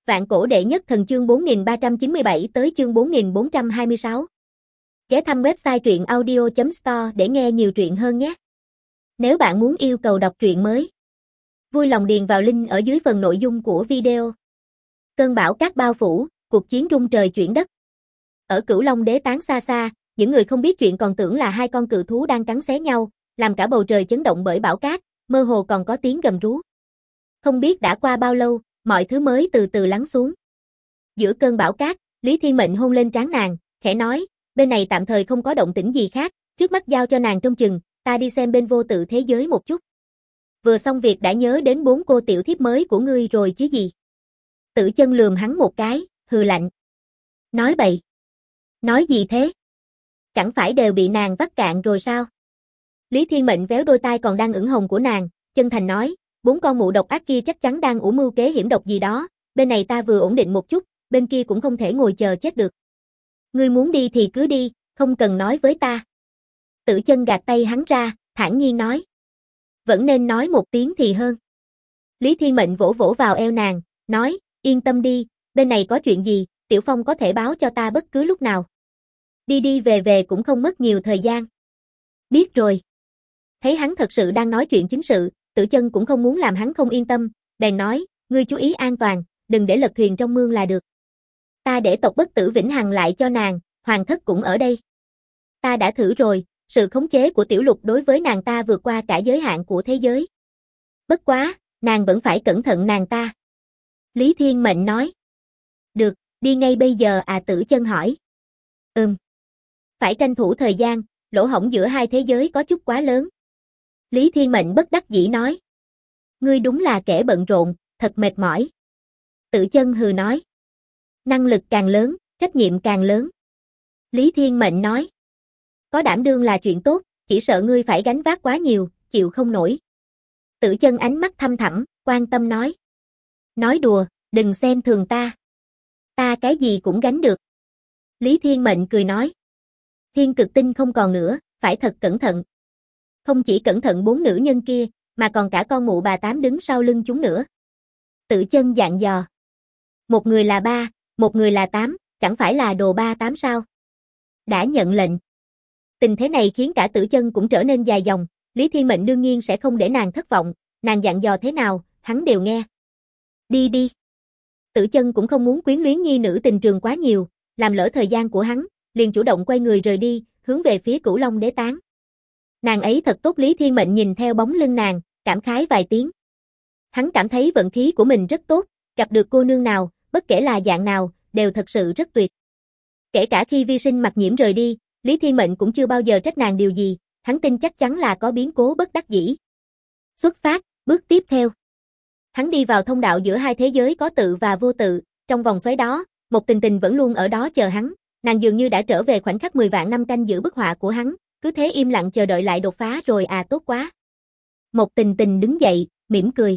Vạn cổ đệ nhất thần chương 4397 tới chương 4426. Ghé thăm website truyện audio.store để nghe nhiều truyện hơn nhé. Nếu bạn muốn yêu cầu đọc truyện mới, vui lòng điền vào link ở dưới phần nội dung của video. Cơn bão cát bao phủ, cuộc chiến rung trời chuyển đất. Ở Cửu Long Đế tán xa xa, những người không biết chuyện còn tưởng là hai con cự thú đang cắn xé nhau, làm cả bầu trời chấn động bởi bão cát, mơ hồ còn có tiếng gầm rú. Không biết đã qua bao lâu, mọi thứ mới từ từ lắng xuống. Giữa cơn bão cát, Lý Thiên Mệnh hôn lên trán nàng, khẽ nói, bên này tạm thời không có động tĩnh gì khác, trước mắt giao cho nàng trông chừng, ta đi xem bên vô tự thế giới một chút. Vừa xong việc đã nhớ đến 4 cô tiểu thiếp mới của ngươi rồi chứ gì. Tử Chân lườm hắn một cái, hừ lạnh. Nói bậy. Nói gì thế? Chẳng phải đều bị nàng vắt cạn rồi sao? Lý Thiên Mệnh véo đôi tai còn đang ửng hồng của nàng, chân thành nói, 4 con mụ độc ác kia chắc chắn đang ủ mưu kế hiểm độc gì đó, bên này ta vừa ổn định một chút, bên kia cũng không thể ngồi chờ chết được. Ngươi muốn đi thì cứ đi, không cần nói với ta. Tử Chân gạt tay hắn ra, thản nhiên nói. Vẫn nên nói một tiếng thì hơn. Lý Thiên Mệnh vỗ vỗ vào eo nàng, nói, yên tâm đi, bên này có chuyện gì, Tiểu Phong có thể báo cho ta bất cứ lúc nào. Đi đi về về cũng không mất nhiều thời gian. Biết rồi. Thấy hắn thật sự đang nói chuyện chính sự, Tử Chân cũng không muốn làm hắn không yên tâm, bèn nói, ngươi chú ý an toàn, đừng để lật thuyền trong mương là được. Ta để tộc Bất Tử vĩnh hằng lại cho nàng, hoàng thất cũng ở đây. Ta đã thử rồi, sự khống chế của Tiểu Lục đối với nàng ta vượt qua cả giới hạn của thế giới. Bất quá, nàng vẫn phải cẩn thận nàng ta. Lý Thiên Mệnh nói. Được, đi ngay bây giờ à? Tử Chân hỏi. Phải tranh thủ thời gian, lỗ hổng giữa hai thế giới có chút quá lớn. Lý Thiên Mệnh bất đắc dĩ nói. Ngươi đúng là kẻ bận rộn, thật mệt mỏi. Tử Chân hừ nói. Năng lực càng lớn, trách nhiệm càng lớn. Lý Thiên Mệnh nói. Có đảm đương là chuyện tốt, chỉ sợ ngươi phải gánh vác quá nhiều, chịu không nổi. Tử Chân ánh mắt thăm thẳm, quan tâm nói. Nói đùa, đừng xem thường ta. Ta cái gì cũng gánh được. Lý Thiên Mệnh cười nói. Thiên cực tinh không còn nữa, phải thật cẩn thận. Không chỉ cẩn thận 4 nữ nhân kia, mà còn cả con mụ bà Tám đứng sau lưng chúng nữa. Tử Chân dặn dò. Một người là 3, một người là 8, chẳng phải là đồ 3-8 sao? Đã nhận lệnh. Tình thế này khiến cả Tử Chân cũng trở nên dài dòng, Lý Thiên Mệnh đương nhiên sẽ không để nàng thất vọng, nàng dặn dò thế nào, hắn đều nghe. Đi đi. Tử Chân cũng không muốn quyến luyến nhi nữ tình trường quá nhiều, làm lỡ thời gian của hắn, liền chủ động quay người rời đi, hướng về phía Cửu Long Đế tán. Nàng ấy thật tốt. Lý Thiên Mệnh nhìn theo bóng lưng nàng, cảm khái vài tiếng. Hắn cảm thấy vận khí của mình rất tốt, gặp được cô nương nào, bất kể là dạng nào, đều thật sự rất tuyệt. Kể cả khi Vi Sinh Mặc Nhiễm rời đi, Lý Thiên Mệnh cũng chưa bao giờ trách nàng điều gì, hắn tin chắc chắn là có biến cố bất đắc dĩ. Xuất phát, bước tiếp theo. Hắn đi vào thông đạo giữa hai thế giới có tự và vô tự, trong vòng xoáy đó, Một Tình Tình vẫn luôn ở đó chờ hắn, nàng dường như đã trở về khoảnh khắc 10 vạn năm canh giữ bức họa của hắn, cứ thế im lặng chờ đợi lại đột phá rồi à, tốt quá. Một Tình Tình đứng dậy, mỉm cười.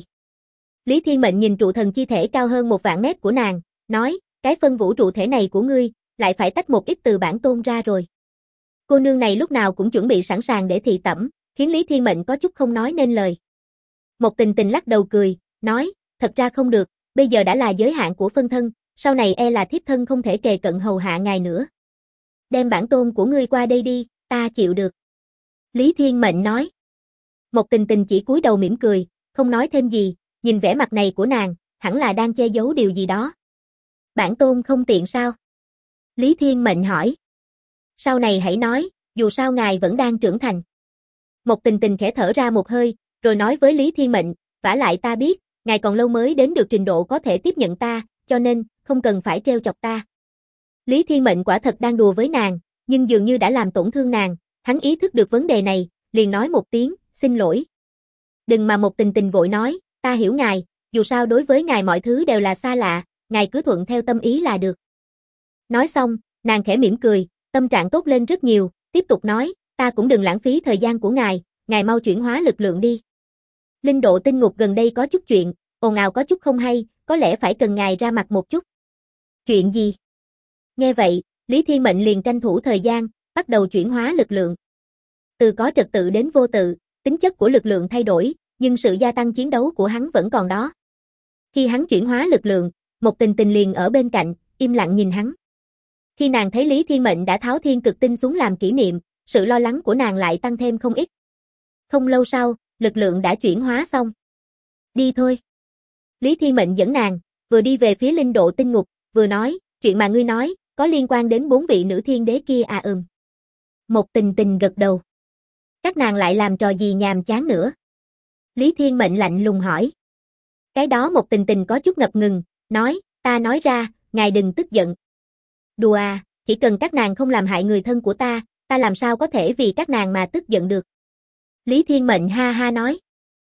Lý Thiên Mệnh nhìn trụ thần chi thể cao hơn 1 vạn mét của nàng, nói, cái phân vũ trụ thể này của ngươi, lại phải tách một ít từ bản tôn ra rồi. Cô nương này lúc nào cũng chuẩn bị sẵn sàng để thị tẩm, khiến Lý Thiên Mệnh có chút không nói nên lời. Một Tình Tình lắc đầu cười, nói, thật ra không được, bây giờ đã là giới hạn của phân thân, sau này e là thiếp thân không thể kề cận hầu hạ ngài nữa. Đem bản tôn của ngươi qua đây đi, ta chịu được. Lý Thiên Mệnh nói. Một Tình Tình chỉ cúi đầu mỉm cười, không nói thêm gì, nhìn vẻ mặt này của nàng, hẳn là đang che giấu điều gì đó. Bản tôn không tiện sao? Lý Thiên Mệnh hỏi. Sau này hãy nói, dù sao ngài vẫn đang trưởng thành. Một Tình Tình khẽ thở ra một hơi, rồi nói với Lý Thiên Mệnh, vả lại ta biết, ngài còn lâu mới đến được trình độ có thể tiếp nhận ta, cho nên, không cần phải trêu chọc ta. Lý Thiên Mệnh quả thật đang đùa với nàng, nhưng dường như đã làm tổn thương nàng, hắn ý thức được vấn đề này, liền nói một tiếng, xin lỗi. Đừng mà. Một Tình Tình vội nói, ta hiểu ngài, dù sao đối với ngài mọi thứ đều là xa lạ, ngài cứ thuận theo tâm ý là được. Nói xong, nàng khẽ mỉm cười, tâm trạng tốt lên rất nhiều, tiếp tục nói, ta cũng đừng lãng phí thời gian của ngài mau chuyển hóa lực lượng đi. Linh độ tinh ngục gần đây có chút chuyện, ồn ào có chút không hay, có lẽ phải cần ngài ra mặt một chút. Chuyện gì? Nghe vậy, Lý Thiên Mệnh liền tranh thủ thời gian, bắt đầu chuyển hóa lực lượng. Từ có trật tự đến vô tự, tính chất của lực lượng thay đổi, nhưng sự gia tăng chiến đấu của hắn vẫn còn đó. Khi hắn chuyển hóa lực lượng, Một Tình Tình liền ở bên cạnh, im lặng nhìn hắn. Khi nàng thấy Lý Thiên Mệnh đã tháo thiên cực tinh xuống làm kỷ niệm, sự lo lắng của nàng lại tăng thêm không ít. Không lâu sau, lực lượng đã chuyển hóa xong. Đi thôi. Lý Thiên Mệnh dẫn nàng, vừa đi về phía linh độ tinh ngục, vừa nói, chuyện mà ngươi nói, có liên quan đến 4 vị nữ thiên đế kia à? Một Tình Tình gật đầu. Các nàng lại làm trò gì nhàm chán nữa? Lý Thiên Mệnh lạnh lùng hỏi. Cái đó Một Tình Tình có chút ngập ngừng, nói, ta nói ra, ngài đừng tức giận. Đùa à, chỉ cần các nàng không làm hại người thân của ta làm sao có thể vì các nàng mà tức giận được. Lý Thiên Mệnh ha ha nói.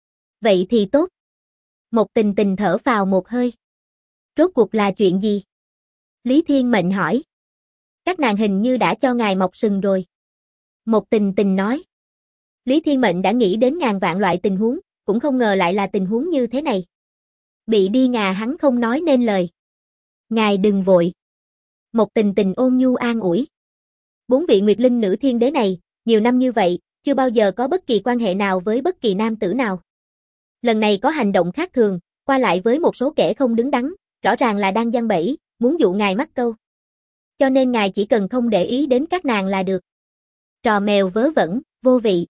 Vậy thì tốt. Một Tình Tình thở phào một hơi. Rốt cuộc là chuyện gì? Lý Thiên Mệnh hỏi. Các nàng hình như đã cho ngài mọc sừng rồi. Một Tình Tình nói. Lý Thiên Mệnh đã nghĩ đến ngàn vạn loại tình huống, cũng không ngờ lại là tình huống như thế này. Bị đi ngà hắn không nói nên lời. Ngài đừng vội. Một Tình Tình ôn nhu an ủi. 4 vị Nguyệt Linh nữ thiên đế này, nhiều năm như vậy, chưa bao giờ có bất kỳ quan hệ nào với bất kỳ nam tử nào. Lần này có hành động khác thường, qua lại với một số kẻ không đứng đắn, rõ ràng là đang giăng bẫy, muốn dụ ngài mắc câu. Cho nên ngài chỉ cần không để ý đến các nàng là được. Trò mèo vớ vẩn, vô vị.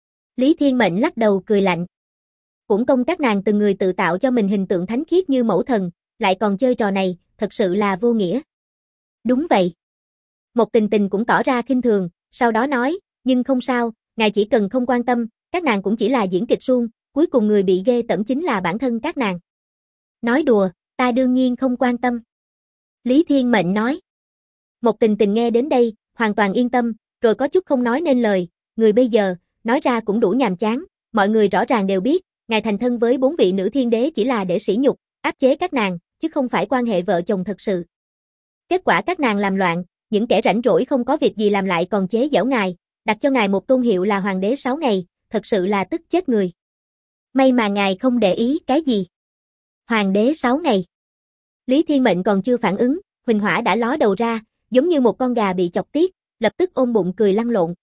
Lý Thiên Mệnh lắc đầu cười lạnh. Uổng công các nàng từng người tự tạo cho mình hình tượng thánh khiết như mẫu thần, lại còn chơi trò này, thật sự là vô nghĩa. Đúng vậy. Một Tình Tình cũng tỏ ra khinh thường, sau đó nói, nhưng không sao, ngài chỉ cần không quan tâm, các nàng cũng chỉ là diễn kịch suông, cuối cùng người bị ghê tởm chính là bản thân các nàng. Nói đùa, ta đương nhiên không quan tâm. Lý Thiên Mệnh nói. Một Tình Tình nghe đến đây, hoàn toàn yên tâm, rồi có chút không nói nên lời, người bây giờ, nói ra cũng đủ nhàm chán, mọi người rõ ràng đều biết, ngài thành thân với 4 vị nữ thiên đế chỉ là để sỉ nhục, áp chế các nàng, chứ không phải quan hệ vợ chồng thật sự. Kết quả các nàng làm loạn, những kẻ rảnh rỗi không có việc gì làm lại còn chế giễu ngài, đặt cho ngài một tôn hiệu là Hoàng đế 6 ngày, thật sự là tức chết người. May mà ngài không để ý cái gì. Hoàng đế 6 ngày. Lý Thiên Mệnh còn chưa phản ứng, Huỳnh Hỏa đã ló đầu ra, giống như một con gà bị chọc tiết, lập tức ôm bụng cười lăn lộn.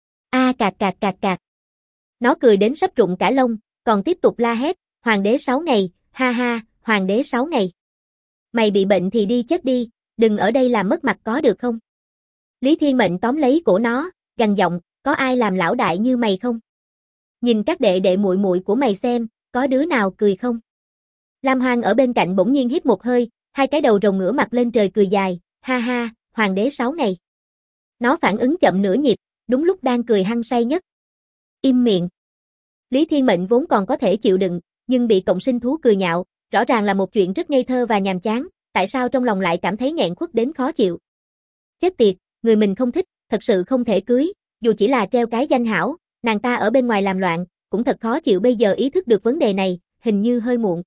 Cạc cạc cạc cạc. Nó cười đến sắp rụng cả lông, còn tiếp tục la hét, Hoàng đế 6 ngày, ha ha, Hoàng đế 6 ngày. Mày bị bệnh thì đi chết đi, đừng ở đây làm mất mặt có được không? Lý Thiên Mệnh tóm lấy cổ nó, gằn giọng, có ai làm lão đại như mày không? Nhìn các đệ đệ muội muội của mày xem, có đứa nào cười không? Lam Hoang ở bên cạnh bỗng nhiên hít một hơi, hai cái đầu rồng ngửa mặt lên trời cười dài, ha ha, Hoàng đế 6 ngày. Nó phản ứng chậm nửa nhịp, đúng lúc đang cười hăng say nhất. Im miệng. Lý Thiên Mệnh vốn còn có thể chịu đựng, nhưng bị cộng sinh thú cười nhạo, rõ ràng là một chuyện rất ngây thơ và nhàm chán, tại sao trong lòng lại cảm thấy nghẹn khuất đến khó chịu. Chết tiệt, người mình không thích, thật sự không thể cưới, dù chỉ là treo cái danh hảo, nàng ta ở bên ngoài làm loạn, cũng thật khó chịu bây giờ ý thức được vấn đề này, hình như hơi muộn.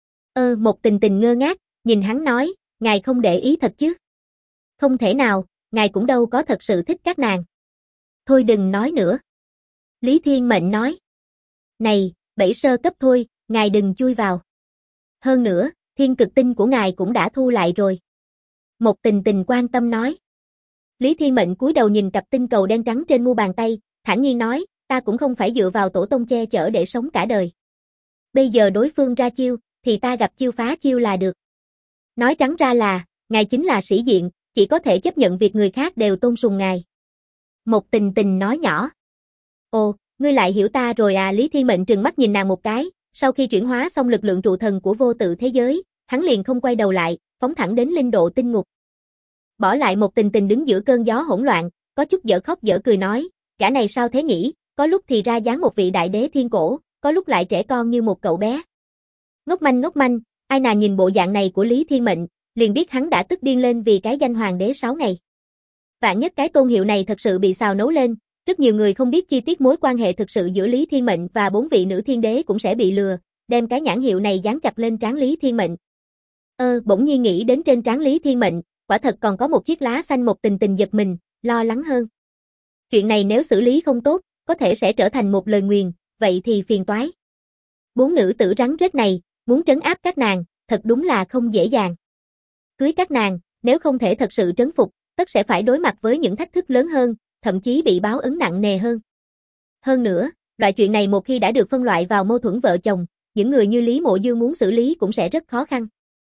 Một Tình Tình ngơ ngác, nhìn hắn nói, ngài không để ý thật chứ? Không thể nào, ngài cũng đâu có thật sự thích các nàng. Thôi đừng nói nữa. Lý Thiên Mệnh nói. Này, 7 sơ cấp thôi, ngài đừng chui vào. Hơn nữa, thiên cực tinh của ngài cũng đã thu lại rồi. Một Tình Tình quan tâm nói. Lý Thiên Mệnh cúi đầu nhìn cặp tinh cầu đen trắng trên mu bàn tay, thản nhiên nói, ta cũng không phải dựa vào tổ tông che chở để sống cả đời. Bây giờ đối phương ra chiêu, thì ta gặp chiêu phá chiêu là được. Nói trắng ra là, ngài chính là sĩ diện, chỉ có thể chấp nhận việc người khác đều tôn sùng ngài. Một Tình Tình nói nhỏ. Ồ, ngươi lại hiểu ta rồi à? Lý Thiên Mệnh trừng mắt nhìn nàng một cái, sau khi chuyển hóa xong lực lượng trụ thần của vô tự thế giới, hắn liền không quay đầu lại, phóng thẳng đến linh độ tinh ngục. Bỏ lại Một Tình Tình đứng giữa cơn gió hỗn loạn, có chút dở khóc dở cười nói, gã này sao thế nhỉ, có lúc thì ra dáng một vị đại đế thiên cổ, có lúc lại trẻ con như một cậu bé. Ngốc manh, ai nào nhìn bộ dạng này của Lý Thiên Mệnh, liền biết hắn đã tức điên lên vì cái danh Hoàng đế 6 ngày. Vạn nhất cái tôn hiệu này thật sự bị xào nấu lên, rất nhiều người không biết chi tiết mối quan hệ thực sự giữa Lý Thiên Mệnh và 4 vị nữ thiên đế cũng sẽ bị lừa, đem cái nhãn hiệu này dán chặt lên trán Lý Thiên Mệnh. Bỗng nhiên nghĩ đến trên trán Lý Thiên Mệnh, quả thật còn có một chiếc lá xanh. Một Tình Tình giật mình, lo lắng hơn. Chuyện này nếu xử lý không tốt, có thể sẽ trở thành một lời nguyền, vậy thì phiền toái. 4 nữ tử rắn rết này, muốn trấn áp các nàng, thật đúng là không dễ dàng. Cưới các nàng, nếu không thể thật sự trấn phục, tất sẽ phải đối mặt với những thách thức lớn hơn, thậm chí bị báo ứng nặng nề hơn. Hơn nữa, loại chuyện này một khi đã được phân loại vào mâu thuẫn vợ chồng, những người như Lý Mộ Dương muốn xử lý cũng sẽ rất khó khăn.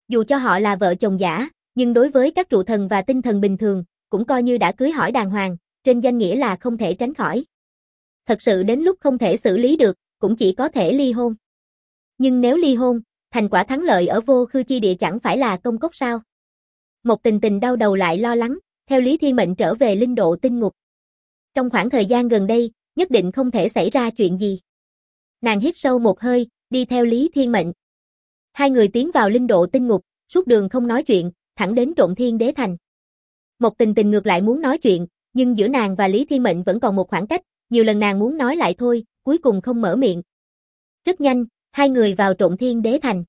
Dù cho họ là vợ chồng giả, nhưng đối với các trụ thần và tinh thần bình thường, cũng coi như đã cưới hỏi đàng hoàng, trên danh nghĩa là không thể tránh khỏi. Thật sự đến lúc không thể xử lý được, cũng chỉ có thể ly hôn. Nhưng nếu ly hôn, thành quả thắng lợi ở vô khư chi địa chẳng phải là công cốc sao? Một Tình Tình đau đầu lại lo lắng, theo Lý Thiên Mệnh trở về linh độ tinh ngục. Trong khoảng thời gian gần đây, nhất định không thể xảy ra chuyện gì. Nàng hít sâu một hơi, đi theo Lý Thiên Mệnh. Hai người tiến vào linh độ tinh ngục, suốt đường không nói chuyện, thẳng đến Trộm Thiên Đế Thành. Một Tình Tình ngược lại muốn nói chuyện, nhưng giữa nàng và Lý Thiên Mệnh vẫn còn một khoảng cách, nhiều lần nàng muốn nói lại thôi, cuối cùng không mở miệng. Rất nhanh, hai người vào Trộm Thiên Đế Thành.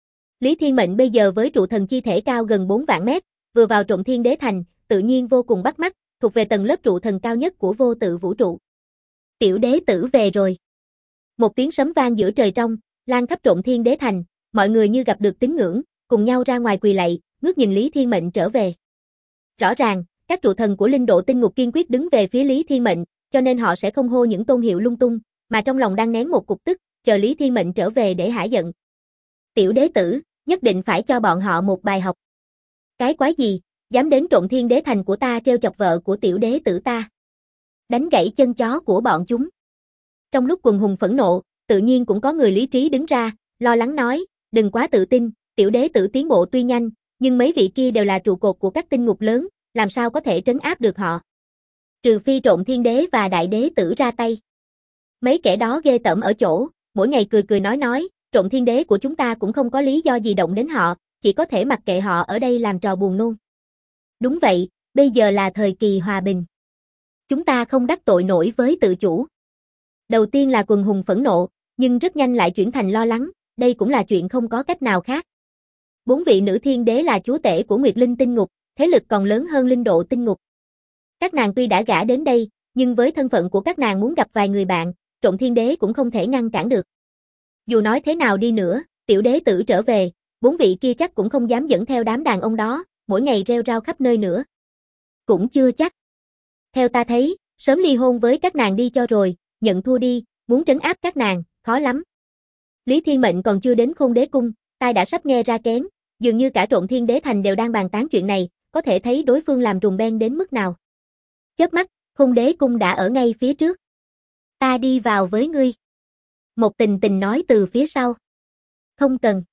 Lý Thiên Mệnh bây giờ với trụ thần chi thể cao gần 4 vạn mét, vừa vào Trộm Thiên Đế Thành, tự nhiên vô cùng bắt mắt, thuộc về tầng lớp trụ thần cao nhất của vô tự vũ trụ. Tiểu đế tử về rồi. Một tiếng sấm vang giữa trời trong, lan khắp Trộm Thiên Đế Thành, mọi người như gặp được tín ngưỡng, cùng nhau ra ngoài quỳ lạy, ngước nhìn Lý Thiên Mệnh trở về. Rõ ràng, các trụ thần của linh độ tinh ngục kiên quyết đứng về phía Lý Thiên Mệnh, cho nên họ sẽ không hô những tôn hiệu lung tung, mà trong lòng đang nén một cục tức, chờ Lý Thiên Mệnh trở về để hả giận. Tiểu đế tử, nhất định phải cho bọn họ một bài học. Cái quái gì, dám đến Trộm Thiên Đế Thành của ta trêu chọc vợ của tiểu đế tử ta. Đánh gãy chân chó của bọn chúng. Trong lúc quần hùng phẫn nộ, tự nhiên cũng có người lý trí đứng ra, lo lắng nói, đừng quá tự tin, tiểu đế tử tiến bộ tuy nhanh, nhưng mấy vị kia đều là trụ cột của các tinh ngục lớn, làm sao có thể trấn áp được họ. Trừ phi Trộm Thiên Đế và Đại Đế tử ra tay. Mấy kẻ đó ghê tởm ở chỗ, mỗi ngày cười cười nói, Trộm Thiên Đế của chúng ta cũng không có lý do gì động đến họ, chỉ có thể mặc kệ họ ở đây làm trò buồn nôn. Đúng vậy, bây giờ là thời kỳ hòa bình. Chúng ta không đắc tội nổi với tự chủ. Đầu tiên là quần hùng phẫn nộ, nhưng rất nhanh lại chuyển thành lo lắng, đây cũng là chuyện không có cách nào khác. 4 vị nữ thiên đế là chúa tể của Nguyệt Linh tinh ngục, thế lực còn lớn hơn linh độ tinh ngục. Các nàng tuy đã gả đến đây, nhưng với thân phận của các nàng muốn gặp vài người bạn, Trộm Thiên Đế cũng không thể ngăn cản được. Dù nói thế nào đi nữa, tiểu đế tử trở về, 4 vị kia chắc cũng không dám dẫn theo đám đàn ông đó, mỗi ngày rêu rao khắp nơi nữa. Cũng chưa chắc. Theo ta thấy, sớm ly hôn với các nàng đi cho rồi, nhận thua đi, muốn trấn áp các nàng, khó lắm. Lý Thiên Mệnh còn chưa đến Khôn Đế Cung, tai đã sắp nghe ra kén, dường như cả Trộm Thiên Đế Thành đều đang bàn tán chuyện này, có thể thấy đối phương làm rùng beng đến mức nào. Chớp mắt, Khôn Đế Cung đã ở ngay phía trước. Ta đi vào với ngươi. Một Tình Tình nói từ phía sau. Không cần.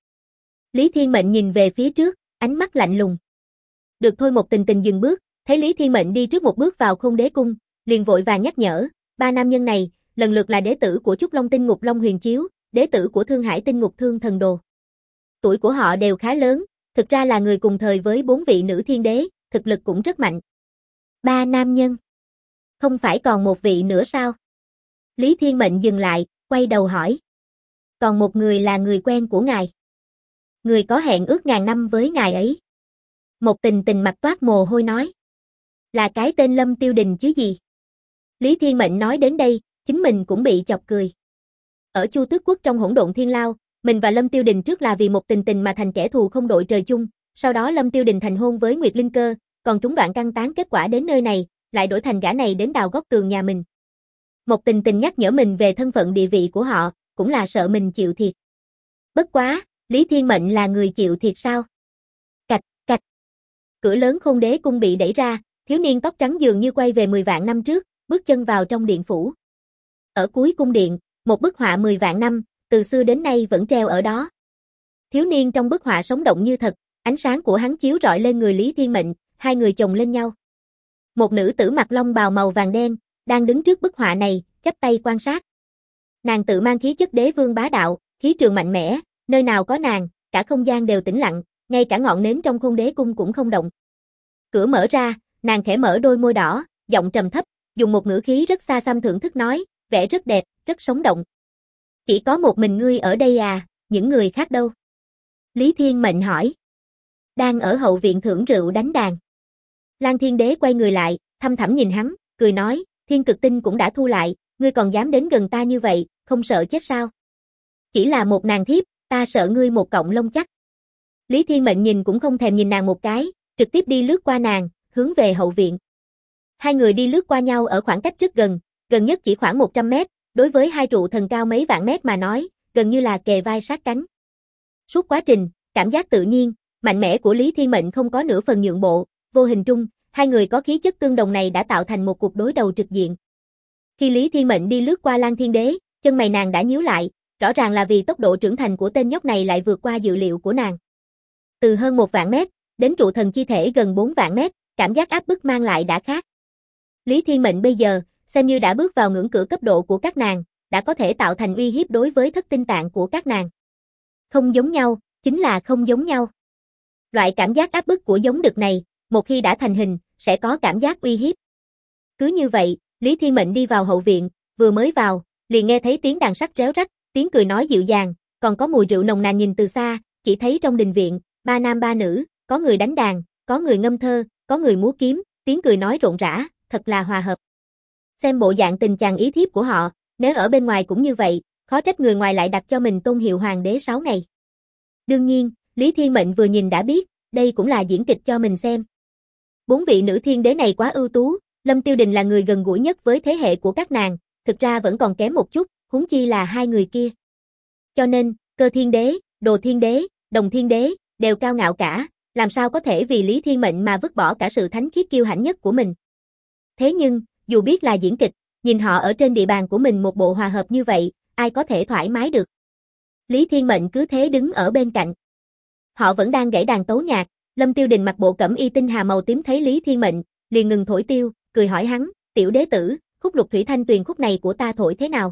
Lý Thiên Mệnh nhìn về phía trước, ánh mắt lạnh lùng. Được thôi. Một Tình Tình dừng bước, thấy Lý Thiên Mệnh đi trước một bước vào Khôn Đế Cung, liền vội vàng nhắc nhở, ba nam nhân này, lần lượt là đế tử của Trúc Long Tinh Ngục Long Huyền Chiếu, đế tử của Thương Hải Tinh Ngục Thương Thần Đồ. Tuổi của họ đều khá lớn, thực ra là người cùng thời với 4 vị nữ thiên đế, thực lực cũng rất mạnh. Ba nam nhân? Không phải còn một vị nữa sao? Lý Thiên Mệnh dừng lại, quay đầu hỏi. Còn một người là người quen của ngài. Người có hẹn ước ngàn năm với ngài ấy. Một Tình Tình mặt toát mồ hôi nói. Là cái tên Lâm Tiêu Đình chứ gì? Lý Thiên Mệnh nói đến đây, chính mình cũng bị chọc cười. Ở Chu Tước Quốc trong Hỗn Độn Thiên Lao, mình và Lâm Tiêu Đình trước là vì Một Tình Tình mà thành kẻ thù không đội trời chung, sau đó Lâm Tiêu Đình thành hôn với Nguyệt Linh Cơ, còn trúng đoạn căn tán kết quả đến nơi này, lại đổi thành gã này đến đào góc tường nhà mình. Một Tình Tình nhắc nhở mình về thân phận địa vị của họ, cũng là sợ mình chịu thiệt. Bất quá, Lý Thiên Mệnh là người chịu thiệt sao? Cạch, cạch. Cửa lớn Khôn Đế Cung bị đẩy ra, thiếu niên tóc trắng dường như quay về 10 vạn năm trước, bước chân vào trong điện phủ. Ở cuối cung điện, một bức họa 10 vạn năm, từ xưa đến nay vẫn treo ở đó. Thiếu niên trong bức họa sống động như thật, ánh sáng của hắn chiếu rọi lên người Lý Thiên Mệnh, hai người chồng lên nhau. Một nữ tử mặc long bào màu vàng đen, đang đứng trước bức họa này, chắp tay quan sát. Nàng tự mang khí chất đế vương bá đạo, khí trường mạnh mẽ, nơi nào có nàng, cả không gian đều tĩnh lặng, ngay cả ngọn nến trong Khôn Đế Cung cũng không động. Cửa mở ra, nàng khẽ mở đôi môi đỏ, giọng trầm thấp, dùng một ngữ khí rất xa xăm thưởng thức nói, vẻ rất đẹp, rất sống động. Chỉ có một mình ngươi ở đây à, những người khác đâu? Lý Thiên Mệnh hỏi. Đang ở hậu viện thưởng rượu đánh đàn. Lan Thiên Đế quay người lại, thăm thẳm nhìn hắn, cười nói, Thiên Cực Tinh cũng đã thu lại, ngươi còn dám đến gần ta như vậy, không sợ chết sao? Chỉ là một nàng thiếp, ta sợ ngươi một cọng lông chắc. Lý Thiên Mệnh nhìn cũng không thèm nhìn nàng một cái, trực tiếp đi lướt qua nàng, hướng về hậu viện. Hai người đi lướt qua nhau ở khoảng cách rất gần, gần nhất chỉ khoảng 100 mét, đối với hai trụ thần cao mấy vạn mét mà nói, gần như là kề vai sát cánh. Suốt quá trình, cảm giác tự nhiên, Mạnh mẽ của Lý Thiên Mệnh không có nửa phần nhượng bộ, vô hình trung, hai người có khí chất tương đồng này đã tạo thành một cuộc đối đầu trực diện. Khi Lý Thiên Mệnh đi lướt qua Lan Thiên Đế, chân mày nàng đã nhíu lại, rõ ràng là vì tốc độ trưởng thành của tên nhóc này lại vượt qua dự liệu của nàng. Từ hơn 1 vạn mét, đến trụ thần chi thể gần 4 vạn mét, cảm giác áp bức mang lại đã khác. Lý Thiên Mệnh bây giờ, xem như đã bước vào ngưỡng cửa cấp độ của các nàng, đã có thể tạo thành uy hiếp đối với thất tinh tạng của các nàng. Không giống nhau, chính là không giống nhau. Loại cảm giác áp bức của giống đực này, một khi đã thành hình, sẽ có cảm giác uy hiếp. Cứ như vậy, Lý Thiên Mệnh đi vào hậu viện, vừa mới vào, liền nghe thấy tiếng đàn sắt réo rắt, tiếng cười nói dịu dàng, còn có mùi rượu nồng nàn. Nhìn từ xa, chỉ thấy trong đình viện, 3 nam 3 nữ, có người đánh đàn, có người ngâm thơ, có người múa kiếm, tiếng cười nói rộn rã, thật là hòa hợp. Xem bộ dạng tình chàng ý thiếp của họ, nếu ở bên ngoài cũng như vậy, khó trách người ngoài lại đặt cho mình tôn hiệu hoàng đế 6 ngày. Đương nhiên, Lý Thiên Mệnh vừa nhìn đã biết, đây cũng là diễn kịch cho mình xem. 4 vị nữ thiên đế này quá ưu tú, Lâm Tiêu Đình là người gần gũi nhất với thế hệ của các nàng, thực ra vẫn còn kém một chút, huống chi là hai người kia. Cho nên, Cơ Thiên Đế, Đồ Thiên Đế, Đồng Thiên Đế, đều cao ngạo cả, làm sao có thể vì Lý Thiên Mệnh mà vứt bỏ cả sự thánh khiết kiêu hãnh nhất của mình. Thế nhưng, dù biết là diễn kịch, nhìn họ ở trên địa bàn của mình một bộ hòa hợp như vậy, ai có thể thoải mái được. Lý Thiên Mệnh cứ thế đứng ở bên cạnh. Họ vẫn đang gảy đàn tấu nhạc, Lâm Tiêu Đình mặc bộ cẩm y tinh hà màu tím thấy Lý Thiên Mệnh, liền ngừng thổi tiêu, cười hỏi hắn, tiểu đế tử, khúc Lục Thủy Thanh Tuyền khúc này của ta thổi thế nào?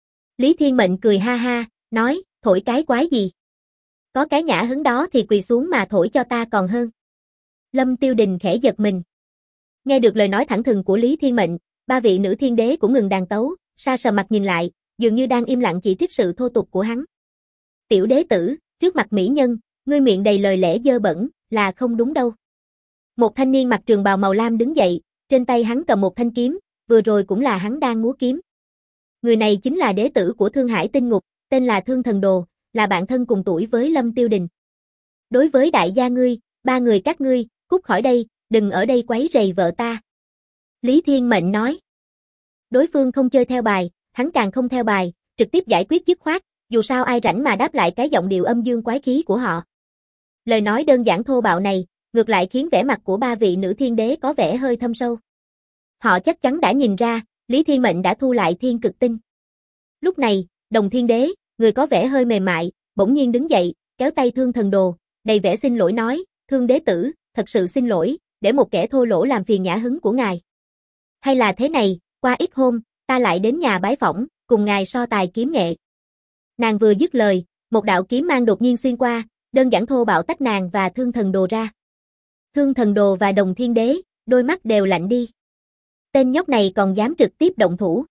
Lý Thiên Mệnh cười ha ha, nói, thổi cái quái gì? Có cái nhã hứng đó thì quỳ xuống mà thổi cho ta còn hơn. Lâm Tiêu Đình khẽ giật mình. Nghe được lời nói thẳng thừng của Lý Thiên Mệnh, 3 vị nữ thiên đế cũng ngừng đàn tấu, sa sờ mặt nhìn lại, dường như đang im lặng chỉ trích sự thô tục của hắn. Tiểu đế tử, trước mặt mỹ nhân, ngươi miệng đầy lời lẽ dơ bẩn, là không đúng đâu. Một thanh niên mặc trường bào màu lam đứng dậy, trên tay hắn cầm một thanh kiếm, vừa rồi cũng là hắn đang múa kiếm. Người này chính là đế tử của Thương Hải Tinh Ngục, tên là Thương Thần Đồ, là bạn thân cùng tuổi với Lâm Tiêu Đình. Đối với đại gia ngươi, 3 người các ngươi, cút khỏi đây, đừng ở đây quấy rầy vợ ta. Lý Thiên Mệnh nói. Đối phương không chơi theo bài, hắn càng không theo bài, trực tiếp giải quyết dứt khoát, dù sao ai rảnh mà đáp lại cái giọng điệu âm dương quái khí của họ. Lời nói đơn giản thô bạo này, ngược lại khiến vẻ mặt của 3 vị nữ thiên đế có vẻ hơi thâm sâu. Họ chắc chắn đã nhìn ra, Lý Thiên Mệnh đã thu lại thiên cực tinh. Lúc này, Đồng Thiên Đế, người có vẻ hơi mềm mại, bỗng nhiên đứng dậy, kéo tay Thương Thần Đồ, đầy vẻ xin lỗi nói, Thương đế tử, thật sự xin lỗi, để một kẻ thô lỗ làm phiền nhã hứng của ngài. Hay là thế này, qua ít hôm, ta lại đến nhà bái phỏng, cùng ngài so tài kiếm nghệ. Nàng vừa dứt lời, một đạo kiếm mang đột nhiên xuyên qua, đơn giản thô bạo tách nàng và Thương Thần Đồ ra. Thương Thần Đồ và Đồng Thiên Đế, đôi mắt đều lạnh đi. Tên nhóc này còn dám trực tiếp động thủ.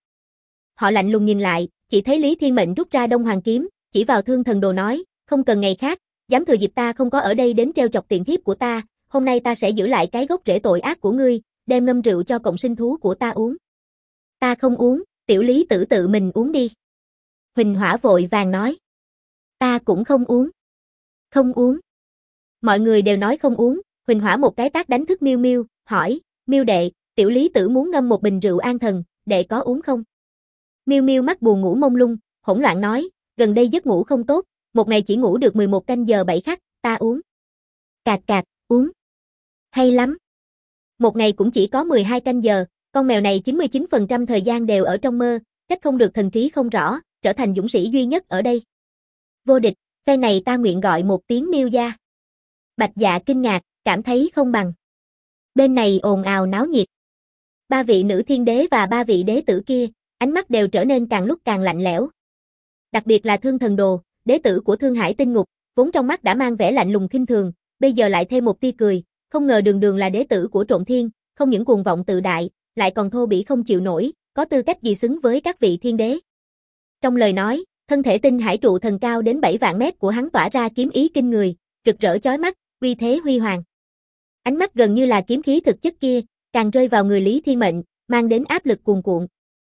Họ lạnh lùng nhìn lại, chỉ thấy Lý Thiên Mệnh rút ra Đông Hoàng kiếm, chỉ vào Thương Thần Đồ nói, không cần ngày khác, dám thừa dịp ta không có ở đây đến trêu chọc tiện thiếp của ta, hôm nay ta sẽ giữ lại cái gốc rễ tội ác của ngươi, đem ngâm rượu cho cộng sinh thú của ta uống. Ta không uống, tiểu Lý tử tự mình uống đi. Huỳnh Hỏa vội vàng nói. Ta cũng không uống. Không uống. Mọi người đều nói không uống, Huỳnh Hỏa một cái tát đánh thức Miêu Miêu, hỏi, Miêu đệ, tiểu Lý tử muốn ngâm một bình rượu an thần, đệ có uống không? Miêu Miêu mắt buồn ngủ mông lung, hỗn loạn nói, gần đây giấc ngủ không tốt, một ngày chỉ ngủ được 11 canh giờ 7 khắc, ta uống. Cạc cạc, uống. Hay lắm. Một ngày cũng chỉ có 12 canh giờ, con mèo này 99% thời gian đều ở trong mơ, trách không được thần trí không rõ, trở thành dũng sĩ duy nhất ở đây. Vô địch, phen này ta nguyện gọi một tiếng Miêu gia. Bạch Dạ kinh ngạc, cảm thấy không bằng. Bên này ồn ào náo nhiệt. 3 vị nữ thiên đế và 3 vị đế tử kia, ánh mắt đều trở nên càng lúc càng lạnh lẽo. Đặc biệt là Thương Thần Đồ, đế tử của Thương Hải Tinh Ngục, vốn trong mắt đã mang vẻ lạnh lùng khinh thường, bây giờ lại thêm một tia cười, không ngờ đường đường là đế tử của Trộm Thiên, không những cuồng vọng tự đại, lại còn thô bỉ không chịu nổi, có tư cách gì xứng với các vị thiên đế. Trong lời nói, thân thể tinh hải trụ thần cao đến 7 vạn mét của hắn tỏa ra kiếm ý kinh người, rực rỡ chói mắt, uy thế huy hoàng. Ánh mắt gần như là kiếm khí thực chất kia, càng rơi vào người Lý Thiên Mệnh, mang đến áp lực cuồn cuộn.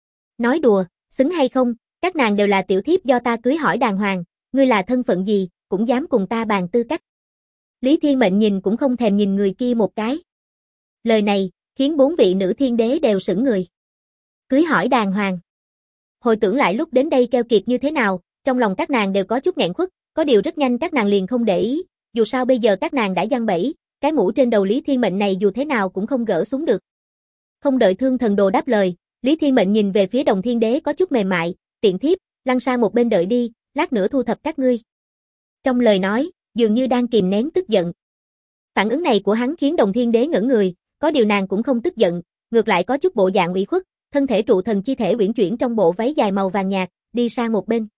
Nói đùa, xứng hay không, các nàng đều là tiểu thiếp do ta cưới hỏi đàng hoàng, ngươi là thân phận gì, cũng dám cùng ta bàn tư cách. Lý Thiên Mệnh nhìn cũng không thèm nhìn người kia một cái. Lời này, khiến 4 vị nữ thiên đế đều sững người. Cưới hỏi đàng hoàng. Hồi tưởng lại lúc đến đây keo kiệt như thế nào, trong lòng các nàng đều có chút nghẹn khuất, có điều rất nhanh các nàng liền không để ý, dù sao bây giờ các nàng đã giăng bẫy, cái mũ trên đầu Lý Thiên Mệnh này dù thế nào cũng không gỡ xuống được. Không đợi Thương Thần Đồ đáp lời, Lý Thiên Mệnh nhìn về phía Đồng Thiên Đế có chút mềm mại, tiện thiếp, lăn sang một bên đợi đi, lát nữa thu thập các ngươi. Trong lời nói, dường như đang kìm nén tức giận. Phản ứng này của hắn khiến Đồng Thiên Đế ngẩn người, có điều nàng cũng không tức giận, ngược lại có chút bộ dạng ủy khuất, thân thể trụ thần chi thể uyển chuyển trong bộ váy dài màu vàng nhạt, đi sang một bên.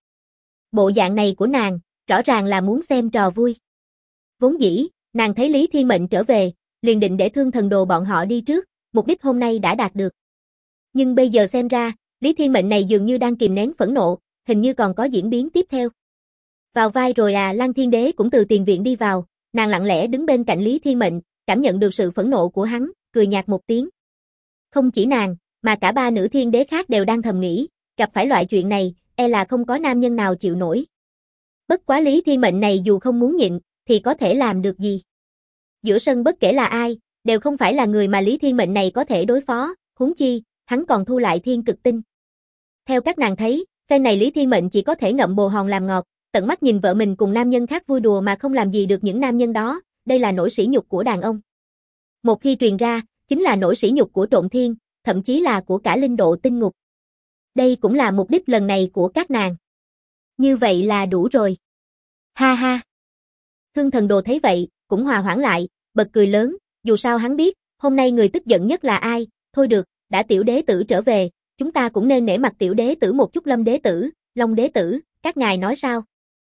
Bộ dạng này của nàng, rõ ràng là muốn xem trò vui. Vốn dĩ, nàng thấy Lý Thiên Mệnh trở về, liền định để Thương Thần Đồ bọn họ đi trước, mục đích hôm nay đã đạt được. Nhưng bây giờ xem ra, Lý Thiên Mệnh này dường như đang kìm nén phẫn nộ, hình như còn có diễn biến tiếp theo. Vào vai rồi à, Lăng Thiên Đế cũng từ tiền viện đi vào, nàng lặng lẽ đứng bên cạnh Lý Thiên Mệnh, cảm nhận được sự phẫn nộ của hắn, cười nhạt một tiếng. Không chỉ nàng, mà cả ba nữ thiên đế khác đều đang thầm nghĩ, gặp phải loại chuyện này, e là không có nam nhân nào chịu nổi. Bất quá Lý Thiên Mệnh này dù không muốn nhịn, thì có thể làm được gì? Giữa sân bất kể là ai, đều không phải là người mà Lý Thiên Mệnh này có thể đối phó, huống chi, hắn còn thu lại thiên cực tinh. Theo các nàng thấy, phen này Lý Thiên Mệnh chỉ có thể ngậm bồ hòn làm ngọt, tận mắt nhìn vợ mình cùng nam nhân khác vui đùa mà không làm gì được những nam nhân đó, đây là nỗi sỉ nhục của đàn ông. Một khi truyền ra, chính là nỗi sỉ nhục của Trộn Thiên, thậm chí là của cả linh độ tinh ngục. Đây cũng là mục đích lần này của các nàng. Như vậy là đủ rồi. Ha ha. Thương Thần Đồ thấy vậy, cũng hòa hoãn lại, bật cười lớn, dù sao hắn biết, hôm nay người tức giận nhất là ai, thôi được, đã tiểu đế tử trở về, chúng ta cũng nên nể mặt tiểu đế tử một chút. Lâm đế tử, Long đế tử, các ngài nói sao?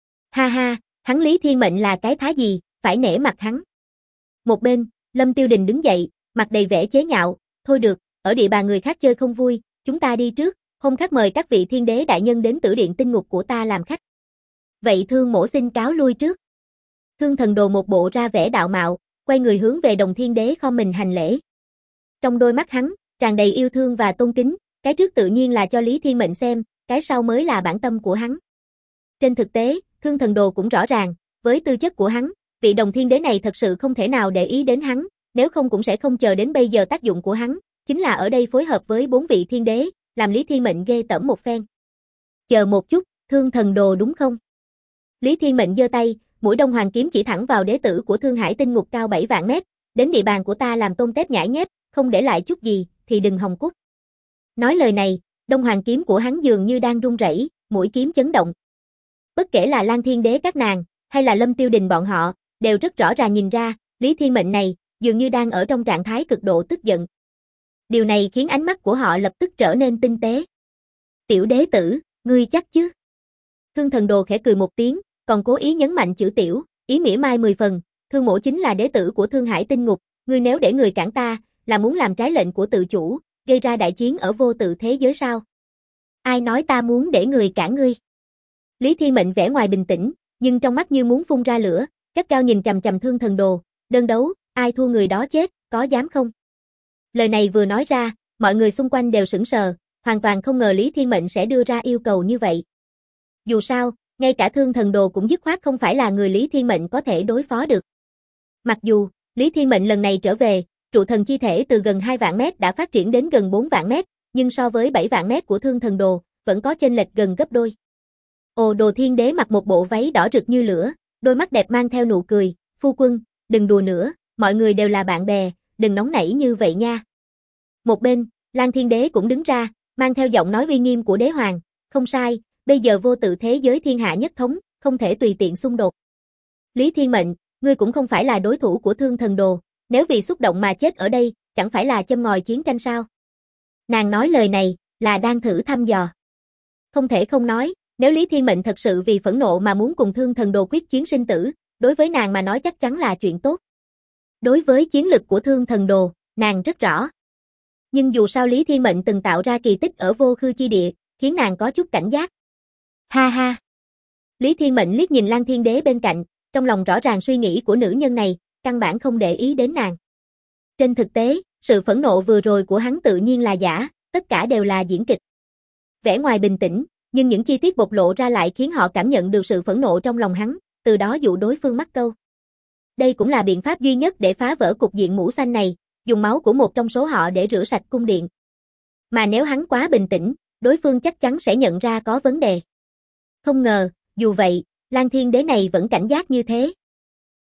Ha ha, hắn Lý Thiên Mệnh là cái thá gì, phải nể mặt hắn. Một bên, Lâm Tiêu Đình đứng dậy, mặt đầy vẻ chế nhạo, thôi được, ở địa bàn người khác chơi không vui, chúng ta đi trước, hôm khác mời các vị thiên đế đại nhân đến tử điện tinh ngục của ta làm khách. Vậy Thương mỗ xin cáo lui trước. Thương Thần Đồ một bộ ra vẻ đạo mạo, quay người hướng về Đồng Thiên Đế khom mình hành lễ. Trong đôi mắt hắn, tràn đầy yêu thương và tôn kính, cái trước tự nhiên là cho Lý Thiên Mệnh xem, cái sau mới là bản tâm của hắn. Trên thực tế, Thương Thần Đồ cũng rõ ràng, với tư chất của hắn, vị Đồng Thiên Đế này thật sự không thể nào để ý đến hắn, nếu không cũng sẽ không chờ đến bây giờ. Tác dụng của hắn, chính là ở đây phối hợp với 4 vị thiên đế, làm Lý Thiên Mệnh ghê tởm một phen. Chờ một chút, Thương Thần Đồ đúng không? Lý Thiên Mệnh giơ tay, mũi Đông Hoàng kiếm chỉ thẳng vào đế tử của Thương Hải tinh ngục cao 7 vạn mét, đến địa bàn của ta làm tôm tép nhãi nhép, không để lại chút gì, thì đừng hòng cút. Nói lời này, Đông Hoàng kiếm của hắn dường như đang run rẩy, mũi kiếm chấn động. Bất kể là Lan Thiên Đế các nàng, hay là Lâm Tiêu Đình bọn họ, đều rất rõ ràng nhìn ra, Lý Thiên Mệnh này, dường như đang ở trong trạng thái cực độ tức giận. Điều này khiến ánh mắt của họ lập tức trở nên tinh tế. Tiểu đế tử, ngươi chắc chứ? Thương Thần Đồ khẽ cười một tiếng, còn cố ý nhấn mạnh chữ tiểu, ý mỉa mai 10 phần, Thương mỗ chính là đế tử của Thương Hải tinh ngục, ngươi nếu để người cản ta, là muốn làm trái lệnh của tự chủ, gây ra đại chiến ở vô tự thế giới sao? Ai nói ta muốn để người cản ngươi? Lý Thiên Mệnh vẻ ngoài bình tĩnh, nhưng trong mắt như muốn phun ra lửa, gắt cao nhìn chằm chằm Thương Thần Đồ, đơn đấu, ai thua người đó chết, có dám không? Lời này vừa nói ra, mọi người xung quanh đều sững sờ, hoàn toàn không ngờ Lý Thiên Mệnh sẽ đưa ra yêu cầu như vậy. Dù sao, ngay cả Thương Thần Đồ cũng dứt khoát không phải là người Lý Thiên Mệnh có thể đối phó được. Mặc dù, Lý Thiên Mệnh lần này trở về, trụ thần chi thể từ gần 2 vạn mét đã phát triển đến gần 4 vạn mét, nhưng so với 7 vạn mét của Thương Thần Đồ, vẫn có chênh lệch gần gấp đôi. Ồ, Đồ Thiên Đế mặc một bộ váy đỏ rực như lửa, đôi mắt đẹp mang theo nụ cười, phu quân, đừng đùa nữa, mọi người đều là bạn bè, đừng nóng nảy như vậy nha. Một bên, Lan Thiên Đế cũng đứng ra, mang theo giọng nói uy nghiêm của đế hoàng, không sai, bây giờ vô tự thế giới thiên hạ nhất thống, không thể tùy tiện xung đột. Lý Thiên Mệnh, ngươi cũng không phải là đối thủ của Thương Thần Đồ, nếu vì xúc động mà chết ở đây, chẳng phải là châm ngòi chiến tranh sao? Nàng nói lời này, là đang thử thăm dò. Không thể không nói, nếu Lý Thiên Mệnh thật sự vì phẫn nộ mà muốn cùng Thương Thần Đồ quyết chiến sinh tử, đối với nàng mà nói chắc chắn là chuyện tốt. Đối với chiến lực của Thương Thần Đồ, nàng rất rõ. Nhưng dù sao Lý Thiên Mệnh từng tạo ra kỳ tích ở vô khư chi địa, khiến nàng có chút cảnh giác. Ha ha. Lý Thiên Mệnh liếc nhìn Lan Thiên Đế bên cạnh, trong lòng rõ ràng suy nghĩ của nữ nhân này, căn bản không để ý đến nàng. Trên thực tế, sự phẫn nộ vừa rồi của hắn tự nhiên là giả, tất cả đều là diễn kịch. Vẻ ngoài bình tĩnh, nhưng những chi tiết bộc lộ ra lại khiến họ cảm nhận được sự phẫn nộ trong lòng hắn, từ đó dụ đối phương mắc câu. Đây cũng là biện pháp duy nhất để phá vỡ cục diện mũ xanh này, dùng máu của một trong số họ để rửa sạch cung điện. Mà nếu hắn quá bình tĩnh, đối phương chắc chắn sẽ nhận ra có vấn đề. Không ngờ, dù vậy, Lan Thiên Đế này vẫn cảnh giác như thế.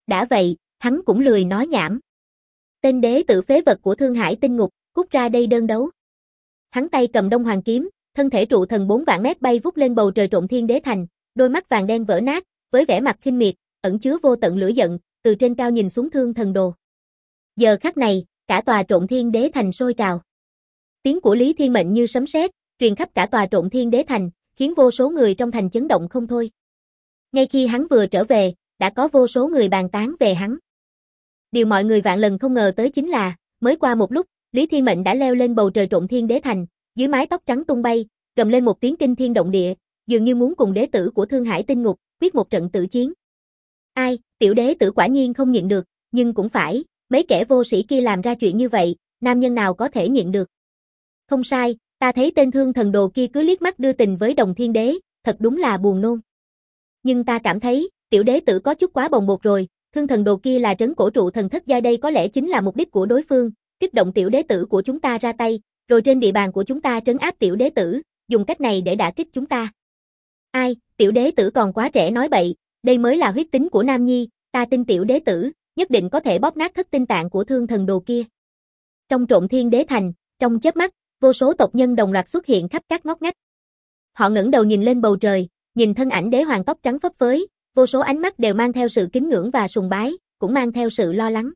Đã vậy, hắn cũng lười nói nhảm. Tên đế tử phế vật của Thương Hải Tinh Ngục, cút ra đây đơn đấu. Hắn tay cầm Đông Hoàng kiếm, thân thể trụ thần 4 vạn mét bay vút lên bầu trời Trộm Thiên Đế Thành, đôi mắt vàng đen vỡ nát, với vẻ mặt khinh miệt, ẩn chứa vô tận lửa giận, từ trên cao nhìn xuống Thương Thần Đồ. Giờ khắc này, cả tòa Trộm Thiên Đế Thành sôi trào. Tiếng của Lý Thiên Mệnh như sấm sét, truyền khắp cả tòa Trộm Thiên Đế Thành, khiến vô số người trong thành chấn động không thôi. Ngay khi hắn vừa trở về, đã có vô số người bàn tán về hắn. Điều mọi người vạn lần không ngờ tới chính là, mới qua một lúc, Lý Thiên Mệnh đã leo lên bầu trời Trộm Thiên Đế Thành, dưới mái tóc trắng tung bay, gầm lên một tiếng kinh thiên động địa, dường như muốn cùng đế tử của Thương Hải Tinh Ngục quyết một trận tử chiến. Ai, tiểu đế tử quả nhiên không nhịn được, nhưng cũng phải, mấy kẻ vô sĩ kia làm ra chuyện như vậy, nam nhân nào có thể nhịn được. Không sai, ta thấy tên Thương Thần Đồ kia cứ liếc mắt đưa tình với Đồng Thiên Đế, thật đúng là buồn nôn. Nhưng ta cảm thấy, tiểu đế tử có chút quá bồng bột rồi, Thương Thần Đồ kia là trấn cổ trụ thần thất giai, đây có lẽ chính là mục đích của đối phương, kích động tiểu đế tử của chúng ta ra tay, rồi trên địa bàn của chúng ta trấn áp tiểu đế tử, dùng cách này để đả kích chúng ta. Ai, tiểu đế tử còn quá trẻ nói bậy, đây mới là huyết tính của nam nhi, ta tin tiểu đế tử, nhất định có thể bóp nát thất tinh tạng của Thương Thần Đồ kia. Trong Trộm Thiên Đế Thành, trong chớp mắt, vô số tộc nhân đồng loạt xuất hiện khắp các ngóc ngách. Họ ngẩng đầu nhìn lên bầu trời, nhìn thân ảnh đế hoàng tóc trắng phấp phới, vô số ánh mắt đều mang theo sự kính ngưỡng và sùng bái, cũng mang theo sự lo lắng.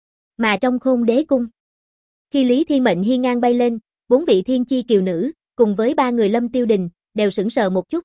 Mà trong Khôn Đế cung, khi Lý Thiên Mệnh hiên ngang bay lên, 4 vị thiên chi kiều nữ, cùng với 3 người Lâm Tiêu Đình, đều sững sờ một chút.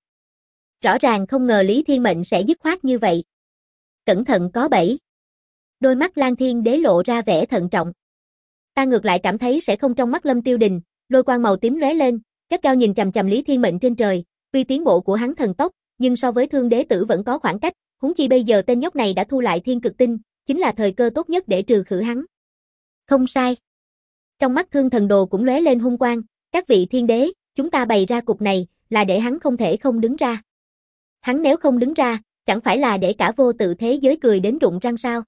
Rõ ràng không ngờ Lý Thiên Mệnh sẽ dứt khoát như vậy. Cẩn thận có bẫy. Đôi mắt Lan Thiên Đế lộ ra vẻ thận trọng. Ta ngược lại cảm thấy sẽ không. Trong mắt Lâm Tiêu Đình, lôi quang màu tím lóe lên, gắt gao nhìn chằm chằm Lý Thiên Mệnh trên trời, tuy tiến bộ của hắn thần tốc, nhưng so với Thương Đế tử vẫn có khoảng cách, huống chi bây giờ tên nhóc này đã thu lại thiên cực tinh, chính là thời cơ tốt nhất để trừ khử hắn. Không sai. Trong mắt Thương Thần Đồ cũng lóe lên hung quang, các vị thiên đế, chúng ta bày ra cục này, là để hắn không thể không đứng ra. Hắn nếu không đứng ra, chẳng phải là để cả vô tự thế giới cười đến rụng răng sao?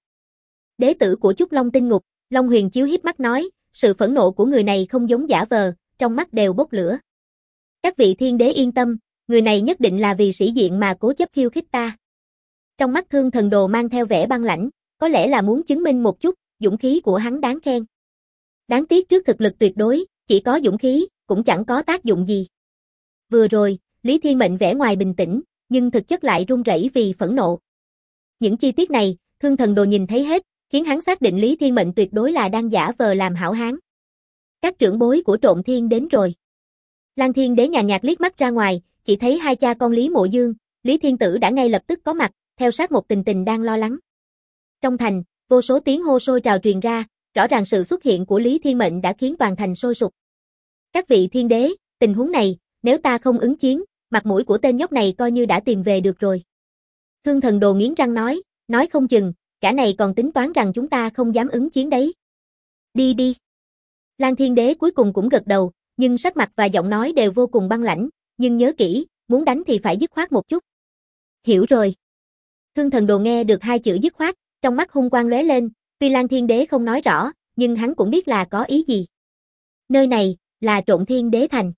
Đế tử của Trúc Long Tinh Ngục, Long Huyền Chiếu híp mắt nói, sự phẫn nộ của người này không giống giả vờ, trong mắt đều bốc lửa. Các vị thiên đế yên tâm, người này nhất định là vì sĩ diện mà cố chấp khiêu khích ta. Trong mắt Thương Thần Đồ mang theo vẻ băng lãnh, có lẽ là muốn chứng minh một chút, dũng khí của hắn đáng khen. Đáng tiếc trước thực lực tuyệt đối, chỉ có dũng khí, cũng chẳng có tác dụng gì. Vừa rồi, Lý Thiên Mệnh vẻ ngoài bình tĩnh, nhưng thực chất lại run rẩy vì phẫn nộ. Những chi tiết này, Thương Thần Đồ nhìn thấy hết, khiến hắn xác định Lý Thiên Mệnh tuyệt đối là đang giả vờ làm hảo hán. Các trưởng bối của Trộm Thiên đến rồi. Lan Thiên Đế nhàn nhạt liếc mắt ra ngoài, chỉ thấy hai cha con Lý Mộ Dương, Lý Thiên Tử đã ngay lập tức có mặt, theo sát một Tình Tình đang lo lắng. Trong thành, vô số tiếng hô sôi trào truyền ra, rõ ràng sự xuất hiện của Lý Thiên Mệnh đã khiến toàn thành sôi sục. Các vị thiên đế, tình huống này, nếu ta không ứng chiến, mặt mũi của tên nhóc này coi như đã tìm về được rồi. Thương Thần Đồ nghiến răng nói không chừng, cả này còn tính toán rằng chúng ta không dám ứng chiến đấy. Đi đi. Lan Thiên Đế cuối cùng cũng gật đầu, nhưng sắc mặt và giọng nói đều vô cùng băng lãnh, nhưng nhớ kỹ, muốn đánh thì phải dứt khoát một chút. Hiểu rồi. Thương Thần Đồ nghe được hai chữ dứt khoát, trong mắt hung quang lóe lên, tuy Lan Thiên Đế không nói rõ, nhưng hắn cũng biết là có ý gì. Nơi này, là Trộm Thiên Đế Thành.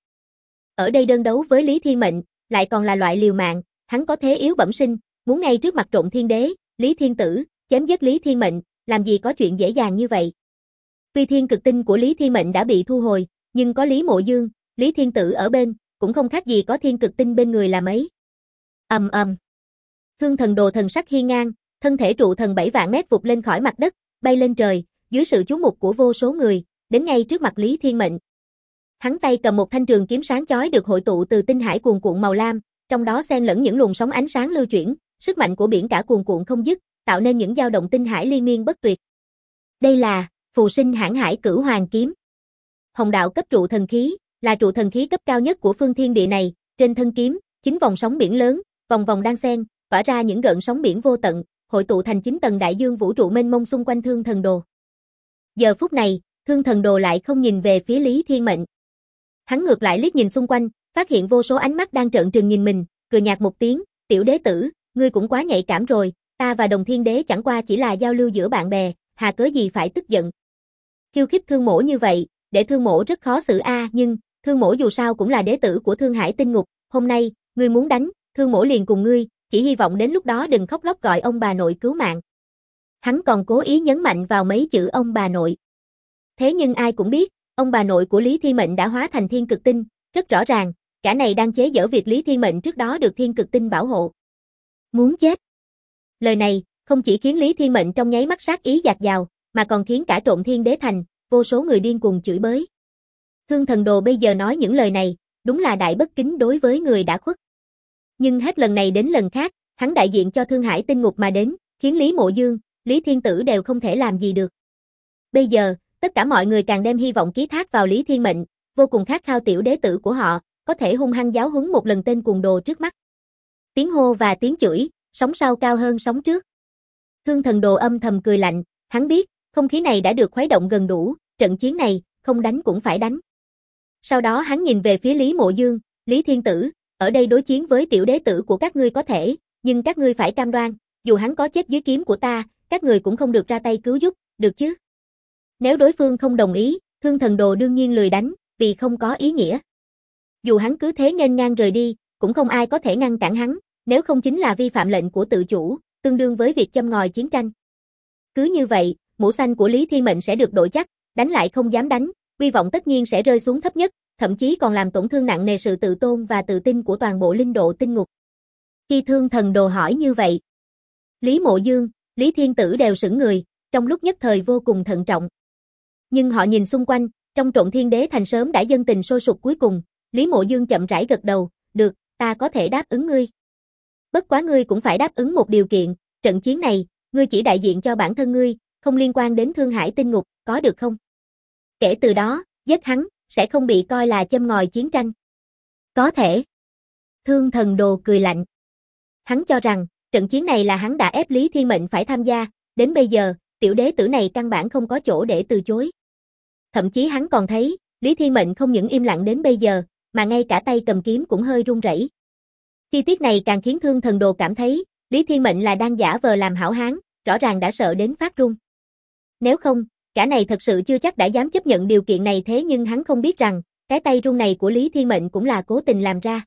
Ở đây đơn đấu với Lý Thiên Mệnh, lại còn là loại liều mạng, hắn có thế yếu bẩm sinh, muốn ngay trước mặt Trộm Thiên Đế, Lý Thiên Tử, chém giết Lý Thiên Mệnh, làm gì có chuyện dễ dàng như vậy. Tuy thiên cực tinh của Lý Thiên Mệnh đã bị thu hồi, nhưng có Lý Mộ Dương, Lý Thiên Tử ở bên, cũng không khác gì có thiên cực tinh bên người là mấy. Ầm ầm. Thương Thần Đồ thần sắc hiên ngang, thân thể trụ thần 7 vạn mét vụt lên khỏi mặt đất, bay lên trời, dưới sự chú mục của vô số người, đến ngay trước mặt Lý Thiên Mệnh. Hắn tay cầm một thanh trường kiếm sáng chói được hội tụ từ tinh hải cuồn cuộn màu lam, trong đó xen lẫn những luồng sóng ánh sáng lưu chuyển, sức mạnh của biển cả cuồn cuộn không dứt, tạo nên những dao động tinh hải liên miên bất tuyệt. Đây là Phù Sinh Hãn Hải Cửu Hoàng Kiếm. Hồng đạo cấp trụ thần khí, là trụ thần khí cấp cao nhất của phương thiên địa này, trên thân kiếm, 9 vòng sóng biển lớn, vòng vòng đan xen, tỏa ra những gợn sóng biển vô tận, hội tụ thành 9 tầng đại dương vũ trụ mênh mông xung quanh Thương Thần Đồ. Giờ phút này, Thương Thần Đồ lại không nhìn về phía Lý Thiên Mệnh. Hắn ngược lại liếc nhìn xung quanh, phát hiện vô số ánh mắt đang trợn trừng nhìn mình, cười nhạt một tiếng, "Tiểu đế tử, ngươi cũng quá nhạy cảm rồi, ta và Đồng Thiên Đế chẳng qua chỉ là giao lưu giữa bạn bè, hà cớ gì phải tức giận. Khiêu khích Thương mỗ như vậy, để Thương mỗ rất khó xử a, nhưng Thương mỗ dù sao cũng là đế tử của Thương Hải Tinh Ngục, hôm nay, ngươi muốn đánh, Thương mỗ liền cùng ngươi, chỉ hy vọng đến lúc đó đừng khóc lóc gọi ông bà nội cứu mạng." Hắn còn cố ý nhấn mạnh vào mấy chữ ông bà nội. Thế nhưng ai cũng biết, ông bà nội của Lý Thiên Mệnh đã hóa thành thiên cực tinh, rất rõ ràng, cả này đang chế giễu việc Lý Thiên Mệnh trước đó được thiên cực tinh bảo hộ. Muốn chết. Lời này, không chỉ khiến Lý Thiên Mệnh trong nháy mắt sát ý dạt dào, mà còn khiến cả Trộm Thiên Đế Thành, vô số người điên cuồng chửi bới. Thương Thần Đồ bây giờ nói những lời này, đúng là đại bất kính đối với người đã khuất. Nhưng hết lần này đến lần khác, hắn đại diện cho Thương Hải Tinh Ngục mà đến, khiến Lý Mộ Dương, Lý Thiên Tử đều không thể làm gì được. Bây giờ, tất cả mọi người càng đem hy vọng ký thác vào Lý Thiên Mệnh, vô cùng khát khao tiểu đế tử của họ, có thể hung hăng giáo huấn một lần tên cuồng đồ trước mắt. Tiếng hô và tiếng chửi, sóng sau cao hơn sóng trước. Thương Thần Đồ âm thầm cười lạnh, hắn biết, không khí này đã được khuấy động gần đủ, trận chiến này, không đánh cũng phải đánh. Sau đó hắn nhìn về phía Lý Mộ Dương, Lý Thiên Tử, ở đây đối chiến với tiểu đế tử của các ngươi có thể, nhưng các ngươi phải cam đoan, dù hắn có chết dưới kiếm của ta, các người cũng không được ra tay cứu giúp, được chứ? Nếu đối phương không đồng ý, Thương Thần Đồ đương nhiên lười đánh, vì không có ý nghĩa. Dù hắn cứ thế nghênh ngang rời đi, cũng không ai có thể ngăn cản hắn, nếu không chính là vi phạm lệnh của tự chủ, tương đương với việc châm ngòi chiến tranh. Cứ như vậy, mũ xanh của Lý Thiên Mệnh sẽ được đổi chắc, đánh lại không dám đánh, uy vọng tất nhiên sẽ rơi xuống thấp nhất, thậm chí còn làm tổn thương nặng nề sự tự tôn và tự tin của toàn bộ linh độ tinh ngục. Khi Thương Thần Đồ hỏi như vậy, Lý Mộ Dương, Lý Thiên Tử đều sững người, trong lúc nhất thời vô cùng thận trọng. Nhưng họ nhìn xung quanh, trong Trộm Thiên Đế Thành sớm đã dân tình sôi sục cuối cùng, Lý Mộ Dương chậm rãi gật đầu, được, ta có thể đáp ứng ngươi. Bất quá ngươi cũng phải đáp ứng một điều kiện, trận chiến này, ngươi chỉ đại diện cho bản thân ngươi, không liên quan đến Thương Hải Tinh Ngục, có được không? Kể từ đó, giết hắn, sẽ không bị coi là châm ngòi chiến tranh. Có thể. Thương Thần Đồ cười lạnh. Hắn cho rằng, trận chiến này là hắn đã ép Lý Thiên Mệnh phải tham gia, đến bây giờ, tiểu đế tử này căn bản không có chỗ để từ chối. Thậm chí hắn còn thấy, Lý Thiên Mệnh không những im lặng đến bây giờ, mà ngay cả tay cầm kiếm cũng hơi run rẩy. Chi tiết này càng khiến Thương Thần Đồ cảm thấy, Lý Thiên Mệnh là đang giả vờ làm hảo hán, rõ ràng đã sợ đến phát run. Nếu không, cả này thật sự chưa chắc đã dám chấp nhận điều kiện này, thế nhưng hắn không biết rằng, cái tay run này của Lý Thiên Mệnh cũng là cố tình làm ra.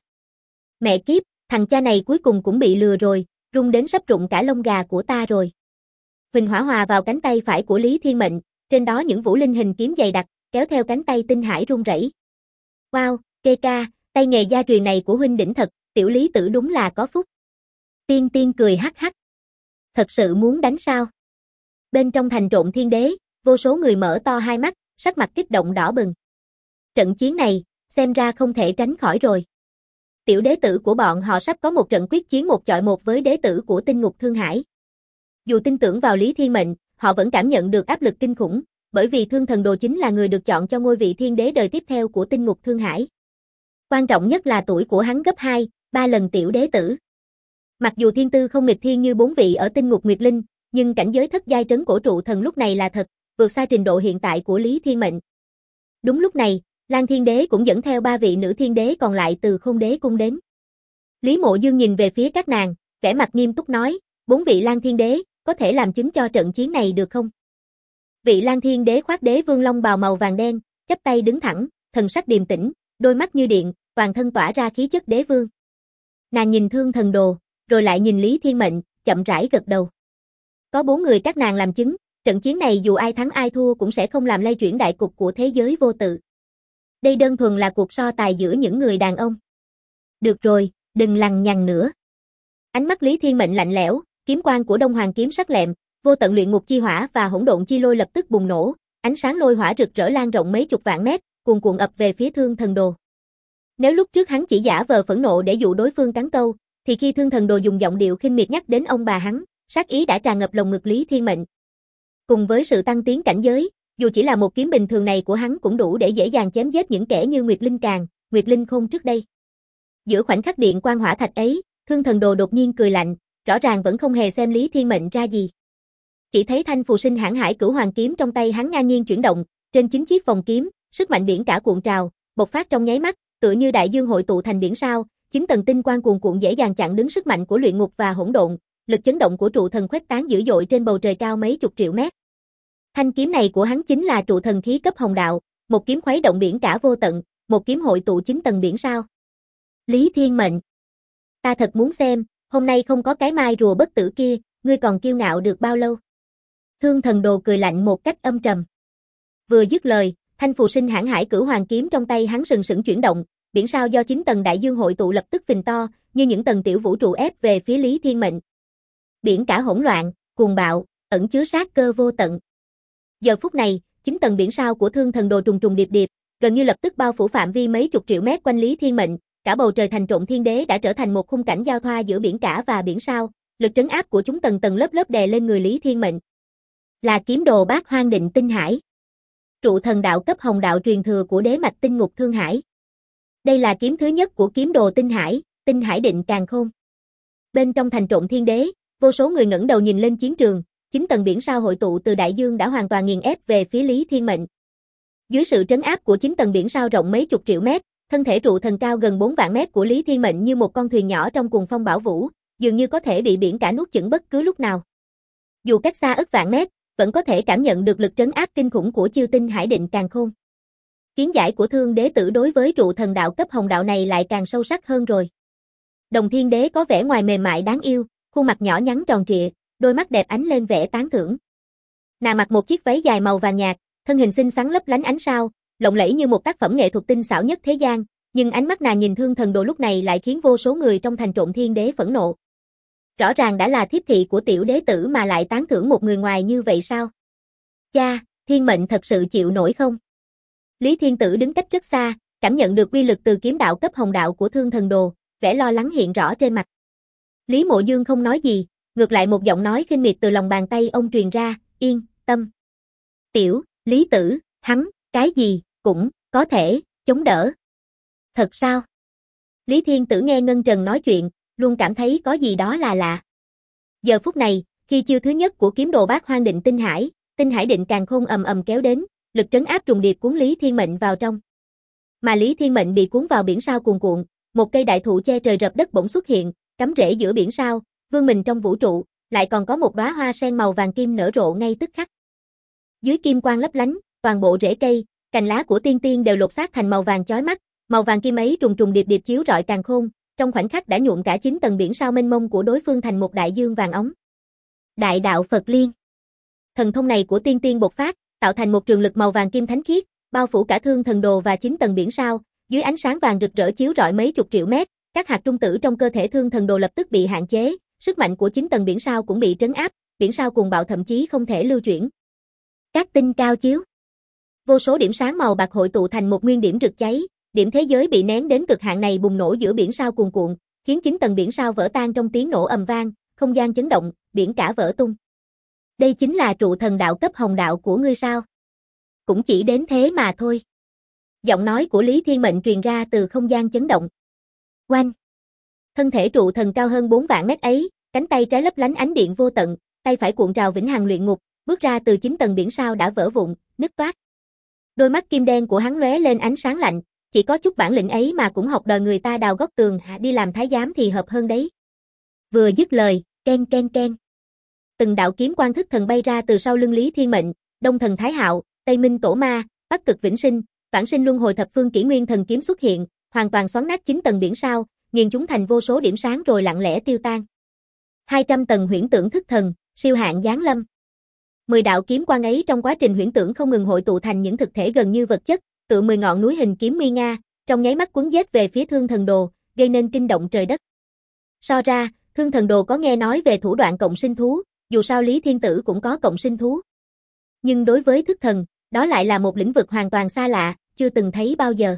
Mẹ kiếp, thằng cha này cuối cùng cũng bị lừa rồi, run đến sắp rụng cả lông gà của ta rồi. Huỳnh hỏa hòa vào cánh tay phải của Lý Thiên Mệnh, trên đó những vũ linh hình kiếm dày đặc, kéo theo cánh tay tinh hải run rẩy. Wow, kê ca, tay nghề gia truyền này của huynh đỉnh thật, tiểu Lý Tử đúng là có phúc. Tiên Tiên cười hắc hắc. Thật sự muốn đánh sao? Bên trong thành Trộm Thiên Đế, vô số người mở to hai mắt, sắc mặt kích động đỏ bừng. Trận chiến này, xem ra không thể tránh khỏi rồi. Tiểu đế tử của bọn họ sắp có một trận quyết chiến 1-1 với đế tử của tinh ngục Thương Hải. Dù tin tưởng vào Lý Thiên Mệnh, họ vẫn cảm nhận được áp lực kinh khủng, bởi vì Thương Thần Đồ chính là người được chọn cho ngôi vị thiên đế đời tiếp theo của tinh ngục Thương Hải. Quan trọng nhất là tuổi của hắn gấp 2, 3 lần tiểu đế tử. Mặc dù thiên tư không nghịch thiên như 4 vị ở tinh ngục Nguyệt Linh, nhưng cảnh giới thất giai trấn cổ trụ thần lúc này là thật, vượt xa trình độ hiện tại của Lý Thiên Mệnh. Đúng lúc này, Lan Thiên Đế cũng dẫn theo 3 vị nữ thiên đế còn lại từ Khôn Đế cung đến. Lý Mộ Dương nhìn về phía các nàng, vẻ mặt nghiêm túc nói, 4 vị Lan Thiên Đế, có thể làm chứng cho trận chiến này được không? Vị Lan Thiên Đế khoác đế vương long bào màu vàng đen, chắp tay đứng thẳng, thần sắc điềm tĩnh, đôi mắt như điện, toàn thân tỏa ra khí chất đế vương. Nàng nhìn Thương Thần Đồ, rồi lại nhìn Lý Thiên Mệnh, chậm rãi gật đầu. Có 4 người các nàng làm chứng, trận chiến này dù ai thắng ai thua cũng sẽ không làm lay chuyển đại cục của thế giới vô tự. Đây đơn thuần là cuộc so tài giữa những người đàn ông. Được rồi, đừng lằng nhằng nữa. Ánh mắt Lý Thiên Mệnh lạnh lẽo, kiếm quang của Đông Hoàng kiếm sắc lẹm, vô tận luyện ngục chi hỏa và hỗn độn chi lôi lập tức bùng nổ, ánh sáng lôi hỏa rực rỡ lan rộng mấy chục vạn mét, cuồn cuộn ập về phía Thương Thần Đồ. Nếu lúc trước hắn chỉ giả vờ phẫn nộ để dụ đối phương cắn câu, thì khi Thương Thần Đồ dùng giọng điệu khinh miệt nhắc đến ông bà hắn, sát ý đã tràn ngập lồng ngực Lý Thiên Mệnh. Cùng với sự tăng tiến cảnh giới, dù chỉ là một kiếm bình thường này của hắn cũng đủ để dễ dàng chém giết những kẻ như Nguyệt Linh Càn, Nguyệt Linh Khôn trước đây. Giữa khoảnh khắc điện quang hỏa thạch ấy, Thương Thần Đồ đột nhiên cười lạnh, rõ ràng vẫn không hề xem Lý Thiên Mệnh ra gì. Chỉ thấy thanh phù sinh hãn hải cửu hoàng kiếm trong tay hắn ngang nhiên chuyển động, trên 9 chiếc vòng kiếm, sức mạnh biển cả cuộn trào, bộc phát trong nháy mắt, tựa như đại dương hội tụ thành biển sao, 9 tầng tinh quang cuồn cuộn dễ dàng chặn đứng sức mạnh của luyện ngục và hỗn độn, lực chấn động của trụ thần khuếch tán dữ dội trên bầu trời cao mấy chục triệu mét. Thanh kiếm này của hắn chính là trụ thần khí cấp hồng đạo, một kiếm khuấy động biển cả vô tận, một kiếm hội tụ 9 tầng biển sao. Lý Thiên Mệnh, ta thật muốn xem, hôm nay không có cái mai rùa bất tử kia, ngươi còn kiêu ngạo được bao lâu? Thương Thần Đồ cười lạnh một cách âm trầm. Vừa dứt lời, thanh phù sinh hãn hải cửu hoàng kiếm trong tay hắn sừng sững chuyển động, biển sao do 9 tầng đại dương hội tụ lập tức phình to, như những tầng tiểu vũ trụ ép về phía Lý Thiên Mệnh. Biển cả hỗn loạn, cuồng bạo, ẩn chứa sát cơ vô tận. Giờ phút này, 9 tầng biển sao của Thương Thần Đồ trùng trùng điệp điệp, gần như lập tức bao phủ phạm vi mấy chục triệu mét quanh Lý Thiên Mệnh, cả bầu trời thành trộn thiên đế đã trở thành một khung cảnh giao thoa giữa biển cả và biển sao, lực trấn áp của chúng tầng tầng lớp lớp đè lên người Lý Thiên Mệnh. Là kiếm đồ Bát Hoang Định Tinh Hải. Trụ thần đạo cấp hồng đạo truyền thừa của đế mạch Tinh Ngục Thương Hải. Đây là kiếm thứ nhất của kiếm đồ Tinh Hải Định Càn Khôn. Bên trong thành trộn thiên đế, vô số người ngẩng đầu nhìn lên chiến trường, 9 tầng biển sao hội tụ từ đại dương đã hoàn toàn nghiền ép về phía Lý Thiên Mệnh. Dưới sự trấn áp của 9 tầng biển sao rộng mấy chục triệu mét, thân thể trụ thần cao gần 4 vạn mét của Lý Thiên Mệnh như một con thuyền nhỏ trong cuồng phong bão vũ, dường như có thể bị biển cả nuốt chửng bất cứ lúc nào. Dù cách xa ức vạn mét, vẫn có thể cảm nhận được lực trấn áp kinh khủng của chiêu Tinh Hải Định Càn Khôn. Kiến giải của Thương Đế Tử đối với trụ thần đạo cấp hồng đạo này lại càng sâu sắc hơn rồi. Đồng Thiên Đế có vẻ ngoài mềm mại đáng yêu, khuôn mặt nhỏ nhắn tròn trịa, đôi mắt đẹp ánh lên vẻ tán thưởng. Nàng mặc một chiếc váy dài màu vàng nhạt, thân hình xinh xắn lấp lánh ánh sao, lộng lẫy như một tác phẩm nghệ thuật tinh xảo nhất thế gian, nhưng ánh mắt nàng nhìn Thương Thần Đồ lúc này lại khiến vô số người trong thành trộn thiên đế phẫn nộ. Rõ ràng đã là thiếp thị của tiểu đế tử mà lại tán thưởng một người ngoài như vậy sao? Cha, Thiên Mệnh thật sự chịu nổi không? Lý Thiên Tử đứng cách rất xa, cảm nhận được uy lực từ kiếm đạo cấp hồng đạo của Thương Thần Đồ, vẻ lo lắng hiện rõ trên mặt. Lý Mộ Dương không nói gì, ngược lại một giọng nói khinh miệt từ lòng bàn tay ông truyền ra, yên tâm. Tiểu, Lý Tử, hắn, cái gì, cũng, có thể, chống đỡ. Thật sao? Lý Thiên Tử nghe Ngân Trần nói chuyện, luôn cảm thấy có gì đó là lạ. Giờ phút này, khi chiêu thứ nhất của kiếm đồ Bát Hoang Định Tinh Hải Định Càn Khôn ầm ầm kéo đến, lực trấn áp trùng điệp cuốn Lý Thiên Mệnh vào trong. Mà Lý Thiên Mệnh bị cuốn vào biển sao cuồn cuộn, một cây đại thụ che trời rập đất bỗng xuất hiện, cắm rễ giữa biển sao, vươn mình trong vũ trụ, lại còn có một đóa hoa sen màu vàng kim nở rộ ngay tức khắc. Dưới kim quang lấp lánh, toàn bộ rễ cây, cành lá của tiên tiên đều lột xác thành màu vàng chói mắt, màu vàng kim ấy trùng trùng điệp điệp chiếu rọi càn khôn, trong khoảnh khắc đã nhuộm cả 9 tầng biển sao mênh mông của đối phương thành một đại dương vàng óng. Đại đạo Phật Liên. Thần thông này của tiên tiên bộc phát, tạo thành một trường lực màu vàng kim thánh khiết, bao phủ cả Thương Thần Đồ và 9 tầng biển sao, dưới ánh sáng vàng rực rỡ chiếu rọi mấy chục triệu mét, các hạt trung tử trong cơ thể Thương Thần Đồ lập tức bị hạn chế, sức mạnh của 9 tầng biển sao cũng bị trấn áp, biển sao cuồng bạo thậm chí không thể lưu chuyển. Các tinh cao chiếu. Vô số điểm sáng màu bạc hội tụ thành một nguyên điểm rực cháy, điểm thế giới bị nén đến cực hạn này bùng nổ giữa biển sao cuồn cuộn, khiến 9 tầng biển sao vỡ tan trong tiếng nổ ầm vang, không gian chấn động, biển cả vỡ tung. Đây chính là trụ thần đạo cấp hồng đạo của ngươi sao? Cũng chỉ đến thế mà thôi. Giọng nói của Lý Thiên Mệnh truyền ra từ không gian chấn động. Oanh! Thân thể trụ thần cao hơn 4 vạn mét ấy, cánh tay trái lấp lánh ánh điện vô tận, tay phải cuộn trào vĩnh hằng luyện ngục, bước ra từ 9 tầng biển sao đã vỡ vụn, nứt toác. Đôi mắt kim đen của hắn lóe lên ánh sáng lạnh, chỉ có chút bản lĩnh ấy mà cũng học đòi người ta đào góc tường đi làm thái giám thì hợp hơn đấy. Vừa dứt lời, ken ken ken. Từng đạo kiếm quang thức thần bay ra từ sau lưng Lý Thiên Mệnh, Đông Thần Thái Hạo, Tây Minh Tổ Ma, Bắc Cực Vĩnh Sinh, Vãng Sinh Luân Hồi Thập Phương Kỷ Nguyên Thần kiếm xuất hiện, hoàn toàn xoắn nát 9 tầng biển sao, nghiền chúng thành vô số điểm sáng rồi lặng lẽ tiêu tan. 200 tầng huyễn tưởng thức thần, siêu hạn giáng lâm. 10 đạo kiếm quang ấy trong quá trình huyễn tưởng không ngừng hội tụ thành những thực thể gần như vật chất, tựa 10 ngọn núi hình kiếm nguy nga, trong nháy mắt cuốn giết về phía Thương Thần Đồ, gây nên kinh động trời đất. So ra, Thương Thần Đồ có nghe nói về thủ đoạn cộng sinh thú, dù sao Lý Thiên Tử cũng có cộng sinh thú. Nhưng đối với thức thần, đó lại là một lĩnh vực hoàn toàn xa lạ, chưa từng thấy bao giờ.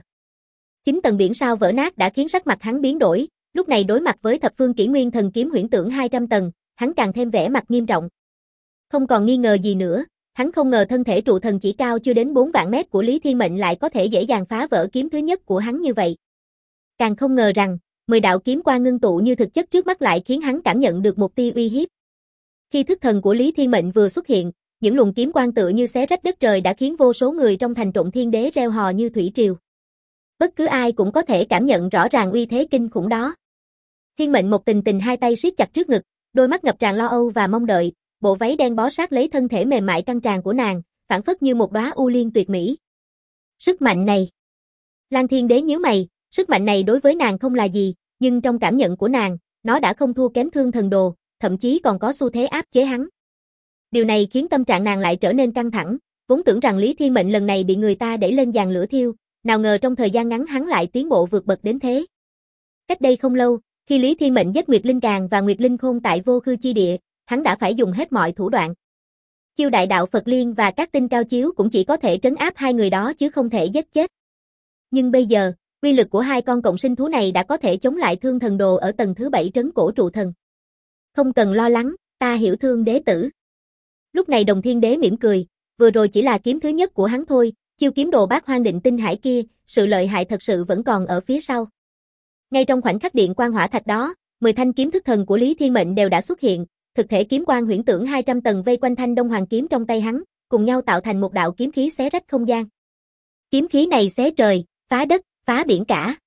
9 tầng biển sao vỡ nát đã khiến sắc mặt hắn biến đổi, lúc này đối mặt với Thập Phương Kỷ Nguyên Thần kiếm huyễn tưởng 200 tầng, hắn càng thêm vẻ mặt nghiêm trọng. Không còn nghi ngờ gì nữa, hắn không ngờ thân thể trụ thần chỉ cao chưa đến 4 vạn mét của Lý Thiên Mệnh lại có thể dễ dàng phá vỡ kiếm thứ nhất của hắn như vậy. Càng không ngờ rằng, 10 đạo kiếm quang ngưng tụ như thực chất trước mắt lại khiến hắn cảm nhận được một tia uy hiếp. Khi thức thần của Lý Thiên Mệnh vừa xuất hiện, những luồng kiếm quang tựa như xé rách đất trời đã khiến vô số người trong thành trộn thiên đế reo hò như thủy triều. Bất cứ ai cũng có thể cảm nhận rõ ràng uy thế kinh khủng đó. Thiên Mệnh một tình tình hai tay siết chặt trước ngực, đôi mắt ngập tràn lo âu và mong đợi, bộ váy đen bó sát lấy thân thể mềm mại căng tràn của nàng, phảng phất như một đóa u liên tuyệt mỹ. Sức mạnh này. Lan Thiên Đế nhíu mày, sức mạnh này đối với nàng không là gì, nhưng trong cảm nhận của nàng, nó đã không thua kém Thương Thần Đồ, thậm chí còn có xu thế áp chế hắn. Điều này khiến tâm trạng nàng lại trở nên căng thẳng, vốn tưởng rằng Lý Thiên Mệnh lần này bị người ta đẩy lên giàn lửa thiêu, nào ngờ trong thời gian ngắn hắn lại tiến bộ vượt bậc đến thế. Cách đây không lâu, khi Lý Thiên Mệnh giết Nguyệt Linh Càng và Nguyệt Linh Khôn tại Vô Khư Chi Địa, hắn đã phải dùng hết mọi thủ đoạn. Chiêu Đại Đạo Phật Liên và các tinh cao chiếu cũng chỉ có thể trấn áp hai người đó chứ không thể giết chết. Nhưng bây giờ, uy lực của hai con cộng sinh thú này đã có thể chống lại Thương Thần Đồ ở tầng thứ 7 trấn cổ trụ thần. Không cần lo lắng, ta hiểu Thương đế tử. Lúc này Đồng Thiên Đế mỉm cười, vừa rồi chỉ là kiếm thứ nhất của hắn thôi, chiêu kiếm đồ Bát Hoang Định Tinh Hải kia, sự lợi hại thật sự vẫn còn ở phía sau. Ngay trong khoảnh khắc điện quang hỏa thạch đó, 10 thanh kiếm thức thần của Lý Thiên Mệnh đều đã xuất hiện, thực thể kiếm quang huyễn tưởng 200 tầng vây quanh thanh Đông Hoàng kiếm trong tay hắn, cùng nhau tạo thành một đạo kiếm khí xé rách không gian. Kiếm khí này xé trời, phá đất, phá biển cả.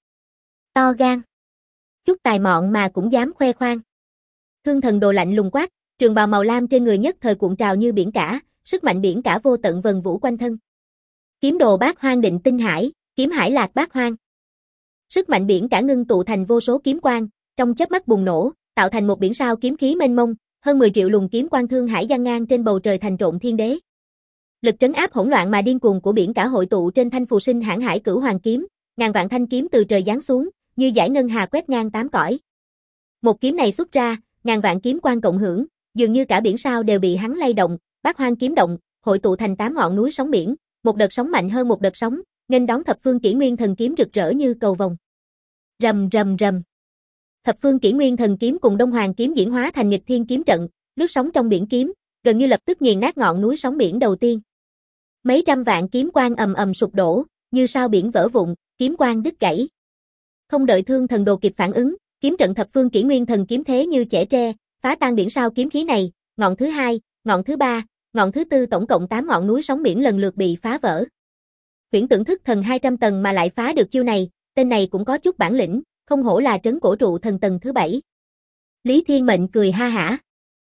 To gan. Chút tài mọn mà cũng dám khoe khoang. Thương Thần Đồ lạnh lùng quát, trường bào màu lam trên người nhất thời cuộn trào như biển cả, sức mạnh biển cả vô tận vần vũ quanh thân. Kiếm đồ Bát Hoang Định Tinh Hải, kiếm hải lạc bát hoang. Sức mạnh biển cả ngưng tụ thành vô số kiếm quang, trong chớp mắt bùng nổ, tạo thành một biển sao kiếm khí mênh mông, hơn 10 triệu luồng kiếm quang thương hải giăng ngang trên bầu trời thành trộn thiên đế. Lực trấn áp hỗn loạn mà điên cuồng của biển cả hội tụ trên thanh phù sinh hãn hải cửu hoàng kiếm, ngàn vạn thanh kiếm từ trời giáng xuống, như dải ngân hà quét ngang tám cõi. Một kiếm này xuất ra, ngàn vạn kiếm quang cộng hưởng, dường như cả biển sao đều bị hắn lay động, Bát Hoang kiếm động, hội tụ thành 8 ngọn núi sóng biển, một đợt sóng mạnh hơn một đợt sóng, nghênh đón thập phương kỷ nguyên thần kiếm rực rỡ như cầu vồng. Rầm rầm rầm. Thập phương kỷ nguyên thần kiếm cùng Đông Hoàng kiếm diễn hóa thành nghịch thiên kiếm trận, lướt sóng trong biển kiếm, gần như lập tức nghiền nát ngọn núi sóng biển đầu tiên. Mấy trăm vạn kiếm quang ầm ầm sụp đổ, như sao biển vỡ vụn, kiếm quang đứt gãy. Không đợi Thương Thần Đồ kịp phản ứng, kiếm trận thập phương kỷ nguyên thần kiếm thế như chẻ tre, phá tan biển sao kiếm khí này, ngọn thứ hai, ngọn thứ ba, ngọn thứ tư tổng cộng 8 ngọn núi sóng biển lần lượt bị phá vỡ. Huyễn tưởng thức thần 200 tầng mà lại phá được chiêu này, tên này cũng có chút bản lĩnh, không hổ là trấn cổ trụ thần tầng thứ 7. Lý Thiên Mệnh cười ha hả.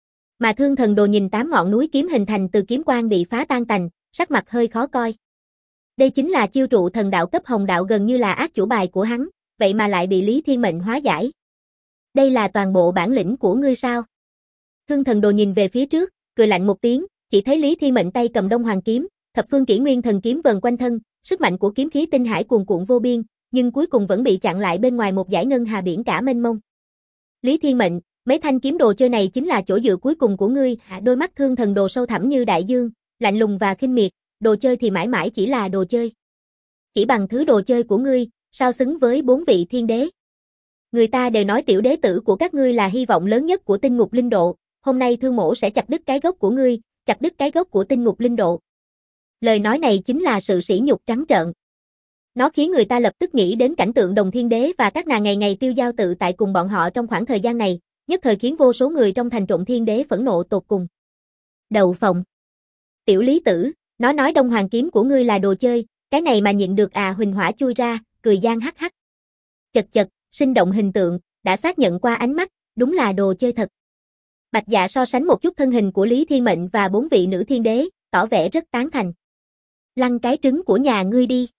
Mà Thương Thần Đồ nhìn 8 ngọn núi kiếm hình thành từ kiếm quang bị phá tan tành, sắc mặt hơi khó coi. Đây chính là chiêu trụ thần đạo cấp hồng đạo gần như là ác chủ bài của hắn, vậy mà lại bị Lý Thiên Mệnh hóa giải. Đây là toàn bộ bản lĩnh của ngươi sao? Thương Thần Đồ nhìn về phía trước, cười lạnh một tiếng, chỉ thấy Lý Thiên Mệnh tay cầm Đông Hoàng kiếm, thập phương kỷ nguyên thần kiếm vờn quanh thân, sức mạnh của kiếm khí tinh hải cuồn cuộn vô biên, nhưng cuối cùng vẫn bị chặn lại bên ngoài một dải ngân hà biển cả mênh mông. Lý Thiên Mệnh, mấy thanh kiếm đồ chơi này chính là chỗ dựa cuối cùng của ngươi. Đôi mắt Thương Thần Đồ sâu thẳm như đại dương, lạnh lùng và khinh miệt, đồ chơi thì mãi mãi chỉ là đồ chơi. Chỉ bằng thứ đồ chơi của ngươi, sao xứng với 4 vị thiên đế? Người ta đều nói tiểu đế tử của các ngươi là hy vọng lớn nhất của tinh ngục linh độ, hôm nay Thương mỗ sẽ chặt đứt cái gốc của ngươi, chặt đứt cái gốc của tinh ngục linh độ. Lời nói này chính là sự sỉ nhục trắng trợn. Nó khiến người ta lập tức nghĩ đến cảnh tượng Đồng Thiên Đế và các nàng ngày ngày tiêu dao tự tại cùng bọn họ trong khoảng thời gian này, nhất thời khiến vô số người trong thành Trộn Thiên Đế phẫn nộ tột cùng. Đậu phộng. Tiểu Lý Tử, nó nói Đông Hoàng kiếm của ngươi là đồ chơi, cái này mà nhịn được à? Huỳnh Hỏa chui ra, cười gian hắc hắc. Chật chật, sinh động hình tượng, đã xác nhận qua ánh mắt, đúng là đồ chơi thật. Bạch Dạ so sánh một chút thân hình của Lý Thiên Mệnh và 4 vị nữ thiên đế, tỏ vẻ rất tán thành. Lăn cái trứng của nhà ngươi đi.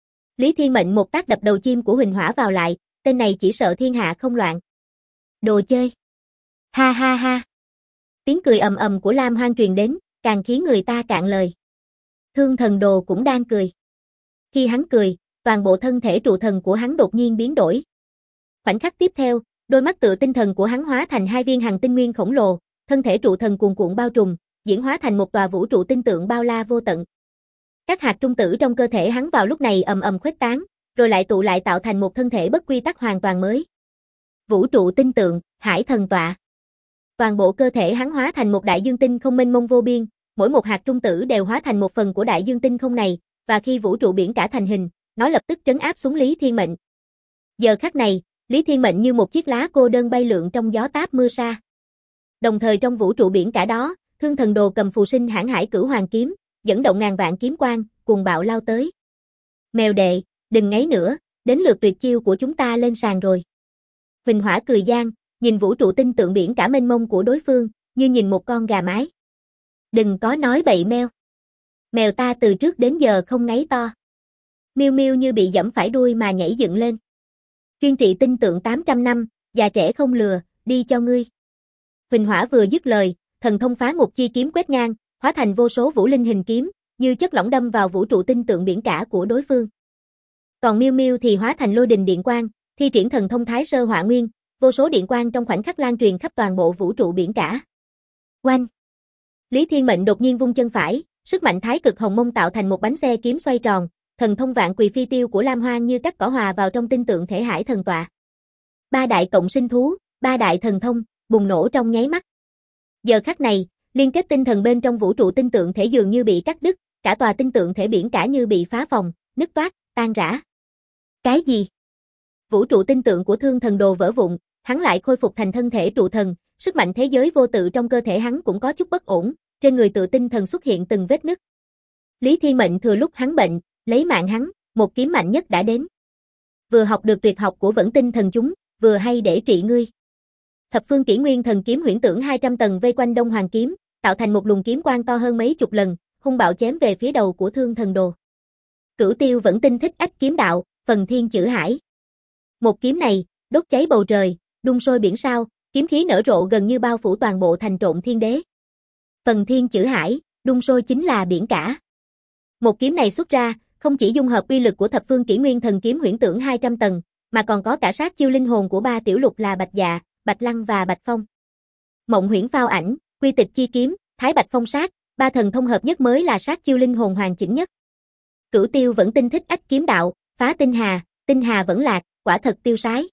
Lý Thiên Mệnh một tác đập đầu chim của Huỳnh Hỏa vào lại, tên này chỉ sợ thiên hạ không loạn. Đồ chơi. Ha ha ha. Tiếng cười ầm ầm của Lam Hoang truyền đến, càng khiến người ta cạn lời. Thương Thần Đồ cũng đang cười. Khi hắn cười, toàn bộ thân thể trụ thần của hắn đột nhiên biến đổi. Khoảnh khắc tiếp theo, đôi mắt tựa tinh thần của hắn hóa thành 2 viên hằng tinh nguyên khổng lồ, thân thể trụ thần cuồn cuộn bao trùm, diễn hóa thành một tòa vũ trụ tinh tượng bao la vô tận. Các hạt trung tử trong cơ thể hắn vào lúc này ầm ầm khuếch tán, rồi lại tụ lại tạo thành một thân thể bất quy tắc hoàn toàn mới. Vũ trụ tinh tượng, Hải Thần Tọa. Toàn bộ cơ thể hắn hóa thành một đại dương tinh không mênh mông vô biên, mỗi một hạt trung tử đều hóa thành một phần của đại dương tinh không này, và khi vũ trụ biển cả thành hình, nó lập tức trấn áp xuống Lý Thiên Mệnh. Giờ khắc này, Lý Thiên Mệnh như một chiếc lá cô đơn bay lượn trong gió táp mưa sa. Đồng thời trong vũ trụ biển cả đó, Thương Thần Đồ cầm phù sinh hãn hải cửu hoàng kiếm, dẫn động ngàn vạn kiếm quang, cuồng bạo lao tới. Mèo đệ, đừng ngáy nữa, đến lượt tuyệt chiêu của chúng ta lên sàn rồi. Huỳnh Hỏa cười gian, nhìn vũ trụ tinh tượng biển cả mênh mông của đối phương, như nhìn một con gà mái. Đừng có nói bậy meo. Mèo ta từ trước đến giờ không ngáy to. Miêu Miêu như bị giẫm phải đuôi mà nhảy dựng lên. Chuyên trị tinh tượng 800 năm, già trẻ không lừa, đi cho ngươi. Huỳnh Hỏa vừa dứt lời, thần thông phá ngục chi kiếm quét ngang, hóa thành vô số vũ linh hình kiếm, như chất lỏng đâm vào vũ trụ tinh tượng biển cả của đối phương. Còn Miêu Miêu thì hóa thành lôi đình điện quang, thi triển thần thông Thái Sơ Hỏa Nguyên, vô số điện quang trong khoảnh khắc lan truyền khắp toàn bộ vũ trụ biển cả. Oanh! Lý Thiên Mệnh đột nhiên vung chân phải, sức mạnh Thái Cực Hồng Mông tạo thành một bánh xe kiếm xoay tròn, thần thông Vạn Quỳ Phi Tiêu của Lam Hoang như cắt cỏ hòa vào trong tinh tượng thể hải thần tọa. Ba đại cộng sinh thú, ba đại thần thông, bùng nổ trong nháy mắt. Giờ khắc này, liên kết tinh thần bên trong vũ trụ tinh tượng thể dường như bị cắt đứt, cả tòa tinh tượng thể biển cả như bị phá phòng, nứt toác, tan rã. Cái gì? Vũ trụ tinh tượng của Thương Thần Đồ vỡ vụn, hắn lại khôi phục thành thân thể trụ thần, sức mạnh thế giới vô tự trong cơ thể hắn cũng có chút bất ổn, trên người tự tinh thần xuất hiện từng vết nứt. Lý Thiên Mệnh thừa lúc hắn bệnh, lấy mạng hắn, một kiếm mạnh nhất đã đến. Vừa học được tuyệt học của Vẫn Tinh Thần chúng, vừa hay để trị ngươi. Thập Phương Kỷ Nguyên Thần Kiếm huyễn tưởng 200 tầng vây quanh Đông Hoàng kiếm, tạo thành một luồng kiếm quang to hơn mấy chục lần, hung bạo chém về phía đầu của Thương Thần Đồ. Cửu Tiêu Vẫn Tinh Thích Ách kiếm đạo, phần thiên chữ hải. Một kiếm này, đốt cháy bầu trời, đun sôi biển sao, kiếm khí nở rộ gần như bao phủ toàn bộ thành Trộn Thiên Đế. Phần thiên chữ hải, đun sôi chính là biển cả. Một kiếm này xuất ra, không chỉ dung hợp uy lực của Thập Phương Kỷ Nguyên Thần Kiếm huyễn tưởng 200 tầng, mà còn có cả sát chiêu linh hồn của ba tiểu lục là Bạch Dạ, Bạch Lăng và Bạch Phong. Mộng huyễn phao ảnh, quy tịch chi kiếm, Thái Bạch Phong sát, ba thần thông hợp nhất mới là sát chiêu linh hồn hoàn chỉnh nhất. Cửu Tiêu Vẫn Tinh Thích Ách kiếm đạo, phá tinh hà vẫn lạc, quả thật tiêu sái.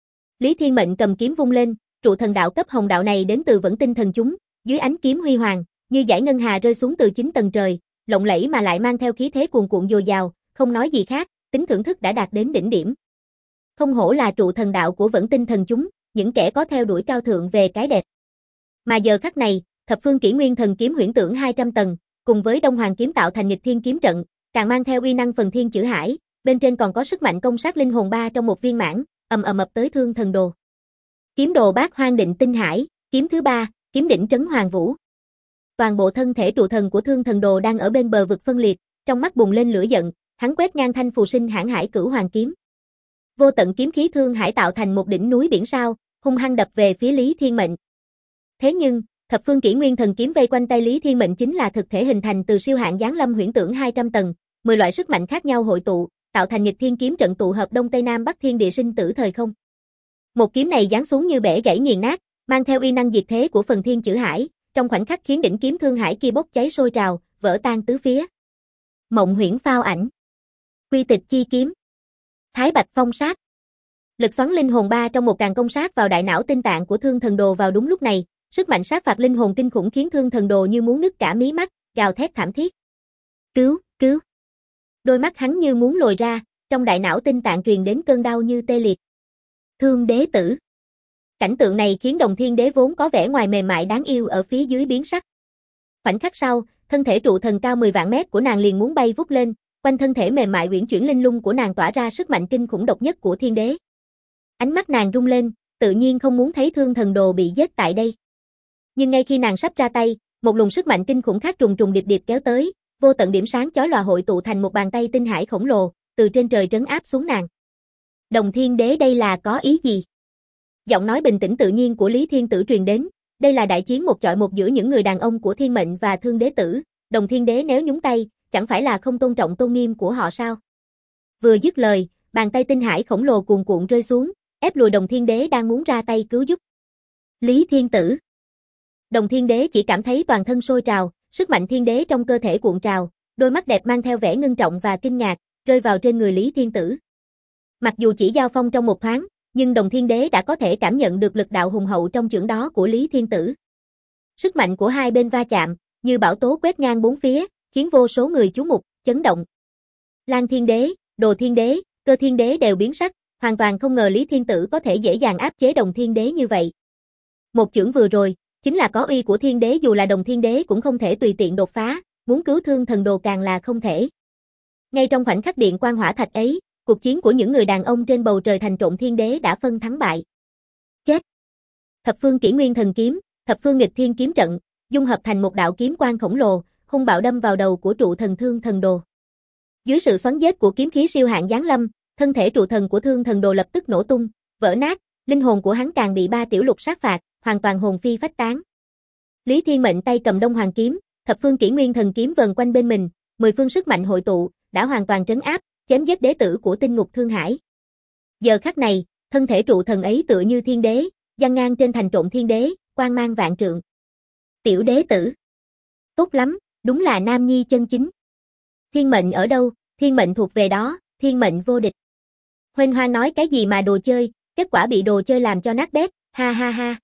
Lý Thiên Mệnh cầm kiếm vung lên, trụ thần đạo cấp hồng đạo này đến từ Vẫn Tinh Thần chúng, dưới ánh kiếm huy hoàng, như dải ngân hà rơi xuống từ 9 tầng trời, lộng lẫy mà lại mang theo khí thế cuồn cuộn dồi dào, không nói gì khác, tính thưởng thức đã đạt đến đỉnh điểm. Không hổ là trụ thần đạo của Vẫn Tinh Thần chúng, những kẻ có theo đuổi cao thượng về cái đẹp. Mà giờ khắc này, Thập Phương Kỷ Nguyên Thần Kiếm huyễn tưởng 200 tầng, cùng với Đông Hoàng kiếm tạo thành nghịch thiên kiếm trận, càng mang theo uy năng phần thiên chữ hải, bên trên còn có sức mạnh công sát linh hồn 3 trong một viên mãn, ầm ầm ập tới Thương Thần Đồ. Kiếm đồ Bát Hoang Định Tinh Hải, kiếm thứ 3, kiếm đỉnh trấn Hoàng Vũ. Toàn bộ thân thể trụ thần của Thương Thần Đồ đang ở bên bờ vực phân liệt, trong mắt bùng lên lửa giận, hắn quét ngang thanh phù sinh hãn hải cửu hoàng kiếm. Vô tận kiếm khí thương hải tạo thành một đỉnh núi biển sao, hung hăng đập về phía Lý Thiên Mệnh. Thế nhưng, Thập Phương Kỷ Nguyên Thần kiếm vây quanh tay Lý Thiên Mệnh chính là thực thể hình thành từ siêu hạn giáng lâm huyễn tưởng 200 tầng, 10 loại sức mạnh khác nhau hội tụ, tạo thành nghịch thiên kiếm trận tụ hợp Đông Tây Nam Bắc thiên địa sinh tử thời không. Một kiếm này giáng xuống như bẻ gãy nghiền nát, mang theo uy năng diệt thế của phần thiên chữ hải, trong khoảnh khắc khiến đỉnh kiếm thương hải kia bốc cháy sôi trào, vỡ tan tứ phía. Mộng huyễn phao ảnh, quy tịch chi kiếm, Thái Bạch Phong sát. Lực xoắn linh hồn 3 trong một tràng công sát vào đại não tinh tạng của Thương Thần Đồ vào đúng lúc này, sức mạnh sát phạt linh hồn kinh khủng khiến Thương Thần Đồ như muốn nứt cả mí mắt, gào thét thảm thiết. Cứu, cứu. Đôi mắt hắn như muốn lồi ra, trong đại não tinh tạng truyền đến cơn đau như tê liệt. Thương Đế tử. Cảnh tượng này khiến Đồng Thiên Đế vốn có vẻ ngoài mềm mại đáng yêu ở phía dưới biến sắc. Khoảnh khắc sau, thân thể trụ thần cao 10 vạn mét của nàng liền muốn bay vút lên, quanh thân thể mềm mại uyển chuyển linh lung của nàng tỏa ra sức mạnh kinh khủng độc nhất của Thiên Đế. Ánh mắt nàng rung lên, tự nhiên không muốn thấy Thương Thần Đồ bị giết tại đây. Nhưng ngay khi nàng sắp ra tay, một luồng sức mạnh kinh khủng khác trùng trùng điệp điệp kéo tới, vô tận điểm sáng chói lòa hội tụ thành một bàn tay tinh hải khổng lồ, từ trên trời trấn áp xuống nàng. Đồng Thiên Đế đây là có ý gì? Giọng nói bình tĩnh tự nhiên của Lý Thiên Tử truyền đến, đây là đại chiến một chọi một giữa những người đàn ông của Thiên Mệnh và Thương Đế Tử, Đồng Thiên Đế nếu nhúng tay, chẳng phải là không tôn trọng tôn nghiêm của họ sao? Vừa dứt lời, bàn tay tinh hải khổng lồ cuồn cuộn rơi xuống, ép lùi Đồng Thiên Đế đang muốn ra tay cứu giúp. Lý Thiên Tử. Đồng Thiên Đế chỉ cảm thấy toàn thân sôi trào, sức mạnh thiên đế trong cơ thể cuộn trào, đôi mắt đẹp mang theo vẻ ngưng trọng và kinh ngạc, rơi vào trên người Lý Thiên Tử. Mặc dù chỉ giao phong trong một thoáng, nhưng Đồng Thiên Đế đã có thể cảm nhận được lực đạo hùng hậu trong chưởng đó của Lý Thiên Tử. Sức mạnh của hai bên va chạm, như bão tố quét ngang bốn phía, khiến vô số người chú mục, chấn động. Lan Thiên Đế, Đồ Thiên Đế, Cơ Thiên Đế đều biến sắc, hoàn toàn không ngờ Lý Thiên Tử có thể dễ dàng áp chế Đồng Thiên Đế như vậy. Một chưởng vừa rồi, chính là có uy của Thiên Đế, dù là Đồng Thiên Đế cũng không thể tùy tiện đột phá, muốn cứu Thương Thần Đồ càng là không thể. Ngay trong khoảnh khắc điện quang hỏa thạch ấy, cuộc chiến của những người đàn ông trên bầu trời thành Trộn Thiên Đế đã phân thắng bại. Chết! Thập Phương Kỷ Nguyên Thần Kiếm, Thập Phương Nghịch Thiên Kiếm Trận, dung hợp thành một đạo kiếm quang khổng lồ, hung bạo đâm vào đầu của trụ thần Thương Thần Đồ. Dưới sự xoắn giết của kiếm khí siêu hạn giáng lâm, thân thể trụ thần của Thương Thần Đồ lập tức nổ tung, vỡ nát, linh hồn của hắn càng bị ba tiểu lục sát phạt, hoàn toàn hồn phi phách tán. Lý Thiên Mệnh tay cầm Đông Hoàng kiếm, thập phương kỷ nguyên thần kiếm vờn quanh bên mình, 10 phương sức mạnh hội tụ, đã hoàn toàn trấn áp, chém giết đế tử của tinh ngục Thương Hải. Giờ khắc này, thân thể trụ thần ấy tựa như thiên đế, giăng ngang trên thành Trộm Thiên Đế, quang mang vạn trượng. Tiểu đế tử. Tốt lắm, đúng là nam nhi chân chính. Thiên mệnh ở đâu, thiên mệnh thuộc về đó, thiên mệnh vô địch. Huênh Hoang nói cái gì mà đồ chơi, kết quả bị đồ chơi làm cho nát bét, ha ha ha.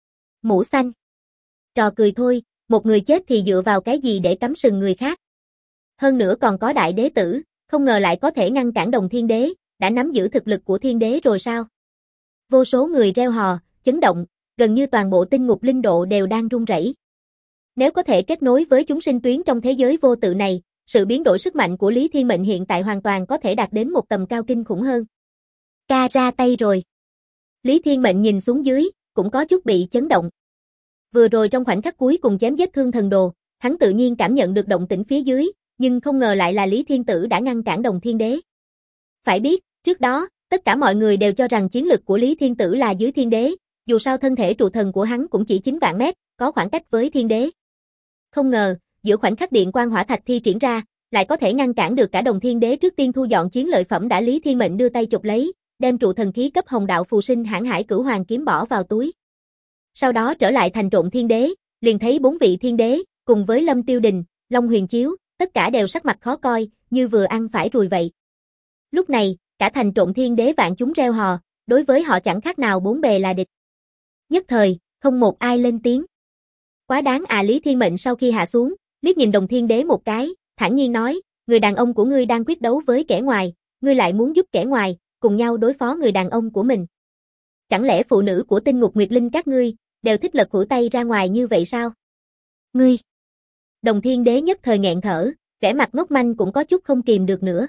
Mũ xanh. Trò cười thôi, một người chết thì dựa vào cái gì để cắm sừng người khác. Hơn nữa còn có đại đế tử, không ngờ lại có thể ngăn cản Đồng Thiên Đế, đã nắm giữ thực lực của thiên đế rồi sao? Vô số người reo hò, chấn động, gần như toàn bộ tinh ngục linh độ đều đang run rẩy. Nếu có thể kết nối với chúng sinh tuyến trong thế giới vô tự này, sự biến đổi sức mạnh của Lý Thiên Mệnh hiện tại hoàn toàn có thể đạt đến một tầm cao kinh khủng hơn. Ca ra tay rồi. Lý Thiên Mệnh nhìn xuống dưới, cũng có chút bị chấn động. Vừa rồi trong khoảnh khắc cuối cùng chém giết Thương Thần Đồ, hắn tự nhiên cảm nhận được động tĩnh phía dưới, nhưng không ngờ lại là Lý Thiên Tử đã ngăn cản Đồng Thiên Đế. Phải biết, trước đó, tất cả mọi người đều cho rằng chiến lực của Lý Thiên Tử là dưới Thiên Đế, dù sao thân thể trụ thần của hắn cũng chỉ 9 vạn mét, có khoảng cách với Thiên Đế. Không ngờ, giữa khoảnh khắc điện quang hỏa thạch thi triển ra, lại có thể ngăn cản được cả Đồng Thiên Đế. Trước tiên thu dọn chiến lợi phẩm đã Lý Thiên Mệnh đưa tay chụp lấy, đem trụ thần khí cấp Hồng Đạo Phù Sinh Hãn Hải Cửu Hoàng kiếm bỏ vào túi. Sau đó trở lại thành Trộm Thiên Đế, liền thấy 4 vị thiên đế, cùng với Lâm Tiêu Đình, Long Huyền Chiếu, tất cả đều sắc mặt khó coi, như vừa ăn phải ruồi vậy. Lúc này, cả thành Trộm Thiên Đế vạn chúng reo hò, đối với họ chẳng khác nào bốn bề là địch. Nhất thời, không một ai lên tiếng. Quá đáng à. Lý Thiên Mệnh sau khi hạ xuống, liếc nhìn Đồng Thiên Đế một cái, thản nhiên nói, người đàn ông của ngươi đang quyết đấu với kẻ ngoài, ngươi lại muốn giúp kẻ ngoài, cùng nhau đối phó người đàn ông của mình. Chẳng lẽ phụ nữ của tinh ngục Nguyệt Linh các ngươi, đều thích lật khuỷu tay ra ngoài như vậy sao? Ngươi! Đồng Thiên Đế nhất thời nghẹn thở, vẻ mặt ngốc manh cũng có chút không kìm được nữa.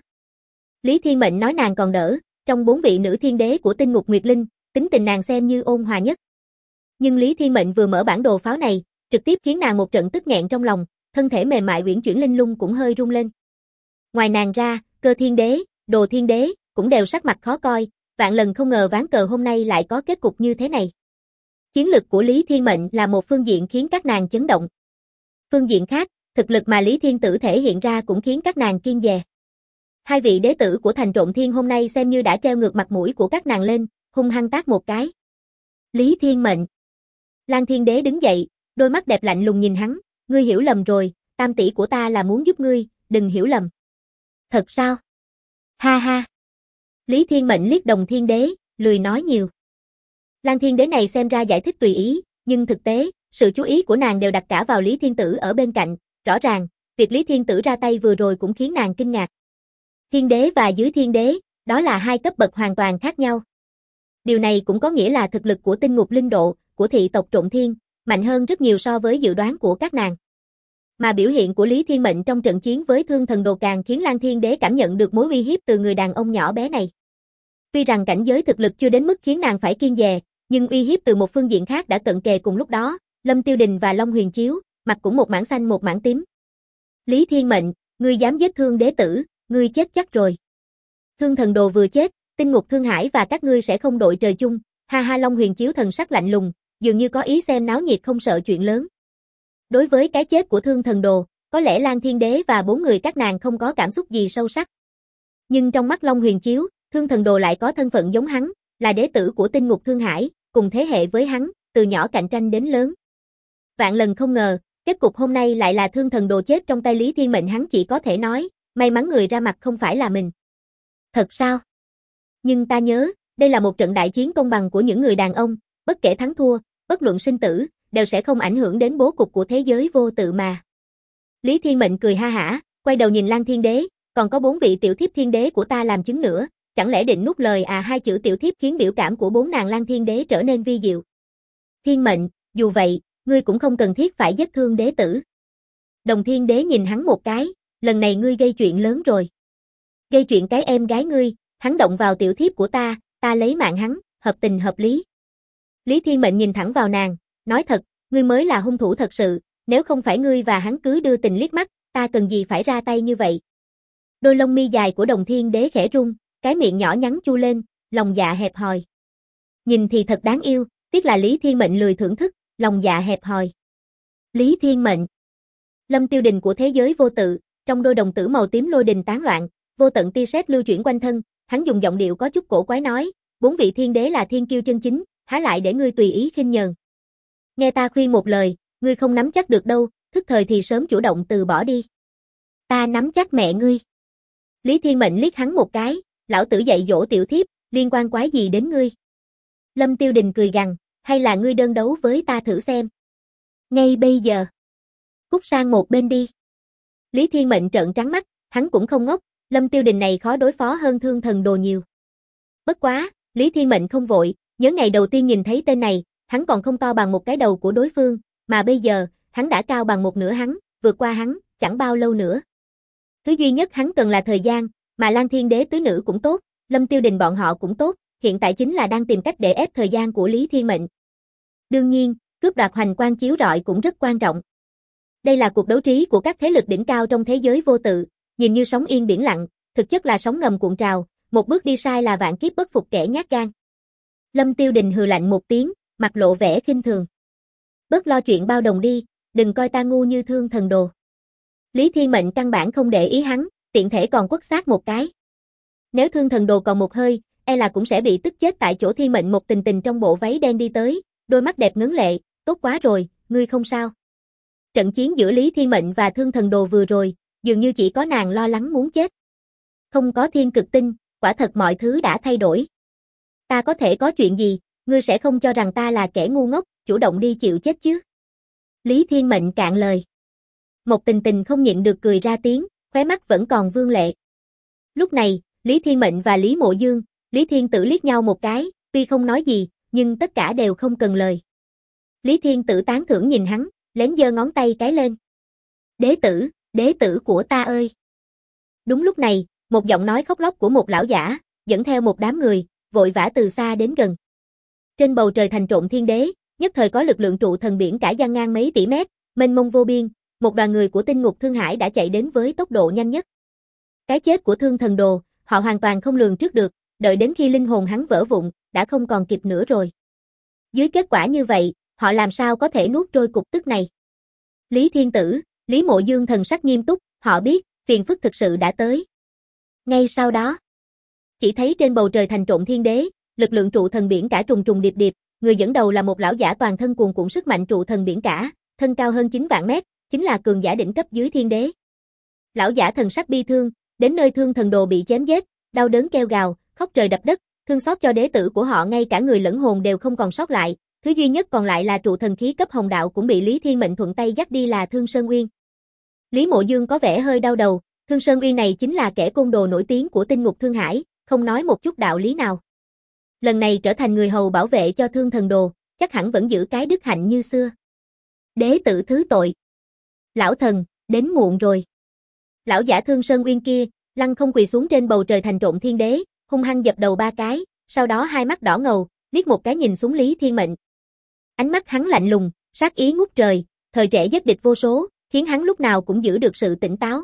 Lý Thiên Mệnh nói nàng còn đỡ, trong 4 vị nữ thiên đế của tinh ngục Nguyệt Linh, tính tình nàng xem như ôn hòa nhất. Nhưng Lý Thiên Mệnh vừa mở bản đồ pháo này, trực tiếp khiến nàng một trận tức nghẹn trong lòng, thân thể mềm mại uyển chuyển linh lung cũng hơi rung lên. Ngoài nàng ra, Cơ Thiên Đế, Đồ Thiên Đế, cũng đều sắc mặt khó coi, vạn lần không ngờ ván cờ hôm nay lại có kết cục như thế này. Chiến lực của Lý Thiên Mệnh là một phương diện khiến các nàng chấn động. Phương diện khác, thực lực mà Lý Thiên Tử thể hiện ra cũng khiến các nàng kiêng dè. Hai vị đế tử của thành Trộm Thiên hôm nay xem như đã treo ngược mặt mũi của các nàng lên, hung hăng tát một cái. Lý Thiên Mệnh. Lan Thiên Đế đứng dậy, đôi mắt đẹp lạnh lùng nhìn hắn, ngươi hiểu lầm rồi, tam tỷ của ta là muốn giúp ngươi, đừng hiểu lầm. Thật sao? Ha ha. Lý Thiên Mệnh liếc Đồng Thiên Đế, lười nói nhiều. Lan Thiên Đế này xem ra giải thích tùy ý, nhưng thực tế, sự chú ý của nàng đều đặt cả vào Lý Thiên Tử ở bên cạnh, rõ ràng, việc Lý Thiên Tử ra tay vừa rồi cũng khiến nàng kinh ngạc. Thiên Đế và dưới Thiên Đế, đó là hai cấp bậc hoàn toàn khác nhau. Điều này cũng có nghĩa là thực lực của tinh ngục linh độ, của thị tộc Trộm Thiên, mạnh hơn rất nhiều so với dự đoán của các nàng. Mà biểu hiện của Lý Thiên Mệnh trong trận chiến với Thương Thần Đồ càng khiến Lan Thiên Đế cảm nhận được mối uy hiếp từ người đàn ông nhỏ bé này. Tuy rằng cảnh giới thực lực chưa đến mức khiến nàng phải kiêng dè, nhưng uy hiếp từ một phương diện khác đã cận kề cùng lúc đó, Lâm Tiêu Đình và Long Huyền Chiếu, mặt cũng một mảng xanh một mảng tím. Lý Thiên Mệnh, ngươi dám giết Thương đế tử, ngươi chết chắc rồi. Thương Thần Đồ vừa chết, tinh ngục Thương Hải và các ngươi sẽ không đội trời chung, ha ha. Long Huyền Chiếu thần sắc lạnh lùng, dường như có ý xem náo nhiệt không sợ chuyện lớn. Đối với cái chết của Thương Thần Đồ, có lẽ Lan Thiên Đế và 4 người các nàng không có cảm xúc gì sâu sắc. Nhưng trong mắt Long Huyền Chiếu, Thương Thần Đồ lại có thân phận giống hắn, là đế tử của tinh ngục Thương Hải, cùng thế hệ với hắn, từ nhỏ cạnh tranh đến lớn. Vạn lần không ngờ, kết cục hôm nay lại là Thương Thần Đồ chết trong tay Lý Thiên Mệnh. Hắn chỉ có thể nói, may mắn người ra mặt không phải là mình. Thật sao? Nhưng ta nhớ, đây là một trận đại chiến công bằng của những người đàn ông, bất kể thắng thua, bất luận sinh tử, đều sẽ không ảnh hưởng đến bố cục của thế giới vô tự mà. Lý Thiên Mệnh cười ha hả, quay đầu nhìn Lan Thiên Đế, còn có 4 vị tiểu thiếp thiên đế của ta làm chứng nữa, chẳng lẽ định nuốt lời à? Hai chữ tiểu thiếp khiến biểu cảm của 4 nàng Lan Thiên Đế trở nên vi diệu. Thiên Mệnh, dù vậy, ngươi cũng không cần thiết phải giết Thương đế tử. Đồng Thiên Đế nhìn hắn một cái, lần này ngươi gây chuyện lớn rồi. Gây chuyện cái em gái ngươi, hắn động vào tiểu thiếp của ta lấy mạng hắn, hợp tình hợp lý. Lý Thiên Mệnh nhìn thẳng vào nàng, nói thật, ngươi mới là hung thủ thật sự, nếu không phải ngươi và hắn cứ đưa tình liếc mắt, ta cần gì phải ra tay như vậy. Đôi lông mi dài của Đồng Thiên Đế khẽ rung, cái miệng nhỏ nhắn chu lên, lòng dạ hẹp hòi. Nhìn thì thật đáng yêu, tiếc là Lý Thiên Mệnh lười thưởng thức, lòng dạ hẹp hòi. Lý Thiên Mệnh. Lâm Tiêu Đình của thế giới vô tự, trong đôi đồng tử màu tím lôi đình tán loạn, vô tận tia sét lưu chuyển quanh thân, hắn dùng giọng điệu có chút cổ quái nói, 4 vị thiên đế là thiên kiêu chân chính, há lại để ngươi tùy ý khinh nhờn. Nghe ta khuyên một lời, ngươi không nắm chắc được đâu, thức thời thì sớm chủ động từ bỏ đi. Ta nắm chắc mẹ ngươi. Lý Thiên Mệnh liếc hắn một cái, lão tử dạy dỗ tiểu thiếp, liên quan quái gì đến ngươi? Lâm Tiêu Đình cười gằn, hay là ngươi đơn đấu với ta thử xem? Ngay bây giờ. Cút sang một bên đi. Lý Thiên Mệnh trợn trắng mắt, hắn cũng không ngốc, Lâm Tiêu Đình này khó đối phó hơn Thương Thần Đồ nhiều. Bất quá, Lý Thiên Mệnh không vội, nhớ ngày đầu tiên nhìn thấy tên này, hắn còn không to bằng một cái đầu của đối phương, mà bây giờ, hắn đã cao bằng một nửa hắn, vượt qua hắn, chẳng bao lâu nữa. Thứ duy nhất hắn cần là thời gian, mà Lan Thiên Đế tứ nữ cũng tốt, Lâm Tiêu Đình bọn họ cũng tốt, hiện tại chính là đang tìm cách để ép thời gian của Lý Thiên Mệnh. Đương nhiên, cướp đoạt hoành quang chiếu rọi cũng rất quan trọng. Đây là cuộc đấu trí của các thế lực đỉnh cao trong thế giới vô tự, nhìn như sóng yên biển lặng, thực chất là sóng ngầm cuộn trào, một bước đi sai là vạn kiếp bất phục kẻ nhát gan. Lâm Tiêu Đình hừ lạnh một tiếng, mặt lộ vẻ khinh thường. Bớt lo chuyện bao đồng đi, đừng coi ta ngu như Thương Thần Đồ. Lý Thiên Mệnh căn bản không để ý hắn, tiện thể còn quất xác một cái. Nếu Thương Thần Đồ còn một hơi, e là cũng sẽ bị tức chết tại chỗ. Thiên Mệnh một tình tình trong bộ váy đen đi tới, đôi mắt đẹp ngấn lệ, tốt quá rồi, ngươi không sao. Trận chiến giữa Lý Thiên Mệnh và Thương Thần Đồ vừa rồi, dường như chỉ có nàng lo lắng muốn chết. Không có thiên cực tinh, quả thật mọi thứ đã thay đổi. Ta có thể có chuyện gì, ngươi sẽ không cho rằng ta là kẻ ngu ngốc, chủ động đi chịu chết chứ. Lý Thiên Mệnh cạn lời. Một tình tình không nhịn được cười ra tiếng, khóe mắt vẫn còn vương lệ. Lúc này, Lý Thiên Mệnh và Lý Mộ Dương, Lý Thiên Tử liếc nhau một cái, tuy không nói gì, nhưng tất cả đều không cần lời. Lý Thiên Tử tán thưởng nhìn hắn, lén giơ ngón tay cái lên. Đế tử của ta ơi. Đúng lúc này, một giọng nói khóc lóc của một lão giả, dẫn theo một đám người, vội vã từ xa đến gần. Trên bầu trời thành trộn thiên đế, nhất thời có lực lượng trụ thần biển cả dang ngang mấy tỷ mét, mênh mông vô biên, một đoàn người của tinh ngục Thương Hải đã chạy đến với tốc độ nhanh nhất. Cái chết của Thương Thần Đồ, họ hoàn toàn không lường trước được, đợi đến khi linh hồn hắn vỡ vụn, đã không còn kịp nữa rồi. Dưới kết quả như vậy, họ làm sao có thể nuốt trôi cục tức này? Lý Thiên Tử, Lý Mộ Dương thần sắc nghiêm túc, họ biết, phiền phức thực sự đã tới. Ngay sau đó, chỉ thấy trên bầu trời thành trộn thiên đế, lực lượng trụ thần biển cả trùng trùng điệp điệp, người dẫn đầu là một lão giả toàn thân cuồn cuộn sức mạnh trụ thần biển cả, thân cao hơn 9 vạn mét, chính là cường giả đỉnh cấp dưới thiên đế. Lão giả thần sắc bi thương, đến nơi Thương Thần Đồ bị chém giết, đau đớn kêu gào, khóc trời đập đất, thương xót cho đế tử của họ ngay cả người lẫn hồn đều không còn sót lại, thứ duy nhất còn lại là trụ thần khí cấp hồng đạo cũng bị Lý Thiên Mệnh thuận tay dắt đi là Thương Sơn Uyên. Lý Mộ Dương có vẻ hơi đau đầu, Thương Sơn Uyên này chính là kẻ côn đồ nổi tiếng của tinh ngục Thương Hải, không nói một chút đạo lý nào. Lần này trở thành người hầu bảo vệ cho Thương Thần Đồ, chắc hẳn vẫn giữ cái đức hạnh như xưa. Đế tử thứ tội. Lão thần, đến muộn rồi. Lão giả Thương Sơn Uyên kia, lăng không quỳ xuống trên bầu trời thành trộn thiên đế, hung hăng dập đầu 3 cái, sau đó hai mắt đỏ ngầu, liếc một cái nhìn xuống Lý Thiên Mệnh. Ánh mắt hắn lạnh lùng, sát ý ngút trời, thời trẻ giết địch vô số, khiến hắn lúc nào cũng giữ được sự tỉnh táo.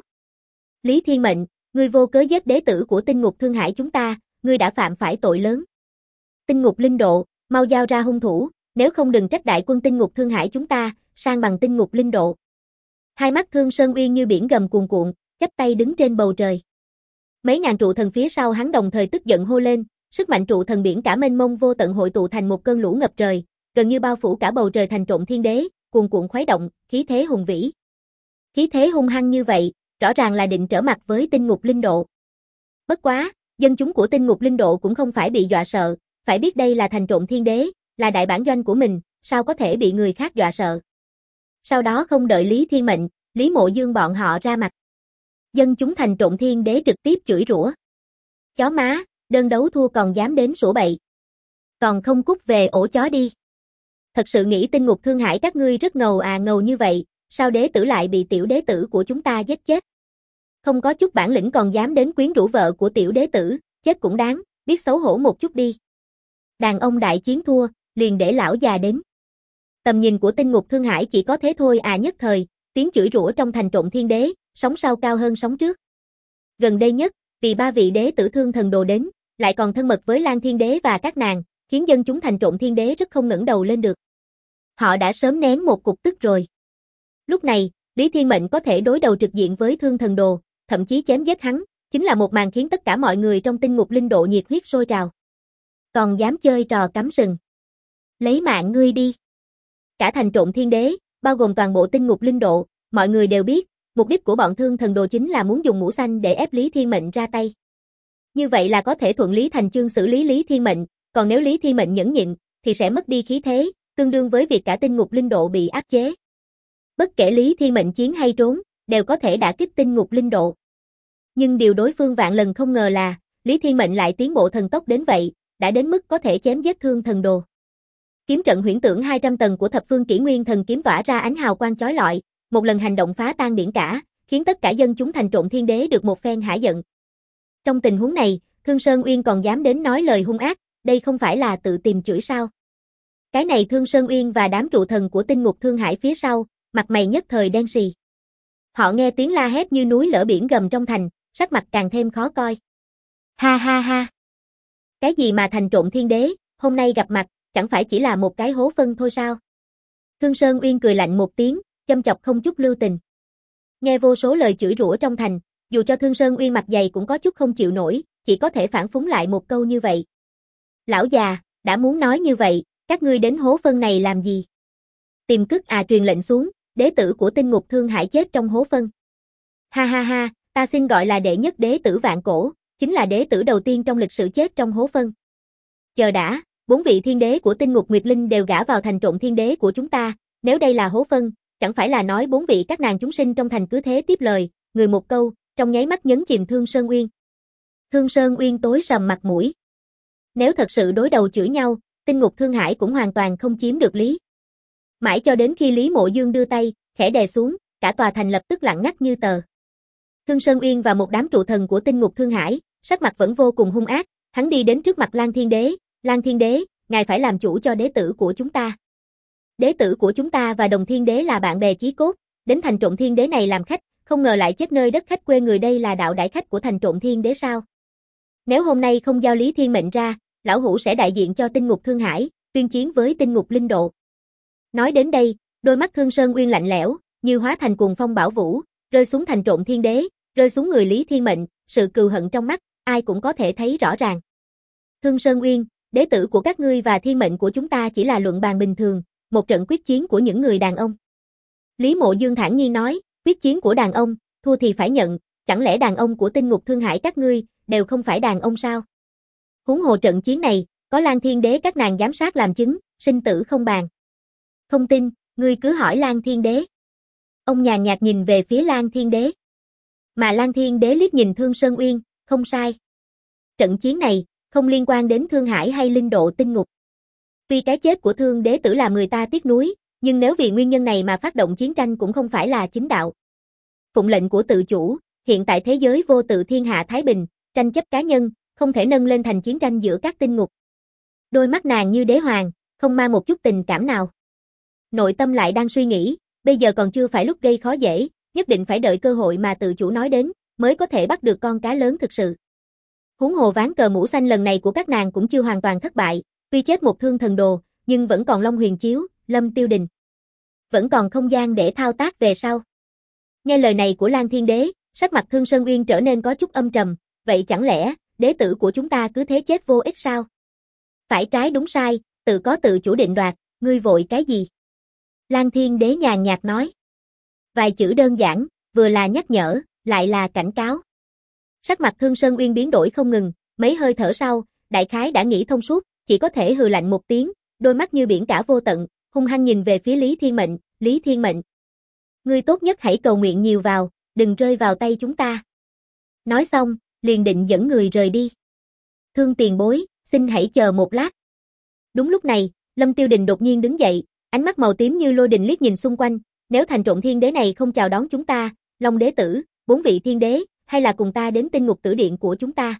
Lý Thiên Mệnh, ngươi vô cớ giết đế tử của tinh ngục Thương Hải chúng ta, ngươi đã phạm phải tội lớn. Tinh ngục linh độ, mau giao ra hung thủ, nếu không đừng trách đại quân tinh ngục Thương Hải chúng ta, sang bằng tinh ngục linh độ. Hai mắt Thương Sơn Uyên như biển gầm cuồn cuộn, chắp tay đứng trên bầu trời. Mấy ngàn trụ thần phía sau hắn đồng thời tức giận hô lên, sức mạnh trụ thần biển cả mênh mông vô tận hội tụ thành một cơn lũ ngập trời, gần như bao phủ cả bầu trời thành trộn thiên đế, cuồn cuộn khuấy động, khí thế hùng vĩ. Khí thế hung hăng như vậy, rõ ràng là định trở mặt với tinh ngục linh độ. Bất quá, dân chúng của tinh ngục linh độ cũng không phải bị dọa sợ, phải biết đây là thành trộn thiên đế, là đại bản doanh của mình, sao có thể bị người khác dọa sợ. Sau đó không đợi Lý Thiên Mệnh, Lý Mộ Dương bọn họ ra mặt. Dân chúng thành trộn thiên đế trực tiếp chửi rủa. Chó má, đơn đấu thua còn dám đến sủa bậy. Còn không cút về ổ chó đi. Thật sự nghĩ tinh ngục Thương Hải các ngươi rất ngầu à, ngầu như vậy, sao đế tử lại bị tiểu đế tử của chúng ta giết chết? Không có chút bản lĩnh còn dám đến quyến rũ vợ của tiểu đế tử, chết cũng đáng, biết xấu hổ một chút đi. Đàn ông đại chiến thua, liền để lão già đến. Tầm nhìn của tinh ngục Thương Hải chỉ có thế thôi à, nhất thời, tiếng chửi rủa trong thành trộn thiên đế, sóng sau cao hơn sóng trước. Gần đây nhất, vì 3 vị đế tử Thương Thần Đồ đến, lại còn thân mật với Lan Thiên Đế và các nàng, khiến dân chúng thành trộn thiên đế rất không ngẩng đầu lên được. Họ đã sớm nén một cục tức rồi. Lúc này, Lý Thiên Mệnh có thể đối đầu trực diện với Thương Thần Đồ, thậm chí chém giết hắn, chính là một màn khiến tất cả mọi người trong tinh ngục linh độ nhiệt huyết sôi trào. Còn dám chơi trò cắm sừng. Lấy mạng ngươi đi. Cả thành Trộn Thiên Đế, bao gồm toàn bộ tinh ngục linh độ, mọi người đều biết, mục đích của bọn Thương Thần Đồ chính là muốn dùng mũ xanh để ép Lý Thiên Mệnh ra tay. Như vậy là có thể thuận lý thành chương xử lý Lý Thiên Mệnh, còn nếu Lý Thiên Mệnh nhẫn nhịn, thì sẽ mất đi khí thế, tương đương với việc cả tinh ngục linh độ bị áp chế. Bất kể Lý Thiên Mệnh chiến hay trốn, đều có thể đả kích tinh ngục linh độ. Nhưng điều đối phương vạn lần không ngờ là, Lý Thiên Mệnh lại tiến bộ thần tốc đến vậy, đã đến mức có thể chém giết Thương Thần Đồ. Kiếm trận huyễn tưởng 200 tầng của Thập Phương Kỷ Nguyên Thần kiếm tỏa ra ánh hào quang chói lọi, một lần hành động phá tan biển cả, khiến tất cả dân chúng thành Trộn Thiên Đế được một phen hả giận. Trong tình huống này, Thương Sơn Uyên còn dám đến nói lời hung ác, đây không phải là tự tìm chửi sao? Cái này Thương Sơn Uyên và đám trụ thần của tinh ngục Thương Hải phía sau, mặt mày nhất thời đen sì. Họ nghe tiếng la hét như núi lở biển gầm trong thành, sắc mặt càng thêm khó coi. Ha ha ha. Cái gì mà thành Trộn Thiên Đế, hôm nay gặp mặt, chẳng phải chỉ là một cái hố phân thôi sao? Thương Sơn Uyên cười lạnh một tiếng, châm chọc không chút lưu tình. Nghe vô số lời chửi rủa trong thành, dù cho Thương Sơn Uyên mặt dày cũng có chút không chịu nổi, chỉ có thể phản phúng lại một câu như vậy. Lão già, đã muốn nói như vậy, các ngươi đến hố phân này làm gì? Tìm cứt à, truyền lệnh xuống, đế tử của tinh ngục Thương Hải chết trong hố phân. Ha ha ha, ta xin gọi là đệ nhất đế tử vạn cổ, chính là đế tử đầu tiên trong lịch sử chết trong hố phân. Chờ đã, 4 vị thiên đế của tinh ngục Nguyệt Linh đều gả vào thành Trộn Thiên Đế của chúng ta, nếu đây là hố phân, chẳng phải là nói 4 vị các nàng chúng sinh trong thành cứ thế tiếp lời, người một câu, trong nháy mắt nhấn chìm Thương Sơn Uyên. Thương Sơn Uyên tối sầm mặt mũi. Nếu thật sự đối đầu chửi nhau, tinh ngục Thương Hải cũng hoàn toàn không chiếm được lý. Mãi cho đến khi Lý Mộ Dương đưa tay, khẽ đè xuống, cả tòa thành lập tức lặng ngắt như tờ. Thương Sơn Uyên và một đám trụ thần của tinh ngục Thương Hải, sắc mặt vẫn vô cùng hung ác, hắn đi đến trước mặt Lan Thiên Đế, Lan Thiên Đế, ngài phải làm chủ cho đế tử của chúng ta. Đế tử của chúng ta và Đồng Thiên Đế là bạn bè chí cốt, đến thành Trộn Thiên Đế này làm khách, không ngờ lại chết nơi đất khách quê người, đây là đạo đại khách của thành Trộn Thiên Đế sao? Nếu hôm nay không giao Lý Thiên Mệnh ra, lão hủ sẽ đại diện cho tinh ngục Thương Hải, tuyên chiến với tinh ngục linh độ. Nói đến đây, đôi mắt Thương Sơn Uyên lạnh lẽo, như hóa thành cuồng phong bão vũ, rơi xuống thành Trộn Thiên Đế, rơi xuống người Lý Thiên Mệnh, sự cừu hận trong mắt, ai cũng có thể thấy rõ ràng. Thương Sơn Uyên, đế tử của các ngươi và thiên mệnh của chúng ta chỉ là luận bàn bình thường, một trận quyết chiến của những người đàn ông. Lý Mộ Dương thản nhiên nói, quyết chiến của đàn ông, thua thì phải nhận, chẳng lẽ đàn ông của tinh ngục Thương Hải các ngươi, đều không phải đàn ông sao? Huống hồ trận chiến này, có Lan Thiên Đế các nàng giám sát làm chứng, sinh tử không bàn. Không tin, ngươi cứ hỏi Lan Thiên Đế. Ông nhàn nhạt nhìn về phía Lan Thiên Đế. Mà Lan Thiên Đế liếc nhìn Thương Sơn Uyên, không sai. Trận chiến này, không liên quan đến Thương Hải hay linh độ tinh ngục. Tuy cái chết của Thương Đế tử làm người ta tiếc nuối, nhưng nếu vì nguyên nhân này mà phát động chiến tranh cũng không phải là chính đạo. Phụng lệnh của tự chủ, hiện tại thế giới vô tự thiên hạ thái bình, tranh chấp cá nhân, không thể nâng lên thành chiến tranh giữa các tinh ngục. Đôi mắt nàng như đế hoàng, không mang một chút tình cảm nào. Nội tâm lại đang suy nghĩ, bây giờ còn chưa phải lúc gây khó dễ, nhất định phải đợi cơ hội mà tự chủ nói đến, mới có thể bắt được con cá lớn thực sự. Huống hồ ván cờ mũ xanh lần này của các nàng cũng chưa hoàn toàn thất bại, tuy chết một Thương Thần Đồ, nhưng vẫn còn Long Huyền Chiếu, Lâm Tiêu Đình. Vẫn còn không gian để thao tác về sau. Nghe lời này của Lan Thiên Đế, sắc mặt Thương Sơn Uyên trở nên có chút âm trầm, vậy chẳng lẽ, đế tử của chúng ta cứ thế chết vô ích sao? Phải trái đúng sai, tự có tự chủ định đoạt, ngươi vội cái gì? Lan Thiên Đế nhàn nhạt nói. Vài chữ đơn giản, vừa là nhắc nhở, lại là cảnh cáo. Sắc mặt Thương Sơn Uyên biến đổi không ngừng, mấy hơi thở sau, đại khái đã nghĩ thông suốt, chỉ có thể hừ lạnh một tiếng, đôi mắt như biển cả vô tận, hung hăng nhìn về phía Lý Thiên Mệnh, Lý Thiên Mệnh. Ngươi tốt nhất hãy cầu nguyện nhiều vào, đừng rơi vào tay chúng ta. Nói xong, liền định dẫn người rời đi. Thương tiền bối, xin hãy chờ một lát. Đúng lúc này, Lâm Tiêu Đình đột nhiên đứng dậy, ánh mắt màu tím như lôi đình liếc nhìn xung quanh, nếu thành Trộn Thiên Đế này không chào đón chúng ta, Long Đế tử, 4 vị thiên đế, hay là cùng ta đến tinh ngục tử điện của chúng ta.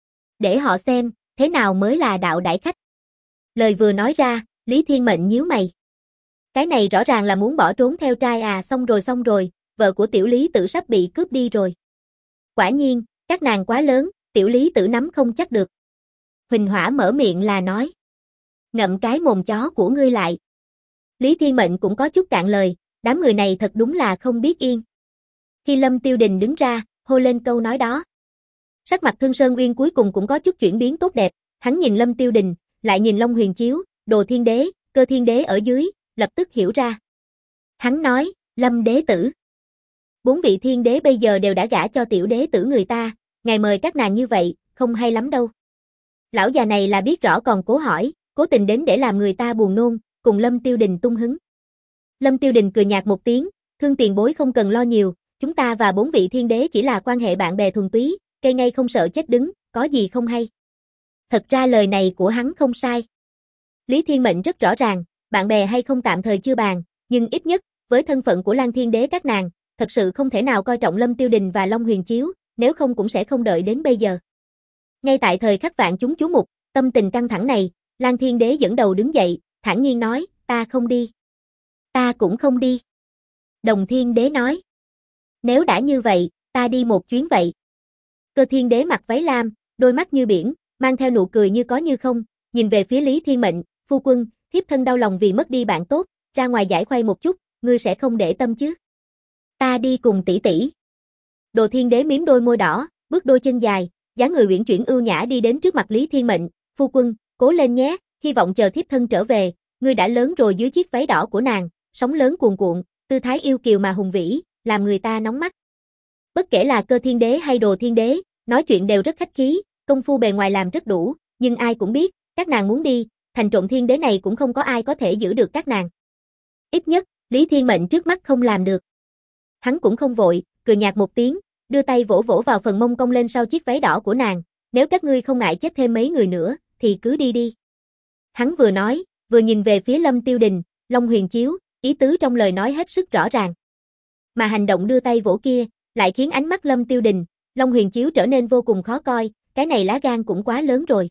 Để họ xem, thế nào mới là đạo đại khách. Lời vừa nói ra, Lý Thiên Mệnh nhíu mày. Cái này rõ ràng là muốn bỏ trốn theo trai à, xong rồi, vợ của tiểu Lý Tử sắp bị cướp đi rồi. Quả nhiên, các nàng quá lớn, tiểu Lý Tử nắm không chắc được. Huỳnh Hỏa mở miệng là nói. Ngậm cái mồm chó của ngươi lại. Lý Thiên Mệnh cũng có chút cạn lời, Đám người này thật đúng là không biết yên. Khi Lâm Tiêu Đình đứng ra, hô lên câu nói đó, sắc mặt Thương Sơn Uyên cuối cùng cũng có chút chuyển biến tốt đẹp, hắn nhìn Lâm Tiêu Đình, lại nhìn Long Huyền Chiếu, Đồ Thiên Đế, Cơ Thiên Đế ở dưới, lập tức hiểu ra. Hắn nói, Lâm đế tử, 4 vị thiên đế bây giờ đều đã gả cho tiểu đế tử người ta, ngài mời các nàng như vậy, không hay lắm đâu. Lão già này là biết rõ còn cố hỏi, cố tình đến để làm người ta buồn nôn, cùng Lâm Tiêu Đình tung hứng. Lâm Tiêu Đình cười nhạt một tiếng, Thương tiền bối không cần lo nhiều, chúng ta và 4 vị thiên đế chỉ là quan hệ bạn bè thuần túy, cây ngay không sợ chết đứng, có gì không hay. Thật ra lời này của hắn không sai. Lý Thiên Mệnh rất rõ ràng, bạn bè hay không tạm thời chưa bàn, nhưng ít nhất, với thân phận của Lan Thiên Đế các nàng, thật sự không thể nào coi trọng Lâm Tiêu Đình và Long Huyền Chiếu, nếu không cũng sẽ không đợi đến bây giờ. Ngay tại thời khắc vạn chúng chú mục, tâm tình căng thẳng này, Lan Thiên Đế dẫn đầu đứng dậy, thản nhiên nói, ta không đi. Ta cũng không đi. Đồng Thiên Đế nói, nếu đã như vậy, ta đi một chuyến vậy. Cơ Thiên Đế mặc váy lam, đôi mắt như biển, mang theo nụ cười như có như không, nhìn về phía Lý Thiên Mệnh, phu quân, thiếp thân đau lòng vì mất đi bạn tốt, ra ngoài giải khuây một chút, ngươi sẽ không để tâm chứ? Ta đi cùng tỷ tỷ. Đồ Thiên Đế mím đôi môi đỏ, bước đôi chân dài, dáng người uyển chuyển ưu nhã đi đến trước mặt Lý Thiên Mệnh, phu quân, cố lên nhé, hy vọng chờ thiếp thân trở về, ngươi đã lớn rồi. Dưới chiếc váy đỏ của nàng, sóng lớn cuồn cuộn, tư thái yêu kiều mà hùng vĩ, làm người ta nóng mắt. Bất kể là Cơ Thiên Đế hay Đồ Thiên Đế, nói chuyện đều rất khách khí, công phu bề ngoài làm rất đủ, nhưng ai cũng biết, các nàng muốn đi, thành Trộm Thiên Đế này cũng không có ai có thể giữ được các nàng. Ít nhất, Lý Thiên Mệnh trước mắt không làm được. Hắn cũng không vội, cười nhạt một tiếng, đưa tay vỗ vỗ vào phần mông cong lên sau chiếc váy đỏ của nàng, nếu các ngươi không ngại chết thêm mấy người nữa, thì cứ đi đi. Hắn vừa nói, vừa nhìn về phía Lâm Tiêu Đình, Long Huyền Chiếu, ý tứ trong lời nói hết sức rõ ràng. Mà hành động đưa tay vỗ kia, lại khiến ánh mắt Lâm Tiêu Đình, Long Huyền Chiếu trở nên vô cùng khó coi, cái này lá gan cũng quá lớn rồi.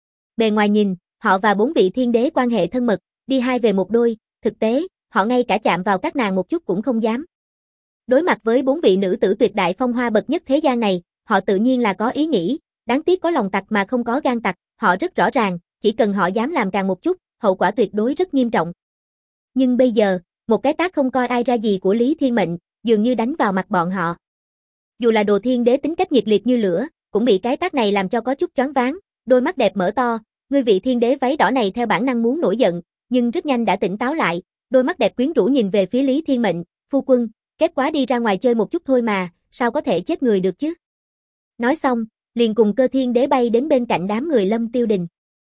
Bề ngoài nhìn, họ và 4 vị thiên đế quan hệ thân mật, đi hai về một đôi, thực tế, họ ngay cả chạm vào các nàng một chút cũng không dám. Đối mặt với 4 vị nữ tử tuyệt đại phong hoa bậc nhất thế gian này, họ tự nhiên là có ý nghĩ, đáng tiếc có lòng tặc mà không có gan tặc, họ rất rõ ràng, chỉ cần họ dám làm càng một chút, hậu quả tuyệt đối rất nghiêm trọng. Nhưng bây giờ, một cái tát không coi ai ra gì của Lý Thiên Mệnh, dường như đánh vào mặt bọn họ. Dù là Đồ Thiên Đế tính cách nhiệt liệt như lửa, cũng bị cái tát này làm cho có chút choáng váng, đôi mắt đẹp mở to, ngươi vị thiên đế váy đỏ này theo bản năng muốn nổi giận, nhưng rất nhanh đã tỉnh táo lại, đôi mắt đẹp quyến rũ nhìn về phía Lý Thiên Mệnh, phu quân, kép quá đi ra ngoài chơi một chút thôi mà, sao có thể chết người được chứ? Nói xong, liền cùng Cơ Thiên Đế bay đến bên cạnh đám người Lâm Tiêu Đình.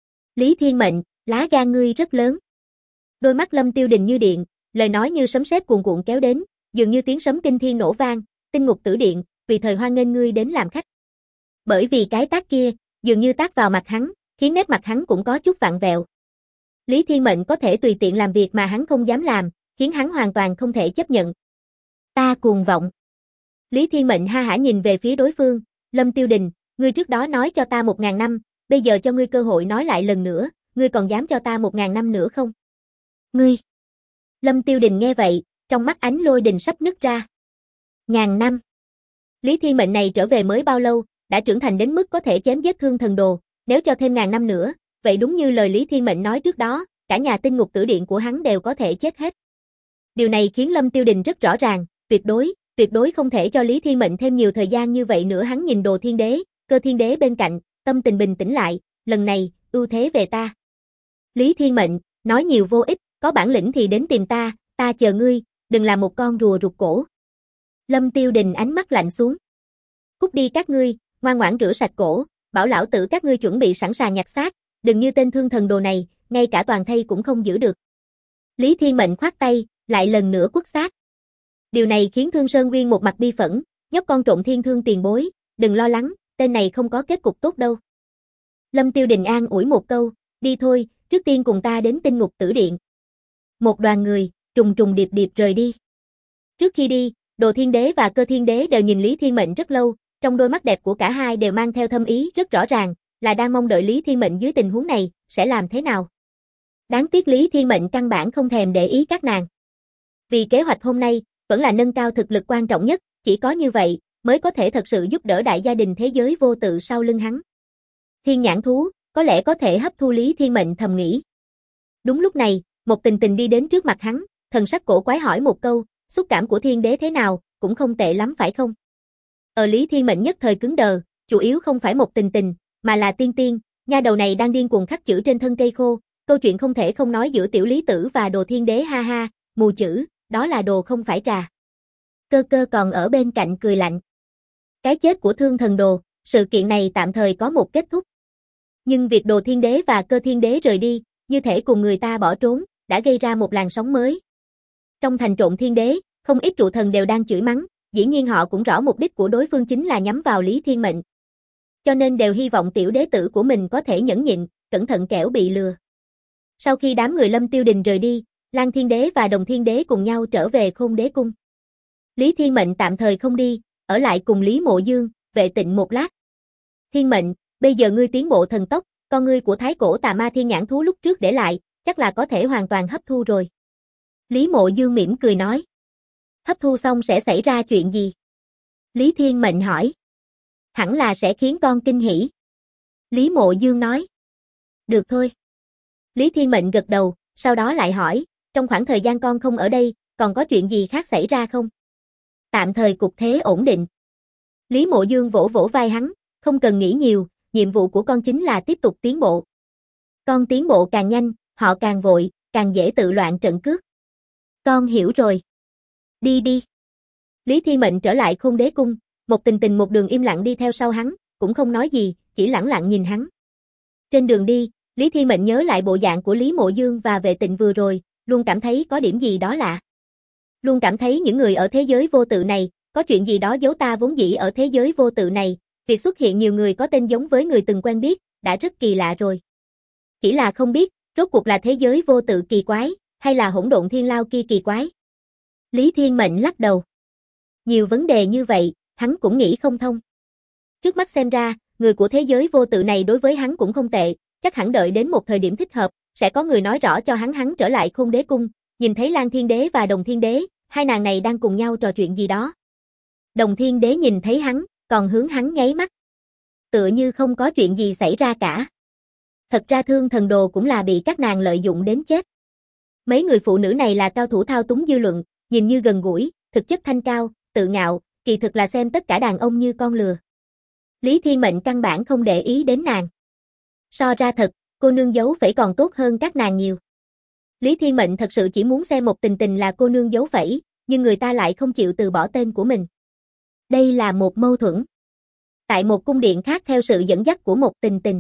Lý Thiên Mệnh, lá gan ngươi rất lớn. Đôi mắt Lâm Tiêu Đình như điện, lời nói như sấm sét cuồn cuộn kéo đến, dường như tiếng sấm kinh thiên nổ vang, tinh ngục tử điện, tùy thời hoan nghênh ngươi đến làm khách. Bởi vì cái tát kia, dường như tát vào mặt hắn, khiến nét mặt hắn cũng có chút vặn vẹo. Lý Thiên Mệnh có thể tùy tiện làm việc mà hắn không dám làm, khiến hắn hoàn toàn không thể chấp nhận. Ta cuồng vọng. Lý Thiên Mệnh ha hả nhìn về phía đối phương, Lâm Tiêu Đình, ngươi trước đó nói cho ta 1000 năm, bây giờ cho ngươi cơ hội nói lại lần nữa, ngươi còn dám cho ta 1000 năm nữa không? Ngươi. Lâm Tiêu Đình nghe vậy, trong mắt ánh lôi đình sắp nứt ra. 1000 năm. Lý Thiên Mệnh này trở về mới bao lâu, đã trưởng thành đến mức có thể chém giết Thương Thần Đồ, nếu cho thêm 1000 năm nữa, vậy đúng như lời Lý Thiên Mệnh nói trước đó, cả nhà tinh ngục tử điện của hắn đều có thể chết hết. Điều này khiến Lâm Tiêu Đình rất rõ ràng, tuyệt đối không thể cho Lý Thiên Mệnh thêm nhiều thời gian như vậy nữa. Hắn nhìn Đồ Thiên Đế, Cơ Thiên Đế bên cạnh, tâm tình bình tĩnh lại, lần này, ưu thế về ta. Lý Thiên Mệnh, nói nhiều vô ích, có bản lĩnh thì đến tìm ta, ta chờ ngươi, đừng làm một con rùa rụt cổ. Lâm Tiêu Đình ánh mắt lạnh xuống. Cút đi các ngươi, ngoan ngoãn rửa sạch cổ, bảo lão tử các ngươi chuẩn bị sẵn sàng nhặt xác, đừng như tên Thương Thần Đồ này, ngay cả toàn thây cũng không giữ được. Lý Thiên Mệnh khoát tay, lại lần nữa quất xác. Điều này khiến Thương Sơn Nguyên một mặt bi phẫn, nhóc con Trộm Thiên Thương tiền bối, đừng lo lắng, tên này không có kết cục tốt đâu. Lâm Tiêu Đình an ủi một câu, đi thôi, trước tiên cùng ta đến tinh ngục tử điện. Một đoàn người, trùng trùng điệp điệp rời đi. Trước khi đi, Đồ Thiên Đế và Cơ Thiên Đế đều nhìn Lý Thiên Mệnh rất lâu, trong đôi mắt đẹp của cả hai đều mang theo thâm ý rất rõ ràng, là đang mong đợi Lý Thiên Mệnh dưới tình huống này, sẽ làm thế nào. Đáng tiếc Lý Thiên Mệnh căn bản không thèm để ý các nàng. Vì kế hoạch hôm nay, vẫn là nâng cao thực lực quan trọng nhất, chỉ có như vậy, mới có thể thật sự giúp đỡ đại gia đình thế giới vô tự sau lưng hắn. Thiên nhãn thú, có lẽ có thể hấp thu Lý Thiên Mệnh thầm nghĩ. Đúng lúc này, một Tình Tình đi đến trước mặt hắn, thần sắc cổ quái hỏi một câu, xúc cảm của thiên đế thế nào, cũng không tệ lắm phải không? Lý Thiên Mệnh nhất thời cứng đờ, chủ yếu không phải một tình tình, mà là tiên tiên, nha đầu này đang điên cuồng khắc chữ trên thân cây khô, câu chuyện không thể không nói giữa tiểu lý tử và đồ thiên đế ha ha, mù chữ, đó là đồ không phải trà. Cơ cơ còn ở bên cạnh cười lạnh. Cái chết của Thương Thần Đồ, sự kiện này tạm thời có một kết thúc. Nhưng việc đồ thiên đế và cơ thiên đế rời đi, như thể cùng người ta bỏ trốn, đã gây ra một làn sóng mới. Trong thành Trộm Thiên Đế, không ít trụ thần đều đang chửi mắng, dĩ nhiên họ cũng rõ mục đích của đối phương chính là nhắm vào Lý Thiên Mệnh. Cho nên đều hy vọng tiểu đế tử của mình có thể nhẫn nhịn, cẩn thận kẻo bị lừa. Sau khi đám người Lâm Tiêu Đình rời đi, Lan Thiên Đế và Đồng Thiên Đế cùng nhau trở về Khôn Đế Cung. Lý Thiên Mệnh tạm thời không đi, ở lại cùng Lý Mộ Dương, Vệ Tịnh một lát. Thiên Mệnh, bây giờ ngươi tiến bộ thần tốc, con ngươi của thái cổ tà ma thiên nhãn thú lúc trước để lại, chắc là có thể hoàn toàn hấp thu rồi. Lý Mộ Dương mỉm cười nói. Hấp thu xong sẽ xảy ra chuyện gì? Lý Thiên Mệnh hỏi. Hẳn là sẽ khiến con kinh hỉ. Lý Mộ Dương nói. Được thôi. Lý Thiên Mệnh gật đầu, sau đó lại hỏi, trong khoảng thời gian con không ở đây, còn có chuyện gì khác xảy ra không? Tạm thời cục thế ổn định. Lý Mộ Dương vỗ vỗ vai hắn, không cần nghĩ nhiều, nhiệm vụ của con chính là tiếp tục tiến bộ. Con tiến bộ càng nhanh, họ càng vội, càng dễ tự loạn trận cước. Con hiểu rồi. Đi đi. Lý Thiên Mệnh trở lại Khôn Đế Cung, một tình tình một đường im lặng đi theo sau hắn, cũng không nói gì, chỉ lẳng lặng nhìn hắn. Trên đường đi, Lý Thiên Mệnh nhớ lại bộ dạng của Lý Mộ Dương và Vệ Tịnh vừa rồi, luôn cảm thấy có điểm gì đó lạ. Luôn cảm thấy những người ở thế giới vô tự này, có chuyện gì đó giấu ta vốn dĩ ở thế giới vô tự này, việc xuất hiện nhiều người có tên giống với người từng quen biết, đã rất kỳ lạ rồi. Chỉ là không biết, rốt cuộc là thế giới vô tự kỳ quái, hay là hỗn độn thiên lao kia kỳ quái. Lý Thiên Mệnh lắc đầu. Nhiều vấn đề như vậy, hắn cũng nghĩ không thông. Trước mắt xem ra, người của thế giới vô tự này đối với hắn cũng không tệ, chắc hẳn đợi đến một thời điểm thích hợp, sẽ có người nói rõ cho hắn trở lại Khôn Đế Cung, nhìn thấy Lan Thiên Đế và Đồng Thiên Đế, hai nàng này đang cùng nhau trò chuyện gì đó. Đồng Thiên Đế nhìn thấy hắn, còn hướng hắn nháy mắt. Tựa như không có chuyện gì xảy ra cả. Thật ra Thương Thần Đồ cũng là bị các nàng lợi dụng đến chết. Mấy người phụ nữ này là cao thủ thao túng dư luận, nhìn như gần gũi, thực chất thanh cao, tự ngạo, kỳ thực là xem tất cả đàn ông như con lừa. Lý Thiên Mệnh căn bản không để ý đến nàng. So ra thật, cô nương giấu phẩy còn tốt hơn các nàng nhiều. Lý Thiên Mệnh thật sự chỉ muốn xem một tình tình là cô nương giấu phẩy, nhưng người ta lại không chịu từ bỏ tên của mình. Đây là một mâu thuẫn. Tại một cung điện khác theo sự dẫn dắt của một tình tình.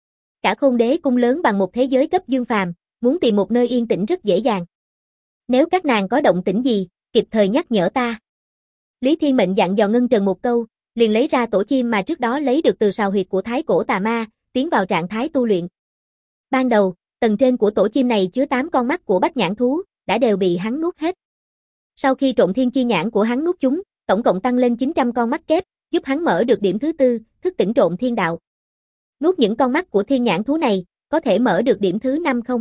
Cả Khôn Đế Cung lớn bằng một thế giới cấp dương phàm, muốn tìm một nơi yên tĩnh rất dễ dàng. Nếu các nàng có động tĩnh gì, kịp thời nhắc nhở ta. Lý Thiên Mệnh dặn dò Ngân Trần một câu, liền lấy ra tổ chim mà trước đó lấy được từ sào huyệt của thái cổ tà ma, tiến vào trạng thái tu luyện. Ban đầu, tầng trên của tổ chim này chứa 8 con mắt của bách nhãn thú, đã đều bị hắn nuốt hết. Sau khi Trộm Thiên Chi Nhãn của hắn nuốt chúng, tổng cộng tăng lên 900 con mắt kép, giúp hắn mở được điểm thứ 4, thức tỉnh Trộm Thiên Đạo. Nuốt những con mắt của thiên nhãn thú này, có thể mở được điểm thứ 5 không?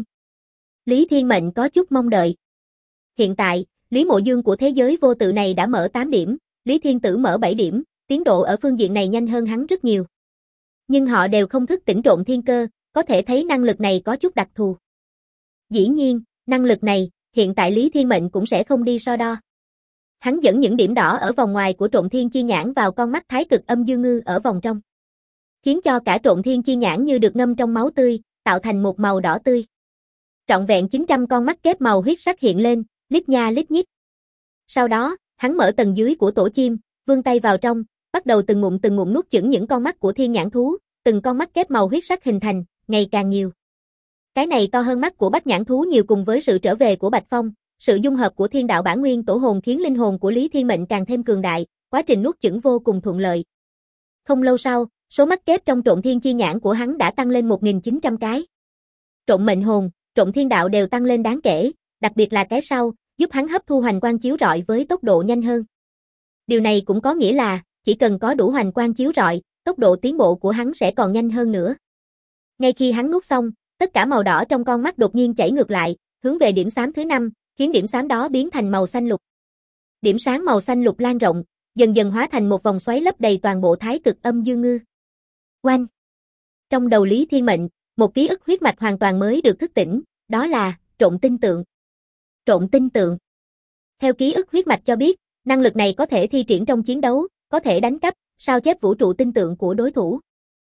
Lý Thiên Mệnh có chút mong đợi. Hiện tại, Lý Mộ Dương của thế giới vô tự này đã mở 8 điểm, Lý Thiên Tử mở 7 điểm, tiến độ ở phương diện này nhanh hơn hắn rất nhiều. Nhưng họ đều không thức tỉnh Trộm Thiên Cơ, có thể thấy năng lực này có chút đặc thù. Dĩ nhiên, năng lực này, hiện tại Lý Thiên Mệnh cũng sẽ không đi so đo. Hắn dẫn những điểm đỏ ở vòng ngoài của Trộm Thiên Chi Nhãn vào con mắt Thái Cực Âm Dương Ngư ở vòng trong. Khiến cho cả Trộm Thiên Chi Nhãn như được ngâm trong máu tươi, tạo thành một màu đỏ tươi. Trọn vẹn 900 con mắt kép màu huyết sắc hiện lên, lít nha lít nhít. Sau đó, hắn mở tầng dưới của tổ chim, vươn tay vào trong, bắt đầu từng ngụm nuốt chửng những con mắt của thiên nhãn thú, từng con mắt kép màu huyết sắc hình thành, ngày càng nhiều. Cái này to hơn mắt của bách nhãn thú nhiều, cùng với sự trở về của Bạch Phong, sự dung hợp của thiên đạo bản nguyên tổ hồn khiến linh hồn của Lý Thiên Mệnh càng thêm cường đại, quá trình nuốt chửng vô cùng thuận lợi. Không lâu sau, số mắt kép trong Trộm Thiên Chi Nhãn của hắn đã tăng lên 1900 cái. Trộm mệnh hồn, Trộm Thiên Đạo đều tăng lên đáng kể, đặc biệt là cái sau, giúp hắn hấp thu hoành quang chiếu rọi với tốc độ nhanh hơn. Điều này cũng có nghĩa là, chỉ cần có đủ hoành quang chiếu rọi, tốc độ tiến bộ của hắn sẽ còn nhanh hơn nữa. Ngay khi hắn nuốt xong, tất cả màu đỏ trong con mắt đột nhiên chảy ngược lại, hướng về điểm xám thứ 5, khiến điểm xám đó biến thành màu xanh lục. Điểm sáng màu xanh lục lan rộng, dần dần hóa thành một vòng xoáy lấp đầy toàn bộ Thái Cực Âm Dương Ngư. Oanh! Trong đầu Lý Thiên Mệnh, một ký ức huyết mạch hoàn toàn mới được thức tỉnh, đó là Trộm Tinh Tượng. Trộn tinh tượng. Theo ký ức huyết mạch cho biết, năng lực này có thể thi triển trong chiến đấu, có thể đánh cắp, sao chép vũ trụ tinh tượng của đối thủ.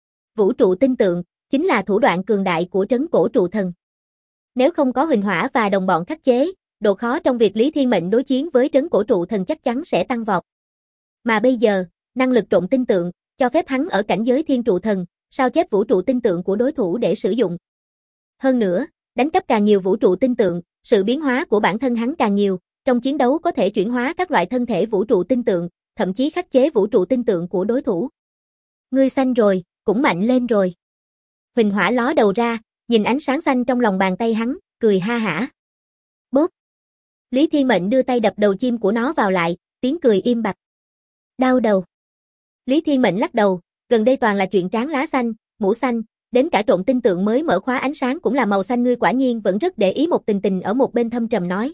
Vũ trụ tinh tượng chính là thủ đoạn cường đại của trấn cổ trụ thần. Nếu không có Huỳnh Hỏa và đồng bọn khắc chế, độ khó trong việc Lý Thiên Mệnh đối chiến với trấn cổ trụ thần chắc chắn sẽ tăng vọt. Mà bây giờ, năng lực trộn tinh tượng cho phép hắn ở cảnh giới thiên trụ thần, sao chép vũ trụ tinh tượng của đối thủ để sử dụng. Hơn nữa, đánh cắp càng nhiều vũ trụ tinh tượng, sự biến hóa của bản thân hắn càng nhiều, trong chiến đấu có thể chuyển hóa các loại thân thể vũ trụ tinh tượng, thậm chí khắc chế vũ trụ tinh tượng của đối thủ. Ngươi xanh rồi, cũng mạnh lên rồi. Huỳnh Hỏa ló đầu ra, nhìn ánh sáng xanh trong lòng bàn tay hắn, cười ha hả. Bốp. Lý Thiên Mệnh đưa tay đập đầu chim của nó vào lại, tiếng cười im bặt. Đau đầu. Lý Thiên Mệnh lắc đầu, gần đây toàn là chuyện tráng lá xanh, mũ xanh, đến cả trộn tinh tượng mới mở khóa ánh sáng cũng là màu xanh, ngươi quả nhiên vẫn rất để ý. Một Tình Tình ở một bên thâm trầm nói.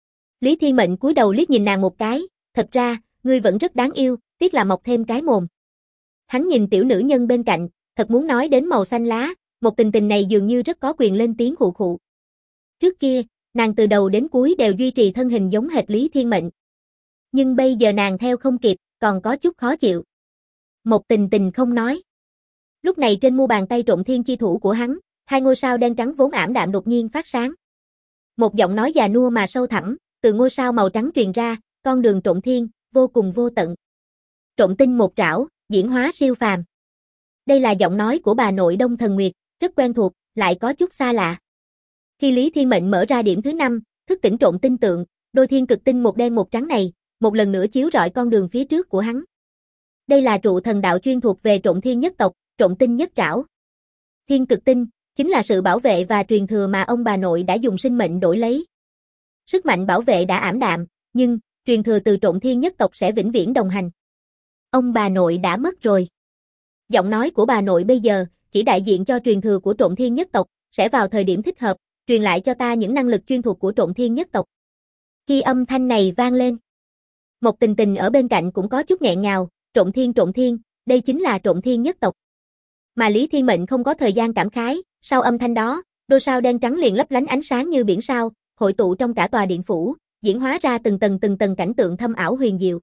Lý Thiên Mệnh cúi đầu liếc nhìn nàng một cái, thật ra, ngươi vẫn rất đáng yêu, tiếc là mọc thêm cái mồm. Hắn nhìn tiểu nữ nhân bên cạnh, thật muốn nói đến màu xanh lá, Một Tình Tình này dường như rất có quyền lên tiếng khụ khụ. Trước kia, nàng từ đầu đến cuối đều duy trì thân hình giống hệt Lý Thiên Mệnh. Nhưng bây giờ nàng theo không kịp, còn có chút khó chịu. Một Tình Tình không nói. Lúc này trên mu bàn tay trộn thiên chi thủ của hắn, hai ngôi sao đen trắng vốn ảm đạm đột nhiên phát sáng. Một giọng nói già nua mà sâu thẳm, từ ngôi sao màu trắng truyền ra, con đường trộn thiên, vô cùng vô tận. Trộn tinh một trảo, diễn hóa siêu phàm. Đây là giọng nói của bà nội Đông Thần Nguyệt, rất quen thuộc, lại có chút xa lạ. Khi Lý Thiên Mệnh mở ra điểm thứ 5, thức tỉnh trộn tinh tượng, đôi thiên cực tinh một đen một trắng này, một lần nữa chiếu rọi con đường phía trước của hắn. Đây là trụ thần đạo chuyên thuộc về trộn thiên nhất tộc, trộn tinh nhất trảo. Thiên cực tinh chính là sự bảo vệ và truyền thừa mà ông bà nội đã dùng sinh mệnh đổi lấy. Sức mạnh bảo vệ đã ảm đạm, nhưng truyền thừa từ trộn thiên nhất tộc sẽ vĩnh viễn đồng hành. Ông bà nội đã mất rồi. Giọng nói của bà nội bây giờ chỉ đại diện cho truyền thừa của trộn thiên nhất tộc, sẽ vào thời điểm thích hợp, truyền lại cho ta những năng lực chuyên thuộc của trộn thiên nhất tộc. Khi âm thanh này vang lên, Một Tình Tình ở bên cạnh cũng có chút nghẹn ngào, trộn thiên, đây chính là trộn thiên nhất tộc. Mà Lý Thiên Mệnh không có thời gian cảm khái, sau âm thanh đó, đôi sao đen trắng liền lấp lánh ánh sáng như biển sao, hội tụ trong cả tòa điện phủ, diễn hóa ra từng tầng cảnh tượng thâm ảo huyền diệu.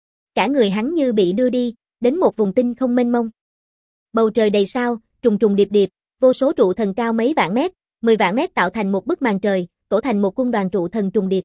Cả người hắn như bị đưa đi, đến một vùng tinh không mênh mông. Bầu trời đầy sao, trùng trùng điệp điệp, vô số trụ thần cao mấy vạn mét, 10 vạn mét tạo thành một bức màn trời, tổ thành một cung đoàn trụ thần trùng điệp.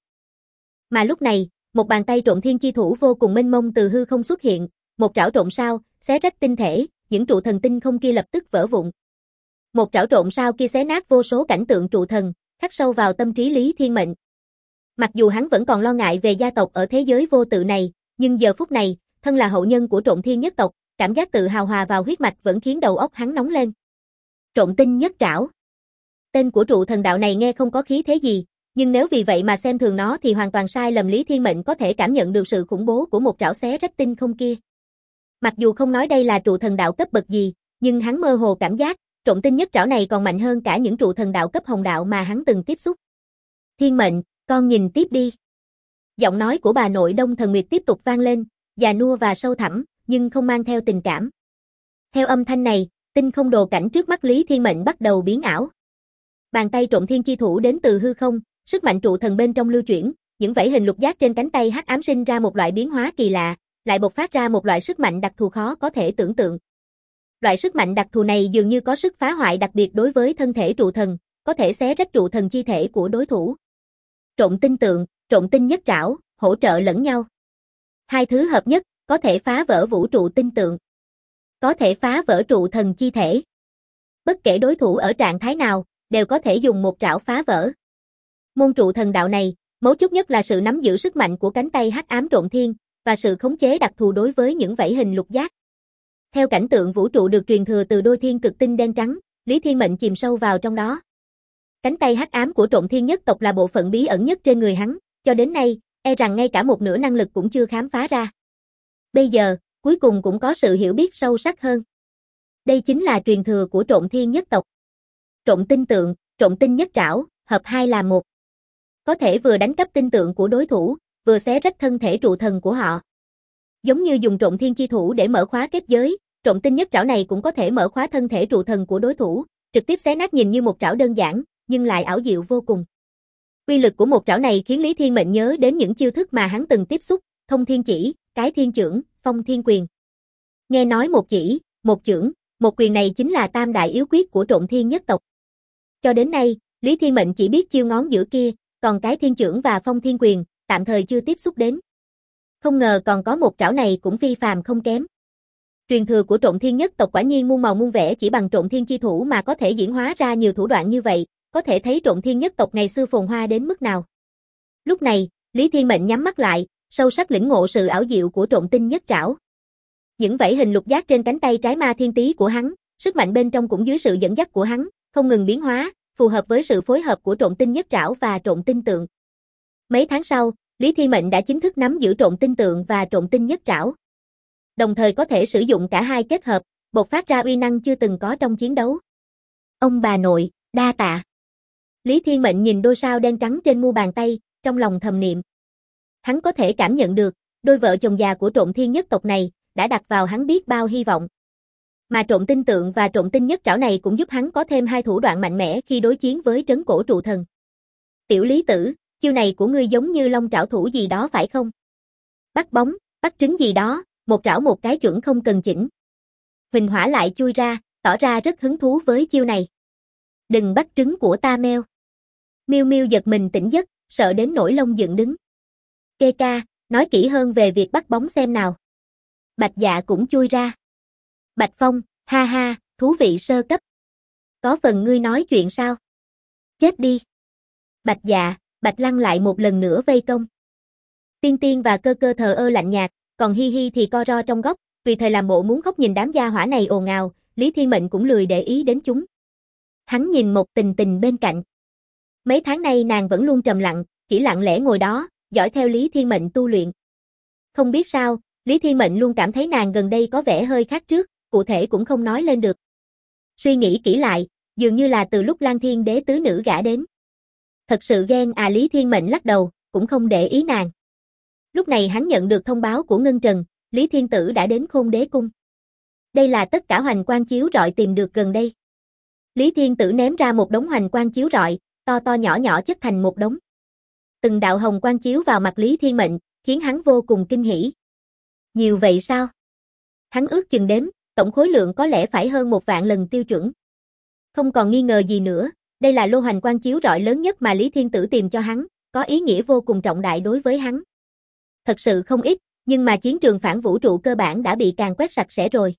Mà lúc này, một bàn tay trộn thiên chi thủ vô cùng mênh mông từ hư không xuất hiện, một trảo trộn sao, xé rách tinh thể, những trụ thần tinh không kia lập tức vỡ vụn. Một trảo trộn sao kia xé nát vô số cảnh tượng trụ thần, khắc sâu vào tâm trí Lý Thiên Mệnh. Mặc dù hắn vẫn còn lo ngại về gia tộc ở thế giới vô tự này, nhưng giờ phút này, thân là hậu nhân của trộn thiên nhất tộc, cảm giác tự hào hòa vào huyết mạch vẫn khiến đầu óc hắn nóng lên. Trộn tinh nhất trảo. Tên của trụ thần đạo này nghe không có khí thế gì, nhưng nếu vì vậy mà xem thường nó thì hoàn toàn sai lầm. Lý Thiên Mệnh có thể cảm nhận được sự khủng bố của một trảo xé rách tinh không kia. Mặc dù không nói đây là trụ thần đạo cấp bậc gì, nhưng hắn mơ hồ cảm giác, trộn tinh nhất trảo này còn mạnh hơn cả những trụ thần đạo cấp hồng đạo mà hắn từng tiếp xúc. Thiên Mệnh, con nhìn tiếp đi. Giọng nói của bà nội Đông Thần Nguyệt tiếp tục vang lên, già nua và sâu thẳm, nhưng không mang theo tình cảm. Theo âm thanh này, tinh không đồ cảnh trước mắt Lý Thiên Mệnh bắt đầu biến ảo. Bàn tay trộn thiên chi thủ đến từ hư không, sức mạnh trụ thần bên trong lưu chuyển, những vảy hình lục giác trên cánh tay hắc ám sinh ra một loại biến hóa kỳ lạ, lại bộc phát ra một loại sức mạnh đặc thù khó có thể tưởng tượng. Loại sức mạnh đặc thù này dường như có sức phá hoại đặc biệt đối với thân thể trụ thần, có thể xé rách trụ thần chi thể của đối thủ. Trộn tinh tượng, trộn tinh nhất trảo, hỗ trợ lẫn nhau. Hai thứ hợp nhất, có thể phá vỡ vũ trụ tinh tượng. Có thể phá vỡ trụ thần chi thể. Bất kể đối thủ ở trạng thái nào, đều có thể dùng một trảo phá vỡ. Môn trụ thần đạo này, mấu chốt nhất là sự nắm giữ sức mạnh của cánh tay hắc ám trộn thiên, và sự khống chế đặc thù đối với những vảy hình lục giác. Theo cảnh tượng vũ trụ được truyền thừa từ đôi thiên cực tinh đen trắng, Lý Thiên Mệnh chìm sâu vào trong đó. Cánh tay hắc ám của trộn thiên nhất tộc là bộ phận bí ẩn nhất trên người hắn, cho đến nay, e rằng ngay cả một nửa năng lực cũng chưa khám phá ra. Bây giờ, cuối cùng cũng có sự hiểu biết sâu sắc hơn. Đây chính là truyền thừa của trộn thiên nhất tộc. Trộn tinh tượng, trộn tinh nhất trảo, hợp hai là một. Có thể vừa đánh cắp tinh tượng của đối thủ, vừa xé rách thân thể trụ thần của họ. Giống như dùng trộn thiên chi thủ để mở khóa kết giới, trộn tinh nhất trảo này cũng có thể mở khóa thân thể trụ thần của đối thủ, trực tiếp xé nát. Nhìn như một trảo đơn giản, nhưng lại ảo diệu vô cùng. Uy lực của một trảo này khiến Lý Thiên Mệnh nhớ đến những chiêu thức mà hắn từng tiếp xúc, thông thiên chỉ, cái thiên chưởng, phong thiên quyền. Nghe nói một chỉ, một chưởng, một quyền này chính là tam đại yếu quyết của Trộn Thiên nhất tộc. Cho đến nay, Lý Thiên Mệnh chỉ biết chiêu ngón giữa kia, còn cái thiên chưởng và phong thiên quyền, tạm thời chưa tiếp xúc đến. Không ngờ còn có một trảo này cũng phi phàm không kém. Truyền thừa của Trộn Thiên nhất tộc quả nhiên muôn màu muôn vẻ, chỉ bằng Trộn Thiên chi thủ mà có thể diễn hóa ra nhiều thủ đoạn như vậy, có thể thấy Trộn Thiên nhất tộc ngày xưa phồn hoa đến mức nào. Lúc này, Lý Thiên Mệnh nhắm mắt lại, sâu sắc lĩnh ngộ sự ảo diệu của Trộn Tinh nhất trảo. Những vảy hình lục giác trên cánh tay trái ma thiên tý của hắn, sức mạnh bên trong cũng dưới sự dẫn dắt của hắn, không ngừng biến hóa, phù hợp với sự phối hợp của Trộn Tinh nhất trảo và Trộn Tinh tượng. Mấy tháng sau, Lý Thiên Mệnh đã chính thức nắm giữ Trộn Tinh tượng và Trộn Tinh nhất trảo. Đồng thời có thể sử dụng cả hai kết hợp, bộc phát ra uy năng chưa từng có trong chiến đấu. Ông bà nội, đa tạ. Lý Thiên Mệnh nhìn đôi sao đen trắng trên mu bàn tay, trong lòng thầm niệm. Hắn có thể cảm nhận được, đôi vợ chồng già của Trộn Thiên nhất tộc này, đã đặt vào hắn biết bao hy vọng. Mà Trộn Tinh tượng và Trộn Tinh nhất trảo này cũng giúp hắn có thêm hai thủ đoạn mạnh mẽ khi đối chiến với trấn cổ trụ thần. Tiểu Lý tử, chiêu này của ngươi giống như long trảo thủ gì đó phải không? Bắt bóng, bắt trứng gì đó, một trảo một cái chuẩn không cần chỉnh. Huỳnh Hỏa lại chui ra, tỏ ra rất hứng thú với chiêu này. Đừng bắt trứng của ta Meo. Miu Miu giật mình tỉnh giấc, sợ đến nỗi lông dựng đứng. Kê ca, nói kỹ hơn về việc bắt bóng xem nào. Bạch Dạ cũng chui ra. Bạch Phong, ha ha, thú vị sơ cấp. Có phần ngươi nói chuyện sao? Chết đi. Bạch Dạ, Bạch Lăng lại một lần nữa vây công. Tiên Tiên và Cơ Cơ thờ ơ lạnh nhạt, còn Hi Hi thì co ro trong góc, tùy thời làm bộ muốn khóc nhìn đám gia hỏa này ồn ào, Lý Thiên Mệnh cũng lười để ý đến chúng. Hắn nhìn một Tình Tình bên cạnh. Mấy tháng nay nàng vẫn luôn trầm lặng, chỉ lặng lẽ ngồi đó, dõi theo Lý Thiên Mệnh tu luyện. Không biết sao, Lý Thiên Mệnh luôn cảm thấy nàng gần đây có vẻ hơi khác trước, cụ thể cũng không nói lên được. Suy nghĩ kỹ lại, dường như là từ lúc Lan Thiên Đế tứ nữ gả đến. Thật sự ghen à, Lý Thiên Mệnh lắc đầu, cũng không để ý nàng. Lúc này hắn nhận được thông báo của Ngân Trần, Lý Thiên Tử đã đến Khôn Đế Cung. Đây là tất cả hoành quang chiếu rọi tìm được gần đây. Lý Thiên Tử ném ra một đống hoành quang chiếu rọi, to to nhỏ nhỏ chất thành một đống. Từng đạo hồng quang chiếu vào mặt Lý Thiên Mệnh, khiến hắn vô cùng kinh hỉ. Nhiều vậy sao? Hắn ước chừng đếm, tổng khối lượng có lẽ phải hơn 1.000 lần tiêu chuẩn. Không còn nghi ngờ gì nữa, đây là lô hoành quang chiếu rọi lớn nhất mà Lý Thiên Tử tìm cho hắn, có ý nghĩa vô cùng trọng đại đối với hắn. Thật sự không ít, nhưng mà chiến trường phản vũ trụ cơ bản đã bị càn quét sạch sẽ rồi.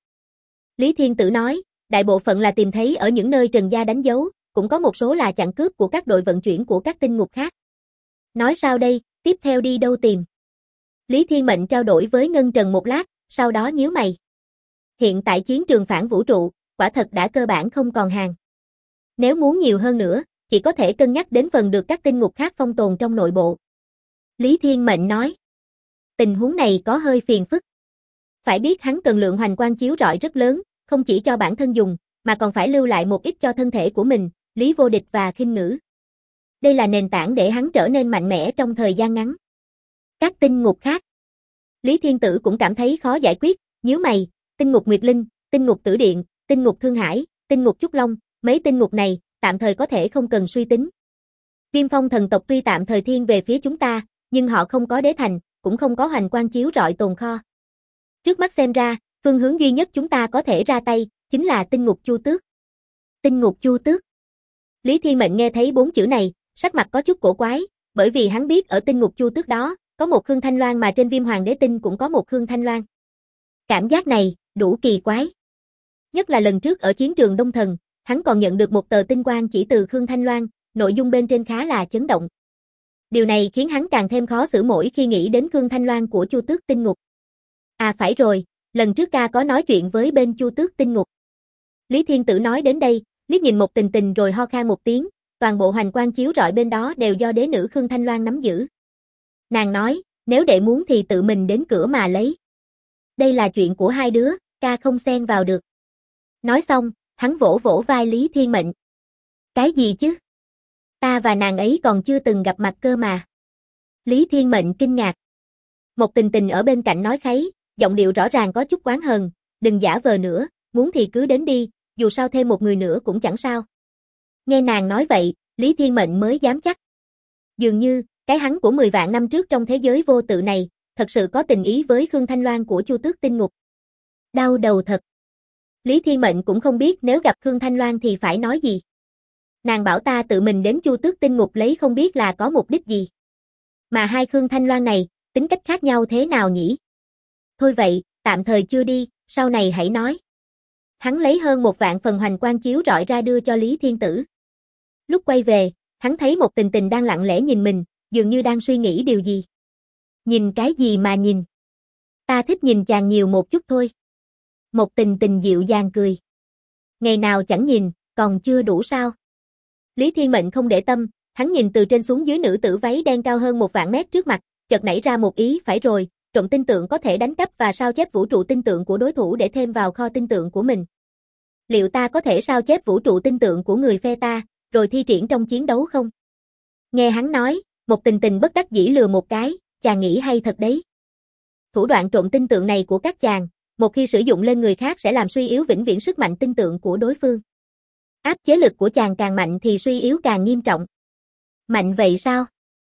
Lý Thiên Tử nói, đại bộ phận là tìm thấy ở những nơi Trần Gia đánh dấu, cũng có một số là chặn cướp của các đội vận chuyển của các tinh ngục khác. Nói sao đây, tiếp theo đi đâu tìm? Lý Thiên Mệnh trao đổi với Ngân Trần một lát, sau đó nhíu mày. Hiện tại chiến trường phản vũ trụ, quả thật đã cơ bản không còn hàng. Nếu muốn nhiều hơn nữa, chỉ có thể cân nhắc đến phần được các tinh ngục khác phong tồn trong nội bộ. Lý Thiên Mệnh nói. Tình huống này có hơi phiền phức. Phải biết hắn cần lượng hoành quang chiếu rọi rất lớn, không chỉ cho bản thân dùng, mà còn phải lưu lại một ít cho thân thể của mình, Lý Vô Địch và Khinh Ngữ. Đây là nền tảng để hắn trở nên mạnh mẽ trong thời gian ngắn. Các tinh ngục khác. Lý Thiên Tử cũng cảm thấy khó giải quyết, nhíu mày, tinh ngục Nguyệt Linh, tinh ngục Tử Điện, tinh ngục Thương Hải, tinh ngục Trúc Long, mấy tinh ngục này, tạm thời có thể không cần suy tính. Viêm Phong thần tộc tuy tạm thời thiên về phía chúng ta, nhưng họ không có đế thành, cũng không có hoành quang chiếu rọi tồn kho. Trước mắt xem ra, phương hướng duy nhất chúng ta có thể ra tay, chính là tinh ngục Chu Tước. Tinh ngục Chu Tước. Lý Thiên Mệnh nghe thấy 4 chữ này, sắc mặt có chút cổ quái, bởi vì hắn biết ở tinh ngục Chu Tước đó, có một Khương Thanh Loan mà trên Viêm Hoàng Đế Tinh cũng có một Khương Thanh Loan. Cảm giác này, đủ kỳ quái. Nhất là lần trước ở chiến trường Đông Thần, hắn còn nhận được một tờ tinh quang chỉ từ Khương Thanh Loan, nội dung bên trên khá là chấn động. Điều này khiến hắn càng thêm khó xử mỗi khi nghĩ đến Khương Thanh Loan của Chu Tước Tinh Ngục. À phải rồi, lần trước ca có nói chuyện với bên Chu Tước Tinh Ngục. Lý Thiên Tử nói đến đây, liếc nhìn một Tình Tình rồi ho khan một tiếng, toàn bộ hoành quang chiếu rọi bên đó đều do đế nữ Khương Thanh Loan nắm giữ. Nàng nói, nếu đệ muốn thì tự mình đến cửa mà lấy. Đây là chuyện của hai đứa, ca không xen vào được. Nói xong, hắn vỗ vỗ vai Lý Thiên Mệnh. Cái gì chứ? Ta và nàng ấy còn chưa từng gặp mặt cơ mà. Lý Thiên Mệnh kinh ngạc. Một Tình Tình ở bên cạnh nói kháy, giọng điệu rõ ràng có chút oán hờn, đừng giả vờ nữa, muốn thì cứ đến đi, dù sao thêm một người nữa cũng chẳng sao. Nghe nàng nói vậy, Lý Thiên Mệnh mới dám chắc. Dường như, cái hắn của 10 vạn năm trước trong thế giới vô tự này, thật sự có tình ý với Khương Thanh Loan của Chu Tước Tinh Ngục. Đau đầu thật. Lý Thiên Mệnh cũng không biết nếu gặp Khương Thanh Loan thì phải nói gì. Nàng bảo ta tự mình đến Chu Tước Tinh Ngục lấy không biết là có mục đích gì. Mà hai Khương Thanh Loan này, tính cách khác nhau thế nào nhỉ? Thôi vậy, tạm thời chưa đi, sau này hãy nói. Hắn lấy hơn 1 vạn phần hoành quang chiếu rọi ra đưa cho Lý Thiên Tử. Lúc quay về, hắn thấy một Tình Tình đang lặng lẽ nhìn mình, dường như đang suy nghĩ điều gì. Nhìn cái gì mà nhìn? Ta thích nhìn chàng nhiều một chút thôi. Một Tình Tình dịu dàng cười. Ngày nào chẳng nhìn, còn chưa đủ sao? Lý Thiên Mệnh không để tâm, hắn nhìn từ trên xuống dưới nữ tử váy đen cao hơn 1 vạn mét trước mặt, chợt nảy ra một ý, phải rồi, trộm tinh tượng có thể đánh cắp và sao chép vũ trụ tinh tượng của đối thủ để thêm vào kho tinh tượng của mình. Liệu ta có thể sao chép vũ trụ tinh tượng của người phe ta, rồi thi triển trong chiến đấu không? Nghe hắn nói, một Tình Tình bất đắc dĩ lừa một cái, chàng nghĩ hay thật đấy. Thủ đoạn trộm tinh tượng này của các chàng, một khi sử dụng lên người khác sẽ làm suy yếu vĩnh viễn sức mạnh tinh tượng của đối phương. Áp chế lực của chàng càng mạnh thì suy yếu càng nghiêm trọng. Mạnh vậy sao?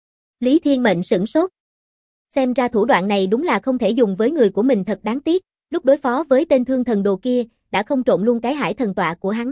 Lý Thiên Mệnh sửng sốt. Xem ra thủ đoạn này đúng là không thể dùng với người của mình, thật đáng tiếc, lúc đối phó với tên Thương Thần Đồ kia, đã không trộn luôn cái hải thần tọa của hắn.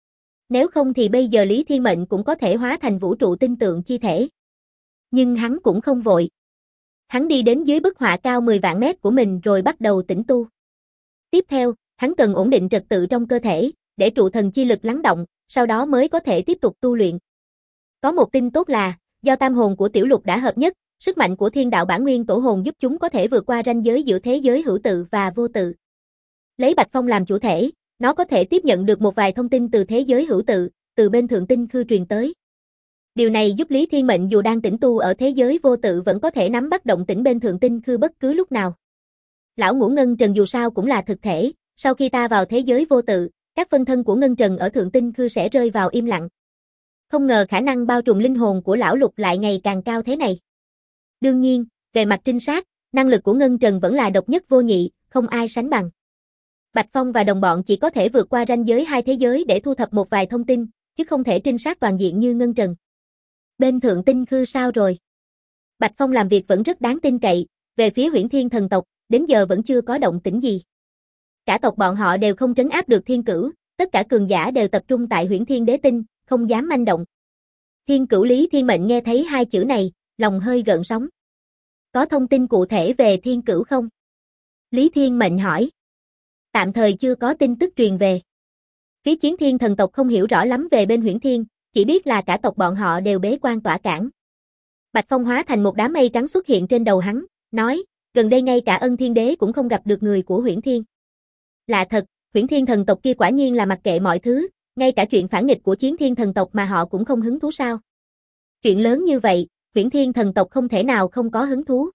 Nếu không thì bây giờ Lý Thiên Mệnh cũng có thể hóa thành vũ trụ tinh tượng chi thể. Nhưng hắn cũng không vội. Hắn đi đến dưới bức họa cao 10 vạn mét của mình rồi bắt đầu tĩnh tu. Tiếp theo, hắn cần ổn định trật tự trong cơ thể, để trụ thần chi lực lắng động, sau đó mới có thể tiếp tục tu luyện. Có một tin tốt là, do tam hồn của Tiểu Lục đã hợp nhất, sức mạnh của thiên đạo bản nguyên tổ hồn giúp chúng có thể vượt qua ranh giới giữa thế giới hữu tự và vô tự. Lấy Bạch Phong làm chủ thể, nó có thể tiếp nhận được một vài thông tin từ thế giới hữu tự, từ bên thượng tinh khư truyền tới. Điều này giúp Lý Thiên Mệnh dù đang tĩnh tu ở thế giới vô tự vẫn có thể nắm bắt động tĩnh bên thượng tinh khư bất cứ lúc nào. Lão Ngũ Ngân Trần dù sao cũng là thực thể, sau khi ta vào thế giới vô tự, các phân thân của Ngân Trần ở thượng tinh khư sẽ rơi vào im lặng. Không ngờ khả năng bao trùm linh hồn của lão Lục lại ngày càng cao thế này. Đương nhiên, về mặt trinh sát, năng lực của Ngân Trần vẫn là độc nhất vô nhị, không ai sánh bằng. Bạch Phong và đồng bọn chỉ có thể vượt qua ranh giới hai thế giới để thu thập một vài thông tin, chứ không thể trinh sát toàn diện như Ngân Trần. Bên thượng tinh khư sao rồi? Bạch Phong làm việc vẫn rất đáng tin cậy, về phía Huyễn Thiên thần tộc, đến giờ vẫn chưa có động tĩnh gì. Cả tộc bọn họ đều không trấn áp được Thiên Cửu, tất cả cường giả đều tập trung tại Huyễn Thiên Đế Tinh, không dám manh động. Thiên Cửu Lý Thiên Mệnh nghe thấy hai chữ này, lòng hơi gợn sóng. Có thông tin cụ thể về Thiên Cửu không? Lý Thiên Mệnh hỏi. Tạm thời chưa có tin tức truyền về. Phía Chiến Thiên thần tộc không hiểu rõ lắm về bên Huyễn Thiên, chỉ biết là cả tộc bọn họ đều bế quan tỏa cản. Bạch Phong hóa thành một đám mây trắng xuất hiện trên đầu hắn, nói, gần đây ngay cả Ân Thiên Đế cũng không gặp được người của Huyễn Thiên. Lạ thật, Huyễn Thiên thần tộc kia quả nhiên là mặc kệ mọi thứ, ngay cả chuyện phản nghịch của Chiến Thiên thần tộc mà họ cũng không hứng thú sao? Chuyện lớn như vậy, Huyễn Thiên thần tộc không thể nào không có hứng thú.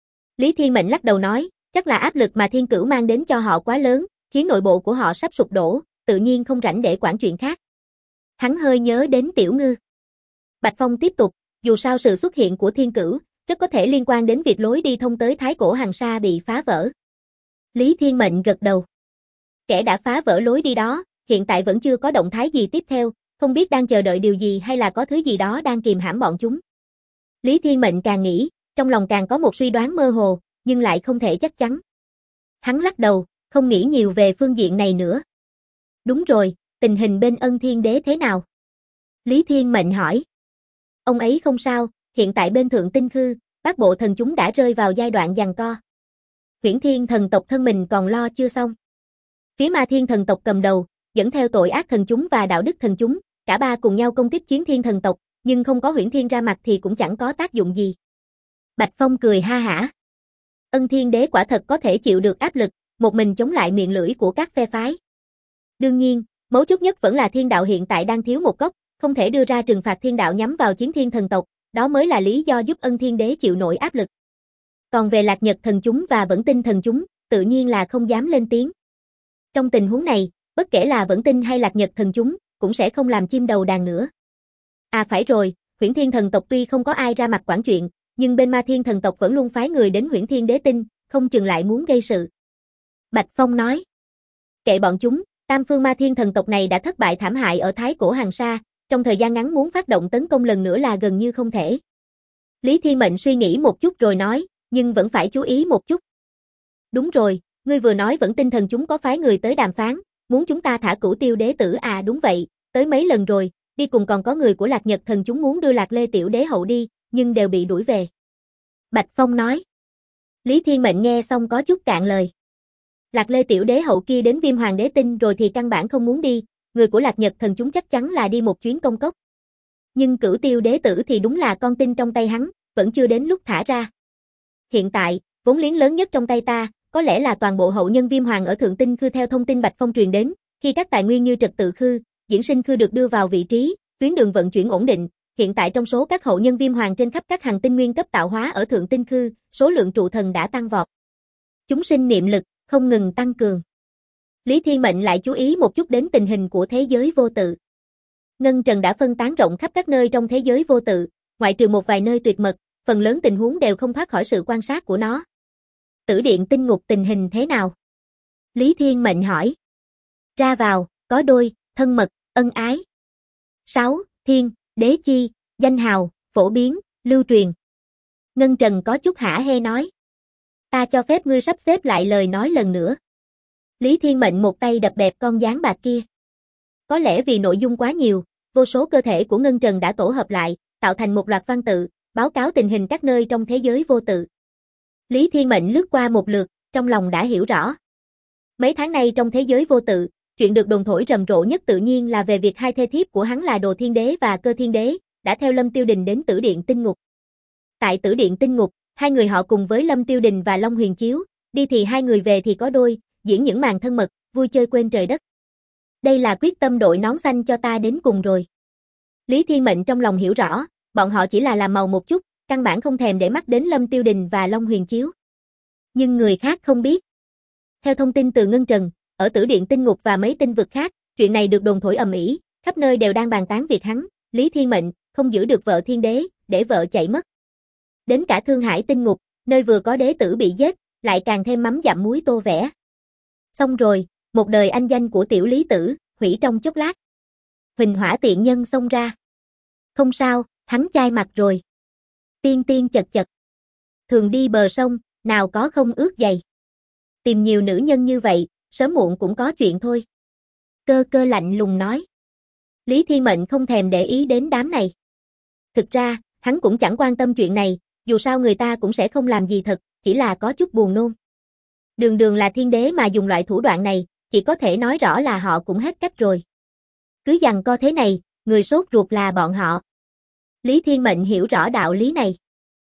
Lý Thiên Mệnh lắc đầu nói, chắc là áp lực mà Thiên Cửu mang đến cho họ quá lớn, khiến nội bộ của họ sắp sụp đổ, tự nhiên không rảnh để quản chuyện khác. Hắn hơi nhớ đến Tiểu Ngư. Bạch Phong tiếp tục, dù sao sự xuất hiện của Thiên Cửu, rất có thể liên quan đến việc lối đi thông tới Thái Cổ Hằng Sa bị phá vỡ. Lý Thiên Mệnh gật đầu. Kẻ đã phá vỡ lối đi đó, hiện tại vẫn chưa có động thái gì tiếp theo, không biết đang chờ đợi điều gì hay là có thứ gì đó đang kìm hãm bọn chúng. Lý Thiên Mệnh càng nghĩ, trong lòng càng có một suy đoán mơ hồ, nhưng lại không thể chắc chắn. Hắn lắc đầu, không nghĩ nhiều về phương diện này nữa. Đúng rồi, tình hình bên Ân Thiên Đế thế nào? Lý Thiên Mệnh hỏi. Ông ấy không sao, hiện tại bên thượng tinh khư, bát bộ thần chúng đã rơi vào giai đoạn giằng co. Huyễn Thiên thần tộc thân mình còn lo chưa xong. Phía Ma Thiên thần tộc cầm đầu, dẫn theo tội ác thần chúng và đạo đức thần chúng, cả ba cùng nhau công kích Chiến Thiên thần tộc, nhưng không có Huyễn Thiên ra mặt thì cũng chẳng có tác dụng gì. Bạch Phong cười ha hả. Ân Thiên Đế quả thật có thể chịu được áp lực, một mình chống lại miệng lưỡi của các phe phái. Đương nhiên, mấu chốt nhất vẫn là thiên đạo hiện tại đang thiếu một góc, không thể đưa ra trừng phạt thiên đạo nhắm vào Chiến Thiên thần tộc, đó mới là lý do giúp Ân Thiên Đế chịu nổi áp lực. Còn về Lạc Nhật thần chúng và Vẫn Tinh thần chúng, tự nhiên là không dám lên tiếng. Trong tình huống này, bất kể là Vẫn Tinh hay Lạc Nhật thần chúng, cũng sẽ không làm chim đầu đàn nữa. À phải rồi, Huyễn Thiên thần tộc tuy không có ai ra mặt quản chuyện, nhưng bên Ma Thiên thần tộc vẫn luôn phái người đến Huyễn Thiên Đế Tinh, không chừng lại muốn gây sự. Bạch Phong nói. Kệ bọn chúng, tam phương Ma Thiên thần tộc này đã thất bại thảm hại ở Thái Cổ Hằng Sa, trong thời gian ngắn muốn phát động tấn công lần nữa là gần như không thể. Lý Thiên Mệnh suy nghĩ một chút rồi nói, nhưng vẫn phải chú ý một chút. Đúng rồi, ngươi vừa nói vẫn tinh thần chúng có phái người tới đàm phán, muốn chúng ta thả Cửu Tiêu đế tử à? Đúng vậy, tới mấy lần rồi, đi cùng còn có người của Lạc Nhật thần chúng muốn đưa Lạc Lê tiểu đế hậu đi, nhưng đều bị đuổi về. Bạch Phong nói. Lý Thiên Mệnh nghe xong có chút cạn lời. Lạc Lê tiểu đế hậu kia đến Viêm Hoàng đế tinh rồi thì căn bản không muốn đi, người của Lạc Nhật thần chúng chắc chắn là đi một chuyến công cốc. Nhưng Cửu Tiêu đế tử thì đúng là con tin trong tay hắn, vẫn chưa đến lúc thả ra. Hiện tại, vốn liếng lớn nhất trong tay ta, có lẽ là toàn bộ hậu nhân Viêm Hoàng ở Thượng Tinh Khư. Theo thông tin Bạch Phong truyền đến, khi các tài nguyên như Trật Tự Khư, Diễn Sinh Khư được đưa vào vị trí, tuyến đường vận chuyển ổn định, hiện tại trong số các hậu nhân Viêm Hoàng trên khắp các hành tinh nguyên cấp tạo hóa ở Thượng Tinh Khư, số lượng trụ thần đã tăng vọt. Chúng sinh niệm lực không ngừng tăng cường. Lý Thiên Mệnh lại chú ý một chút đến tình hình của thế giới vô tự. Ngân trần đã phân tán rộng khắp các nơi trong thế giới vô tự, ngoại trừ một vài nơi tuyệt mật, phần lớn tình huống đều không thoát khỏi sự quan sát của nó. Tử điện tinh ngục tình hình thế nào? Lý Thiên Mệnh hỏi. Ra vào, có đôi, thân mật, ân ái. 6. Thiên, đế chi, danh hào, phổ biến, lưu truyền. Ngân Trần có chút hả hê nói. Ta cho phép ngươi sắp xếp lại lời nói lần nữa. Lý Thiên Mệnh một tay đập bẹp con gián bạc kia. Có lẽ vì nội dung quá nhiều, vô số cơ thể của Ngân Trần đã tổ hợp lại, tạo thành một loạt văn tự, báo cáo tình hình các nơi trong thế giới vô tự. Lý Thiên Mệnh lướt qua một lượt, trong lòng đã hiểu rõ. Mấy tháng nay trong thế giới vô tự, chuyện được đồn thổi rầm rộ nhất tự nhiên là về việc hai thê thiếp của hắn là Đồ Thiên Đế và Cơ Thiên Đế, đã theo Lâm Tiêu Đình đến Tử Điện Tinh Ngục. Tại Tử Điện Tinh Ngục, hai người họ cùng với Lâm Tiêu Đình và Long Huyền Chiếu, đi thì hai người về thì có đôi, diễn những màn thân mật, vui chơi quên trời đất. Đây là quyết tâm đội nón xanh cho ta đến cùng rồi. Lý Thiên Mệnh trong lòng hiểu rõ, bọn họ chỉ là làm màu một chút, căn bản không thèm để mắt đến Lâm Tiêu Đình và Long Huyền Chiếu. Nhưng người khác không biết. Theo thông tin từ Ngân Trần, ở Tử Điện Tinh Ngục và mấy tinh vực khác, chuyện này được đồn thổi ầm ĩ, khắp nơi đều đang bàn tán việc hắn, Lý Thiên Mệnh, không giữ được vợ Thiên Đế, để vợ chạy mất. Đến cả Thương Hải Tinh Ngục, nơi vừa có đế tử bị giết, lại càng thêm mắm dặm muối tô vẽ. Xong rồi, một đời anh danh của tiểu Lý Tử, hủy trong chốc lát. Huỳnh hỏa tiện nhân xông ra. Không sao, hắn chai mặt rồi. Tiên tiên chật chật. Thường đi bờ sông, nào có không ướt giày. Tìm nhiều nữ nhân như vậy, sớm muộn cũng có chuyện thôi. Cơ cơ lạnh lùng nói. Lý Thiên Mệnh không thèm để ý đến đám này. Thực ra, hắn cũng chẳng quan tâm chuyện này, dù sao người ta cũng sẽ không làm gì thật, chỉ là có chút buồn nôn. Đường đường là thiên đế mà dùng loại thủ đoạn này, chỉ có thể nói rõ là họ cũng hết cách rồi. Cứ giằng co thế này, người sốt ruột là bọn họ. Lý Thiên Mệnh hiểu rõ đạo lý này.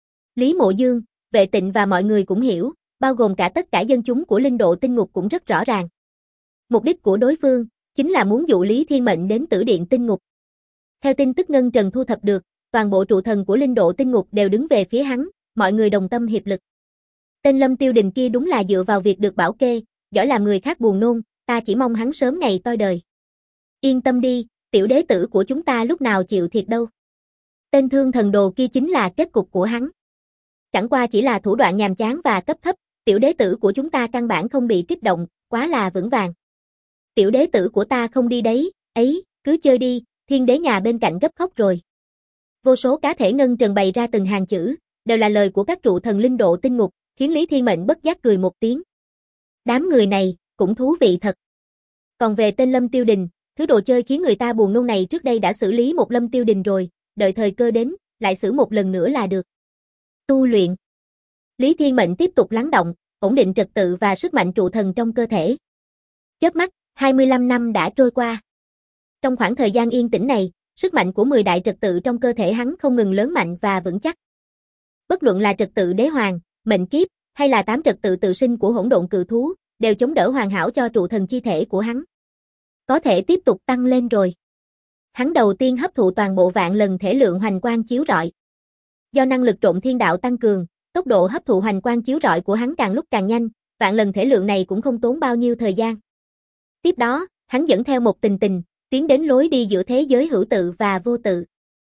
Lý Mộ Dương, Vệ Tịnh và mọi người cũng hiểu, bao gồm cả tất cả dân chúng của Linh Độ Tinh Ngục cũng rất rõ ràng. Mục đích của đối phương, chính là muốn dụ Lý Thiên Mệnh đến Tử Điện Tinh Ngục. Theo tin tức Ngân Trần thu thập được, toàn bộ trụ thần của Linh Độ Tinh Ngục đều đứng về phía hắn, mọi người đồng tâm hiệp lực. Tên Lâm Tiêu Đình kia đúng là dựa vào việc được bảo kê, giỏi làm người khác buồn nôn, ta chỉ mong hắn sớm ngày toi đời. Yên tâm đi, tiểu đế tử của chúng ta lúc nào chịu thiệt đâu. Tên Thương Thần Đồ kia chính là kết cục của hắn. Chẳng qua chỉ là thủ đoạn nhàm chán và cấp thấp, tiểu đế tử của chúng ta căn bản không bị kích động, quá là vững vàng. Tiểu đế tử của ta không đi đấy, ấy, cứ chơi đi, thiên đế nhà bên cạnh gấp khóc rồi. Vô số cá thể Ngân Trần bày ra từng hàng chữ, đều là lời của các trụ thần Linh Độ Tinh Ngục, khiến Lý Thiên Mệnh bất giác cười một tiếng. Đám người này, cũng thú vị thật. Còn về tên Lâm Tiêu Đình, thứ đồ chơi khiến người ta buồn nôn này trước đây đã xử lý một Lâm Tiêu Đình rồi, đợi thời cơ đến, lại xử một lần nữa là được. Tu luyện. Lý Thiên Mệnh tiếp tục lắng động, ổn định trật tự và sức mạnh trụ thần trong cơ thể. Chớp mắt, 25 năm đã trôi qua. Trong khoảng thời gian yên tĩnh này, sức mạnh của 10 đại trật tự trong cơ thể hắn không ngừng lớn mạnh và vững chắc. Bất luận là trật tự đế hoàng, mệnh kiếp, hay là 8 trật tự tự sinh của hỗn độn cự thú, đều chống đỡ hoàn hảo cho trụ thần chi thể của hắn. Có thể tiếp tục tăng lên rồi. Hắn đầu tiên hấp thụ toàn bộ vạn lần thể lượng hoành quang chiếu rọi. Do năng lực trộn thiên đạo tăng cường, tốc độ hấp thụ hoành quang chiếu rọi của hắn càng lúc càng nhanh, vạn lần thể lượng này cũng không tốn bao nhiêu thời gian. Tiếp đó, hắn dẫn theo một tình tình, tiến đến lối đi giữa thế giới hữu tự và vô tự.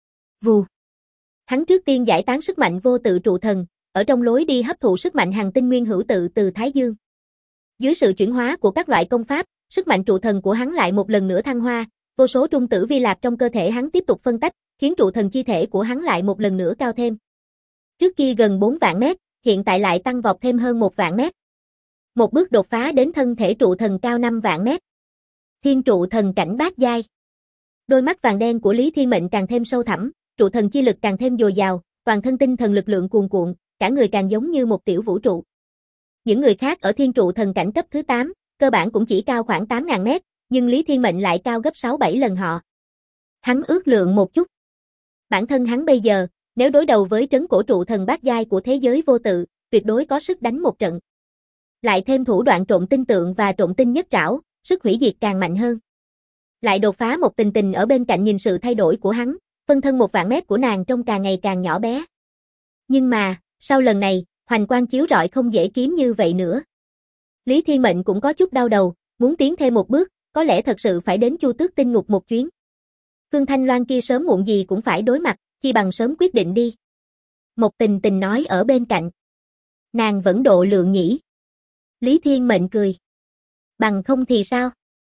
Vù. Hắn trước tiên giải tán sức mạnh vô tự trụ thần, ở trong lối đi hấp thụ sức mạnh hằng tinh nguyên hữu tự từ Thái Dương. Dưới sự chuyển hóa của các loại công pháp, sức mạnh trụ thần của hắn lại một lần nữa thăng hoa, vô số trung tử vi lạc trong cơ thể hắn tiếp tục phân tách, khiến trụ thần chi thể của hắn lại một lần nữa cao thêm. Trước kia gần 4 vạn mét, hiện tại lại tăng vọt thêm hơn 1 vạn mét. Một bước đột phá đến thân thể trụ thần cao 5 vạn mét. Thiên trụ thần cảnh bát giai. Đôi mắt vàng đen của Lý Thiên Mệnh càng thêm sâu thẳm, trụ thần chi lực càng thêm dồi dào, toàn thân tinh thần lực lượng cuồn cuộn, cả người càng giống như một tiểu vũ trụ. Những người khác ở thiên trụ thần cảnh cấp thứ 8, cơ bản cũng chỉ cao khoảng 8.000 mét, nhưng Lý Thiên Mệnh lại cao gấp 6-7 lần họ. Hắn ước lượng một chút. Bản thân hắn bây giờ, nếu đối đầu với trấn cổ trụ thần bát giai của thế giới vô tự, tuyệt đối có sức đánh một trận. Lại thêm thủ đoạn trộn tinh tượng và trộn tinh nhất trảo, sức hủy diệt càng mạnh hơn. Lại đột phá một tình tình ở bên cạnh nhìn sự thay đổi của hắn, phân thân 1 vạn mét của nàng trông càng ngày càng nhỏ bé. Nhưng mà, sau lần này, hoành quang chiếu rọi không dễ kiếm như vậy nữa. Lý Thiên Mệnh cũng có chút đau đầu, muốn tiến thêm một bước, có lẽ thật sự phải đến Chu Tước Tinh Ngục một chuyến. Khương Thanh Loan kia sớm muộn gì cũng phải đối mặt, chi bằng sớm quyết định đi. Một tình tình nói ở bên cạnh. Nàng vẫn độ lượng nhỉ. Lý Thiên Mệnh cười. Bằng không thì sao?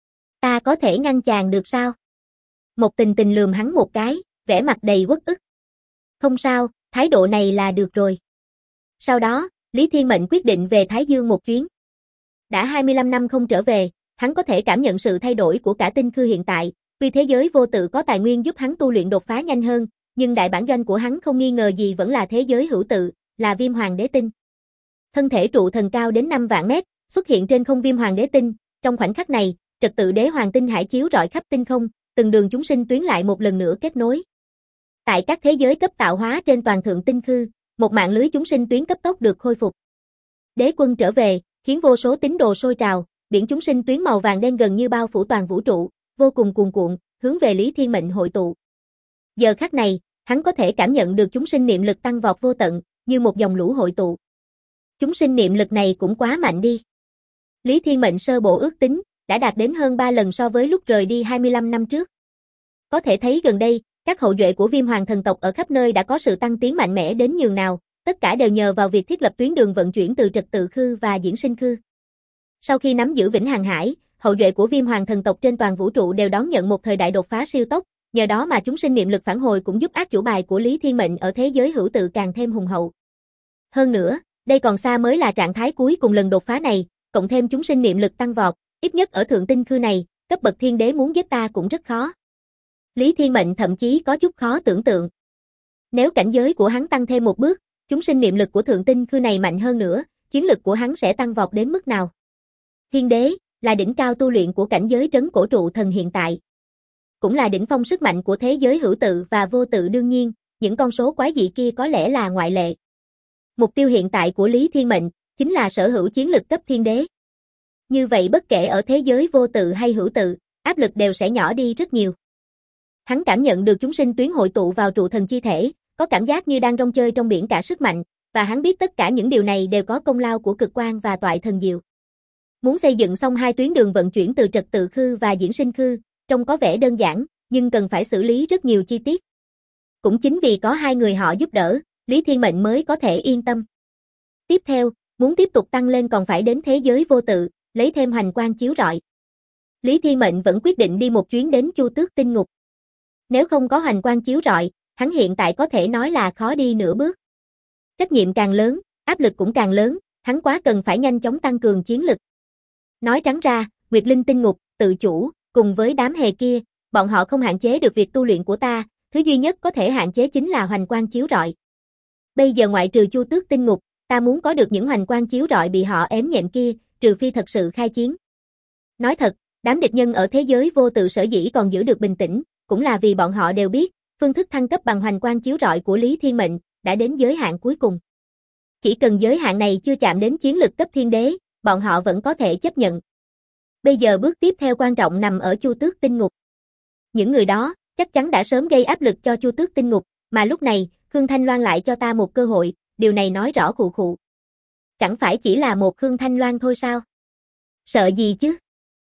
Ta có thể ngăn chàng được sao? Một tình tình lườm hắn một cái, vẻ mặt đầy uất ức. Không sao, thái độ này là được rồi. Sau đó, Lý Thiên Mệnh quyết định về Thái Dương một chuyến. Đã 25 năm không trở về, hắn có thể cảm nhận sự thay đổi của cả tinh khư hiện tại, tuy thế giới vô tự có tài nguyên giúp hắn tu luyện đột phá nhanh hơn, nhưng đại bản doanh của hắn không nghi ngờ gì vẫn là thế giới hữu tự, là Viêm Hoàng Đế Tinh. Thân thể trụ thần cao đến 5 vạn mét, xuất hiện trên không Viêm Hoàng Đế Tinh, trong khoảnh khắc này, trật tự đế hoàng tinh hải chiếu rọi khắp tinh không, từng đường chúng sinh tuyến lại một lần nữa kết nối. Tại các thế giới cấp tạo hóa trên toàn thượng tinh khư, một mạng lưới chúng sinh tuyến cấp tốc được khôi phục. Đế quân trở về, khiến vô số tín đồ sôi trào, biển chúng sinh tuyến màu vàng đen gần như bao phủ toàn vũ trụ, vô cùng cuồn cuộn, hướng về Lý Thiên Mệnh hội tụ. Giờ khắc này, hắn có thể cảm nhận được chúng sinh niệm lực tăng vọt vô tận, như một dòng lũ hội tụ. Chúng sinh niệm lực này cũng quá mạnh đi. Lý Thiên Mệnh sơ bộ ước tính, đã đạt đến hơn 3 lần so với lúc rời đi 25 năm trước. Có thể thấy gần đây, các hậu duệ của Viêm Hoàng thần tộc ở khắp nơi đã có sự tăng tiến mạnh mẽ đến nhường nào, tất cả đều nhờ vào việc thiết lập tuyến đường vận chuyển từ trật tự khư và diễn sinh khư. Sau khi nắm giữ Vĩnh Hằng Hải, hậu duệ của Viêm Hoàng thần tộc trên toàn vũ trụ đều đón nhận một thời đại đột phá siêu tốc, nhờ đó mà chúng sinh niệm lực phản hồi cũng giúp ác chủ bài của Lý Thiên Mệnh ở thế giới hữu tự càng thêm hùng hậu. Hơn nữa, đây còn xa mới là trạng thái cuối cùng lần đột phá này, cộng thêm chúng sinh niệm lực tăng vọt, ít nhất ở thượng tinh khư này, cấp bậc thiên đế muốn giết ta cũng rất khó. Lý Thiên Mệnh thậm chí có chút khó tưởng tượng. Nếu cảnh giới của hắn tăng thêm một bước, chúng sinh niệm lực của thượng tinh khư này mạnh hơn nữa, chiến lực của hắn sẽ tăng vọt đến mức nào? Thiên đế là đỉnh cao tu luyện của cảnh giới trấn cổ trụ thần hiện tại. Cũng là đỉnh phong sức mạnh của thế giới hữu tự và vô tự đương nhiên, những con số quái dị kia có lẽ là ngoại lệ. Mục tiêu hiện tại của Lý Thiên Mệnh chính là sở hữu chiến lực cấp thiên đế. Như vậy bất kể ở thế giới vô tự hay hữu tự, áp lực đều sẽ nhỏ đi rất nhiều. Hắn cảm nhận được chúng sinh tuyến hội tụ vào trụ thần chi thể, có cảm giác như đang rong chơi trong biển cả sức mạnh, và hắn biết tất cả những điều này đều có công lao của Cực Quang và Toại Thần Diệu. Muốn xây dựng xong 2 tuyến đường vận chuyển từ trật tự khư và diễn sinh khư, trông có vẻ đơn giản, nhưng cần phải xử lý rất nhiều chi tiết. Cũng chính vì có 2 người họ giúp đỡ, Lý Thiên Mệnh mới có thể yên tâm. Tiếp theo, muốn tiếp tục tăng lên còn phải đến thế giới vô tự, lấy thêm hoành quang chiếu rọi. Lý Thiên Mệnh vẫn quyết định đi một chuyến đến Chu Tước Tinh Ngục. Nếu không có hoành quang chiếu rọi, hắn hiện tại có thể nói là khó đi nửa bước. Trách nhiệm càng lớn, áp lực cũng càng lớn, hắn quá cần phải nhanh chóng tăng cường chiến lực. Nói trắng ra, Nguyệt Linh Tinh Ngục, tự chủ, cùng với đám hề kia, bọn họ không hạn chế được việc tu luyện của ta, thứ duy nhất có thể hạn chế chính là hoành quang chiếu rọi. Bây giờ ngoại trừ Chu Tước Tinh Ngục, ta muốn có được những hoành quang chiếu rọi bị họ ém nhẹm kia, trừ phi thật sự khai chiến. Nói thật, đám địch nhân ở thế giới vô tự sở dĩ còn giữ được bình tĩnh, cũng là vì bọn họ đều biết, phương thức thăng cấp bằng hoành quang chiếu rọi của Lý Thiên Mệnh đã đến giới hạn cuối cùng. Chỉ cần giới hạn này chưa chạm đến chiến lực cấp thiên đế, bọn họ vẫn có thể chấp nhận. Bây giờ bước tiếp theo quan trọng nằm ở Chu Tước Tinh Ngục. Những người đó chắc chắn đã sớm gây áp lực cho Chu Tước Tinh Ngục, mà lúc này, Khương Thanh Loan lại cho ta một cơ hội, điều này nói rõ khụ khụ. Chẳng phải chỉ là một Khương Thanh Loan thôi sao? Sợ gì chứ?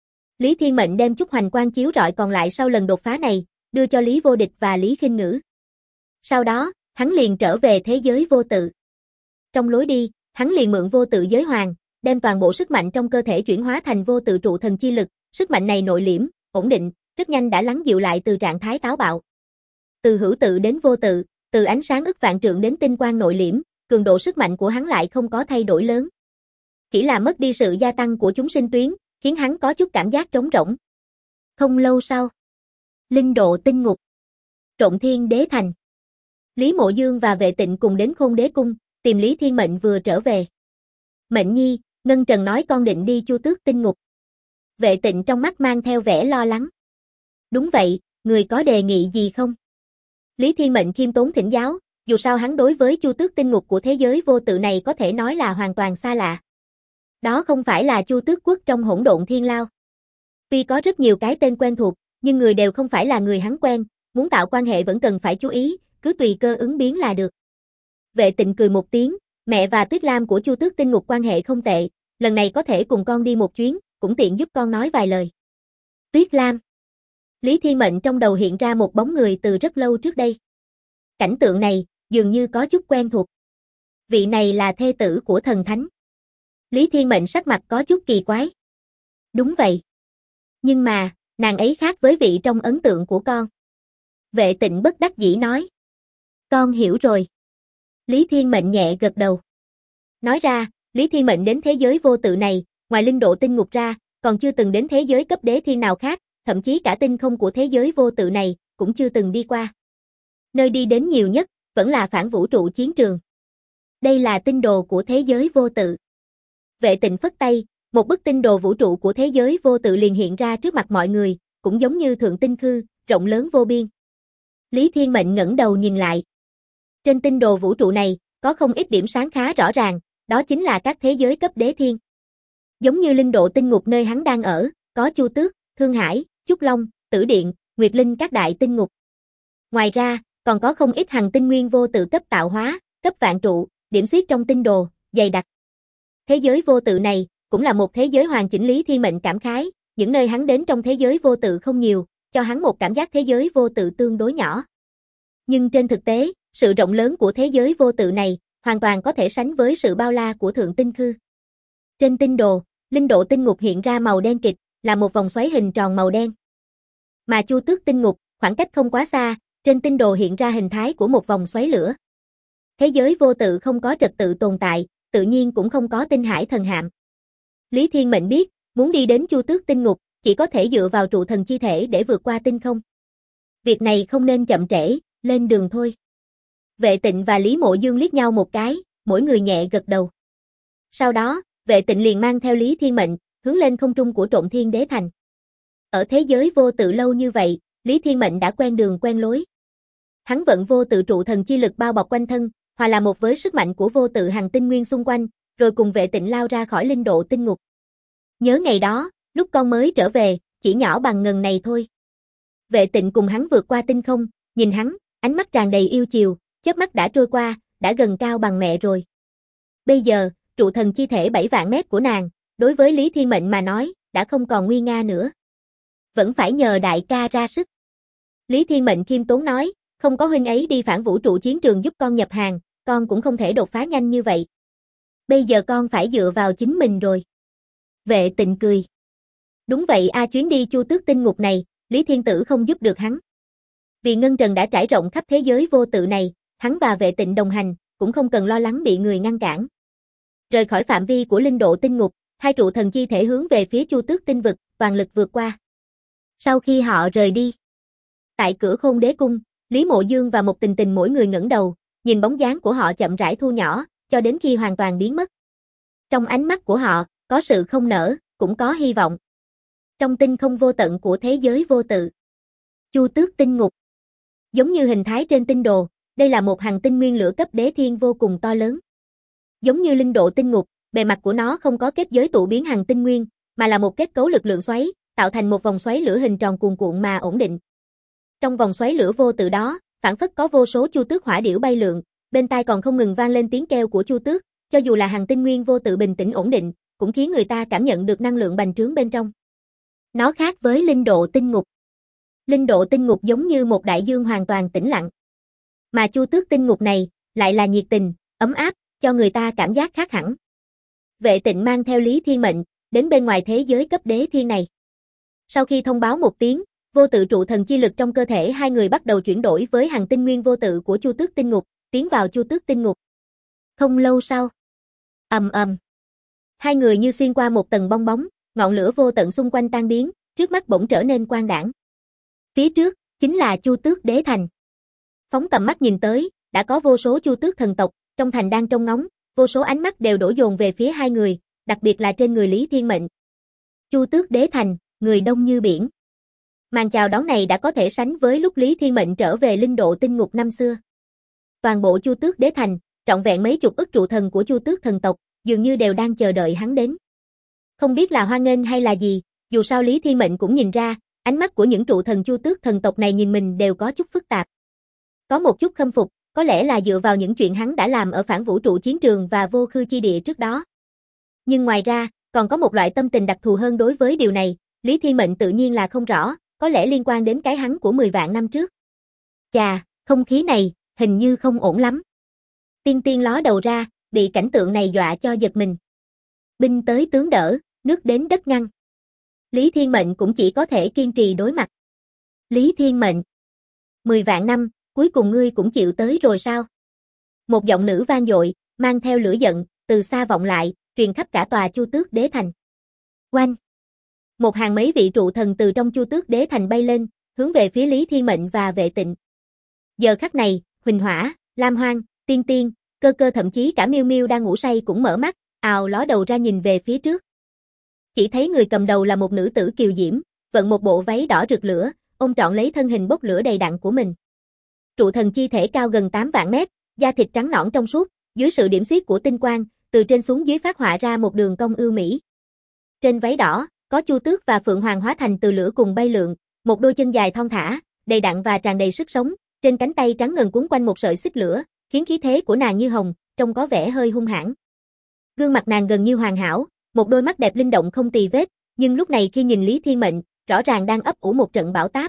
Lý Thiên Mệnh đem chút hoành quang chiếu rọi còn lại sau lần đột phá này, đưa cho Lý Vô Địch và Lý Khinh Ngữ. Sau đó, hắn liền trở về thế giới vô tự. Trong lối đi, hắn liền mượn vô tự giới hoàng, đem toàn bộ sức mạnh trong cơ thể chuyển hóa thành vô tự trụ thần chi lực, sức mạnh này nội liễm, ổn định, rất nhanh đã lắng dịu lại từ trạng thái táo bạo. Từ hữu tự đến vô tự, từ ánh sáng ức vạn trượng đến tinh quang nội liễm, cường độ sức mạnh của hắn lại không có thay đổi lớn. Chỉ là mất đi sự gia tăng của chúng sinh tuyến, khiến hắn có chút cảm giác trống rỗng. Không lâu sau, Linh Độ Tinh Ngục, Trộn Thiên Đế Thành. Lý Mộ Dương và Vệ Tịnh cùng đến Khôn Đế Cung, tìm Lý Thiên Mệnh vừa trở về. Mệnh nhi, Ngân Trần nói con định đi Chu Tước Tinh Ngục. Vệ Tịnh trong mắt mang theo vẻ lo lắng. Đúng vậy, người có đề nghị gì không? Lý Thiên Mệnh khiêm tốn thỉnh giáo, dù sao hắn đối với Chu Tước Tinh Ngục của thế giới vô tự này có thể nói là hoàn toàn xa lạ. Đó không phải là Chu Tước Quốc trong Hỗn Độn Thiên Lao. Tuy có rất nhiều cái tên quen thuộc, nhưng người đều không phải là người hắn quen, muốn tạo quan hệ vẫn cần phải chú ý, cứ tùy cơ ứng biến là được. Vệ Tịnh cười một tiếng, mẹ và Tuyết Lam của Chu Tước Tinh Ngục quan hệ không tệ, lần này có thể cùng con đi một chuyến, cũng tiện giúp con nói vài lời. Tuyết Lam. Lý Thiên Mệnh trong đầu hiện ra một bóng người từ rất lâu trước đây. Cảnh tượng này, dường như có chút quen thuộc. Vị này là thê tử của thần thánh. Lý Thiên Mệnh sắc mặt có chút kỳ quái. Đúng vậy. Nhưng mà, nàng ấy khác với vị trong ấn tượng của con. Vệ Tịnh bất đắc dĩ nói. Con hiểu rồi. Lý Thiên Mệnh nhẹ gật đầu. Nói ra, Lý Thiên Mệnh đến thế giới vô tự này, ngoài Linh Độ Tinh Ngục ra, còn chưa từng đến thế giới cấp đế thiên nào khác, thậm chí cả tinh không của thế giới vô tự này, cũng chưa từng đi qua. Nơi đi đến nhiều nhất, vẫn là phản vũ trụ chiến trường. Đây là tinh đồ của thế giới vô tự. Vệ Tịnh phất tay, một bức tinh đồ vũ trụ của thế giới vô tự liền hiện ra trước mặt mọi người, cũng giống như thượng tinh khư, rộng lớn vô biên. Lý Thiên Mệnh ngẩng đầu nhìn lại. Trên tinh đồ vũ trụ này, có không ít điểm sáng khá rõ ràng, đó chính là các thế giới cấp đế thiên. Giống như Linh Độ Tinh Ngục nơi hắn đang ở, có Chu Tước, Thương Hải, Trúc Long, Tử Điện, Nguyệt Linh các đại tinh ngục. Ngoài ra, còn có không ít hành tinh nguyên vô tự cấp tạo hóa, cấp vạn trụ, điểm xuyết trong tinh đồ, dày đặc. Thế giới vô tự này, cũng là một thế giới hoàn chỉnh. Lý Thiên Mệnh cảm khái, những nơi hắn đến trong thế giới vô tự không nhiều, cho hắn một cảm giác thế giới vô tự tương đối nhỏ. Nhưng trên thực tế, sự rộng lớn của thế giới vô tự này, hoàn toàn có thể sánh với sự bao la của thượng tinh khư. Trên tinh đồ, Linh Độ Tinh Ngục hiện ra màu đen kịt, là một vòng xoáy hình tròn màu đen. Mà Chu Tước Tinh Ngục, khoảng cách không quá xa, trên tinh đồ hiện ra hình thái của một vòng xoáy lửa. Thế giới vô tự không có trật tự tồn tại, tự nhiên cũng không có tinh hải thần hạm. Lý Thiên Mệnh biết, muốn đi đến Chu Tước Tinh Ngục, chỉ có thể dựa vào trụ thần chi thể để vượt qua tinh không. Việc này không nên chậm trễ, lên đường thôi. Vệ Tịnh và Lý Mộ Dương liếc nhau một cái, mỗi người nhẹ gật đầu. Sau đó, Vệ Tịnh liền mang theo Lý Thiên Mệnh, hướng lên không trung của Trộn Thiên Đế Thành. Ở thế giới vô tự lâu như vậy, Lý Thiên Mệnh đã quen đường quen lối. Hắn vận vô tự trụ thần chi lực bao bọc quanh thân, hòa là một với sức mạnh của vô tự hành tinh nguyên xung quanh, rồi cùng Vệ Tịnh lao ra khỏi Linh Độ Tinh Ngục. Nhớ ngày đó, lúc con mới trở về, chỉ nhỏ bằng ngần này thôi. Vệ Tịnh cùng hắn vượt qua tinh không, nhìn hắn, ánh mắt tràn đầy yêu chiều, chớp mắt đã trôi qua, đã gần cao bằng mẹ rồi. Bây giờ, trụ thần chi thể 7 vạn mét của nàng, đối với Lý Thiên Mệnh mà nói, đã không còn nguy nga nữa. Vẫn phải nhờ đại ca ra sức. Lý Thiên Mệnh khiêm tốn nói, không có huynh ấy đi phản vũ trụ chiến trường giúp con nhập hàng, con cũng không thể đột phá nhanh như vậy. Bây giờ con phải dựa vào chính mình rồi. Vệ Tịnh cười. Đúng vậy chuyến đi Chu Tước Tinh Ngục này, Lý Thiên Tử không giúp được hắn. Vì Ngân Trần đã trải rộng khắp thế giới vô tự này, hắn và Vệ Tịnh đồng hành, cũng không cần lo lắng bị người ngăn cản. Rời khỏi phạm vi của Linh Độ Tinh Ngục, hai trụ thần chi thể hướng về phía Chu Tước Tinh Vực, toàn lực vượt qua. Sau khi họ rời đi, tại cửa Khôn Đế Cung, Lý Mộ Dương và Một Tình Tình mỗi người ngẩng đầu, nhìn bóng dáng của họ chậm rãi thu nhỏ, cho đến khi hoàn toàn biến mất. Trong ánh mắt của họ, có sự không nở, cũng có hy vọng. Trong tinh không vô tận của thế giới vô tự, Chu Tước Tinh Ngục, giống như hình thái trên tinh đồ, đây là một hành tinh nguyên lửa cấp đế thiên vô cùng to lớn. Giống như Linh Độ Tinh Ngục, bề mặt của nó không có kết giới tụ biến hành tinh nguyên, mà là một kết cấu lực lượng xoáy, tạo thành một vòng xoáy lửa hình tròn cuồn cuộn mà ổn định. Trong vòng xoáy lửa vô tự đó, phảng phất có vô số chu tước hỏa điểu bay lượn, bên tai còn không ngừng vang lên tiếng kêu của chu tước, cho dù là hành tinh nguyên vô tự bình tĩnh ổn định, cũng khiến người ta cảm nhận được năng lượng bành trướng bên trong. Nó khác với Linh Độ Tinh Ngục. Linh Độ Tinh Ngục giống như một đại dương hoàn toàn tĩnh lặng. Mà Chu Tước Tinh Ngục này, lại là nhiệt tình, ấm áp, cho người ta cảm giác khác hẳn. Vệ Tịnh mang theo Lý Thiên Mệnh, đến bên ngoài thế giới cấp đế thiên này. Sau khi thông báo một tiếng, vô tự trụ thần chi lực trong cơ thể hai người bắt đầu chuyển đổi với hành tinh nguyên vô tự của Chu Tước Tinh Ngục, tiến vào Chu Tước Tinh Ngục. Không lâu sau. Ầm ầm. Hai người như xuyên qua một tầng bong bóng, ngọn lửa vô tận xung quanh tan biến, trước mắt bỗng trở nên quang đãng. Phía trước, chính là Chu Tước Đế Thành. Phóng tầm mắt nhìn tới, đã có vô số Chu Tước thần tộc, trong thành đang trông ngóng, vô số ánh mắt đều đổ dồn về phía hai người, đặc biệt là trên người Lý Thiên Mệnh. Chu Tước Đế Thành, người đông như biển. Màn chào đón này đã có thể sánh với lúc Lý Thiên Mệnh trở về linh độ tinh ngục năm xưa. Toàn bộ Chu Tước Đế Thành, trọn vẹn mấy chục ức trụ thần của Chu Tước thần tộc, dường như đều đang chờ đợi hắn đến. Không biết là hoan nghênh hay là gì, dù sao Lý Thiên Mệnh cũng nhìn ra, ánh mắt của những trụ thần Chu Tước thần tộc này nhìn mình đều có chút phức tạp. Có một chút khâm phục, có lẽ là dựa vào những chuyện hắn đã làm ở phản vũ trụ chiến trường và vô khư chi địa trước đó. Nhưng ngoài ra, còn có một loại tâm tình đặc thù hơn đối với điều này, Lý Thiên Mệnh tự nhiên là không rõ, có lẽ liên quan đến cái hắn của 10 vạn năm trước. Chà, không khí này, hình như không ổn lắm. Tiên Tiên ló đầu ra, bị cảnh tượng này dọa cho giật mình. Binh tới tướng đỡ, nước đến đất ngăn. Lý Thiên Mệnh cũng chỉ có thể kiên trì đối mặt. Lý Thiên Mệnh. 10 vạn năm, cuối cùng ngươi cũng chịu tới rồi sao? Một giọng nữ vang dội, mang theo lửa giận, từ xa vọng lại, truyền khắp cả tòa Chu Tước Đế Thành. Oanh! Một hàng mấy vị trụ thần từ trong Chu Tước Đế Thành bay lên, hướng về phía Lý Thiên Mệnh và Vệ Tịnh. Giờ khắc này, Huỳnh Hỏa, Lam Hoang, Tiên Tiên, Cơ Cơ thậm chí cả Miêu Miêu đang ngủ say cũng mở mắt, ào ló đầu ra nhìn về phía trước. Chỉ thấy người cầm đầu là một nữ tử kiều diễm, vận một bộ váy đỏ rực lửa, ôm trọn lấy thân hình bốc lửa đầy đặn của mình. Trụ thần chi thể cao gần 8 vạn mét, da thịt trắng nõn trong suốt, dưới sự điểm xuyết của tinh quang, từ trên xuống dưới phát họa ra một đường cong ưu mỹ. Trên váy đỏ, có Chu Tước và Phượng Hoàng hóa thành từ lửa cùng bay lượn, một đôi chân dài thon thả, đầy đặn và tràn đầy sức sống, trên cánh tay trắng ngần quấn quanh một sợi xích lửa, khiến khí thế của nàng như hồng, trông có vẻ hơi hung hãn. Gương mặt nàng gần như hoàn hảo, một đôi mắt đẹp linh động không tì vết, nhưng lúc này khi nhìn Lý Thiên Mệnh, rõ ràng đang ấp ủ một trận bão táp.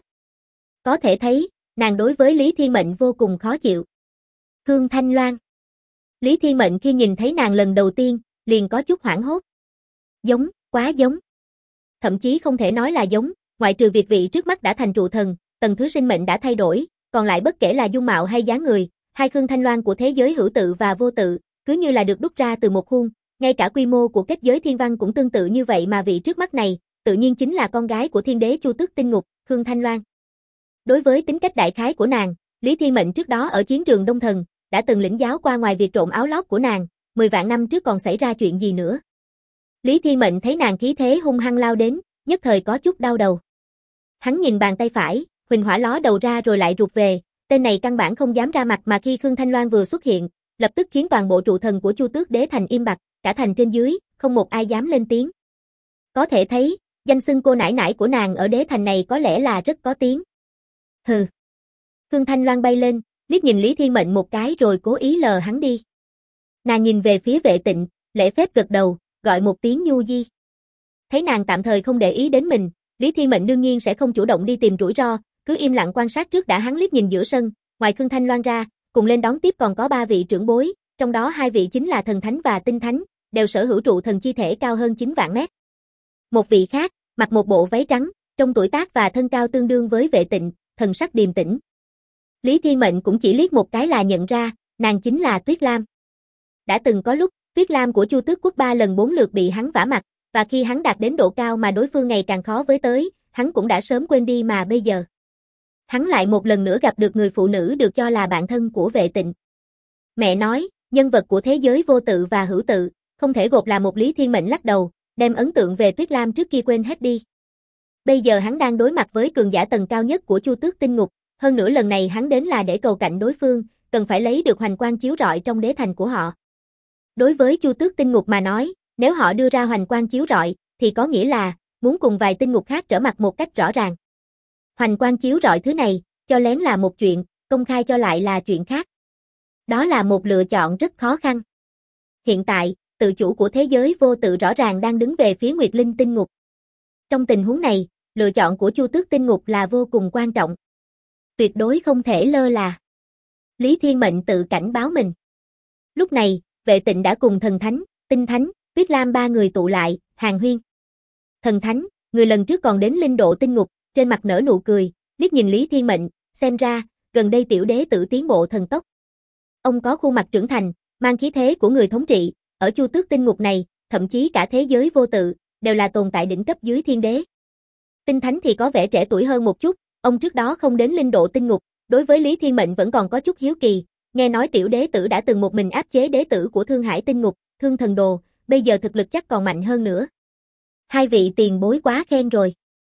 Có thể thấy, nàng đối với Lý Thiên Mệnh vô cùng khó chịu. Khương Thanh Loan. Lý Thiên Mệnh khi nhìn thấy nàng lần đầu tiên, liền có chút hoảng hốt. Giống, quá giống. Thậm chí không thể nói là giống, ngoại trừ việc vị trước mắt đã thành trụ thần, tầng thứ sinh mệnh đã thay đổi, còn lại bất kể là dung mạo hay dáng người, hai Khương Thanh Loan của thế giới hữu tự và vô tự, cứ như là được đúc ra từ một khuôn, ngay cả quy mô của kết giới thiên văn cũng tương tự như vậy mà vị trước mắt này, tự nhiên chính là con gái của thiên đế Chu Tước Tinh Ngục, Khương Thanh Loan. Đối với tính cách đại khái của nàng, Lý Thiên Mệnh trước đó ở chiến trường Đông Thần, đã từng lĩnh giáo qua ngoài việc trộm áo lót của nàng, 10 vạn năm trước còn xảy ra chuyện gì nữa. Lý Thiên Mệnh thấy nàng khí thế hung hăng lao đến, nhất thời có chút đau đầu. Hắn nhìn bàn tay phải, Huỳnh Hỏa ló đầu ra rồi lại rụt về, tên này căn bản không dám ra mặt mà khi Khương Thanh Loan vừa xuất hiện, lập tức khiến toàn bộ trụ thần của Chu Tước Đế Thành im bặt, cả thành trên dưới, không một ai dám lên tiếng. Có thể thấy, danh xưng cô nải nải của nàng ở đế thành này có lẽ là rất có tiếng. Hừ. Khương Thanh Loan bay lên, liếc nhìn Lý Thiên Mệnh một cái rồi cố ý lờ hắn đi. Nàng nhìn về phía Vệ Tịnh, lễ phép gật đầu, gọi một tiếng nhu di. Thấy nàng tạm thời không để ý đến mình, Lý Thiên Mệnh đương nhiên sẽ không chủ động đi tìm rủi ro, cứ im lặng quan sát trước đã. Hắn liếc nhìn giữa sân, ngoài Khương Thanh Loan ra, cùng lên đón tiếp còn có 3 vị trưởng bối, trong đó 2 vị chính là thần thánh và tinh thánh, đều sở hữu trụ thần chi thể cao hơn 9 vạn mét. Một vị khác, mặc một bộ váy trắng, trong tuổi tác và thân cao tương đương với Vệ Tịnh, thần sắc điềm tĩnh. Lý Thiên Mệnh cũng chỉ liếc một cái là nhận ra, nàng chính là Tuyết Lam. Đã từng có lúc, Tuyết Lam của Chu Tước Quốc 3 lần 4 lượt bị hắn vả mặt, và khi hắn đạt đến độ cao mà đối phương ngày càng khó với tới, hắn cũng đã sớm quên đi mà bây giờ. Hắn lại một lần nữa gặp được người phụ nữ được cho là bạn thân của Vệ Tịnh. Mẹ nói, nhân vật của thế giới vô tự và hữu tự, không thể gộp là một. Lý Thiên Mệnh lắc đầu, đem ấn tượng về Tuyết Lam trước kia quên hết đi. Bây giờ hắn đang đối mặt với cường giả tầng cao nhất của Chu Tước Tinh Ngục, hơn nữa lần này hắn đến là để cầu cạnh đối phương, cần phải lấy được hoành quang chiếu rọi trong đế thành của họ. Đối với Chu Tước Tinh Ngục mà nói, nếu họ đưa ra hoành quang chiếu rọi, thì có nghĩa là muốn cùng vài tinh ngục khác trở mặt một cách rõ ràng. Hoành quang chiếu rọi thứ này, cho lén là một chuyện, công khai cho lại là chuyện khác. Đó là một lựa chọn rất khó khăn. Hiện tại, tự chủ của thế giới vô tự rõ ràng đang đứng về phía Nguyệt Linh Tinh Ngục. Trong tình huống này, lựa chọn của Chu Tước Tinh Ngục là vô cùng quan trọng. Tuyệt đối không thể lơ là. Lý Thiên Mệnh tự cảnh báo mình. Lúc này, Vệ Tịnh đã cùng thần thánh, tinh thánh, Tuyết Lam 3 người tụ lại, hàn huyên. Thần thánh, người lần trước còn đến linh độ tinh ngục, trên mặt nở nụ cười, liếc nhìn Lý Thiên Mệnh, xem ra, gần đây tiểu đế tử tiến bộ thần tốc. Ông có khuôn mặt trưởng thành, Mang khí thế của người thống trị, ở Chu Tước Tinh Ngục này, thậm chí cả thế giới vô tự, đều là tồn tại đỉnh cấp dưới thiên đế. Tinh Thánh thì có vẻ trẻ tuổi hơn một chút, ông trước đó không đến linh độ tinh ngục, đối với Lý Thiên Mệnh vẫn còn có chút hiếu kỳ, nghe nói tiểu đế tử đã từng một mình áp chế đế tử của Thương Hải Tinh Ngục, Thương Thần Đồ, bây giờ thực lực chắc còn mạnh hơn nữa. Hai vị tiền bối quá khen rồi.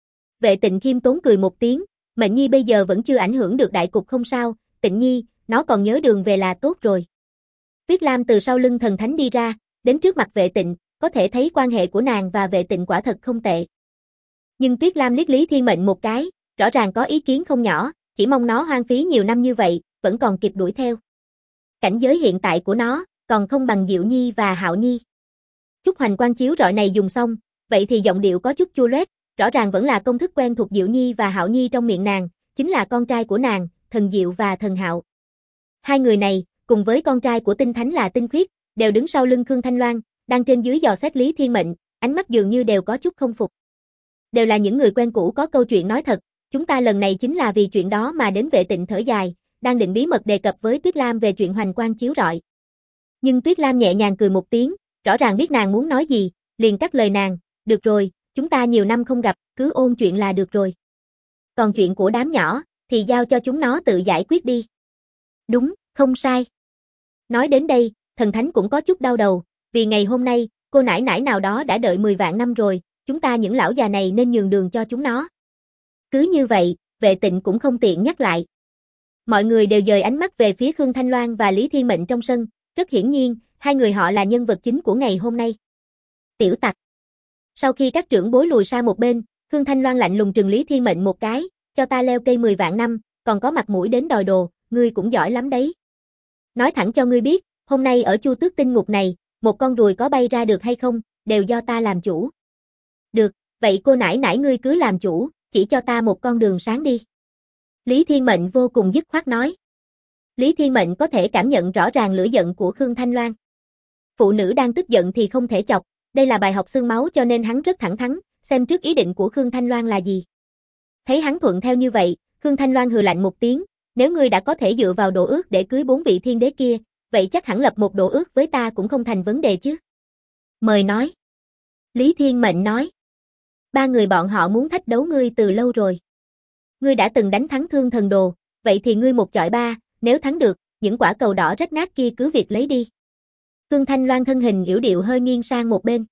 Vệ Tịnh khiêm tốn cười một tiếng, Mệnh Nhi bây giờ vẫn chưa ảnh hưởng được đại cục không sao, Tịnh Nhi, nó còn nhớ đường về là tốt rồi. Tuyết Lam từ sau lưng thần thánh đi ra, đến trước mặt Vệ Tịnh, có thể thấy quan hệ của nàng và Vệ Tịnh quả thật không tệ. Nhưng Tuyết Lam liếc Lý Thiên Mệnh một cái, rõ ràng có ý kiến không nhỏ, chỉ mong nó hoang phí nhiều năm như vậy, vẫn còn kịp đuổi theo. Cảnh giới hiện tại của nó, còn không bằng Diệu Nhi và Hạo Nhi. Chút hoành quang chiếu rọi này dùng xong, vậy thì giọng điệu có chút chua loét, rõ ràng vẫn là công thức quen thuộc Diệu Nhi và Hạo Nhi trong miệng nàng, chính là con trai của nàng, Thần Diệu và Thần Hạo. Hai người này, cùng với con trai của Tinh Thánh là Tinh Khuyết, đều đứng sau lưng Khương Thanh Loan, đang trên dưới dò xét Lý Thiên Mệnh, ánh mắt dường như đều có chút không phục. Đều là những người quen cũ có câu chuyện nói thật, chúng ta lần này chính là vì chuyện đó mà đến. Vệ Tịnh thở dài, đang định bí mật đề cập với Tuyết Lam về chuyện hoành quang chiếu rọi. Nhưng Tuyết Lam nhẹ nhàng cười một tiếng, rõ ràng biết nàng muốn nói gì, liền cắt lời nàng, được rồi, chúng ta nhiều năm không gặp, cứ ôn chuyện là được rồi. Còn chuyện của đám nhỏ, thì giao cho chúng nó tự giải quyết đi. Đúng, không sai. Nói đến đây, thần thánh cũng có chút đau đầu, vì ngày hôm nay, cô nãi nãi nào đó đã đợi 10 vạn năm rồi, chúng ta những lão già này nên nhường đường cho chúng nó. Cứ như vậy, Vệ Tịnh cũng không tiện nhắc lại. Mọi người đều dời ánh mắt về phía Khương Thanh Loan và Lý Thiên Mệnh trong sân, rất hiển nhiên, hai người họ là nhân vật chính của ngày hôm nay. Tiểu tặc. Sau khi các trưởng bối lùi sang một bên, Khương Thanh Loan lạnh lùng trừng Lý Thiên Mệnh một cái, cho ta leo cây 10 vạn năm, còn có mặt mũi đến đòi đồ, ngươi cũng giỏi lắm đấy. Nói thẳng cho ngươi biết, hôm nay ở Chu Tước Tinh Ngục này, một con ruồi có bay ra được hay không, đều do ta làm chủ. Được, vậy cô nãi nãi ngươi cứ làm chủ, chỉ cho ta một con đường sáng đi. Lý Thiên Mệnh vô cùng dứt khoát nói. Lý Thiên Mệnh có thể cảm nhận rõ ràng lửa giận của Khương Thanh Loan. Phụ nữ đang tức giận thì không thể chọc, đây là bài học xương máu cho nên hắn rất thẳng thắn, xem trước ý định của Khương Thanh Loan là gì. Thấy hắn thuận theo như vậy, Khương Thanh Loan hừ lạnh một tiếng, nếu ngươi đã có thể dựa vào đồ ước để cưới 4 vị thiên đế kia, vậy chắc hẳn lập một đồ ước với ta cũng không thành vấn đề chứ. Mời nói. Lý Thiên Mệnh nói. Ba người bọn họ muốn thách đấu ngươi từ lâu rồi. Ngươi đã từng đánh thắng Thương Thần Đồ, vậy thì ngươi một chọi ba, nếu thắng được, những quả cầu đỏ rách nát kia cứ việc lấy đi. Khương Thanh Loan thân hình yểu điệu hơi nghiêng sang một bên.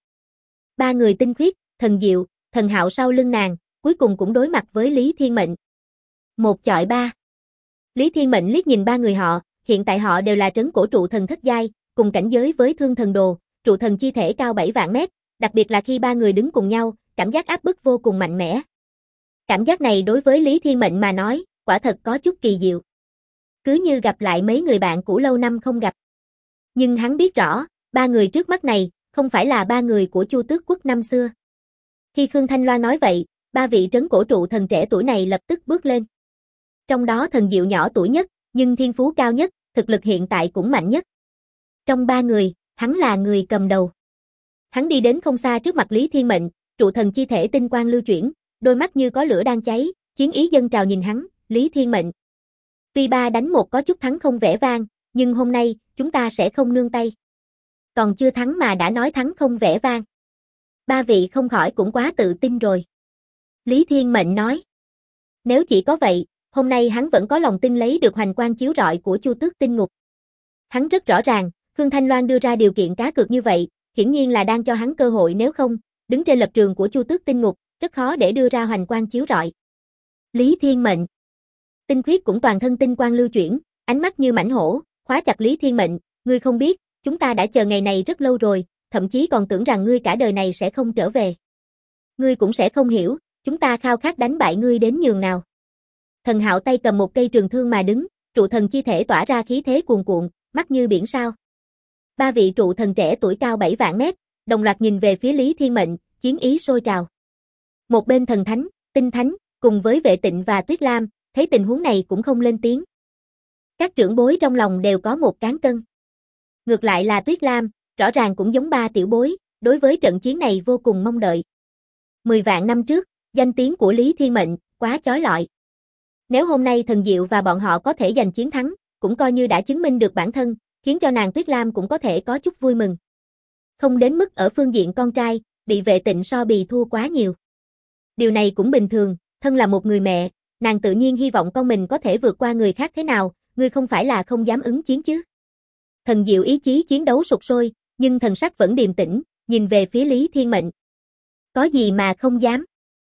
Ba người Tinh Khuyết, Thần Diệu, Thần Hạo sau lưng nàng, cuối cùng cũng đối mặt với Lý Thiên Mệnh. Một chọi ba. Lý Thiên Mệnh liếc nhìn ba người họ, hiện tại họ đều là trấn cổ trụ thần thất giai, cùng cảnh giới với Thương Thần Đồ, trụ thần chi thể cao 7 vạn mét, đặc biệt là khi ba người đứng cùng nhau, cảm giác áp bức vô cùng mạnh mẽ. Cảm giác này đối với Lý Thiên Mệnh mà nói, quả thật có chút kỳ diệu. Cứ như gặp lại mấy người bạn cũ lâu năm không gặp. Nhưng hắn biết rõ, ba người trước mắt này, không phải là ba người của Chu Tước Quốc năm xưa. Khi Khương Thanh Loan nói vậy, ba vị trấn cổ trụ thần trẻ tuổi này lập tức bước lên. Trong đó Thần Diệu nhỏ tuổi nhất, nhưng thiên phú cao nhất, thực lực hiện tại cũng mạnh nhất. Trong ba người, hắn là người cầm đầu. Hắn đi đến không xa trước mặt Lý Thiên Mệnh, trụ thần chi thể tinh quang lưu chuyển, đôi mắt như có lửa đang cháy, chiến ý dâng trào nhìn hắn, Lý Thiên Mệnh. Tuy 3 đánh 1 có chút thắng không vẻ vang, nhưng hôm nay, chúng ta sẽ không nương tay. Còn chưa thắng mà đã nói thắng không vẻ vang. Ba vị không khỏi cũng quá tự tin rồi. Lý Thiên Mệnh nói. Nếu chỉ có vậy, hôm nay hắn vẫn có lòng tin lấy được hoành quang chiếu rọi của Chu Tước Tinh Ngục. Hắn rất rõ ràng, Khương Thanh Loan đưa ra điều kiện cá cược như vậy, hiển nhiên là đang cho hắn cơ hội, nếu không, đứng trên lập trường của Chu Tước Tinh Ngục, rất khó để đưa ra hoành quang chiếu rọi. Lý Thiên Mệnh. Tinh Khuyết cũng toàn thân tinh quang lưu chuyển, ánh mắt như mãnh hổ, khóa chặt Lý Thiên Mệnh, ngươi không biết, chúng ta đã chờ ngày này rất lâu rồi, thậm chí còn tưởng rằng ngươi cả đời này sẽ không trở về. Ngươi cũng sẽ không hiểu, chúng ta khao khát đánh bại ngươi đến nhường nào. Thần Hạo tay cầm một cây trường thương mà đứng, trụ thần chi thể tỏa ra khí thế cuồn cuộn, mắt như biển sao. Ba vị trụ thần trẻ tuổi cao 7 vạn mét, đồng loạt nhìn về phía Lý Thiên Mệnh, chiến ý sôi trào. Một bên Thần Thánh, Tinh Thánh, cùng với Vệ Tịnh và Tuyết Lam, thấy tình huống này cũng không lên tiếng. Các trưởng bối trong lòng đều có một cán cân. Ngược lại là Tuyết Lam, rõ ràng cũng giống ba tiểu bối, đối với trận chiến này vô cùng mong đợi. 10 vạn năm trước, danh tiếng của Lý Thiên Mệnh, quá chói lọi. Nếu hôm nay Thần Diệu và bọn họ có thể giành chiến thắng, cũng coi như đã chứng minh được bản thân, khiến cho nàng Tuyết Lam cũng có thể có chút vui mừng. Không đến mức ở phương diện con trai, bị Vệ Tịnh so bì thua quá nhiều. Điều này cũng bình thường, thân là một người mẹ, nàng tự nhiên hy vọng con mình có thể vượt qua người khác thế nào, ngươi không phải là không dám ứng chiến chứ. Thần Diệu ý chí chiến đấu sục sôi, nhưng thần sắc vẫn điềm tĩnh, nhìn về phía Lý Thiên Mệnh. Có gì mà không dám?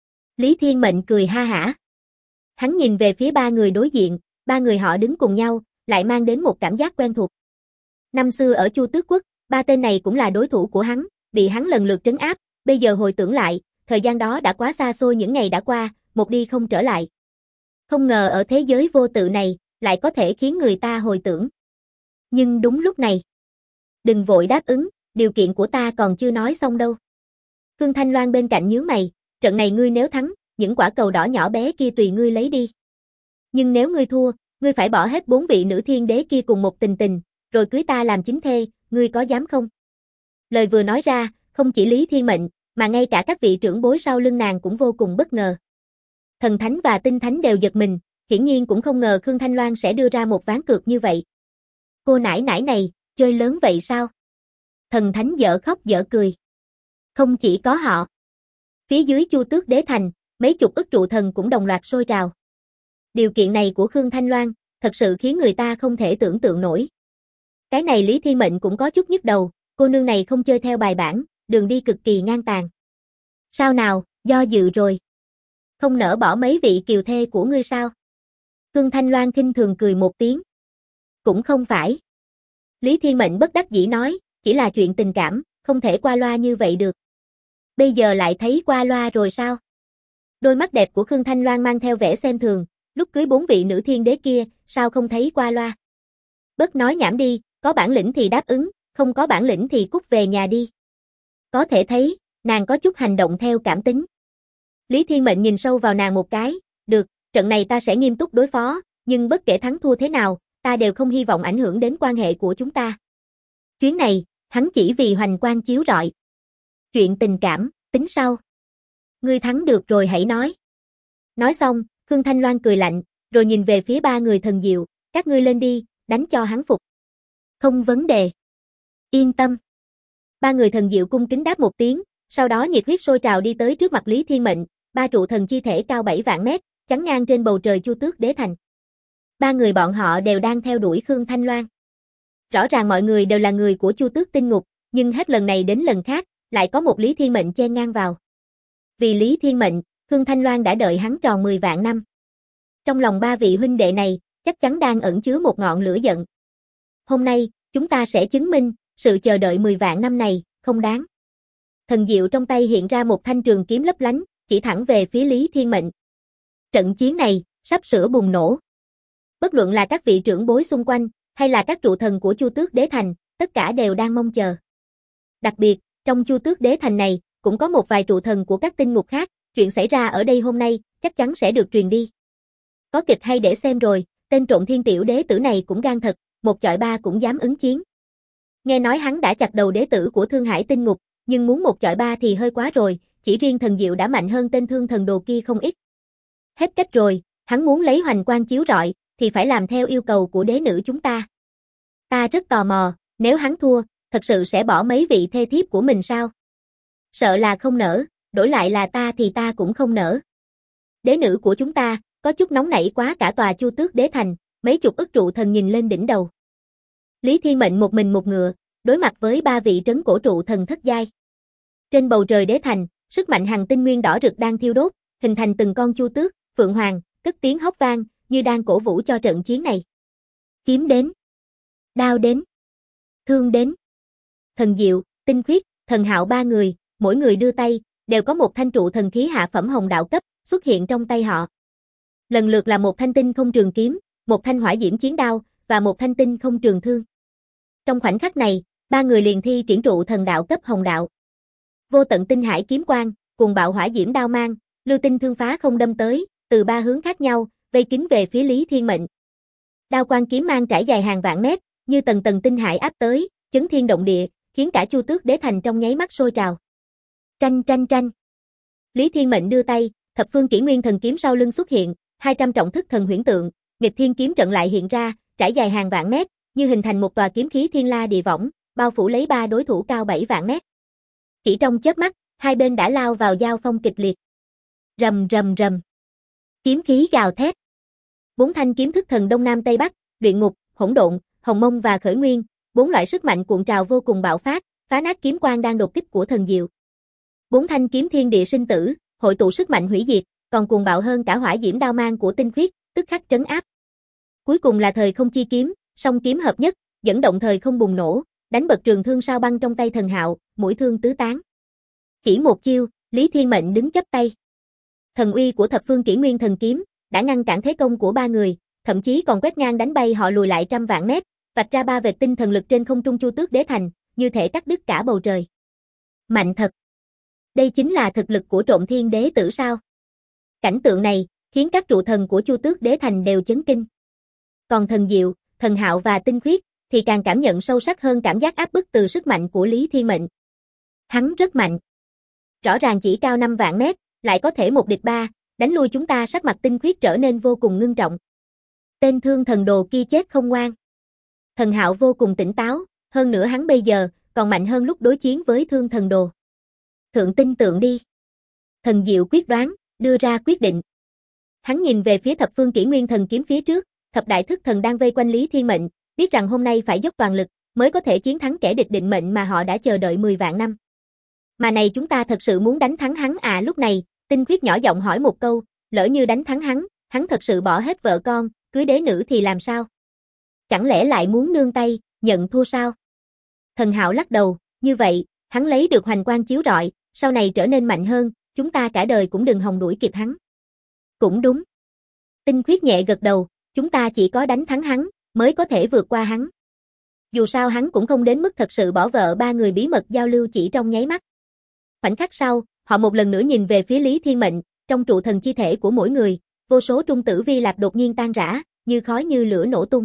Lý Thiên Mệnh cười ha hả. Hắn nhìn về phía ba người đối diện, ba người họ đứng cùng nhau, lại mang đến một cảm giác quen thuộc. Năm xưa ở Chu Tước Quốc, ba tên này cũng là đối thủ của hắn, bị hắn lần lượt trấn áp, bây giờ hồi tưởng lại, thời gian đó đã quá xa xôi những ngày đã qua, một đi không trở lại. Không ngờ ở thế giới vô tự này, lại có thể khiến người ta hồi tưởng. Nhưng đúng lúc này, đừng vội đáp ứng, điều kiện của ta còn chưa nói xong đâu. Khương Thanh Loan bên cạnh nhíu mày, trận này ngươi nếu thắng, những quả cầu đỏ nhỏ bé kia tùy ngươi lấy đi. Nhưng nếu ngươi thua, ngươi phải bỏ hết 4 vị nữ thiên đế kia cùng một tình, rồi cưới ta làm chính thê, ngươi có dám không? Lời vừa nói ra, không chỉ Lý Thiên Mệnh, mà ngay cả các vị trưởng bối sau lưng nàng cũng vô cùng bất ngờ. Thần Thánh và Tinh Thánh đều giật mình, hiển nhiên cũng không ngờ Khương Thanh Loan sẽ đưa ra một ván cược như vậy. Cô nãi nãi này, chơi lớn vậy sao? Thần Thánh dở khóc dở cười. Không chỉ có họ. Phía dưới Chu Tước Đế Thành, mấy chục ức trụ thần cũng đồng loạt sôi trào. Điều kiện này của Khương Thanh Loan, thật sự khiến người ta không thể tưởng tượng nổi. Cái này Lý Thiên Mệnh cũng có chút nhức đầu, cô nương này không chơi theo bài bản, đường đi cực kỳ ngang tàn. Sao nào, do dự rồi. Không nỡ bỏ mấy vị kiều thê của ngươi sao? Khương Thanh Loan khinh thường cười một tiếng. Cũng không phải. Lý Thiên Mệnh bất đắc dĩ nói, chỉ là chuyện tình cảm, không thể qua loa như vậy được. Bây giờ lại thấy qua loa rồi sao? Đôi mắt đẹp của Khương Thanh Loan mang theo vẻ xem thường, lúc cưới 4 vị nữ thiên đế kia, sao không thấy qua loa? Bớt nói nhảm đi, có bản lĩnh thì đáp ứng, không có bản lĩnh thì cút về nhà đi. Có thể thấy, nàng có chút hành động theo cảm tính. Lý Thiên Mệnh nhìn sâu vào nàng một cái, được, trận này ta sẽ nghiêm túc đối phó, nhưng bất kể thắng thua thế nào, ta đều không hy vọng ảnh hưởng đến quan hệ của chúng ta. Chuyến này, hắn chỉ vì hoành quang chiếu rọi. Chuyện tình cảm, tính sau. Ngươi thắng được rồi hãy nói. Nói xong, Khương Thanh Loan cười lạnh, rồi nhìn về phía ba người thần diệu, các ngươi lên đi, đánh cho hắn phục. Không vấn đề. Yên tâm. Ba người thần diệu cung kính đáp một tiếng, sau đó nhiệt huyết sôi trào đi tới trước mặt Lý Thiên Mệnh, ba trụ thần chi thể cao 7 vạn mét, chắn ngang trên bầu trời Chu Tước Đế Thành. Ba người bọn họ đều đang theo đuổi Khương Thanh Loan. Rõ ràng mọi người đều là người của Chu Tước Tinh Ngục, nhưng hết lần này đến lần khác, lại có một Lý Thiên Mệnh chen ngang vào. Vì Lý Thiên Mệnh, Khương Thanh Loan đã đợi hắn tròn 10 vạn năm. Trong lòng ba vị huynh đệ này, chắc chắn đang ẩn chứa một ngọn lửa giận. Hôm nay, chúng ta sẽ chứng minh, sự chờ đợi 10 vạn năm này, không đáng. Thần diệu trong tay hiện ra một thanh trường kiếm lấp lánh, chỉ thẳng về phía Lý Thiên Mệnh. Trận chiến này, sắp sửa bùng nổ. Bất luận là các vị trưởng bối xung quanh, hay là các trụ thần của Chu Tước Đế Thành, tất cả đều đang mong chờ. Đặc biệt, trong Chu Tước Đế Thành này, cũng có một vài trụ thần của các tinh ngục khác, chuyện xảy ra ở đây hôm nay, chắc chắn sẽ được truyền đi. Có kịch hay để xem rồi, tên Trộn Thiên tiểu đế tử này cũng gan thật, một chọi ba cũng dám ứng chiến. Nghe nói hắn đã chặt đầu đế tử của Thương Hải Tinh Ngục, nhưng muốn một chọi ba thì hơi quá rồi, chỉ riêng thần diệu đã mạnh hơn tên Thương Thần Đồ kia không ít. Hết cách rồi, hắn muốn lấy hoành quang chiếu rọi, thì phải làm theo yêu cầu của đế nữ chúng ta. Ta rất tò mò, nếu hắn thua, thật sự sẽ bỏ mấy vị thê thiếp của mình sao? Sợ là không nỡ, đổi lại là ta thì ta cũng không nỡ. Đế nữ của chúng ta, có chút nóng nảy quá cả tòa Chu Tước Đế Thành, mấy chục ức trụ thần nhìn lên đỉnh đầu. Lý Thiên Mệnh một mình một ngựa, đối mặt với ba vị trấn cổ trụ thần thất giai. Trên bầu trời Đế Thành, sức mạnh hằng tinh nguyên đỏ rực đang thiêu đốt, hình thành từng con chu tước, phượng hoàng, cất tiếng hóc vang, như đang cổ vũ cho trận chiến này. Kiếm đến, đao đến, thương đến. Thần diệu, tinh khuyết, thần hạo ba người, mỗi người đưa tay, đều có một thanh trụ thần khí hạ phẩm hồng đạo cấp, xuất hiện trong tay họ. Lần lượt là một thanh tinh không trường kiếm, một thanh hỏa diễm chiến đao, và một thanh tinh không trường thương. Trong khoảnh khắc này, ba người liền thi triển trụ thần đạo cấp hồng đạo. Vô tận tinh hải kiếm quang, cùng bạo hỏa diễm đao mang, lưu tinh thương phá không đâm tới, từ ba hướng khác nhau, vây kín về phía Lý Thiên Mệnh. Đao quang kiếm mang trải dài hàng vạn mét, như tầng tầng tinh hải áp tới, chấn thiên động địa, khiến cả Chu Tước Đế Thành trong nháy mắt sôi trào. Tranh tranh tranh. Lý Thiên Mệnh đưa tay, thập phương kỷ nguyên thần kiếm sau lưng xuất hiện, 200 trọng thức thần huyễn tượng, nghịch thiên kiếm trận lại hiện ra, trải dài hàng vạn mét, như hình thành một tòa kiếm khí thiên la địa võng, bao phủ lấy ba đối thủ cao 7 vạn mét. Chỉ trong chớp mắt, hai bên đã lao vào giao phong kịch liệt. Rầm rầm rầm. Kiếm khí gào thét. Bốn thanh kiếm thức thần Đông Nam Tây Bắc, Luyện Ngục, Hỗn Độn, Hồng Mông và Khởi Nguyên, bốn loại sức mạnh cuộn trào vô cùng bạo phát, phá nát kiếm quang đang đột kích của thần diệu. Bốn thanh kiếm thiên địa sinh tử, hội tụ sức mạnh hủy diệt, còn cuồng bạo hơn cả hỏa diễm đao mang của Tinh Khuyết, tức khắc trấn áp. Cuối cùng là thời không chi kiếm, song kiếm hợp nhất, dẫn động thời không bùng nổ, đánh bật trường thương sao băng trong tay Thần Hạo, mũi thương tứ tán. Chỉ một chiêu, Lý Thiên Mệnh đứng chắp tay. Thần uy của thập phương Kỷ Nguyên thần kiếm đã ngăn cản thế công của ba người, thậm chí còn quét ngang đánh bay họ lùi lại trăm vạn mét, vạch ra ba vệt tinh thần lực trên không trung Chu Tước Đế Thành, như thể cắt đứt cả bầu trời. Mạnh thật. Đây chính là thực lực của Trộm Thiên Đế tử sao? Cảnh tượng này khiến các trụ thần của Chu Tước Đế Thành đều chấn kinh. Còn Thần Diệu, Thần Hạo và Tinh Khuyết thì càng cảm nhận sâu sắc hơn cảm giác áp bức từ sức mạnh của Lý Thiên Mệnh. Hắn rất mạnh. Rõ ràng chỉ cao 5 vạn mét, lại có thể một địch ba, đánh lui chúng ta. Sắc mặt Tinh Khuyết trở nên vô cùng ngưng trọng. Tên thương thần đồ kia chết không ngoan. Thần Hạo vô cùng tỉnh táo, hơn nữa hắn bây giờ còn mạnh hơn lúc đối chiến với thương thần đồ. Thượng tin tưởng đi. Thần Diệu quyết đoán, đưa ra quyết định. Hắn nhìn về phía thập phương Kỷ Nguyên thần kiếm phía trước, thập đại thức thần đang vây quanh Lý Thiên Mệnh, biết rằng hôm nay phải dốc toàn lực mới có thể chiến thắng kẻ địch định mệnh mà họ đã chờ đợi 10 vạn năm. Mà này chúng ta thật sự muốn đánh thắng hắn à? Lúc này, Tinh Khuyết nhỏ giọng hỏi một câu, lỡ như đánh thắng hắn thật sự bỏ hết vợ con, cưới đế nữ thì làm sao? Chẳng lẽ lại muốn nương tay, nhận thua sao? Thần Hạo lắc đầu, như vậy, hắn lấy được hoành quang chiếu rọi, sau này trở nên mạnh hơn, chúng ta cả đời cũng đừng hòng đuổi kịp hắn. Cũng đúng. Tinh Khuyết nhẹ gật đầu, chúng ta chỉ có đánh thắng hắn, mới có thể vượt qua hắn. Dù sao hắn cũng không đến mức thật sự bỏ vợ. Ba người bí mật giao lưu chỉ trong nháy mắt. Khoảnh khắc sau, họ một lần nữa nhìn về phía Lý Thiên Mệnh, trong trụ thần chi thể của mỗi người, vô số trung tử vi lạp đột nhiên tan rã, như khói như lửa nổ tung.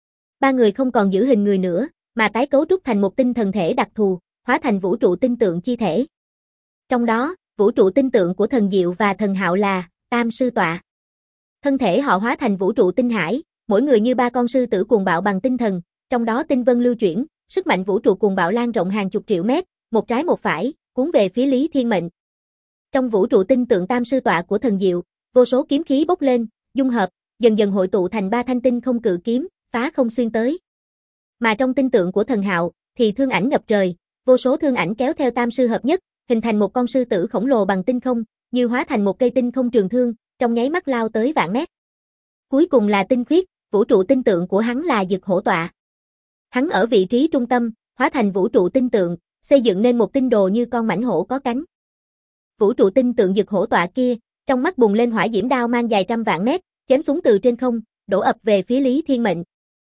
Ba người không còn giữ hình người nữa, mà tái cấu trúc thành một tinh thần thể đặc thù, hóa thành vũ trụ tinh tượng chi thể. Trong đó, vũ trụ tinh tượng của Thần Diệu và Thần Hạo là Tam Sư Tọa. Thân thể họ hóa thành vũ trụ tinh hải, mỗi người như ba con sư tử cuồng bạo bằng tinh thần, trong đó tinh vân lưu chuyển, sức mạnh vũ trụ cuồng bạo lan rộng hàng chục triệu mét, một trái một phải, cuốn về phía Lý Thiên Mệnh. Trong vũ trụ tinh tượng Tam Sư Tọa của Thần Diệu, vô số kiếm khí bốc lên, dung hợp, dần dần hội tụ thành ba thanh tinh không cự kiếm, phá không xuyên tới. Mà trong tinh tượng của Thần Hạo, thì thương ảnh ngập trời, vô số thương ảnh kéo theo Tam Sư hợp nhất, hình thành một con sư tử khổng lồ bằng tinh không, như hóa thành một cây tinh không trường thương, trong nháy mắt lao tới vạn mét. Cuối cùng là Tinh Khuyết, vũ trụ tinh tượng của hắn là Dực Hổ Tọa. Hắn ở vị trí trung tâm, hóa thành vũ trụ tinh tượng, xây dựng nên một tinh đồ như con mãnh hổ có cánh. Vũ trụ tinh tượng Dực Hổ Tọa kia, trong mắt bùng lên hỏa diễm đao mang dài trăm vạn mét, chém xuống từ trên không, đổ ập về phía Lý Thiên Mệnh.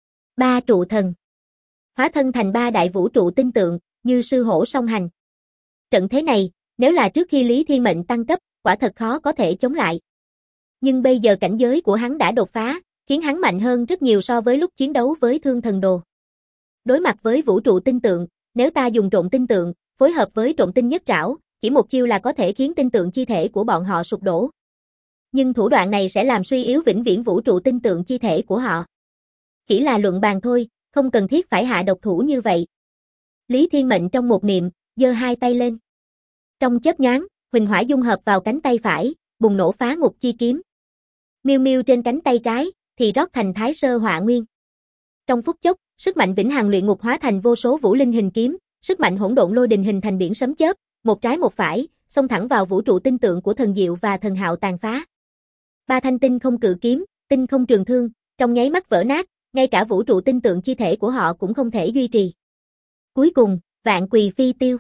Ba trụ thần hóa thân thành ba đại vũ trụ tinh tượng, như sư hổ song hành. Trận thế này, nếu là trước khi Lý Thiên Mệnh tăng cấp, quả thật khó có thể chống lại. Nhưng bây giờ cảnh giới của hắn đã đột phá, khiến hắn mạnh hơn rất nhiều so với lúc chiến đấu với Thương Thần Đồ. Đối mặt với vũ trụ tinh tượng, nếu ta dùng Trộm Tinh Tượng, phối hợp với Trộm Tinh Nhất Trảo, chỉ một chiêu là có thể khiến tinh tượng chi thể của bọn họ sụp đổ. Nhưng thủ đoạn này sẽ làm suy yếu vĩnh viễn vũ trụ tinh tượng chi thể của họ. Chỉ là luận bàn thôi, không cần thiết phải hạ độc thủ như vậy. Lý Thiên Mệnh trong một niệm, giơ hai tay lên. Trong chớp nhoáng, huỳnh hỏa dung hợp vào cánh tay phải, bùng nổ phá ngục chi kiếm. Miêu miêu trên cánh tay trái, thì rót thành Thái Sơ Hỏa Nguyên. Trong phút chốc, sức mạnh vĩnh hằng luyện ngục hóa thành vô số vũ linh hình kiếm, sức mạnh hỗn độn lôi đình hình thành biển sấm chớp, một trái một phải, xông thẳng vào vũ trụ tinh tượng của Thần Diệu và Thần Hạo tàn phá. Ba thanh tinh không cự kiếm, tinh không trường thương, trong nháy mắt vỡ nát, ngay cả vũ trụ tinh tượng chi thể của họ cũng không thể duy trì. Cuối cùng, vạn quỳ phi tiêu.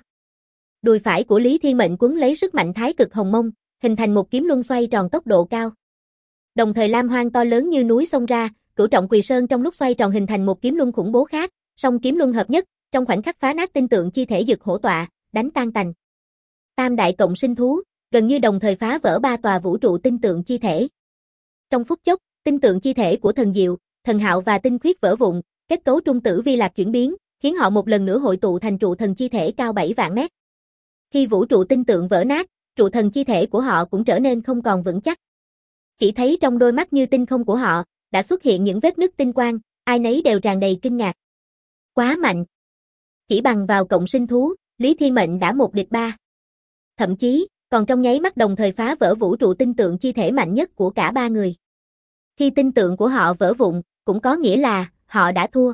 Đùi phải của Lý Thiên Mệnh quấn lấy sức mạnh thái cực hồng mông, hình thành một kiếm luân xoay tròn tốc độ cao. Đồng thời lam hoang to lớn như núi xông ra, cửu trọng quỳ sơn trong lúc xoay tròn hình thành một kiếm luân khủng bố khác, song kiếm luân hợp nhất, trong khoảnh khắc phá nát tinh tượng chi thể Dực Hổ Tọa, đánh tan tành. Tam đại cộng sinh thú, gần như đồng thời phá vỡ ba tòa vũ trụ tinh tượng chi thể. Trong phút chốc, tinh tượng chi thể của Thần Diệu, Thần Hạo và Tinh Khuyết vỡ vụn, kết cấu trung tử vi lạp chuyển biến, khiến họ một lần nữa hội tụ thành trụ thần chi thể cao 7 vạn mét. Khi vũ trụ tinh tượng vỡ nát, trụ thần chi thể của họ cũng trở nên không còn vững chắc. Chỉ thấy trong đôi mắt như tinh không của họ, đã xuất hiện những vết nứt tinh quang, ai nấy đều tràn đầy kinh ngạc. Quá mạnh. Chỉ bằng vào cộng sinh thú, Lý Thiên Mệnh đã 1 địch 3. Thậm chí, còn trong nháy mắt đồng thời phá vỡ vũ trụ tinh tượng chi thể mạnh nhất của cả 3 người. Khi tinh tượng của họ vỡ vụn, cũng có nghĩa là họ đã thua.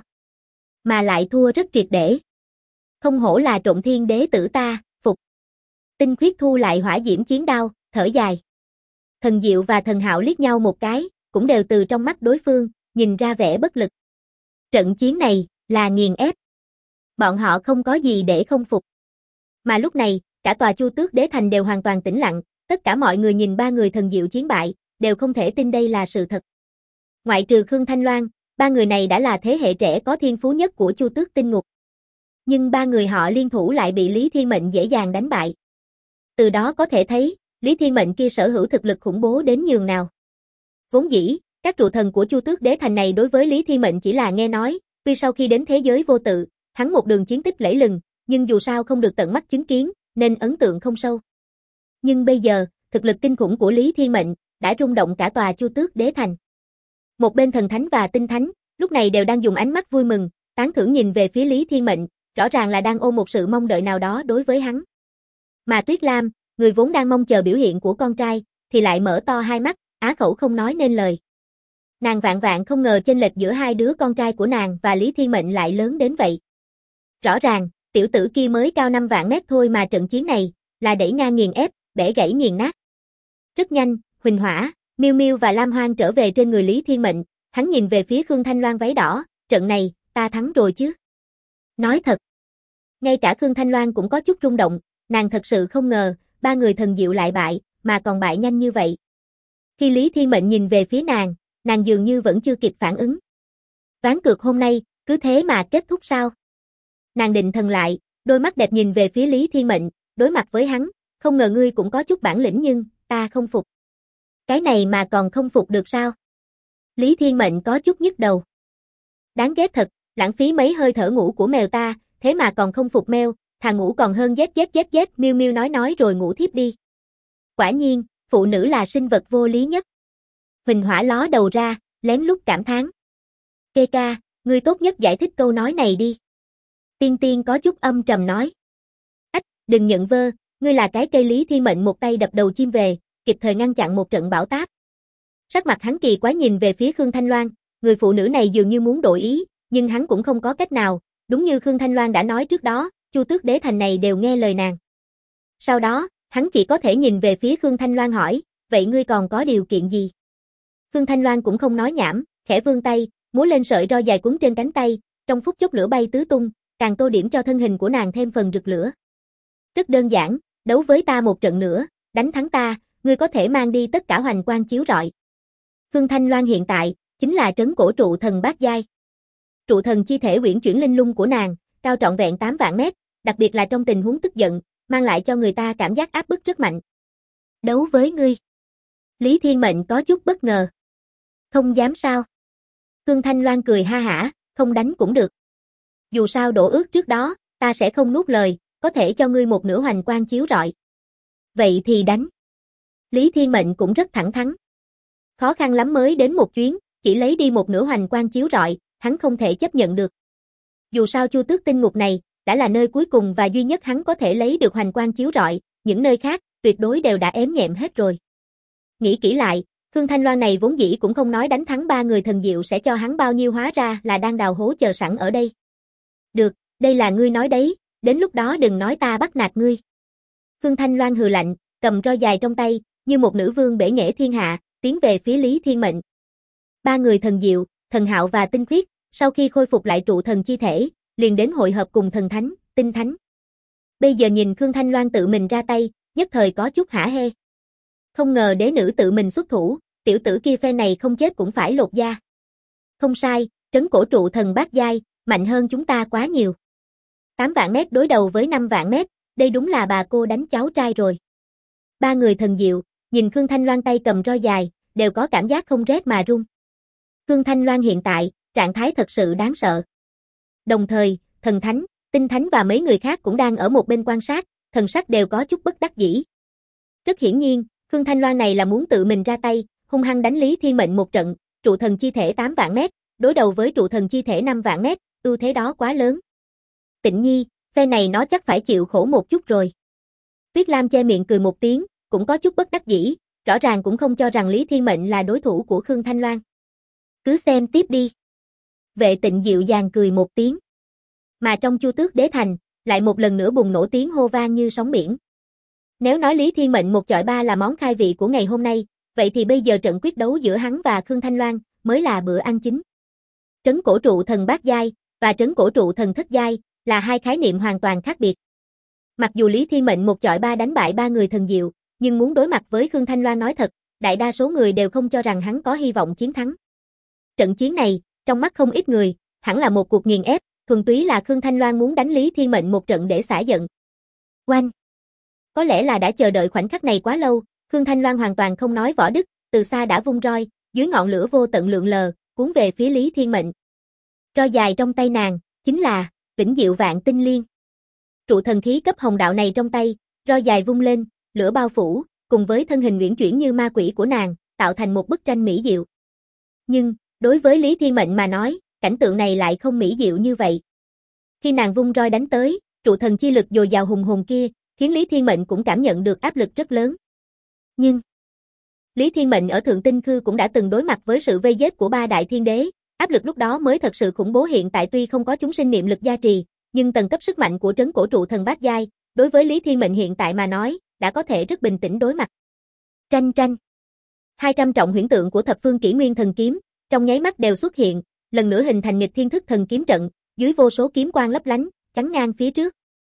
Mà lại thua rất triệt để. Không hổ là Trộn Thiên Đế tử ta, phục. Tinh Khuyết thu lại hỏa diễm chiến đao, thở dài. Thần Diệu và Thần Hạo liếc nhau một cái, cũng đều từ trong mắt đối phương, nhìn ra vẻ bất lực. Trận chiến này, là nghiền ép. Bọn họ không có gì để không phục. Mà lúc này, cả tòa Chu Tước Đế Thành đều hoàn toàn tĩnh lặng, tất cả mọi người nhìn 3 người Thần Diệu chiến bại, đều không thể tin đây là sự thật. Ngoại trừ Khương Thanh Loan, 3 người này đã là thế hệ trẻ có thiên phú nhất của Chu Tước Tinh Ngục. Nhưng 3 người họ liên thủ lại bị Lý Thiên Mệnh dễ dàng đánh bại. Từ đó có thể thấy, Lý Thiên Mệnh kia sở hữu thực lực khủng bố đến nhường nào. Vốn dĩ, các trụ thần của Chu Tước Đế Thành này đối với Lý Thiên Mệnh chỉ là nghe nói, tuy sau khi đến thế giới vô tự, hắn một đường chiến tích lẫy lừng, nhưng dù sao không được tận mắt chứng kiến, nên ấn tượng không sâu. Nhưng bây giờ, thực lực kinh khủng của Lý Thiên Mệnh đã rung động cả tòa Chu Tước Đế Thành. Một bên thần thánh và tinh thánh, lúc này đều đang dùng ánh mắt vui mừng, tán thưởng nhìn về phía Lý Thiên Mệnh, rõ ràng là đang ôm một sự mong đợi nào đó đối với hắn. Mà Tuyết Lam, người vốn đang mong chờ biểu hiện của con trai, thì lại mở to hai mắt, á khẩu không nói nên lời. Nàng vạn vạn không ngờ chênh lệch giữa hai đứa con trai của nàng và Lý Thiên Mệnh lại lớn đến vậy. Rõ ràng, tiểu tử kia mới cao 5 vạn mét thôi mà trận chiến này, là đẩy ngang nghiền ép, bẻ gãy nghiền nát. Rất nhanh, Huỳnh Hỏa, Miêu Miêu và Lam Hoang trở về trên người Lý Thiên Mệnh, hắn nhìn về phía Khương Thanh Loan váy đỏ, trận này, ta thắng rồi chứ. Nói thật. Ngay cả Khương Thanh Loan cũng có chút rung động, nàng thật sự không ngờ, 3 người thần diệu lại bại, mà còn bại nhanh như vậy. Khi Lý Thiên Mệnh nhìn về phía nàng dường như vẫn chưa kịp phản ứng. Ván cược hôm nay, cứ thế mà kết thúc sao? Nàng định thần lại, đôi mắt đẹp nhìn về phía Lý Thiên Mệnh, đối mặt với hắn, không ngờ ngươi cũng có chút bản lĩnh nhưng, ta không phục. Cái này mà còn không phục được sao? Lý Thiên Mệnh có chút nhức đầu. Đáng ghét thật, lãng phí mấy hơi thở ngủ của mèo ta, thế mà còn không phục mèo, thà ngủ còn hơn chết, Miêu Miêu nói rồi ngủ thiếp đi. Quả nhiên, phụ nữ là sinh vật vô lý nhất. Huỳnh Hỏa ló đầu ra, lén lút cảm thán. Kê ca, ngươi tốt nhất giải thích câu nói này đi. Tiên Tiên có chút âm trầm nói. Ách, đừng nhận vơ, ngươi là cái cây. Lý Thiên Mệnh một tay đập đầu chim về, kịp thời ngăn chặn một trận bão táp. Sắc mặt hắn kỳ quái nhìn về phía Khương Thanh Loan, người phụ nữ này dường như muốn đổi ý, nhưng hắn cũng không có cách nào, đúng như Khương Thanh Loan đã nói trước đó, Chu Tước Đế Thành này đều nghe lời nàng. Sau đó, hắn chỉ có thể nhìn về phía Khương Thanh Loan hỏi, vậy ngươi còn có điều kiện gì? Khương Thanh Loan cũng không nói nhảm, khẽ vươn tay, múa lên sợi roi dài quấn trên cánh tay, trong phút chốc lửa bay tứ tung, càng tô điểm cho thân hình của nàng thêm phần rực lửa. Rất đơn giản, đấu với ta một trận nữa, đánh thắng ta, ngươi có thể mang đi tất cả hoành quang chiếu rọi. Khương Thanh Loan hiện tại, chính là trấn cổ trụ thần bát giai. Trụ thần chi thể uyển chuyển linh lung của nàng, cao trọn vẹn 8 vạn mét, đặc biệt là trong tình huống tức giận, mang lại cho người ta cảm giác áp bức rất mạnh. Đấu với ngươi. Lý Thiên Mệnh có chút bất ngờ. Không dám sao? Khương Thanh Loan cười ha hả, không đánh cũng được. Dù sao đổ ước trước đó, ta sẽ không nuốt lời, có thể cho ngươi một nửa hoành quang chiếu rọi. Vậy thì đánh. Lý Thiên Mệnh cũng rất thẳng thắn. Khó khăn lắm mới đến một chuyến, chỉ lấy đi một nửa hoành quang chiếu rọi, hắn không thể chấp nhận được. Dù sao Chu Tước Tinh Ngục này, đã là nơi cuối cùng và duy nhất hắn có thể lấy được hoành quang chiếu rọi, những nơi khác, tuyệt đối đều đã ém nhẹm hết rồi. Nghĩ kỹ lại, Khương Thanh Loan này vốn dĩ cũng không nói đánh thắng 3 người thần diệu sẽ cho hắn bao nhiêu, hóa ra là đang đào hố chờ sẵn ở đây. Được, đây là ngươi nói đấy, đến lúc đó đừng nói ta bắt nạt ngươi. Khương Thanh Loan hừ lạnh, cầm roi dài trong tay, như một nữ vương bể nghệ thiên hạ, tiến về phía Lý Thiên Mệnh. 3 người thần diệu, Thần Hạo và Tinh Khuyết, sau khi khôi phục lại trụ thần chi thể, liền đến hội hợp cùng thần thánh, tinh thánh. Bây giờ nhìn Khương Thanh Loan tự mình ra tay, nhất thời có chút hả hê. Không ngờ đế nữ tự mình xuất thủ, tiểu tử kia phe này không chết cũng phải lột da. Không sai, trấn cổ trụ thần bát giai, mạnh hơn chúng ta quá nhiều. 8 vạn mét đối đầu với 5 vạn mét, đây đúng là bà cô đánh cháu trai rồi. 3 người thần diệu, nhìn Khương Thanh Loan tay cầm roi dài, đều có cảm giác không rét mà run. Khương Thanh Loan hiện tại, trạng thái thật sự đáng sợ. Đồng thời, thần thánh, tinh thánh và mấy người khác cũng đang ở một bên quan sát, thần sắc đều có chút bất đắc dĩ. Rất hiển nhiên, Khương Thanh Loan này là muốn tự mình ra tay, hung hăng đánh Lý Thiên Mệnh một trận, trụ thần chi thể 8 vạn mét, đối đầu với trụ thần chi thể 5 vạn mét, ưu thế đó quá lớn. Tịnh Nhi, phe này nó chắc phải chịu khổ một chút rồi. Tuyết Lam che miệng cười một tiếng, cũng có chút bất đắc dĩ, rõ ràng cũng không cho rằng Lý Thiên Mệnh là đối thủ của Khương Thanh Loan. Cứ xem tiếp đi. Vệ Tịnh dịu dàng cười một tiếng. Mà trong Chu Tước Đế Thành, lại một lần nữa bùng nổ tiếng hô vang như sóng biển. Nếu nói Lý Thiên Mệnh 1-3 là món khai vị của ngày hôm nay, vậy thì bây giờ trận quyết đấu giữa hắn và Khương Thanh Loan mới là bữa ăn chính. Trấn cổ trụ thần bát giai và trấn cổ trụ thần thất giai là hai khái niệm hoàn toàn khác biệt. Mặc dù Lý Thiên Mệnh 1-3 đánh bại 3 người thần diệu, nhưng muốn đối mặt với Khương Thanh Loan nói thật, đại đa số người đều không cho rằng hắn có hy vọng chiến thắng. Trận chiến này, trong mắt không ít người, hẳn là một cuộc nghiền ép, thuần túy là Khương Thanh Loan muốn đánh Lý Thiên Mệnh một trận để xả giận. Oanh! Có lẽ là đã chờ đợi khoảnh khắc này quá lâu, Khương Thanh Loan hoàn toàn không nói võ đức, từ xa đã vung roi, dưới ngọn lửa vô tận lượn lờ, cuốn về phía Lý Thiên Mệnh. Roi dài trong tay nàng, chính là Vĩnh Diệu Vạn Tinh Liên. Trụ thần khí cấp hồng đạo này trong tay, roi dài vung lên, lửa bao phủ, cùng với thân hình uyển chuyển như ma quỷ của nàng, tạo thành một bức tranh mỹ diệu. Nhưng, đối với Lý Thiên Mệnh mà nói, cảnh tượng này lại không mỹ diệu như vậy. Khi nàng vung roi đánh tới, trụ thần chi lực dồi dào hùng hồn kia, khiến Lý Thiên Mệnh cũng cảm nhận được áp lực rất lớn. Nhưng, Lý Thiên Mệnh ở Thượng Tinh Khư cũng đã từng đối mặt với sự vây giết của 3 đại thiên đế, áp lực lúc đó mới thật sự khủng bố. Hiện tại tuy không có chúng sinh niệm lực gia trì, nhưng tầng cấp sức mạnh của trấn cổ trụ thần bát giai, đối với Lý Thiên Mệnh hiện tại mà nói, đã có thể rất bình tĩnh đối mặt. Tranh tranh. 200 trọng huyễn tượng của thập phương kỷ nguyên thần kiếm, trong nháy mắt đều xuất hiện, lần nữa hình thành nghịch thiên thức thần kiếm trận, dưới vô số kiếm quang lấp lánh, chắn ngang phía trước.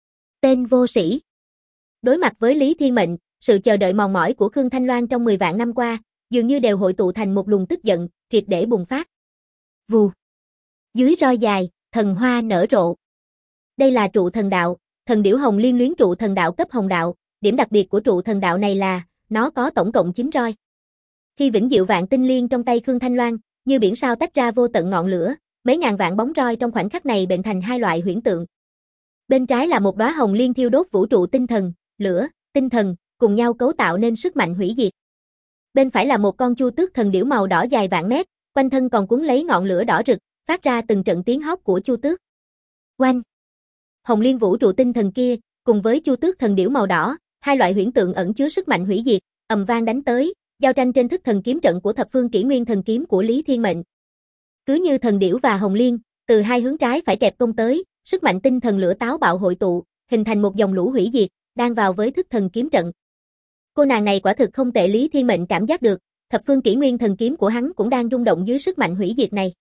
Tên vô sĩ. Đối mặt với Lý Thiên Mệnh, sự chờ đợi mòn mỏi của Khương Thanh Loan trong 10 vạn năm qua, dường như đều hội tụ thành một luồng tức giận, triệt để bùng phát. Vù. Dưới roi dài, thần hoa nở rộ. Đây là trụ thần đạo, thần điểu hồng liên luyến trụ thần đạo cấp hồng đạo, điểm đặc biệt của trụ thần đạo này là, nó có tổng cộng 9 roi. Khi Vĩnh Diệu Vạn Tinh Liên trong tay Khương Thanh Loan, như biển sao tách ra vô tận ngọn lửa, mấy ngàn vạn bóng roi trong khoảnh khắc này bệnh thành hai loại huyễn tượng. Bên trái là một đóa hồng liên thiêu đốt vũ trụ tinh thần, lửa, tinh thần, cùng nhau cấu tạo nên sức mạnh hủy diệt. Bên phải là một con chu tước thần điểu màu đỏ dài vạn mét, quanh thân còn cuốn lấy ngọn lửa đỏ rực, phát ra từng trận tiếng hót của chu tước. Oanh! Hồng liên vũ trụ tinh thần kia, cùng với chu tước thần điểu màu đỏ, hai loại huyễn tượng ẩn chứa sức mạnh hủy diệt, ầm vang đánh tới, giao tranh trên thức thần kiếm trận của thập phương kỷ nguyên thần kiếm của Lý Thiên Mệnh. Cứ như thần điểu và hồng liên, từ hai hướng trái phải kẹp công tới, sức mạnh tinh thần lửa táo bạo hội tụ, hình thành một dòng lũ hủy diệt, đang vào với thức thần kiếm trận. Cô nàng này quả thực không tệ. Lý Thiên Mệnh cảm giác được, thập phương kỷ nguyên thần kiếm của hắn cũng đang rung động dưới sức mạnh hủy diệt này.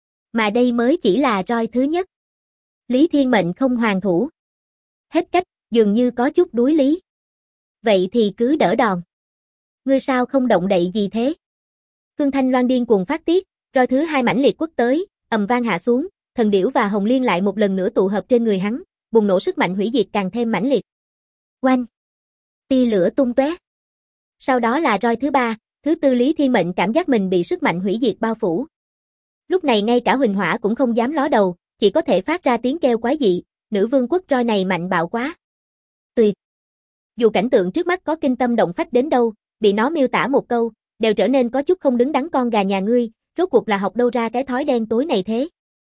Mà đây mới chỉ là roi thứ nhất. Lý Thiên Mệnh không hoàn thủ. Hết cách, dường như có chút đuối lý. Vậy thì cứ đỡ đòn. Ngươi sao không động đậy gì thế? Khương Thanh Loan điên cuồng phát tiết, roi thứ hai mãnh liệt quất tới, ầm vang hạ xuống, thần điểu và hồng liên lại một lần nữa tụ hợp trên người hắn, bùng nổ sức mạnh hủy diệt càng thêm mãnh liệt. Oanh! Tia lửa tung tóe. Sau đó là roi thứ ba, thứ tư. Lý Thiên Mệnh cảm giác mình bị sức mạnh hủy diệt bao phủ. Lúc này ngay cả Huỳnh Hỏa cũng không dám ló đầu, chỉ có thể phát ra tiếng kêu quái dị, nữ vương quốc roi này mạnh bạo quá. Tuyệt! Dù cảnh tượng trước mắt có kinh tâm động phách đến đâu, bị nó miêu tả một câu, đều trở nên có chút không đứng đắn. Con gà nhà ngươi, rốt cuộc là học đâu ra cái thói đen tối này thế?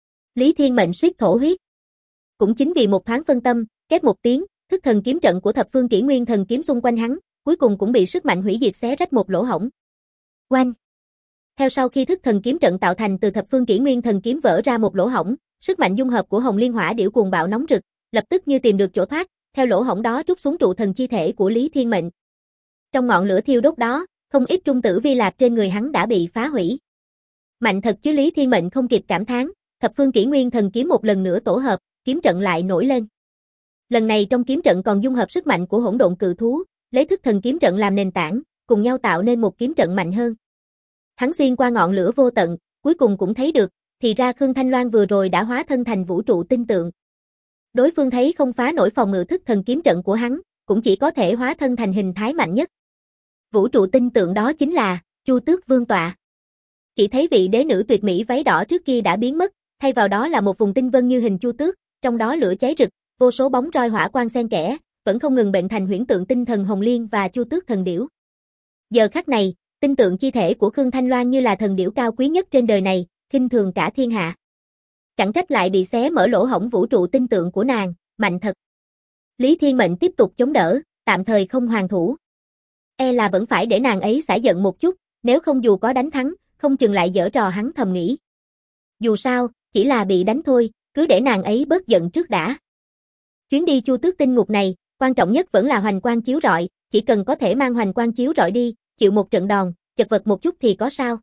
Lý Thiên Mệnh suýt thổ huyết. Cũng chính vì một thoáng phân tâm, két một tiếng, thức thần kiếm trận của thập phương kỷ nguyên thần kiếm xung quanh hắn, cuối cùng cũng bị sức mạnh hủy diệt xé rách một lỗ hổng. Oanh! Theo sau khi thức thần kiếm trận tạo thành từ thập phương kỷ nguyên thần kiếm vỡ ra một lỗ hổng, sức mạnh dung hợp của hồng liên hỏa điểu cuồng bạo nóng rực, lập tức như tìm được chỗ thoát, theo lỗ hổng đó trút xuống trụ thần chi thể của Lý Thiên Mệnh. Trong ngọn lửa thiêu đốt đó, không ít trung tử vi lạp trên người hắn đã bị phá hủy. Mạnh thật chứ. Lý Thiên Mệnh không kịp cảm thán, thập phương kỷ nguyên thần kiếm một lần nữa tổ hợp, kiếm trận lại nổi lên. Lần này trong kiếm trận còn dung hợp sức mạnh của hỗn độn cự thú, lấy thức thần kiếm trận làm nền tảng, cùng nhau tạo nên một kiếm trận mạnh hơn. Hắn xuyên qua ngọn lửa vô tận, cuối cùng cũng thấy được, thì ra Khương Thanh Loan vừa rồi đã hóa thân thành vũ trụ tinh tượng. Đối phương thấy không phá nổi phòng ngự thức thần kiếm trận của hắn, cũng chỉ có thể hóa thân thành hình thái mạnh nhất. Vũ trụ tinh tượng đó chính là Chu Tước Vương tọa. Chỉ thấy vị đế nữ tuyệt mỹ váy đỏ trước kia đã biến mất, thay vào đó là một vùng tinh vân như hình chu tước, trong đó lửa cháy rực, vô số bóng roi hỏa quang xen kẽ, vẫn không ngừng bệnh thành huyễn tượng tinh thần hồng liên và chu tước thần điểu. Giờ khắc này, tinh tượng chi thể của Khương Thanh Loan như là thần điểu cao quý nhất trên đời này, khinh thường cả thiên hạ. Chẳng trách lại bị xé mở lỗ hổng vũ trụ tinh tượng của nàng, mạnh thật. Lý Thiên Mệnh tiếp tục chống đỡ, tạm thời không hoàn thủ. Là vẫn phải để nàng ấy xả giận một chút, nếu không dù có đánh thắng, không chừng lại giở trò, hắn thầm nghĩ. Dù sao, chỉ là bị đánh thôi, cứ để nàng ấy bớt giận trước đã. Chuyến đi Chu Tước Tinh Ngục này, quan trọng nhất vẫn là hoành quang chiếu rọi, chỉ cần có thể mang hoành quang chiếu rọi đi, chịu một trận đòn, chật vật một chút thì có sao.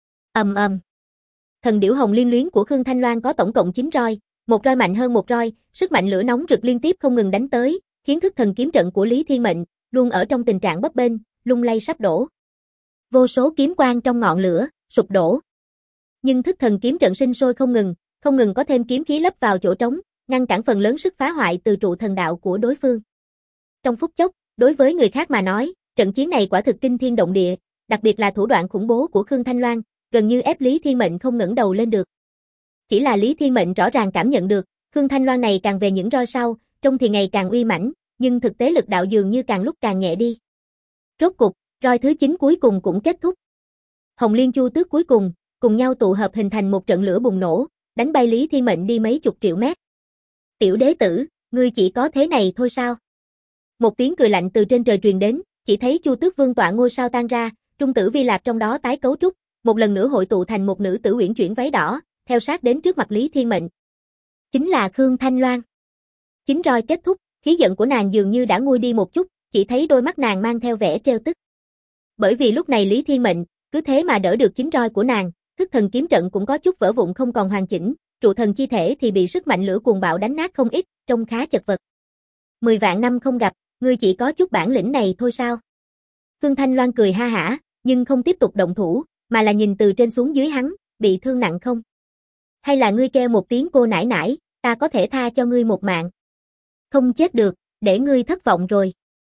Thần điểu hồng liên luyến của Khương Thanh Loan có tổng cộng 9 roi, một roi mạnh hơn một roi, sức mạnh lửa nóng rực liên tiếp không ngừng đánh tới, khiến thức thần kiếm trận của Lý Thiên Mệnh luôn ở trong tình trạng bấp bênh, lung lay sắp đổ. Vô số kiếm quang trong ngọn lửa sụp đổ. Nhưng thức thần kiếm trận sinh sôi không ngừng có thêm kiếm khí lấp vào chỗ trống, ngăn cản phần lớn sức phá hoại từ trụ thần đạo của đối phương. Trong phút chốc, đối với người khác mà nói, trận chiến này quả thực kinh thiên động địa, đặc biệt là thủ đoạn khủng bố của Khương Thanh Loan, gần như ép Lý Thiên Mệnh không ngẩng đầu lên được. Chỉ là Lý Thiên Mệnh rõ ràng cảm nhận được, Khương Thanh Loan này càng về những roi sau, trông thì ngày càng uy mãnh, nhưng thực tế lực đạo dường như càng lúc càng nhẹ đi. Rốt cục, roi thứ 9 cuối cùng cũng kết thúc. Hồng Liên Chu Tước cuối cùng, cùng nhau tụ hợp hình thành một trận lửa bùng nổ, đánh bay Lý Thiên Mệnh đi mấy chục triệu mét. Tiểu đế tử, ngươi chỉ có thế này thôi sao? Một tiếng cười lạnh từ trên trời truyền đến, chỉ thấy Chu Tước Vương tọa ngôi sao tan ra, trung tử Vi Lạp trong đó tái cấu trúc, một lần nữa hội tụ thành một nữ tử uyển chuyển váy đỏ, theo sát đến trước mặt Lý Thiên Mệnh. Chính là Khương Thanh Loan. 9 roi kết thúc, khí giận của nàng dường như đã nguôi đi một chút, chỉ thấy đôi mắt nàng mang theo vẻ trêu tức. Bởi vì lúc này Lý Thiên Mệnh, cứ thế mà đỡ được 9 roi của nàng, thức thần kiếm trận cũng có chút vỡ vụn không còn hoàn chỉnh, trụ thần chi thể thì bị sức mạnh lửa cuồng bạo đánh nát không ít, trông khá chật vật. 10 vạn năm không gặp, ngươi chỉ có chút bản lĩnh này thôi sao? Khương Thanh Loan cười ha hả, nhưng không tiếp tục động thủ, mà là nhìn từ trên xuống dưới hắn, bị thương nặng không? Hay là ngươi kêu một tiếng cô nãi nãi, ta có thể tha cho ngươi một mạng? Không chết được, để ngươi thất vọng rồi.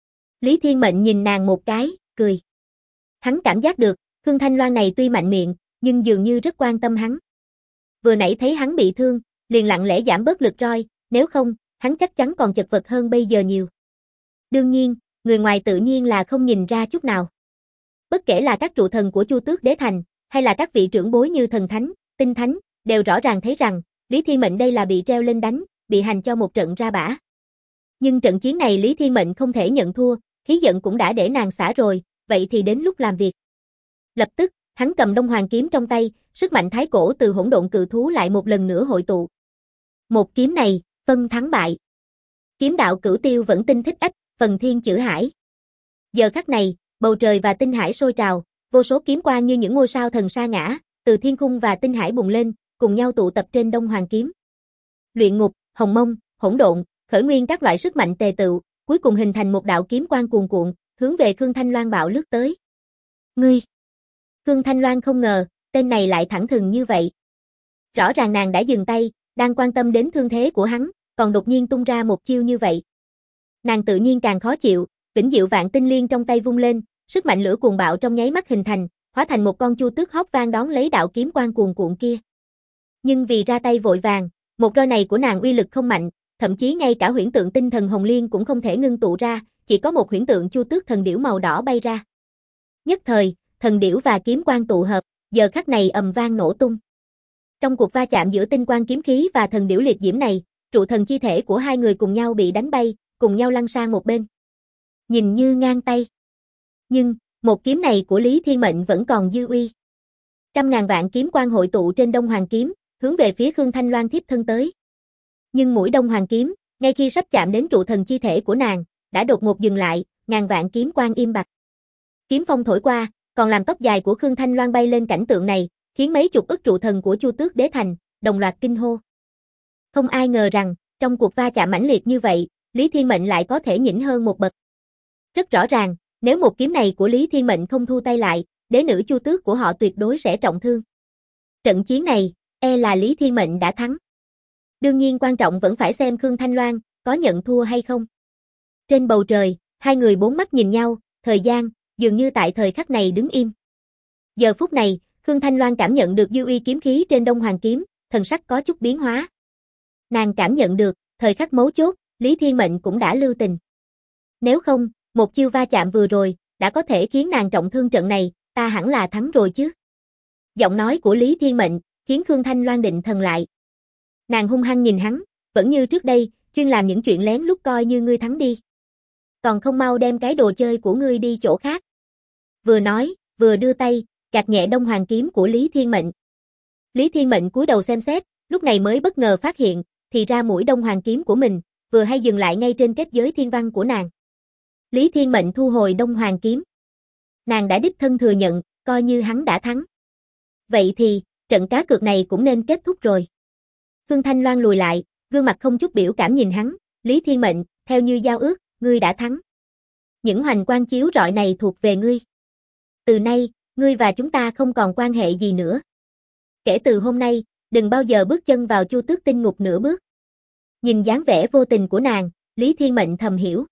Lý Thiên Mệnh nhìn nàng một cái, cười. Hắn cảm giác được, Khương Thanh Loan này tuy mạnh miệng, nhưng dường như rất quan tâm hắn. Vừa nãy thấy hắn bị thương, liền lặng lẽ giảm bớt lực roi, nếu không, hắn chắc chắn còn chật vật hơn bây giờ nhiều. Đương nhiên, người ngoài tự nhiên là không nhìn ra chút nào. Bất kể là các trụ thần của Chu Tước Đế Thành, hay là các vị trưởng bối như thần thánh, tinh thánh, đều rõ ràng thấy rằng, Lý Thiên Mệnh đây là bị treo lên đánh, bị hành cho một trận ra bả. Nhưng trận chiến này Lý Thiên Mệnh không thể nhận thua, khí giận cũng đã để nàng xả rồi, vậy thì đến lúc làm việc. Lập tức, hắn cầm Đông Hoàng kiếm trong tay, sức mạnh thái cổ từ hỗn độn cự thú lại một lần nữa hội tụ. Một kiếm này, phân thắng bại. Kiếm đạo cửu tiêu vẫn tinh thích ách, phần thiên chữ hải. Giờ khắc này, bầu trời và tinh hải sôi trào, vô số kiếm quang như những ngôi sao thần sa ngã, từ thiên khung và tinh hải bùng lên, cùng nhau tụ tập trên Đông Hoàng kiếm. Luyện ngục, hồng mông, hỗn độn, khởi nguyên các loại sức mạnh tề tựu, cuối cùng hình thành một đạo kiếm quang cuồn cuộn, hướng về Khương Thanh Loan bạo lướt tới. Ngươi! Khương Thanh Loan không ngờ, tên này lại thẳng thừng như vậy. Rõ ràng nàng đã dừng tay, đang quan tâm đến thương thế của hắn, còn đột nhiên tung ra một chiêu như vậy. Nàng tự nhiên càng khó chịu, Vĩnh Diệu Vạn Tinh Liên trong tay vung lên, sức mạnh lửa cuồng bạo trong nháy mắt hình thành, hóa thành một con chu tước hót vang đón lấy đạo kiếm quang cuồn cuộn kia. Nhưng vì ra tay vội vàng, một roi này của nàng uy lực không mạnh, thậm chí ngay cả huyễn tượng tinh thần hồng liên cũng không thể ngưng tụ ra, chỉ có một huyễn tượng chu tước thần điểu màu đỏ bay ra. Nhất thời, thần điểu và kiếm quang tụ hợp, giờ khắc này ầm vang nổ tung. Trong cuộc va chạm giữa tinh quang kiếm khí và thần điểu liệt diễm này, trụ thần chi thể của hai người cùng nhau bị đánh bay, cùng nhau lăn sang một bên. Nhìn như ngang tay. Nhưng, một kiếm này của Lý Thiên Mệnh vẫn còn dư uy. Trăm ngàn vạn kiếm quang hội tụ trên Đông Hoàng kiếm, hướng về phía Khương Thanh Loan thiếp thân tới. Nhưng mũi Đông Hoàng kiếm, ngay khi sắp chạm đến trụ thần chi thể của nàng, đã đột ngột dừng lại, ngàn vạn kiếm quang im bặt. Kiếm phong thổi qua, còn làm tóc dài của Khương Thanh Loan bay lên cảnh tượng này, khiến mấy chục ức trụ thần của Chu Tước Đế Thành đồng loạt kinh hô. Không ai ngờ rằng, trong cuộc va chạm mãnh liệt như vậy, Lý Thiên Mệnh lại có thể nhỉnh hơn một bậc. Rất rõ ràng, nếu một kiếm này của Lý Thiên Mệnh không thu tay lại, đế nữ Chu Tước của họ tuyệt đối sẽ trọng thương. Trận chiến này, là Lý Thiên Mệnh đã thắng. Đương nhiên quan trọng vẫn phải xem Khương Thanh Loan có nhận thua hay không. Trên bầu trời, hai người bốn mắt nhìn nhau, thời gian dường như tại thời khắc này đứng im. Giờ phút này, Khương Thanh Loan cảm nhận được dư uy kiếm khí trên Đông Hoàng kiếm, thần sắc có chút biến hóa. Nàng cảm nhận được, thời khắc mấu chốt, Lý Thiên Mệnh cũng đã lưu tình. Nếu không, một chiêu va chạm vừa rồi, đã có thể khiến nàng trọng thương, trận này, ta hẳn là thắng rồi chứ. Giọng nói của Lý Thiên Mệnh, khiến Khương Thanh Loan định thần lại. Nàng hung hăng nhìn hắn, vẫn như trước đây, chuyên làm những chuyện lén lút coi như ngươi thắng đi. Còn không mau đem cái đồ chơi của ngươi đi chỗ khác. Vừa nói, vừa đưa tay, gạt nhẹ Đông Hoàng kiếm của Lý Thiên Mệnh. Lý Thiên Mệnh cúi đầu xem xét, lúc này mới bất ngờ phát hiện, thì ra mũi Đông Hoàng kiếm của mình, vừa hay dừng lại ngay trên kết giới thiên văn của nàng. Lý Thiên Mệnh thu hồi Đông Hoàng kiếm. Nàng đã đích thân thừa nhận, coi như hắn đã thắng. Vậy thì, trận cá cược này cũng nên kết thúc rồi. Khương Thanh Loan lùi lại, gương mặt không chút biểu cảm nhìn hắn, Lý Thiên Mệnh, theo như giao ước, ngươi đã thắng. Những hoành quang chiếu rọi này thuộc về ngươi. Từ nay, ngươi và chúng ta không còn quan hệ gì nữa. Kể từ hôm nay, đừng bao giờ bước chân vào Chu Tước Tinh Ngục nửa bước. Nhìn dáng vẻ vô tình của nàng, Lý Thiên Mệnh thầm hiểu.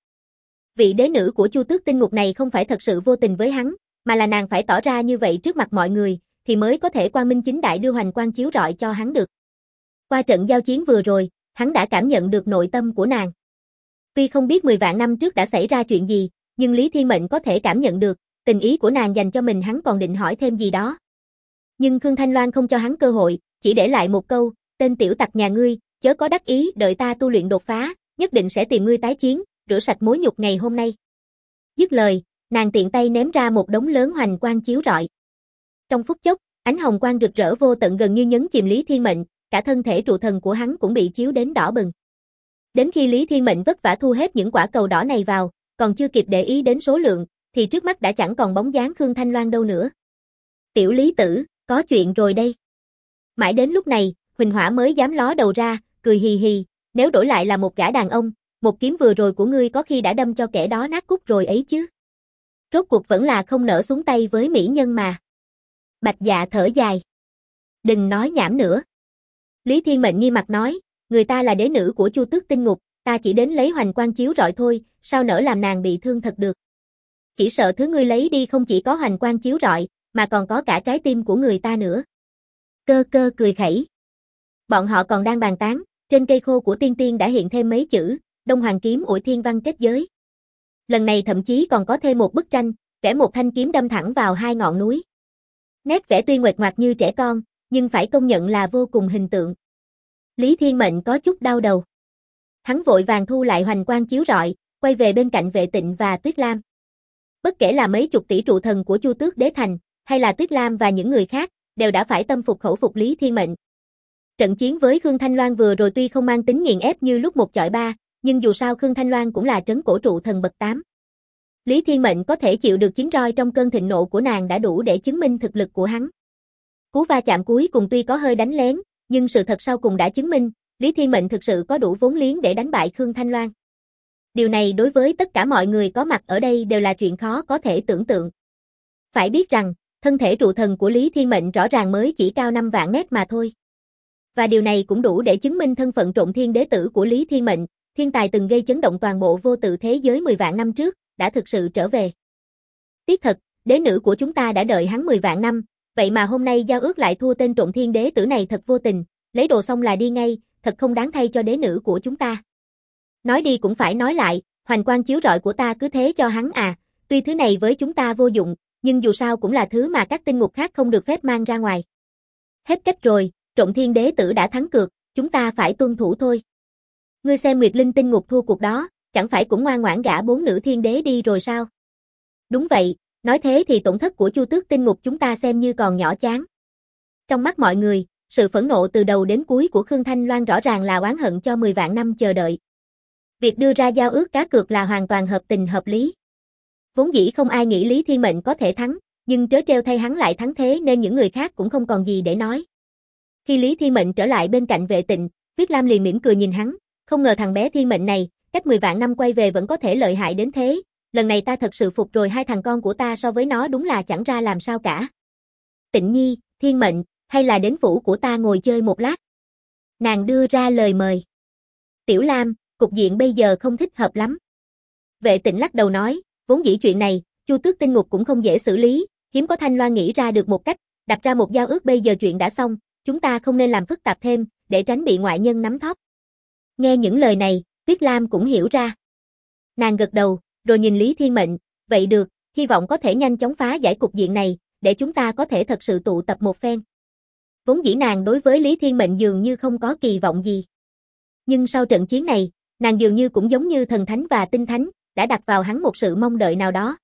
Vị đế nữ của Chu Tước Tinh Ngục này không phải thật sự vô tình với hắn, mà là nàng phải tỏ ra như vậy trước mặt mọi người, thì mới có thể quang minh chính đại đưa hoành quang chiếu rọi cho hắn được. Qua trận giao chiến vừa rồi, hắn đã cảm nhận được nội tâm của nàng. Tuy không biết 10 vạn năm trước đã xảy ra chuyện gì, nhưng Lý Thiên Mệnh có thể cảm nhận được, tình ý của nàng dành cho mình hắn còn định hỏi thêm gì đó. Nhưng Khương Thanh Loan không cho hắn cơ hội, chỉ để lại một câu, tên tiểu tặc nhà ngươi, chớ có đắc ý, đợi ta tu luyện đột phá, nhất định sẽ tìm ngươi tái chiến, rửa sạch mối nhục ngày hôm nay. Dứt lời, nàng tiện tay ném ra một đống lớn hoành quang chiếu rọi. Trong phút chốc, ánh hồng quang rực rỡ vô tận gần như nhấn chìm Lý Thiên Mệnh, cả thân thể trụ thần của hắn cũng bị chiếu đến đỏ bừng. Đến khi Lý Thiên Mệnh vất vả thu hết những quả cầu đỏ này vào, còn chưa kịp để ý đến số lượng, thì trước mắt đã chẳng còn bóng dáng Khương Thanh Loan đâu nữa. Tiểu Lý tử, có chuyện rồi đây. Mãi đến lúc này, Huỳnh Hỏa mới dám ló đầu ra, cười hì hì, nếu đổi lại là một gã đàn ông, một kiếm vừa rồi của ngươi có khi đã đâm cho kẻ đó nát cúc rồi ấy chứ. Rốt cuộc vẫn là không nỡ xuống tay với mỹ nhân mà. Bạch Dạ thở dài. Đừng nói nhảm nữa. Lý Thiên Mệnh nghiêm mặt nói, người ta là đế nữ của Chu Tước Tinh Ngục, ta chỉ đến lấy hoành quang chiếu rọi thôi, sao nỡ làm nàng bị thương thật được. Chỉ sợ thứ ngươi lấy đi không chỉ có hoành quang chiếu rọi, mà còn có cả trái tim của người ta nữa. Cơ cơ cười khẩy. Bọn họ còn đang bàn tán, trên cây khô của tiên tiên đã hiện thêm mấy chữ, Đông Hoàng kiếm ủi thiên văn kết giới. Lần này thậm chí còn có thêm một bức tranh, vẽ một thanh kiếm đâm thẳng vào hai ngọn núi. Nét vẽ tuy nguệch ngoạc như trẻ con, nhưng phải công nhận là vô cùng hình tượng. Lý Thiên Mệnh có chút đau đầu. Hắn vội vàng thu lại hoành quang chiếu rọi, quay về bên cạnh Vệ Tịnh và Tuyết Lam. Bất kể là mấy chục tỷ trụ thần của Chu Tước Đế Thành, hay là Tuyết Lam và những người khác, đều đã phải tâm phục khẩu phục Lý Thiên Mệnh. Trận chiến với Khương Thanh Loan vừa rồi tuy không mang tính nghiền ép như lúc 1 chọi 3, nhưng dù sao Khương Thanh Loan cũng là trấn cổ trụ thần bậc 8. Lý Thiên Mệnh có thể chịu được chính roi trong cơn thịnh nộ của nàng đã đủ để chứng minh thực lực của hắn. Cú va chạm cuối cùng tuy có hơi đánh lén, nhưng sự thật sau cùng đã chứng minh, Lý Thiên Mệnh thực sự có đủ vốn liếng để đánh bại Khương Thanh Loan. Điều này đối với tất cả mọi người có mặt ở đây đều là chuyện khó có thể tưởng tượng. Phải biết rằng, thân thể trụ thần của Lý Thiên Mệnh rõ ràng mới chỉ cao 5 vạn mét mà thôi. Và điều này cũng đủ để chứng minh thân phận Trộn Thiên Đế tử của Lý Thiên Mệnh, thiên tài từng gây chấn động toàn bộ vô tự thế giới 10 vạn năm trước, đã thực sự trở về. Tiếc thật, đế nữ của chúng ta đã đợi hắn 10 vạn năm, vậy mà hôm nay giao ước lại thua tên Trộn Thiên Đế tử này thật vô tình, lấy đồ xong là đi ngay, thật không đáng thay cho đế nữ của chúng ta. Nói đi cũng phải nói lại, hoành quang chiếu rọi của ta cứ thế cho hắn à, tuy thứ này với chúng ta vô dụng, nhưng dù sao cũng là thứ mà các tinh ngục khác không được phép mang ra ngoài. Hết cách rồi, Trộn Thiên Đế tử đã thắng cược, chúng ta phải tuân thủ thôi. Ngươi xem Nguyệt Linh tinh ngục thua cuộc đó, chẳng phải cũng ngoan ngoãn gả 4 nữ thiên đế đi rồi sao? Đúng vậy, nói thế thì tổn thất của Chu Tước Tinh Ngục chúng ta xem như còn nhỏ chán. Trong mắt mọi người, sự phẫn nộ từ đầu đến cuối của Khương Thanh Loan rõ ràng là oán hận cho 10 vạn năm chờ đợi. Việc đưa ra giao ước cá cược là hoàn toàn hợp tình hợp lý. Vốn dĩ không ai nghĩ Lý Thiên Mệnh có thể thắng, nhưng trớ trêu thay hắn lại thắng thế nên những người khác cũng không còn gì để nói. Khi Lý Thiên Mệnh trở lại bên cạnh Vệ Tịnh, Tuyết Lam liền mỉm cười nhìn hắn, không ngờ thằng bé Thiên Mệnh này, cách 10 vạn năm quay về vẫn có thể lợi hại đến thế, lần này ta thật sự phục rồi, hai thằng con của ta so với nó đúng là chẳng ra làm sao cả. Tịnh Nhi, Thiên Mệnh, hay là đến phủ của ta ngồi chơi một lát? Nàng đưa ra lời mời. Tiểu Lam, cục diện bây giờ không thích hợp lắm. Vệ Tịnh lắc đầu nói, vốn dĩ chuyện này, Chu Tước Tinh Ngục cũng không dễ xử lý, hiếm có Thanh Loan nghĩ ra được một cách, đặt ra một giao ước bây giờ chuyện đã xong, chúng ta không nên làm phức tạp thêm, để tránh bị ngoại nhân nắm thóp. Nghe những lời này, Tuyết Lam cũng hiểu ra. Nàng gật đầu, rồi nhìn Lý Thiên Mệnh, vậy được, hy vọng có thể nhanh chóng phá giải cục diện này, để chúng ta có thể thật sự tụ tập một phen. Vốn dĩ nàng đối với Lý Thiên Mệnh dường như không có kỳ vọng gì. Nhưng sau trận chiến này, nàng dường như cũng giống như thần thánh và tinh thánh, đã đặt vào hắn một sự mong đợi nào đó.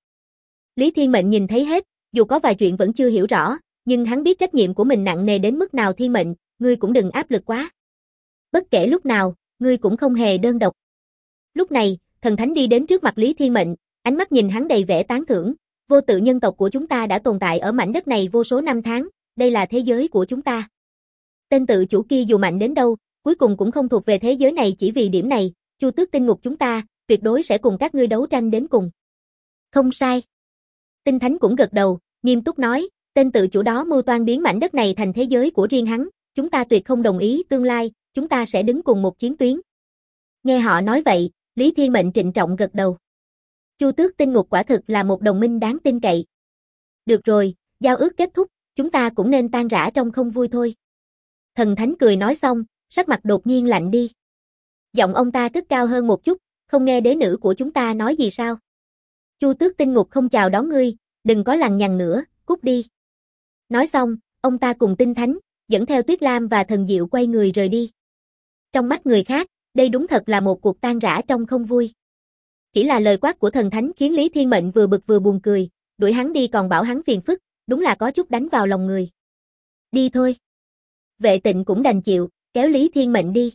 Lý Thiên Mệnh nhìn thấy hết, dù có vài chuyện vẫn chưa hiểu rõ, nhưng hắn biết trách nhiệm của mình nặng nề đến mức nào. Thiên Mệnh, ngươi cũng đừng áp lực quá. Bất kể lúc nào, ngươi cũng không hề đơn độc. Lúc này, thần thánh đi đến trước mặt Lý Thiên Mệnh, ánh mắt nhìn hắn đầy vẻ tán thưởng. Vô tự nhân tộc của chúng ta đã tồn tại ở mảnh đất này vô số năm tháng, đây là thế giới của chúng ta. Tên tự chủ kia dù mạnh đến đâu, cuối cùng cũng không thuộc về thế giới này. Chỉ vì điểm này, Chu Tước Tinh Ngục chúng ta tuyệt đối sẽ cùng các ngươi đấu tranh đến cùng. Không sai. Tinh Thánh cũng gật đầu, nghiêm túc nói, tên tự chủ đó mưu toan biến mảnh đất này thành thế giới của riêng hắn, chúng ta tuyệt không đồng ý. Tương lai, chúng ta sẽ đứng cùng một chiến tuyến. Nghe họ nói vậy, Lý Thiên Mệnh trịnh trọng gật đầu. Chu Tước Tinh Ngục quả thực là một đồng minh đáng tin cậy. Được rồi, giao ước kết thúc, chúng ta cũng nên tan rã trong không vui thôi. Thần Thánh cười nói xong, sắc mặt đột nhiên lạnh đi. Giọng ông ta cất cao hơn một chút, không nghe đế nữ của chúng ta nói gì sao? Chu Tước Tinh Ngục không chào đón ngươi, đừng có lằng nhằng nữa, cút đi. Nói xong, ông ta cùng Tinh Thánh, dẫn theo Tuyết Lam và Thần Diệu quay người rời đi. Trong mắt người khác, đây đúng thật là một cuộc tan rã trong không vui. Chỉ là lời quát của Thần Thánh khiến Lý Thiên Mệnh vừa bực vừa buồn cười, đuổi hắn đi còn bảo hắn phiền phức, đúng là có chút đánh vào lòng người. Đi thôi. Vệ Tịnh cũng đành chịu, kéo Lý Thiên Mệnh đi.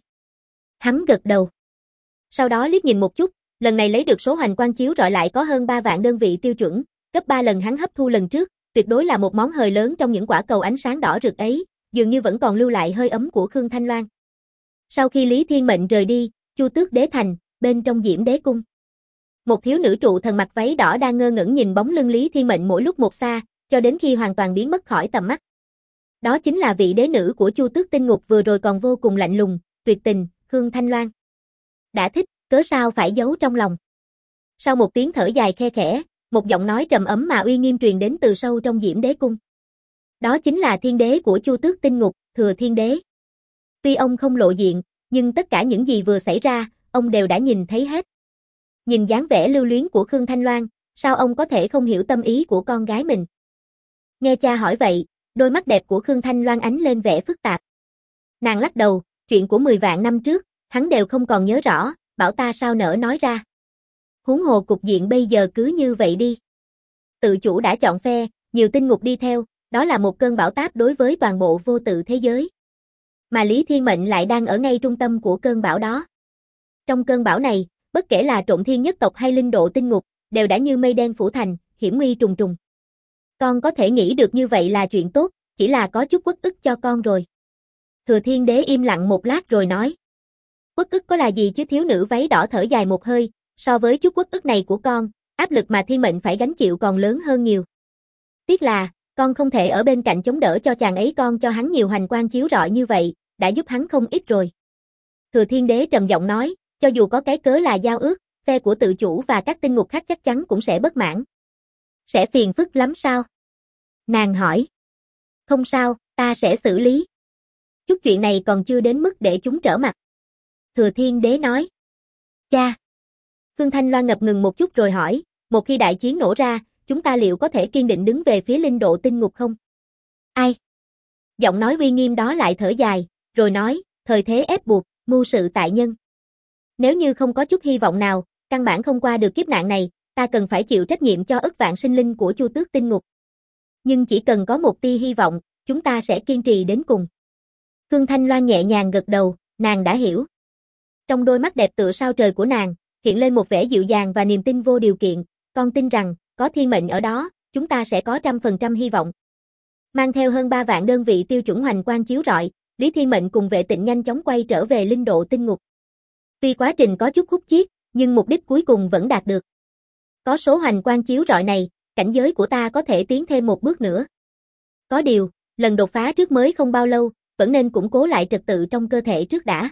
Hắn gật đầu. Sau đó liếc nhìn một chút, lần này lấy được số hoành quang chiếu rọi lại có hơn 3 vạn đơn vị tiêu chuẩn, gấp 3 lần hắn hấp thu lần trước, tuyệt đối là một món hời lớn. Trong những quả cầu ánh sáng đỏ rực ấy, dường như vẫn còn lưu lại hơi ấm của Khương Thanh Loan. Sau khi Lý Thiên Mệnh rời đi, Chu Tước Đế Thành, bên trong Diễm Đế Cung. Một thiếu nữ trụ thần mặc váy đỏ đang ngơ ngẩn nhìn bóng lưng Lý Thiên Mệnh mỗi lúc một xa, cho đến khi hoàn toàn biến mất khỏi tầm mắt. Đó chính là vị đế nữ của Chu Tước Tinh Ngục vừa rồi còn vô cùng lạnh lùng, tuyệt tình, Khương Thanh Loan. Đã thích, cớ sao phải giấu trong lòng. Sau một tiếng thở dài khe khẽ, một giọng nói trầm ấm mà uy nghiêm truyền đến từ sâu trong Diễm Đế Cung. Đó chính là thiên đế của Chu Tước Tinh Ngục, Thừa Thiên Đế. Tuy ông không lộ diện, nhưng tất cả những gì vừa xảy ra, ông đều đã nhìn thấy hết. Nhìn dáng vẻ lưu luyến của Khương Thanh Loan, sao ông có thể không hiểu tâm ý của con gái mình? Nghe cha hỏi vậy, đôi mắt đẹp của Khương Thanh Loan ánh lên vẻ phức tạp. Nàng lắc đầu, chuyện của 10 vạn năm trước, hắn đều không còn nhớ rõ, bảo ta sao nỡ nói ra. Huống hồ cục diện bây giờ cứ như vậy đi. Tự chủ đã chọn phe, nhiều tinh ngục đi theo, đó là một cơn bão táp đối với toàn bộ vô tự thế giới. Mà Lý Thiên Mệnh lại đang ở ngay trung tâm của cơn bão đó. Trong cơn bão này, bất kể là Trộn Thiên Nhất Tộc hay Linh Độ Tinh Ngục, đều đã như mây đen phủ thành, hiểm nguy trùng trùng. Con có thể nghĩ được như vậy là chuyện tốt, chỉ là có chút uất ức cho con rồi. Thừa Thiên Đế im lặng một lát rồi nói. Uất ức có là gì chứ? Thiếu nữ váy đỏ thở dài một hơi, so với chút uất ức này của con, áp lực mà Thiên Mệnh phải gánh chịu còn lớn hơn nhiều. Tiếc là, con không thể ở bên cạnh chống đỡ cho chàng ấy, con cho hắn nhiều hoành quang chiếu rọi như vậy, đã giúp hắn không ít rồi. Thừa Thiên Đế trầm giọng nói, cho dù có cái cớ là giao ước, phe của tự chủ và các tinh ngục khác chắc chắn cũng sẽ bất mãn. Sẽ phiền phức lắm sao? Nàng hỏi. Không sao, ta sẽ xử lý. Chút chuyện này còn chưa đến mức để chúng trở mặt. Thừa Thiên Đế nói. Cha. Khương Thanh Loan ngập ngừng một chút rồi hỏi, một khi đại chiến nổ ra, chúng ta liệu có thể kiên định đứng về phía Linh Độ Tinh Ngục không? Ai? Giọng nói uy nghiêm đó lại thở dài, rồi nói, thời thế ép buộc, mưu sự tại nhân. Nếu như không có chút hy vọng nào, căn bản không qua được kiếp nạn này, ta cần phải chịu trách nhiệm cho ức vạn sinh linh của Chu Tước Tinh Ngục. Nhưng chỉ cần có một tia hy vọng, chúng ta sẽ kiên trì đến cùng. Khương Thanh Loan nhẹ nhàng gật đầu, nàng đã hiểu. Trong đôi mắt đẹp tựa sao trời của nàng, hiện lên một vẻ dịu dàng và niềm tin vô điều kiện, con tin rằng, có Thiên Mệnh ở đó, chúng ta sẽ có 100% hy vọng. Mang theo hơn 3 vạn đơn vị tiêu chuẩn hoành quang chiếu rọi, Lý Thiên Mệnh cùng Vệ Tịnh nhanh chóng quay trở về Linh Độ Tinh Ngục. Tuy quá trình có chút khúc chiết, nhưng mục đích cuối cùng vẫn đạt được. Có số hoành quang chiếu rọi này, cảnh giới của ta có thể tiến thêm một bước nữa. Có điều, lần đột phá trước mới không bao lâu, vẫn nên củng cố lại trật tự trong cơ thể trước đã.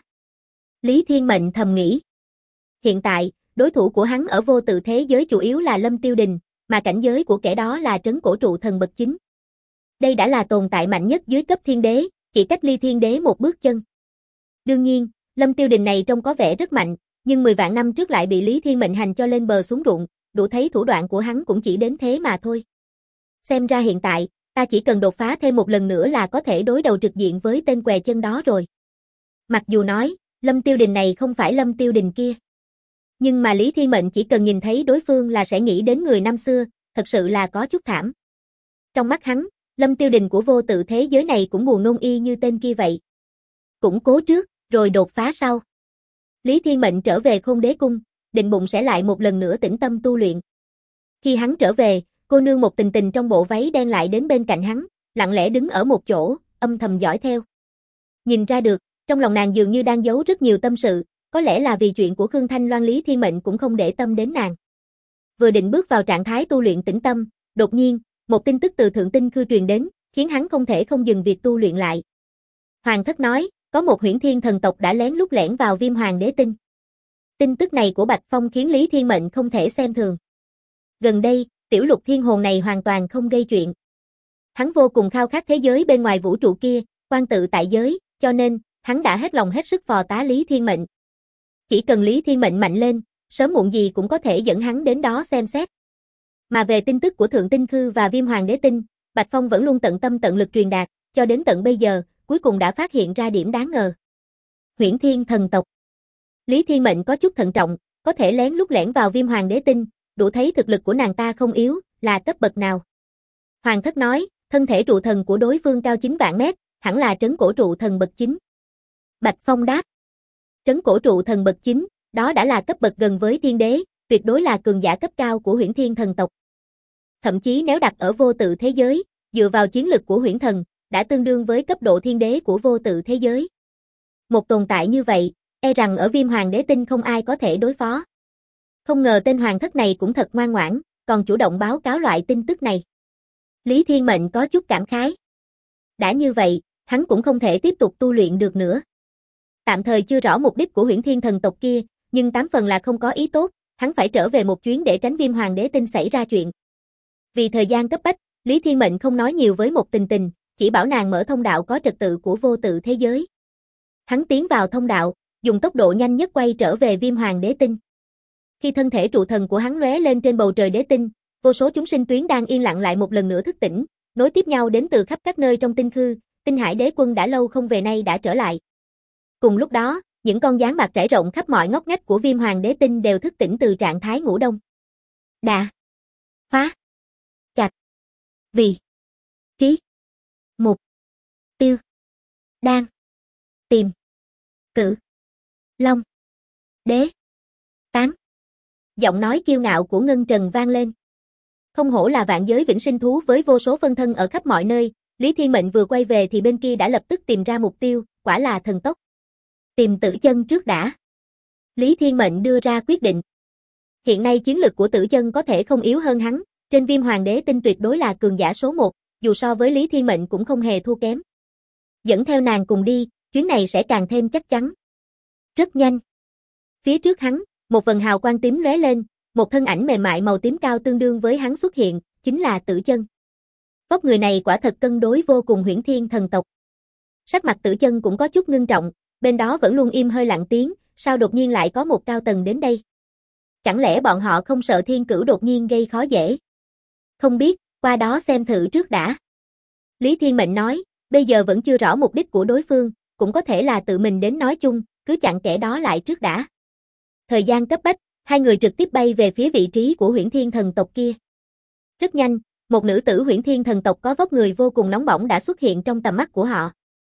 Lý Thiên Mệnh thầm nghĩ. Hiện tại, đối thủ của hắn ở vô tự thế giới chủ yếu là Lâm Tiêu Đình, mà cảnh giới của kẻ đó là Trấn Cổ Trụ Thần bậc 9. Đây đã là tồn tại mạnh nhất dưới cấp thiên đế, chỉ cách ly thiên đế một bước chân. Đương nhiên, Lâm Tiêu Đình này trông có vẻ rất mạnh, nhưng 10 vạn năm trước lại bị Lý Thiên Mệnh hành cho lên bờ xuống ruộng, đủ thấy thủ đoạn của hắn cũng chỉ đến thế mà thôi. Xem ra hiện tại, ta chỉ cần đột phá thêm một lần nữa là có thể đối đầu trực diện với tên què chân đó rồi. Mặc dù nói, Lâm Tiêu Đình này không phải Lâm Tiêu Đình kia. Nhưng mà Lý Thiên Mệnh chỉ cần nhìn thấy đối phương là sẽ nghĩ đến người năm xưa, thật sự là có chút thảm. Trong mắt hắn, Lâm Tiêu Đình của vô tự thế giới này cũng buồn nôn y như tên kia vậy. Củng cố trước, rồi đột phá sau. Lý Thiên Mệnh trở về Khôn Đế Cung, định bụng sẽ lại một lần nữa tĩnh tâm tu luyện. Khi hắn trở về, cô nương một Tình Tình trong bộ váy đen lại đến bên cạnh hắn, lặng lẽ đứng ở một chỗ, âm thầm dõi theo. Nhìn ra được, trong lòng nàng dường như đang giấu rất nhiều tâm sự, có lẽ là vì chuyện của Khương Thanh Loan. Lý Thiên Mệnh cũng không để tâm đến nàng. Vừa định bước vào trạng thái tu luyện tĩnh tâm, đột nhiên, một tin tức từ Thượng Tinh Khư truyền đến, khiến hắn không thể không dừng việc tu luyện lại. Hoàng thất nói, có một Huyễn Thiên thần tộc đã lén lút lẻn vào Viêm Hoàng Đế Tinh. Tin tức này của Bạch Phong khiến Lý Thiên Mệnh không thể xem thường. Gần đây, tiểu lục thiên hồn này hoàn toàn không gây chuyện. Hắn vô cùng khao khát thế giới bên ngoài vũ trụ kia, quan tự tại giới, cho nên, hắn đã hết lòng hết sức phò tá Lý Thiên Mệnh. Chỉ cần Lý Thiên Mệnh mạnh lên, sớm muộn gì cũng có thể dẫn hắn đến đó xem xét. Mà về tin tức của Thượng Tinh Khư và Viêm Hoàng Đế Tinh, Bạch Phong vẫn luôn tận tâm tận lực truyền đạt, cho đến tận bây giờ, cuối cùng đã phát hiện ra điểm đáng ngờ. Huyễn Thiên thần tộc. Lý Thiên Mệnh có chút thận trọng, có thể lén lút lẻn vào Viêm Hoàng Đế Tinh, đủ thấy thực lực của nàng ta không yếu, là cấp bậc nào. Hoàng thất nói, thân thể trụ thần của đối phương cao 9 vạn mét, hẳn là trấn cổ trụ thần bậc 9. Bạch Phong đáp. Trấn cổ trụ thần bậc 9, đó đã là cấp bậc gần với thiên đế, tuyệt đối là cường giả cấp cao của Huyễn Thiên thần tộc. Thậm chí nếu đặt ở vô tự thế giới, dựa vào chiến lực của Huyễn Thần, đã tương đương với cấp độ thiên đế của vô tự thế giới. Một tồn tại như vậy, e rằng ở Viêm Hoàng Đế Tinh không ai có thể đối phó. Không ngờ tên hoàng thất này cũng thật ngoan ngoãn, còn chủ động báo cáo loại tin tức này. Lý Thiên Mệnh có chút cảm khái. Đã như vậy, hắn cũng không thể tiếp tục tu luyện được nữa. Tạm thời chưa rõ mục đích của Huyễn Thiên thần tộc kia, nhưng 8 phần là không có ý tốt, hắn phải trở về một chuyến để tránh Viêm Hoàng Đế Tinh xảy ra chuyện. Vì thời gian cấp bách, Lý Thiên Mệnh không nói nhiều với một Tình Tình, chỉ bảo nàng mở thông đạo có trật tự của vô tự thế giới. Hắn tiến vào thông đạo, dùng tốc độ nhanh nhất quay trở về Viêm Hoàng Đế Tinh. Khi thân thể trụ thần của hắn lóe lên trên bầu trời đế tinh, vô số chúng sinh tuyến đang yên lặng lại một lần nữa thức tỉnh, nối tiếp nhau đến từ khắp các nơi trong tinh khư, Tinh Hải Đế Quân đã lâu không về nay đã trở lại. Cùng lúc đó, những con gián bạc trải rộng khắp mọi ngóc ngách của Viêm Hoàng Đế Tinh đều thức tỉnh từ trạng thái ngủ đông. Đà, phá, chặt, vì, trí, mục, tiêu, đan, tìm, cử, long, đế, tán. Giọng nói kiêu ngạo của Ngân Trần vang lên. Không hổ là vạn giới vĩnh sinh thú với vô số phân thân ở khắp mọi nơi, Lý Thiên Mệnh vừa quay về thì bên kia đã lập tức tìm ra mục tiêu, quả là thần tốc. Tìm Tử Chân trước đã. Lý Thiên Mệnh đưa ra quyết định. Hiện nay chiến lực của Tử Chân có thể không yếu hơn hắn, trên Viêm Hoàng Đế Tinh tuyệt đối là cường giả số 1, dù so với Lý Thiên Mệnh cũng không hề thua kém. Dẫn theo nàng cùng đi, chuyến này sẽ càng thêm chắc chắn. Rất nhanh. Phía trước hắn, một vần hào quang tím lóe lên, một thân ảnh mềm mại màu tím cao tương đương với hắn xuất hiện, chính là Tử Chân. Vóc người này quả thật cân đối vô cùng Huyễn Thiên thần tộc. Sắc mặt Tử Chân cũng có chút ngưng trọng, bên đó vẫn luôn im hơi lặng tiếng, sao đột nhiên lại có một cao tầng đến đây? Chẳng lẽ bọn họ không sợ Thiên Cửu đột nhiên gây khó dễ? Không biết, qua đó xem thử trước đã. Lý Thiên Mệnh nói, bây giờ vẫn chưa rõ mục đích của đối phương, cũng có thể là tự mình đến nói chung, cứ chặn kẻ đó lại trước đã. Thời gian cấp bách, hai người trực tiếp bay về phía vị trí của Huyễn Thiên thần tộc kia. Rất nhanh, một nữ tử Huyễn Thiên thần tộc có vóc người vô cùng nóng bỏng đã xuất hiện trong tầm mắt của họ.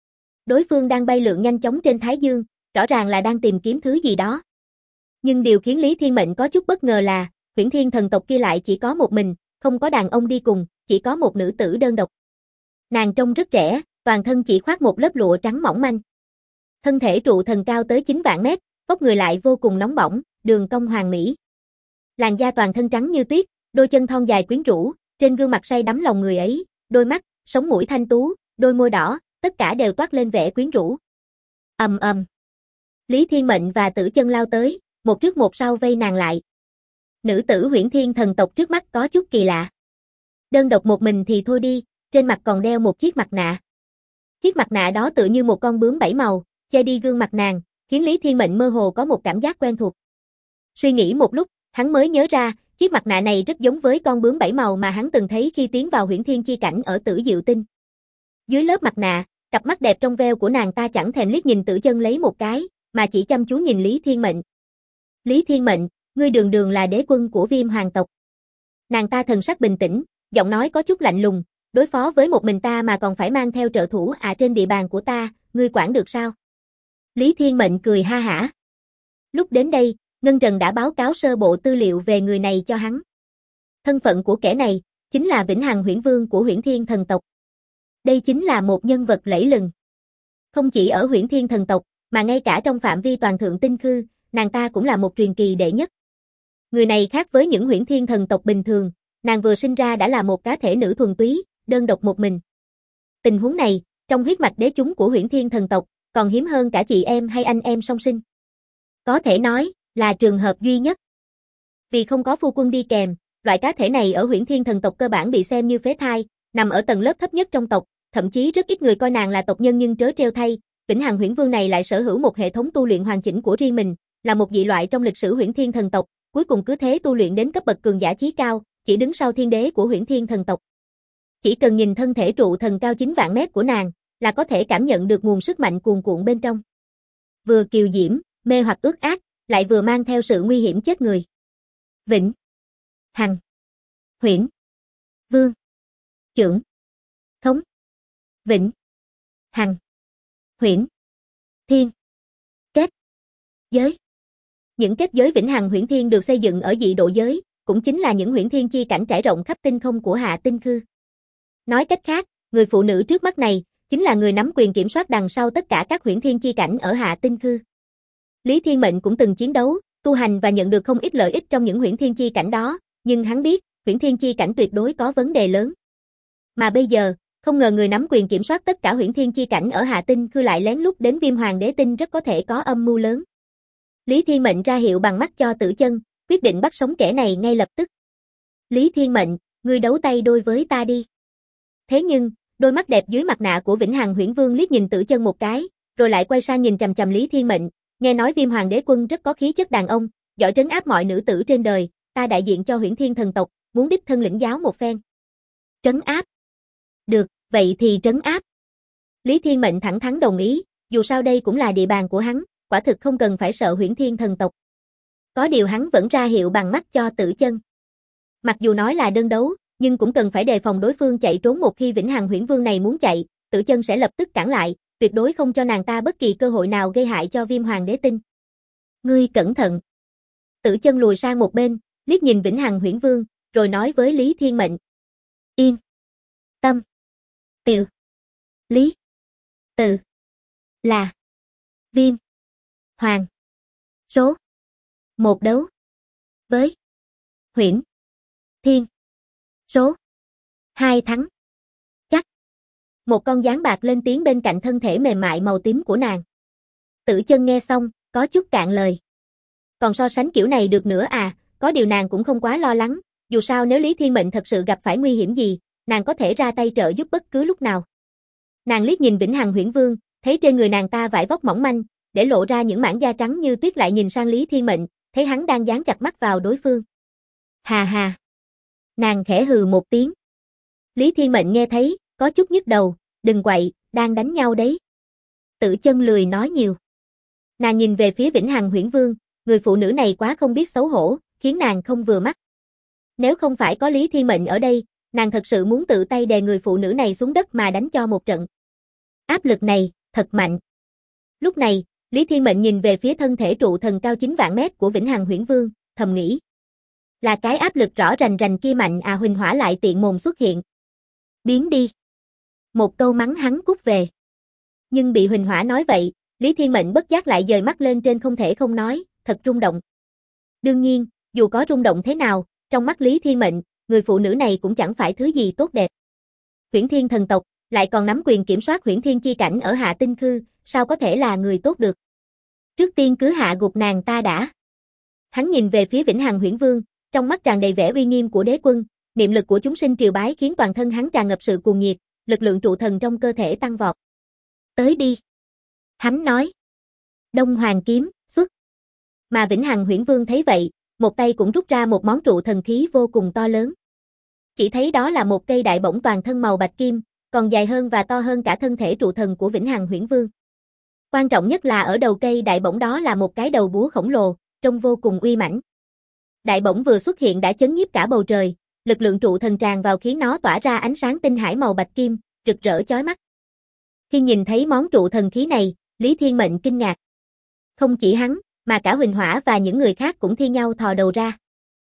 Đối phương đang bay lượn nhanh chóng trên Thái Dương, rõ ràng là đang tìm kiếm thứ gì đó. Nhưng điều khiến Lý Thiên Mệnh có chút bất ngờ là, Huyễn Thiên thần tộc kia lại chỉ có một mình, không có đàn ông đi cùng, chỉ có một nữ tử đơn độc. Nàng trông rất trẻ, toàn thân chỉ khoác một lớp lụa trắng mỏng manh. Thân thể trụ thần cao tới 9 vạn mét, vóc người lại vô cùng nóng bỏng, đường cong hoàn mỹ. Làn da toàn thân trắng như tuyết, đôi chân thon dài quyến rũ, trên gương mặt say đắm lòng người ấy, đôi mắt, sống mũi thanh tú, đôi môi đỏ, tất cả đều toát lên vẻ quyến rũ. Ầm ầm. Lý Thiên Mệnh và Tử Chân lao tới, một trước một sau vây nàng lại. Nữ tử Huyễn Thiên thần tộc trước mắt có chút kỳ lạ. Đơn độc một mình thì thôi đi, trên mặt còn đeo một chiếc mặt nạ. Chiếc mặt nạ đó tựa như một con bướm 7 màu, che đi gương mặt nàng, khiến Lý Thiên Mệnh mơ hồ có một cảm giác quen thuộc. Suy nghĩ một lúc, hắn mới nhớ ra, chiếc mặt nạ này rất giống với con bướm bảy màu mà hắn từng thấy khi tiến vào Huyễn Thiên chi cảnh ở Tử Diệu Tinh. Dưới lớp mặt nạ, cặp mắt đẹp trong veo của nàng ta chẳng thèm liếc nhìn Tử Chân lấy một cái, mà chỉ chăm chú nhìn Lý Thiên Mệnh. Lý Thiên Mệnh, ngươi đường đường là đế quân của Viêm Hoàng tộc. Nàng ta thần sắc bình tĩnh, giọng nói có chút lạnh lùng, đối phó với một mình ta mà còn phải mang theo trợ thủ trên địa bàn của ta, ngươi quản được sao? Lý Thiên Mệnh cười ha hả. Lúc đến đây, Ngân Trần đã báo cáo sơ bộ tư liệu về người này cho hắn. Thân phận của kẻ này, chính là Vĩnh Hằng Huyễn Vương của Huyễn Thiên thần tộc. Đây chính là một nhân vật lẫy lừng. Không chỉ ở Huyễn Thiên thần tộc, mà ngay cả trong phạm vi toàn thượng tinh khư, nàng ta cũng là một truyền kỳ đệ nhất. Người này khác với những Huyễn Thiên thần tộc bình thường, nàng vừa sinh ra đã là một cá thể nữ thuần túy, đơn độc một mình. Tình huống này, trong huyết mạch đế chúng của Huyễn Thiên thần tộc, còn hiếm hơn cả chị em hay anh em song sinh. Có thể nói, là trường hợp duy nhất. Vì không có phu quân đi kèm, loại cá thể này ở Huyễn Thiên thần tộc cơ bản bị xem như phế thai, nằm ở tầng lớp thấp nhất trong tộc, thậm chí rất ít người coi nàng là tộc nhân, nhưng trớ trêu thay, Vĩnh Hằng Huyễn Vương này lại sở hữu một hệ thống tu luyện hoàn chỉnh của riêng mình, là một dị loại trong lịch sử Huyễn Thiên thần tộc, cuối cùng cứ thế tu luyện đến cấp bậc cường giả chí cao, chỉ đứng sau thiên đế của Huyễn Thiên thần tộc. Chỉ cần nhìn thân thể trụ thần cao 9 vạn mét của nàng, là có thể cảm nhận được nguồn sức mạnh cuồn cuộn bên trong. Vừa kiều diễm, mê hoặc ước ác, lại vừa mang theo sự nguy hiểm chết người. Vĩnh Hằng Huyễn Vương Trưởng Thống Vĩnh Hằng Huyễn Thiên Kết Giới. Những kết giới Vĩnh Hằng Huyễn Thiên được xây dựng ở dị độ giới, cũng chính là những Huyễn Thiên chi cảnh trải rộng khắp tinh không của Hạ Tinh Khư. Nói cách khác, người phụ nữ trước mắt này chính là người nắm quyền kiểm soát đằng sau tất cả các Huyễn Thiên chi cảnh ở Hạ Tinh Khư. Lý Thiên Mệnh cũng từng chiến đấu, tu hành và nhận được không ít lợi ích trong những Huyễn Thiên chi cảnh đó, nhưng hắn biết, Huyễn Thiên chi cảnh tuyệt đối có vấn đề lớn. Mà bây giờ, không ngờ người nắm quyền kiểm soát tất cả Huyễn Thiên chi cảnh ở Hạ Tinh Khư lại lén lút đến Viêm Hoàng Đế Tinh, rất có thể có âm mưu lớn. Lý Thiên Mệnh ra hiệu bằng mắt cho Tử Chân, quyết định bắt sống kẻ này ngay lập tức. Lý Thiên Mệnh, ngươi đấu tay đôi với ta đi. Thế nhưng, đôi mắt đẹp dưới mặt nạ của Vĩnh Hằng Huyễn Vương liếc nhìn Tử Chân một cái, rồi lại quay sang nhìn chằm chằm Lý Thiên Mệnh, nghe nói Viêm Hoàng Đế Quân rất có khí chất đàn ông, giỏi trấn áp mọi nữ tử trên đời, ta đại diện cho Huyễn Thiên thần tộc, muốn đích thân lĩnh giáo một phen. Trấn áp? Được, vậy thì trấn áp. Lý Thiên Mệnh thẳng thắn đồng ý, dù sao đây cũng là địa bàn của hắn, quả thực không cần phải sợ Huyễn Thiên thần tộc. Có điều hắn vẫn ra hiệu bằng mắt cho Tử Chân. Mặc dù nói là đơn đấu, nhưng cũng cần phải đề phòng đối phương chạy trốn. Một khi Vĩnh Hằng Huyễn Vương này muốn chạy, Tử Chân sẽ lập tức cản lại, tuyệt đối không cho nàng ta bất kỳ cơ hội nào gây hại cho Viêm Hoàng Đế Tinh. Ngươi cẩn thận. Tử Chân lùi sang một bên, liếc nhìn Vĩnh Hằng Huyễn Vương, rồi nói với Lý Thiên Mệnh. Yên tâm. Tiểu Lý Từ là Viêm Hoàng số 1 đấu với Huyễn Thiên số 2 thắng chắc. Một con gián bạc lên tiếng bên cạnh thân thể mềm mại màu tím của nàng. Tử Chân nghe xong, có chút cạn lời. Còn so sánh kiểu này được nữa à, có điều nàng cũng không quá lo lắng, dù sao nếu Lý Thiên Mệnh thật sự gặp phải nguy hiểm gì, nàng có thể ra tay trợ giúp bất cứ lúc nào. Nàng liếc nhìn Vĩnh Hằng Huyễn Vương, thấy trên người nàng ta vải vóc mỏng manh, để lộ ra những mảng da trắng như tuyết, lại nhìn sang Lý Thiên Mệnh, thấy hắn đang dán chặt mắt vào đối phương. Hà hà. Nàng khẽ hừ một tiếng. Lý Thiên Mệnh nghe thấy, có chút nhức đầu, đừng quậy, đang đánh nhau đấy. Tử Chân lười nói nhiều. Nàng nhìn về phía Vĩnh Hằng Huyễn Vương, người phụ nữ này quá không biết xấu hổ, khiến nàng không vừa mắt. Nếu không phải có Lý Thiên Mệnh ở đây, nàng thật sự muốn tự tay đè người phụ nữ này xuống đất mà đánh cho một trận. Áp lực này, thật mạnh. Lúc này, Lý Thiên Mệnh nhìn về phía thân thể trụ thần cao 9 vạn mét của Vĩnh Hằng Huyễn Vương, thầm nghĩ. Là cái áp lực rõ rành rành kia mạnh à, Huỳnh Hỏa lại tiện mồm xuất hiện. Biến đi. Một câu mắng hắn cút về. Nhưng bị Huỳnh Hỏa nói vậy, Lý Thiên Mệnh bất giác lại dời mắt lên trên, không thể không nói, thật rung động. Đương nhiên, dù có rung động thế nào, trong mắt Lý Thiên Mệnh, người phụ nữ này cũng chẳng phải thứ gì tốt đẹp. Huyễn Thiên thần tộc, lại còn nắm quyền kiểm soát Huyễn Thiên chi cảnh ở Hạ Tinh Khư, sao có thể là người tốt được. Trước tiên cứ hạ gục nàng ta đã. Hắn nhìn về phía Vĩnh Hằng Huyễn Vương, trong mắt tràn đầy vẻ uy nghiêm của đế quân, niệm lực của chúng sinh triều bái khiến toàn thân hắn tràn ngập sự cuồng nhiệt, lực lượng trụ thần trong cơ thể tăng vọt. Tới đi. Hắn nói. Đông Hoàng kiếm, xuất. Mà Vĩnh Hằng Huyễn Vương thấy vậy, một tay cũng rút ra một món trụ thần khí vô cùng to lớn. Chỉ thấy đó là một cây đại bổng toàn thân màu bạch kim, còn dài hơn và to hơn cả thân thể trụ thần của Vĩnh Hằng Huyễn Vương. Quan trọng nhất là ở đầu cây đại bổng đó là một cái đầu búa khổng lồ, trông vô cùng uy mãnh. Đại bổng vừa xuất hiện đã chấn nhiếp cả bầu trời, lực lượng trụ thần tràn vào khiến nó tỏa ra ánh sáng tinh hải màu bạch kim, rực rỡ chói mắt. Khi nhìn thấy món trụ thần khí này, Lý Thiên Mệnh kinh ngạc. Không chỉ hắn, mà cả Huỳnh Hỏa và những người khác cũng thi nhau thò đầu ra.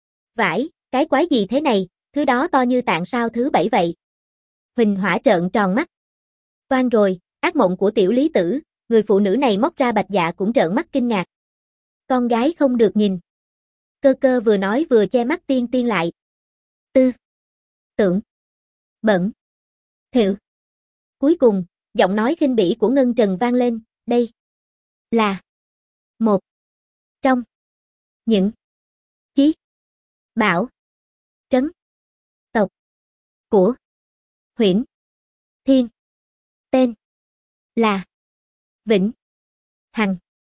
Vãi, cái quái gì thế này, thứ đó to như tạng sao thứ 7 vậy. Huỳnh Hỏa trợn tròn mắt. Toan rồi, ác mộng của tiểu Lý Tử, người phụ nữ này móc ra Bạch Dạ cũng trợn mắt kinh ngạc. Con gái không được nhìn. Cơ Cơ vừa nói vừa che mắt Tiên Tiên lại. Tư. Tưởng. Bẩn. Thiệu. Cuối cùng, giọng nói khinh bỉ của Ngân Trần vang lên, đây là một trong những chí bảo trấn tộc của Huyễn Thiên. Tên là Vĩnh Hằng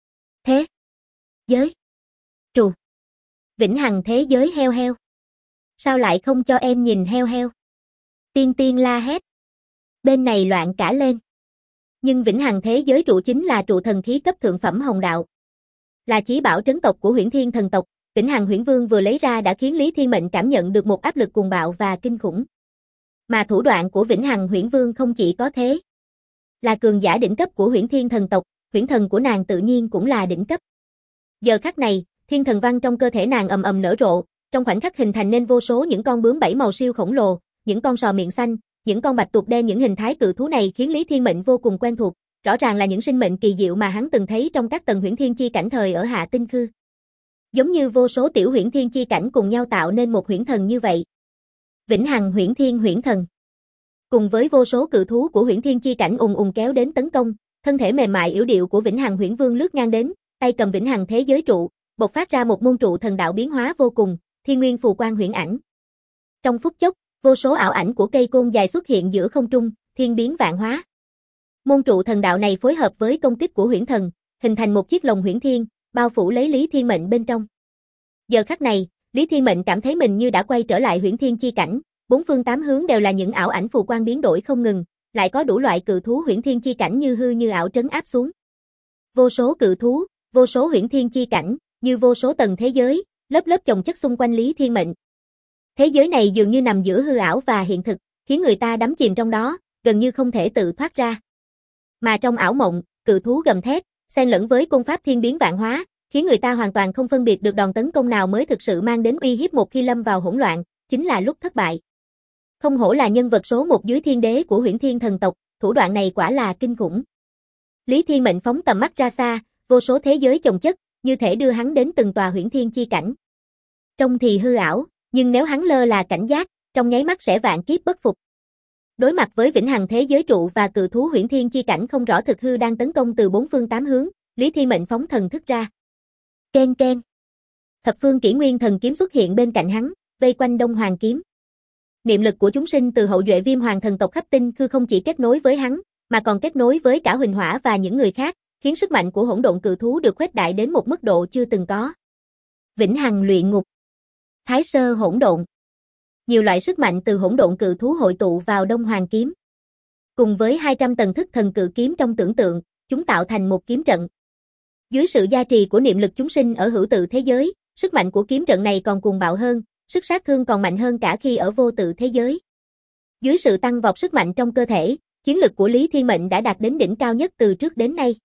Thế Giới Trụ. Vĩnh Hằng Thế Giới heo heo. Sao lại không cho em nhìn heo heo? Tiên Tiên la hét. Bên này loạn cả lên. Nhưng Vĩnh Hằng Thế Giới Trụ chính là trụ thần khí cấp thượng phẩm hồng đạo. Là chí bảo trấn tộc của Huyễn Thiên thần tộc, Vĩnh Hằng Huyễn Vương vừa lấy ra đã khiến Lý Thiên Mệnh cảm nhận được một áp lực cuồng bạo và kinh khủng. Mà thủ đoạn của Vĩnh Hằng Huyễn Vương không chỉ có thế. Là cường giả đỉnh cấp của Huyễn Thiên thần tộc, huyễn thần của nàng tự nhiên cũng là đỉnh cấp. Giờ khắc này, thiên thần văn trong cơ thể nàng ầm ầm nở rộ, trong khoảnh khắc hình thành nên vô số những con bướm 7 màu siêu khổng lồ, những con sò miệng xanh, những con bạch tuộc đen. Những hình thái cự thú này khiến Lý Thiên Mệnh vô cùng quen thuộc, rõ ràng là những sinh mệnh kỳ diệu mà hắn từng thấy trong các tầng huyễn thiên chi cảnh thời ở Hạ Tinh Khư. Giống như vô số tiểu huyễn thiên chi cảnh cùng nhau tạo nên một huyễn thần như vậy. Vĩnh Hằng Huyễn Thiên huyễn thần. Cùng với vô số cự thú của huyễn thiên chi cảnh ùng ùng kéo đến tấn công, thân thể mềm mại yểu điệu của Vĩnh Hằng Huyễn Vương lướt ngang đến, tay cầm Vĩnh Hằng Thế Giới Trụ, bộc phát ra một môn trụ thần đạo biến hóa vô cùng, thiên nguyên phù quang huyễn ảnh. Trong phút chốc, vô số ảo ảnh của cây côn dài xuất hiện giữa không trung, thiên biến vạn hóa. Môn trụ thần đạo này phối hợp với công kích của huyễn thần, hình thành một chiếc lồng huyễn thiên, bao phủ lấy Lý Thiên Mệnh bên trong. Giờ khắc này, Lý Thiên Mệnh cảm thấy mình như đã quay trở lại huyễn thiên chi cảnh, bốn phương tám hướng đều là những ảo ảnh phù quang biến đổi không ngừng, lại có đủ loại cự thú huyễn thiên chi cảnh như hư như ảo trấn áp xuống. Vô số cự thú, vô số huyễn thiên chi cảnh, như vô số tầng thế giới, lớp lớp chồng chất xung quanh Lý Thiên Mệnh. Thế giới này dường như nằm giữa hư ảo và hiện thực, khiến người ta đắm chìm trong đó, gần như không thể tự thoát ra. Mà trong ảo mộng, cự thú gầm thét, xen lẫn với công pháp thiên biến vạn hóa, khiến người ta hoàn toàn không phân biệt được đòn tấn công nào mới thực sự mang đến uy hiếp. Một khi lâm vào hỗn loạn, chính là lúc thất bại. Không hổ là nhân vật số 1 dưới thiên đế của Huyễn Thiên thần tộc, thủ đoạn này quả là kinh khủng. Lý Thiên Mệnh phóng tầm mắt ra xa, vô số thế giới chồng chất, như thể đưa hắn đến từng tòa huyễn thiên chi cảnh. Trông thì hư ảo, nhưng nếu hắn lơ là cảnh giác, trong nháy mắt sẽ vạn kiếp bất phục. Đối mặt với Vĩnh Hằng Thế Giới Trụ và cự thú huyễn thiên chi cảnh không rõ thực hư đang tấn công từ bốn phương tám hướng, Lý Thiên Mệnh phóng thần thức ra. Ken ken. Thập phương Kỷ Nguyên thần kiếm xuất hiện bên cạnh hắn, vây quanh Đông Hoàng kiếm. Niệm lực của chúng sinh từ hậu duệ Viêm Hoàng thần tộc khắp tinh khư không chỉ kết nối với hắn, mà còn kết nối với cả Huỳnh Hỏa và những người khác, khiến sức mạnh của hỗn độn cự thú được khuếch đại đến một mức độ chưa từng có. Vĩnh Hằng luyện ngục, Thái sơ hỗn độn. Nhiều loại sức mạnh từ hỗn độn cự thú hội tụ vào Đông Hoàng kiếm. Cùng với 200 tầng thức thần cự kiếm trong tưởng tượng, chúng tạo thành một kiếm trận. Dưới sự gia trì của niệm lực chúng sinh ở hữu tự thế giới, sức mạnh của kiếm trận này còn cuồng bạo hơn, sức sát thương còn mạnh hơn cả khi ở vô tự thế giới. Dưới sự tăng vọt sức mạnh trong cơ thể, chiến lực của Lý Thiên Mệnh đã đạt đến đỉnh cao nhất từ trước đến nay.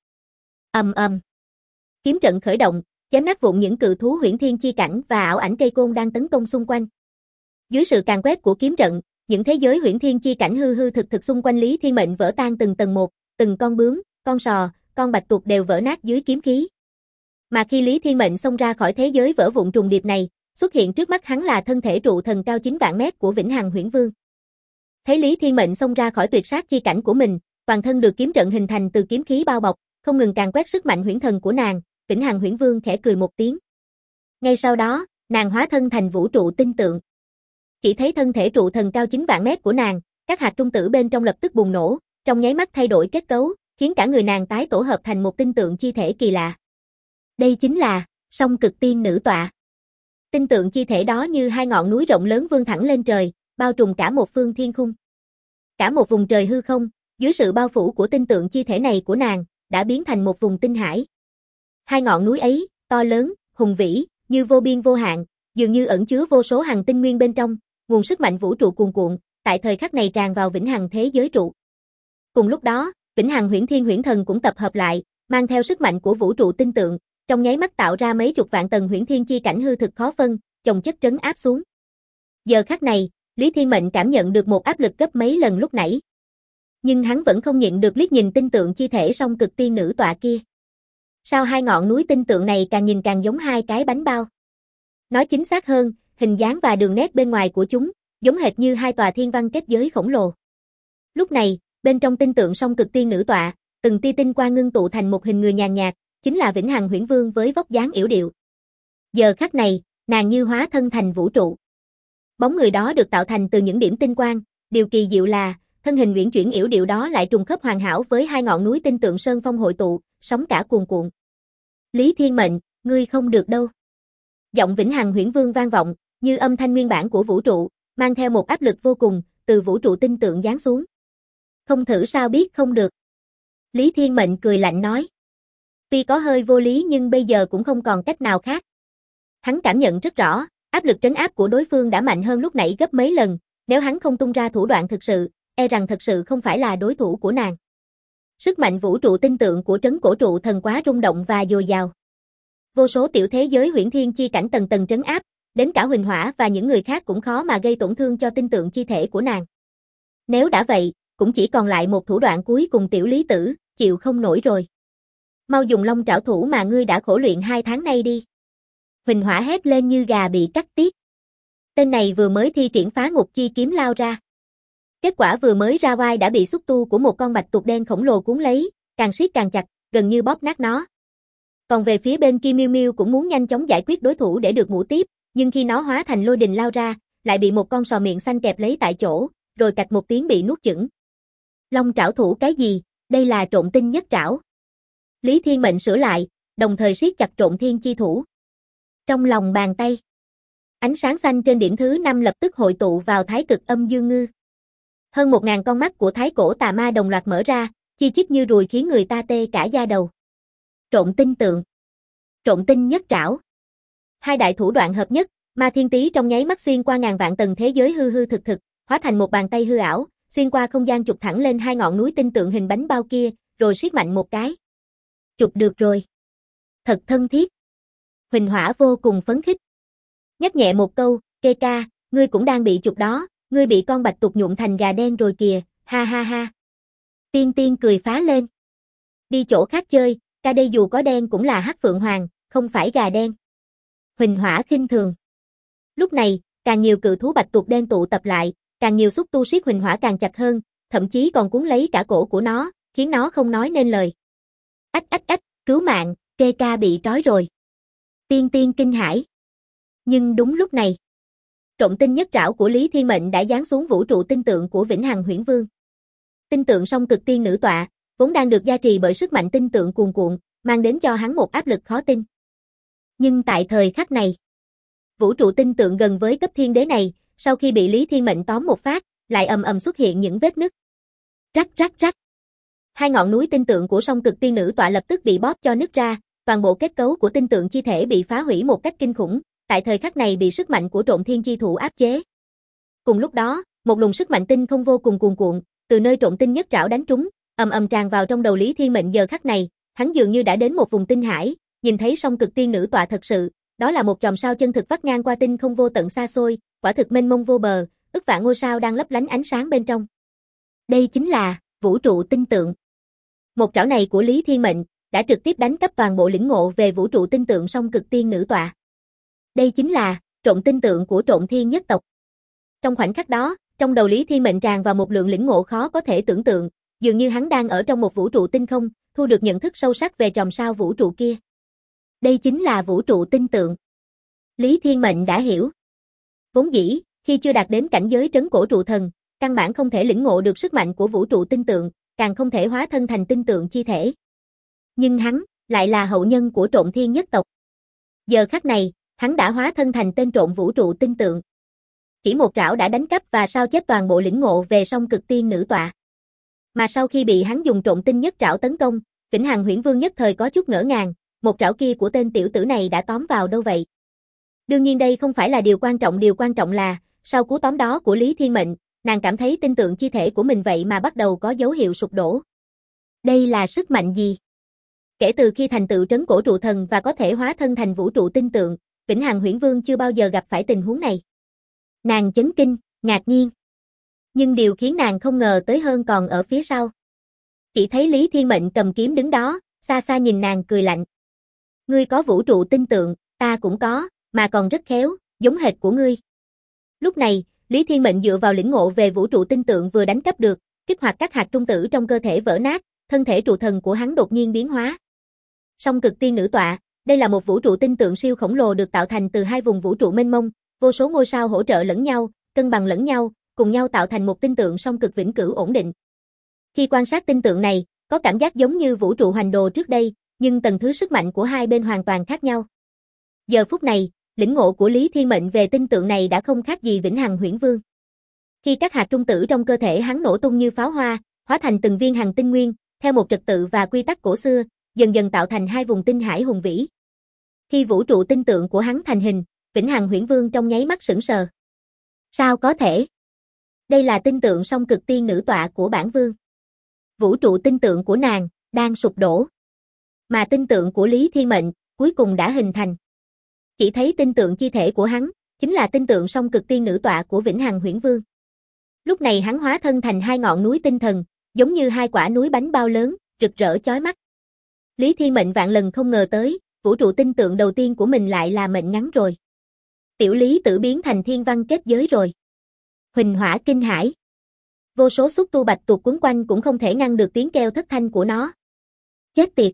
Ầm ầm. Kiếm trận khởi động, chém nát vụn những cự thú huyễn thiên chi cảnh và ảo ảnh cây côn đang tấn công xung quanh. Dưới sự càn quét của kiếm trận, những thế giới huyễn thiên chi cảnh hư hư thực thực xung quanh Lý Thiên Mệnh vỡ tan từng tầng một, từng con bướm, con sò, con bạch tuộc đều vỡ nát dưới kiếm khí. Mà khi Lý Thiên Mệnh xông ra khỏi thế giới vỡ vụn trùng điệp này, xuất hiện trước mắt hắn là thân thể trụ thần cao 9 vạn mét của Vĩnh Hằng Huyễn Vương. Thấy Lý Thiên Mệnh xông ra khỏi tuyệt sát chi cảnh của mình, toàn thân được kiếm trận hình thành từ kiếm khí bao bọc, không ngừng càn quét sức mạnh huyễn thần của nàng, Vĩnh Hằng Huyễn Vương khẽ cười một tiếng. Ngay sau đó, nàng hóa thân thành vũ trụ tinh tượng. Chỉ thấy thân thể trụ thần cao 9 vạn mét của nàng, các hạt trung tử bên trong lập tức bùng nổ, trong nháy mắt thay đổi kết cấu, khiến cả người nàng tái tổ hợp thành một tinh tượng chi thể kỳ lạ. Đây chính là Song Cực Tiên Nữ Tọa. Tinh tượng chi thể đó như hai ngọn núi rộng lớn vươn thẳng lên trời, bao trùm cả một phương thiên khung. Cả một vùng trời hư không, dưới sự bao phủ của tinh tượng chi thể này của nàng, đã biến thành một vùng tinh hải. Hai ngọn núi ấy, to lớn, hùng vĩ, như vô biên vô hạn, dường như ẩn chứa vô số hằng tinh nguyên bên trong, nguồn sức mạnh vũ trụ cuồn cuộn, tại thời khắc này tràn vào vĩnh hằng thế giới trụ. Cùng lúc đó, vĩnh hằng huyễn thiên huyễn thần cũng tập hợp lại, mang theo sức mạnh của vũ trụ tinh tượng, trong nháy mắt tạo ra mấy chục vạn tầng huyễn thiên chi cảnh hư thực khó phân, chồng chất trấn áp xuống. Giờ khắc này, Lý Thiên Mệnh cảm nhận được một áp lực gấp mấy lần lúc nãy. Nhưng hắn vẫn không nhịn được liếc nhìn tinh tượng chi thể song cực tiên nữ tọa kia. Sao hai ngọn núi tinh tượng này càng nhìn càng giống hai cái bánh bao? Nói chính xác hơn, hình dáng và đường nét bên ngoài của chúng, giống hệt như hai tòa thiên văn kết giới khổng lồ. Lúc này, bên trong tinh tượng song cực tiên nữ tọa, từng tia tinh quang ngưng tụ thành một hình người nhàn nhạt, chính là Vĩnh Hằng Huyễn Vương với vóc dáng yểu điệu. Giờ khắc này, nàng như hóa thân thành vũ trụ. Bóng người đó được tạo thành từ những điểm tinh quang, điều kỳ diệu là, thân hình uyển chuyển yểu điệu đó lại trùng khớp hoàn hảo với hai ngọn núi tinh tượng sơn phong hội tụ, sóng cả cuồn cuộn. Lý Thiên Mệnh, ngươi không được đâu. Giọng Vĩnh Hằng Huyễn Vương vang vọng, như âm thanh nguyên bản của vũ trụ, mang theo một áp lực vô cùng, từ vũ trụ tinh tượng giáng xuống. Không thử sao biết không được. Lý Thiên Mệnh cười lạnh nói. Tuy có hơi vô lý nhưng bây giờ cũng không còn cách nào khác. Hắn cảm nhận rất rõ, áp lực trấn áp của đối phương đã mạnh hơn lúc nãy gấp mấy lần, nếu hắn không tung ra thủ đoạn thực sự, e rằng thật sự không phải là đối thủ của nàng. Sức mạnh vũ trụ tinh tượng của trấn cổ trụ thần quá rung động và dồi dào. Vô số tiểu thế giới huyễn thiên chi cảnh tầng tầng trấn áp, đến cả Huỳnh Hỏa và những người khác cũng khó mà gây tổn thương cho tinh tượng chi thể của nàng. Nếu đã vậy, cũng chỉ còn lại một thủ đoạn cuối cùng tiểu lý tử, chịu không nổi rồi. Mau dùng long trảo thủ mà ngươi đã khổ luyện 2 tháng nay đi. Huỳnh Hỏa hét lên như gà bị cắt tiết. Tên này vừa mới thi triển phá ngục chi kiếm lao ra. Kết quả vừa mới ra vai đã bị xúc tu của một con bạch tuộc đen khổng lồ cuốn lấy, càng siết càng chặt, gần như bóp nát nó. Còn về phía bên kia Miêu Miêu cũng muốn nhanh chóng giải quyết đối thủ để được ngủ tiếp, nhưng khi nó hóa thành lôi đình lao ra, lại bị một con sò miệng xanh kẹp lấy tại chỗ, rồi cạch một tiếng bị nuốt chửng. Long trảo thủ cái gì, đây là Trộn Tinh Nhất Trảo. Lý Thiên Mệnh sửa lại, đồng thời siết chặt Trộn Thiên chi thủ. Trong lòng bàn tay, ánh sáng xanh trên điểm thứ 5 lập tức hội tụ vào Thái Cực Âm Dương Ngư. Hơn 1000 con mắt của Thái Cổ Tà Ma đồng loạt mở ra, chi chít như ruồi khiến người ta tê cả da đầu. Trộn tinh tượng, Trộn Tinh Nhất Trảo. Hai đại thủ đoạn hợp nhất, Ma Thiên Tý trong nháy mắt xuyên qua ngàn vạn tầng thế giới hư hư thực thực, hóa thành một bàn tay hư ảo, xuyên qua không gian chụp thẳng lên hai ngọn núi tinh tượng hình bánh bao kia, rồi siết mạnh một cái. Chụp được rồi. Thật thân thiết. Huỳnh Hỏa vô cùng phấn khích. Nhắc nhẹ một câu, Kê ca, ngươi cũng đang bị chụp đó, ngươi bị con bạch tuộc nhuộm thành gà đen rồi kìa, ha ha ha. Tiên Tiên cười phá lên. Đi chỗ khác chơi, ca đây dù có đen cũng là hắc phượng hoàng, không phải gà đen. Huỳnh Hỏa khinh thường. Lúc này, càng nhiều cự thú bạch tuộc đen tụ tập lại, càng nhiều xúc tu siết Huỳnh Hỏa càng chặt hơn, thậm chí còn cuốn lấy cả cổ của nó, khiến nó không nói nên lời. Ách ách ách, cứu mạng, Kê ca bị trói rồi. Tiên Tiên kinh hãi. Nhưng đúng lúc này, Trộn Tinh Nhất Trảo của Lý Thiên Mệnh đã giáng xuống vũ trụ tinh tượng của Vĩnh Hằng Huyễn Vương. Tinh tượng song cực tiên nữ tọa, vốn đang được gia trì bởi sức mạnh tinh tượng cuồn cuộn, mang đến cho hắn một áp lực khó tin. Nhưng tại thời khắc này, vũ trụ tinh tượng gần với cấp thiên đế này, sau khi bị Lý Thiên Mệnh tóm một phát, lại ầm ầm xuất hiện những vết nứt. Rắc rắc rắc. Hai ngọn núi tinh tượng của song cực tiên nữ tọa lập tức bị bóp cho nứt ra, toàn bộ kết cấu của tinh tượng chi thể bị phá hủy một cách kinh khủng, tại thời khắc này bị sức mạnh của Trộn Thiên chi thủ áp chế. Cùng lúc đó, một luồng sức mạnh tinh không vô cùng cuồn cuộn, từ nơi Trộn Tinh Nhất Trảo đánh trúng, ầm ầm tràn vào trong đầu Lý Thiên Mệnh. Giờ khắc này, hắn dường như đã đến một vùng tinh hải, nhìn thấy song cực tiên nữ tọa thật sự, đó là một chòm sao chân thực vắt ngang qua tinh không vô tận xa xôi, quả thực mênh mông vô bờ, ức vạn ngôi sao đang lấp lánh ánh sáng bên trong. Đây chính là vũ trụ tinh tượng. Một trảo này của Lý Thiên Mệnh đã trực tiếp đánh cắp toàn bộ lĩnh ngộ về vũ trụ tinh tượng song cực tiên nữ tọa. Đây chính là Trộn tinh tượng của Trộn Thiên nhất tộc. Trong khoảnh khắc đó, trong đầu Lý Thiên Mệnh tràn vào một lượng lĩnh ngộ khó có thể tưởng tượng, dường như hắn đang ở trong một vũ trụ tinh không, thu được nhận thức sâu sắc về chòm sao vũ trụ kia. Đây chính là vũ trụ tinh tượng. Lý Thiên Mệnh đã hiểu. Vốn dĩ, khi chưa đạt đến cảnh giới trấn cổ trụ thần, căn bản không thể lĩnh ngộ được sức mạnh của vũ trụ tinh tượng, càng không thể hóa thân thành tinh tượng chi thể. Nhưng hắn lại là hậu nhân của Trộn Thiên nhất tộc. Giờ khắc này, Hắn đã hóa thân thành tên trộm vũ trụ tinh tượng. Chỉ một trảo đã đánh cắp và sao chép toàn bộ lĩnh ngộ về song cực tiên nữ tọa. Mà sau khi bị hắn dùng trộm tinh nhất trảo tấn công, Vĩnh Hằng Huyễn Vương nhất thời có chút ngỡ ngàng, một trảo kia của tên tiểu tử này đã tóm vào đâu vậy? Đương nhiên đây không phải là điều quan trọng là, sau cú tóm đó của Lý Thiên Mệnh, nàng cảm thấy tinh tượng chi thể của mình vậy mà bắt đầu có dấu hiệu sụp đổ. Đây là sức mạnh gì? Kể từ khi thành tựu trấn cổ trụ thần và có thể hóa thân thành vũ trụ tinh tượng, Vĩnh Hằng Huyễn Vương chưa bao giờ gặp phải tình huống này. Nàng chấn kinh, ngạc nhiên. Nhưng điều khiến nàng không ngờ tới hơn còn ở phía sau. Chỉ thấy Lý Thiên Mệnh cầm kiếm đứng đó, xa xa nhìn nàng cười lạnh. Ngươi có vũ trụ tinh tượng, ta cũng có, mà còn rất khéo, giống hệt của ngươi. Lúc này, Lý Thiên Mệnh dựa vào lĩnh ngộ về vũ trụ tinh tượng vừa đánh cắp được, kích hoạt các hạt trung tử trong cơ thể vỡ nát, thân thể trụ thần của hắn đột nhiên biến hóa. Song cực tiên nữ tọa, đây là một vũ trụ tinh tượng siêu khổng lồ được tạo thành từ hai vùng vũ trụ mênh mông, vô số ngôi sao hỗ trợ lẫn nhau, cân bằng lẫn nhau, cùng nhau tạo thành một tinh tượng song cực vĩnh cửu ổn định. Khi quan sát tinh tượng này, có cảm giác giống như vũ trụ hoành đồ trước đây, nhưng tầng thứ sức mạnh của hai bên hoàn toàn khác nhau. Giờ phút này, lĩnh ngộ của Lý Thiên Mệnh về tinh tượng này đã không khác gì Vĩnh Hằng Huyễn Vương. Khi các hạt trung tử trong cơ thể hắn nổ tung như pháo hoa, hóa thành từng viên hằng tinh nguyên, theo một trật tự và quy tắc cổ xưa, dần dần tạo thành hai vùng tinh hải hùng vĩ. Khi vũ trụ tinh tượng của hắn thành hình, Vĩnh Hằng Huyễn Vương trong nháy mắt sững sờ. Sao có thể? Đây là tinh tượng song cực tiên nữ tọa của bản vương. Vũ trụ tinh tượng của nàng đang sụp đổ. Mà tinh tượng của Lý Thiên Mệnh cuối cùng đã hình thành. Chỉ thấy tinh tượng chi thể của hắn chính là tinh tượng song cực tiên nữ tọa của Vĩnh Hằng Huyễn Vương. Lúc này hắn hóa thân thành hai ngọn núi tinh thần, giống như hai quả núi bánh bao lớn, rực rỡ chói mắt. Lý Thiên Mệnh vạn lần không ngờ tới, vũ trụ tinh tượng đầu tiên của mình lại là mệnh ngắn rồi. Tiểu Lý Tử biến thành thiên văn kết giới rồi. Huỳnh hỏa kinh hải. Vô số xúc tu bạch tuộc quấn quanh cũng không thể ngăn được tiếng kêu thất thanh của nó. Chết tiệt.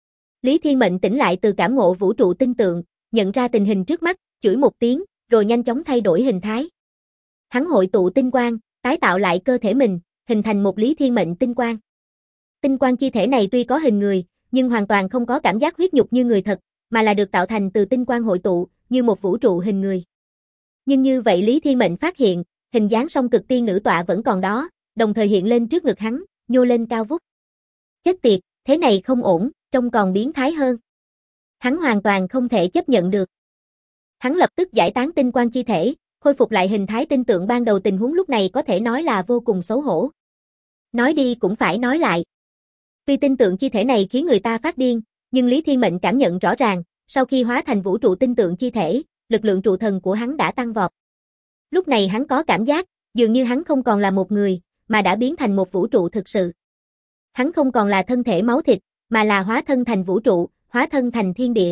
Lý Thiên Mệnh tỉnh lại từ cảm ngộ vũ trụ tinh tượng, nhận ra tình hình trước mắt, chửi một tiếng, rồi nhanh chóng thay đổi hình thái. Hắn hội tụ tinh quang, tái tạo lại cơ thể mình, hình thành một Lý Thiên Mệnh tinh quang. Tinh quang chi thể này tuy có hình người, nhưng hoàn toàn không có cảm giác huyết nhục như người thật, mà là được tạo thành từ tinh quang hội tụ, như một vũ trụ hình người. Nhưng như vậy Lý Thiên Mệnh phát hiện, hình dáng song cực tiên nữ tọa vẫn còn đó, đồng thời hiện lên trước ngực hắn, nhô lên cao vút. Chết tiệt, thế này không ổn, trông còn biến thái hơn. Hắn hoàn toàn không thể chấp nhận được. Hắn lập tức giải tán tinh quang chi thể, khôi phục lại hình thái tinh tượng ban đầu. Tình huống lúc này có thể nói là vô cùng xấu hổ. Nói đi cũng phải nói lại. Tuy tinh tượng chi thể này khiến người ta phát điên, nhưng Lý Thiên Mệnh cảm nhận rõ ràng, sau khi hóa thành vũ trụ tinh tượng chi thể, lực lượng trụ thần của hắn đã tăng vọt. Lúc này hắn có cảm giác, dường như hắn không còn là một người, mà đã biến thành một vũ trụ thực sự. Hắn không còn là thân thể máu thịt, mà là hóa thân thành vũ trụ, hóa thân thành thiên địa.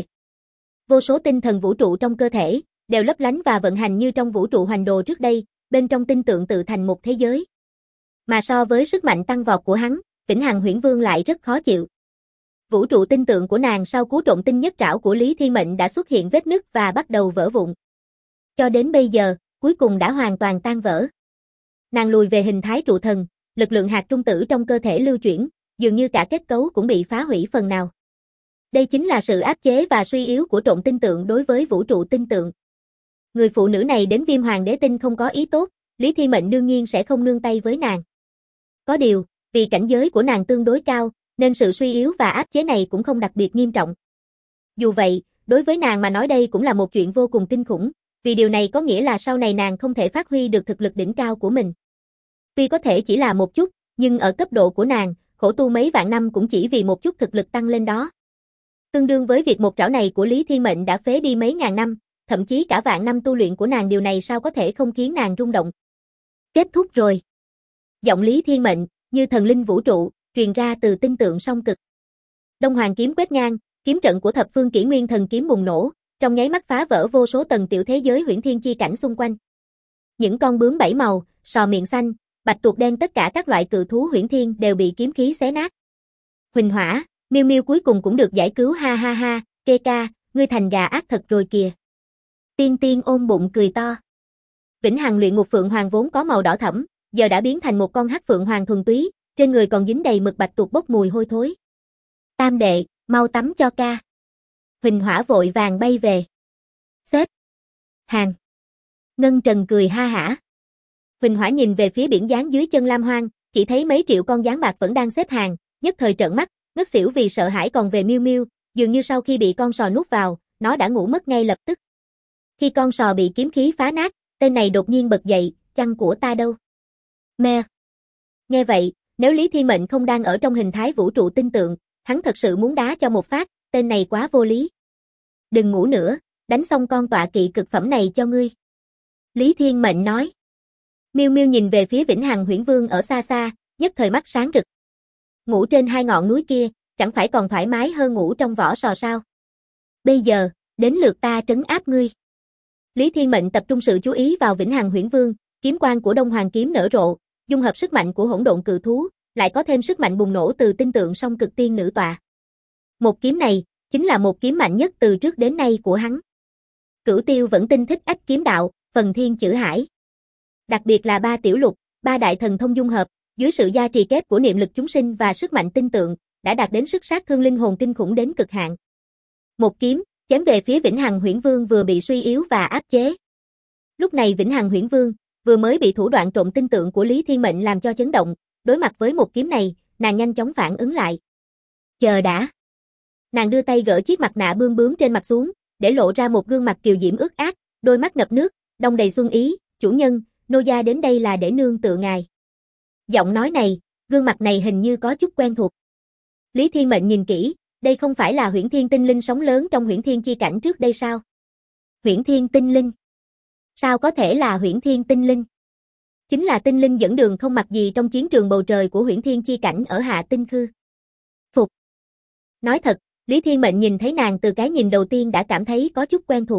Vô số tinh thần vũ trụ trong cơ thể, đều lấp lánh và vận hành như trong vũ trụ hoành đồ trước đây, bên trong tinh tượng tự thành một thế giới. Mà so với sức mạnh tăng vọt của hắn, Vĩnh Hằng Huyễn Vương lại rất khó chịu. Vũ trụ tinh tượng của nàng sau cú trộm tinh nhất trảo của Lý Thiên Mệnh đã xuất hiện vết nứt và bắt đầu vỡ vụn. Cho đến bây giờ, cuối cùng đã hoàn toàn tan vỡ. Nàng lùi về hình thái trụ thần, lực lượng hạt trung tử trong cơ thể lưu chuyển, dường như cả kết cấu cũng bị phá hủy phần nào. Đây chính là sự áp chế và suy yếu của trộm tinh tượng đối với vũ trụ tinh tượng. Người phụ nữ này đến Viêm Hoàng Đế Tinh không có ý tốt, Lý Thiên Mệnh đương nhiên sẽ không nương tay với nàng. Có điều, vì cảnh giới của nàng tương đối cao, nên sự suy yếu và áp chế này cũng không đặc biệt nghiêm trọng. Dù vậy, đối với nàng mà nói đây cũng là một chuyện vô cùng kinh khủng, vì điều này có nghĩa là sau này nàng không thể phát huy được thực lực đỉnh cao của mình. Tuy có thể chỉ là một chút, nhưng ở cấp độ của nàng, khổ tu mấy vạn năm cũng chỉ vì một chút thực lực tăng lên đó. Tương đương với việc một trảo này của Lý Thiên Mệnh đã phế đi mấy ngàn năm, thậm chí cả vạn năm tu luyện của nàng, điều này sao có thể không khiến nàng rung động. Kết thúc rồi. Giọng Lý Thiên Mệnh, như thần linh vũ trụ, truyền ra từ tinh tượng song cực. Đông Hoàng kiếm quét ngang, kiếm trận của thập phương kỷ nguyên thần kiếm bùng nổ, trong nháy mắt phá vỡ vô số tầng tiểu thế giới huyễn thiên chi cảnh xung quanh. Những con bướm bảy màu, sò miệng xanh, bạch tuộc đen, tất cả các loại cự thú huyễn thiên đều bị kiếm khí xé nát. Huỳnh hỏa, Miêu Miêu cuối cùng cũng được giải cứu, ha ha ha, Kê ca, ngươi thành gà ác thật rồi kìa. Tiên Tiên ôm bụng cười to. Vĩnh Hằng luyện ngục phượng hoàng vốn có màu đỏ thẫm, giờ đã biến thành một con hắc phượng hoàng thuần túy, trên người còn dính đầy mực bạch tuộc bốc mùi hôi thối. Tam đệ, mau tắm cho ca. Huỳnh hỏa vội vàng bay về. Sếp, Hàng. Ngân Trần cười ha hả. Huỳnh Hỏa nhìn về phía biển gián dưới chân Lam Hoang, chỉ thấy mấy triệu con gián bạc vẫn đang xếp hàng, nhất thời trợn mắt, ngất xỉu vì sợ hãi. Còn về Miêu Miêu, dường như sau khi bị con sò nuốt vào, nó đã ngủ mất ngay lập tức. Khi con sò bị kiếm khí phá nát, tên này đột nhiên bật dậy, chăn của ta đâu? Mẹ. Nghe vậy, nếu Lý Thiên Mệnh không đang ở trong hình thái vũ trụ tinh tượng, hắn thật sự muốn đá cho một phát, tên này quá vô lý. Đừng ngủ nữa, đánh xong con tọa kỵ cực phẩm này cho ngươi. Lý Thiên Mệnh nói. Miêu Miêu nhìn về phía Vĩnh Hằng Huyễn Vương ở xa xa, nhất thời mắt sáng rực. Ngủ trên hai ngọn núi kia, chẳng phải còn thoải mái hơn ngủ trong vỏ sò sao? Bây giờ, đến lượt ta trấn áp ngươi. Lý Thiên Mệnh tập trung sự chú ý vào Vĩnh Hằng Huyễn Vương, kiếm quang của Đông Hoàng kiếm nở rộ, dung hợp sức mạnh của hỗn độn cự thú, lại có thêm sức mạnh bùng nổ từ tinh tượng song cực tiên nữ tọa. Một kiếm này, chính là một kiếm mạnh nhất từ trước đến nay của hắn. Cửu Tiêu vẫn tinh thích ách kiếm đạo, phần thiên chữ hải. Đặc biệt là ba tiểu lục, ba đại thần thông dung hợp, dưới sự gia trì kép của niệm lực chúng sinh và sức mạnh tinh tượng, đã đạt đến sức sát thương linh hồn kinh khủng đến cực hạn. Một kiếm, chém về phía Vĩnh Hằng Huyễn Vương vừa bị suy yếu và áp chế. Lúc này Vĩnh Hằng Huyễn Vương vừa mới bị thủ đoạn trộm tinh tượng của Lý Thiên Mệnh làm cho chấn động, đối mặt với một kiếm này, nàng nhanh chóng phản ứng lại. Chờ đã. Nàng đưa tay gỡ chiếc mặt nạ bươm bướm trên mặt xuống, để lộ ra một gương mặt kiều diễm ướt át, đôi mắt ngập nước, đong đầy xuân ý. Chủ nhân, nô gia đến đây là để nương tựa ngài. Giọng nói này, gương mặt này hình như có chút quen thuộc. Lý Thiên Mệnh nhìn kỹ, đây không phải là Huyễn Thiên tinh linh sống lớn trong Huyễn Thiên chi cảnh trước đây sao? Huyễn Thiên tinh linh? Sao có thể là Huyễn Thiên tinh linh? Chính là tinh linh dẫn đường không mặc gì trong chiến trường bầu trời của Huyễn Thiên chi cảnh ở Hạ Tinh Khư. Phục. Nói thật, Lý Thiên Mệnh nhìn thấy nàng từ cái nhìn đầu tiên đã cảm thấy có chút quen thuộc.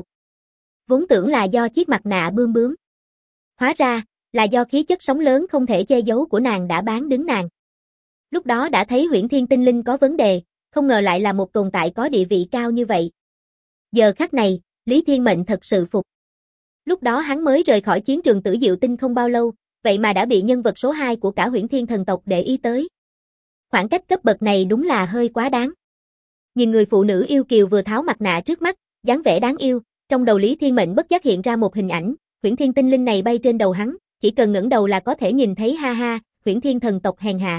Vốn tưởng là do chiếc mặt nạ bươm bướm. Hóa ra, là do khí chất sống lớn không thể che giấu của nàng đã bán đứng nàng. Lúc đó đã thấy Huyễn Thiên tinh linh có vấn đề, không ngờ lại là một tồn tại có địa vị cao như vậy. Giờ khắc này, Lý Thiên Mệnh thật sự phục. Lúc đó hắn mới rời khỏi chiến trường Tử Diệu Tinh không bao lâu, vậy mà đã bị nhân vật số 2 của cả Huyễn Thiên thần tộc để ý tới. Khoảng cách cấp bậc này đúng là hơi quá đáng. Nhìn người phụ nữ yêu kiều vừa tháo mặt nạ trước mắt, dáng vẻ đáng yêu, trong đầu Lý Thiên Mệnh bất giác hiện ra một hình ảnh, Huyễn Thiên tinh linh này bay trên đầu hắn, chỉ cần ngẩng đầu là có thể nhìn thấy, ha ha, Huyễn Thiên thần tộc hèn hạ.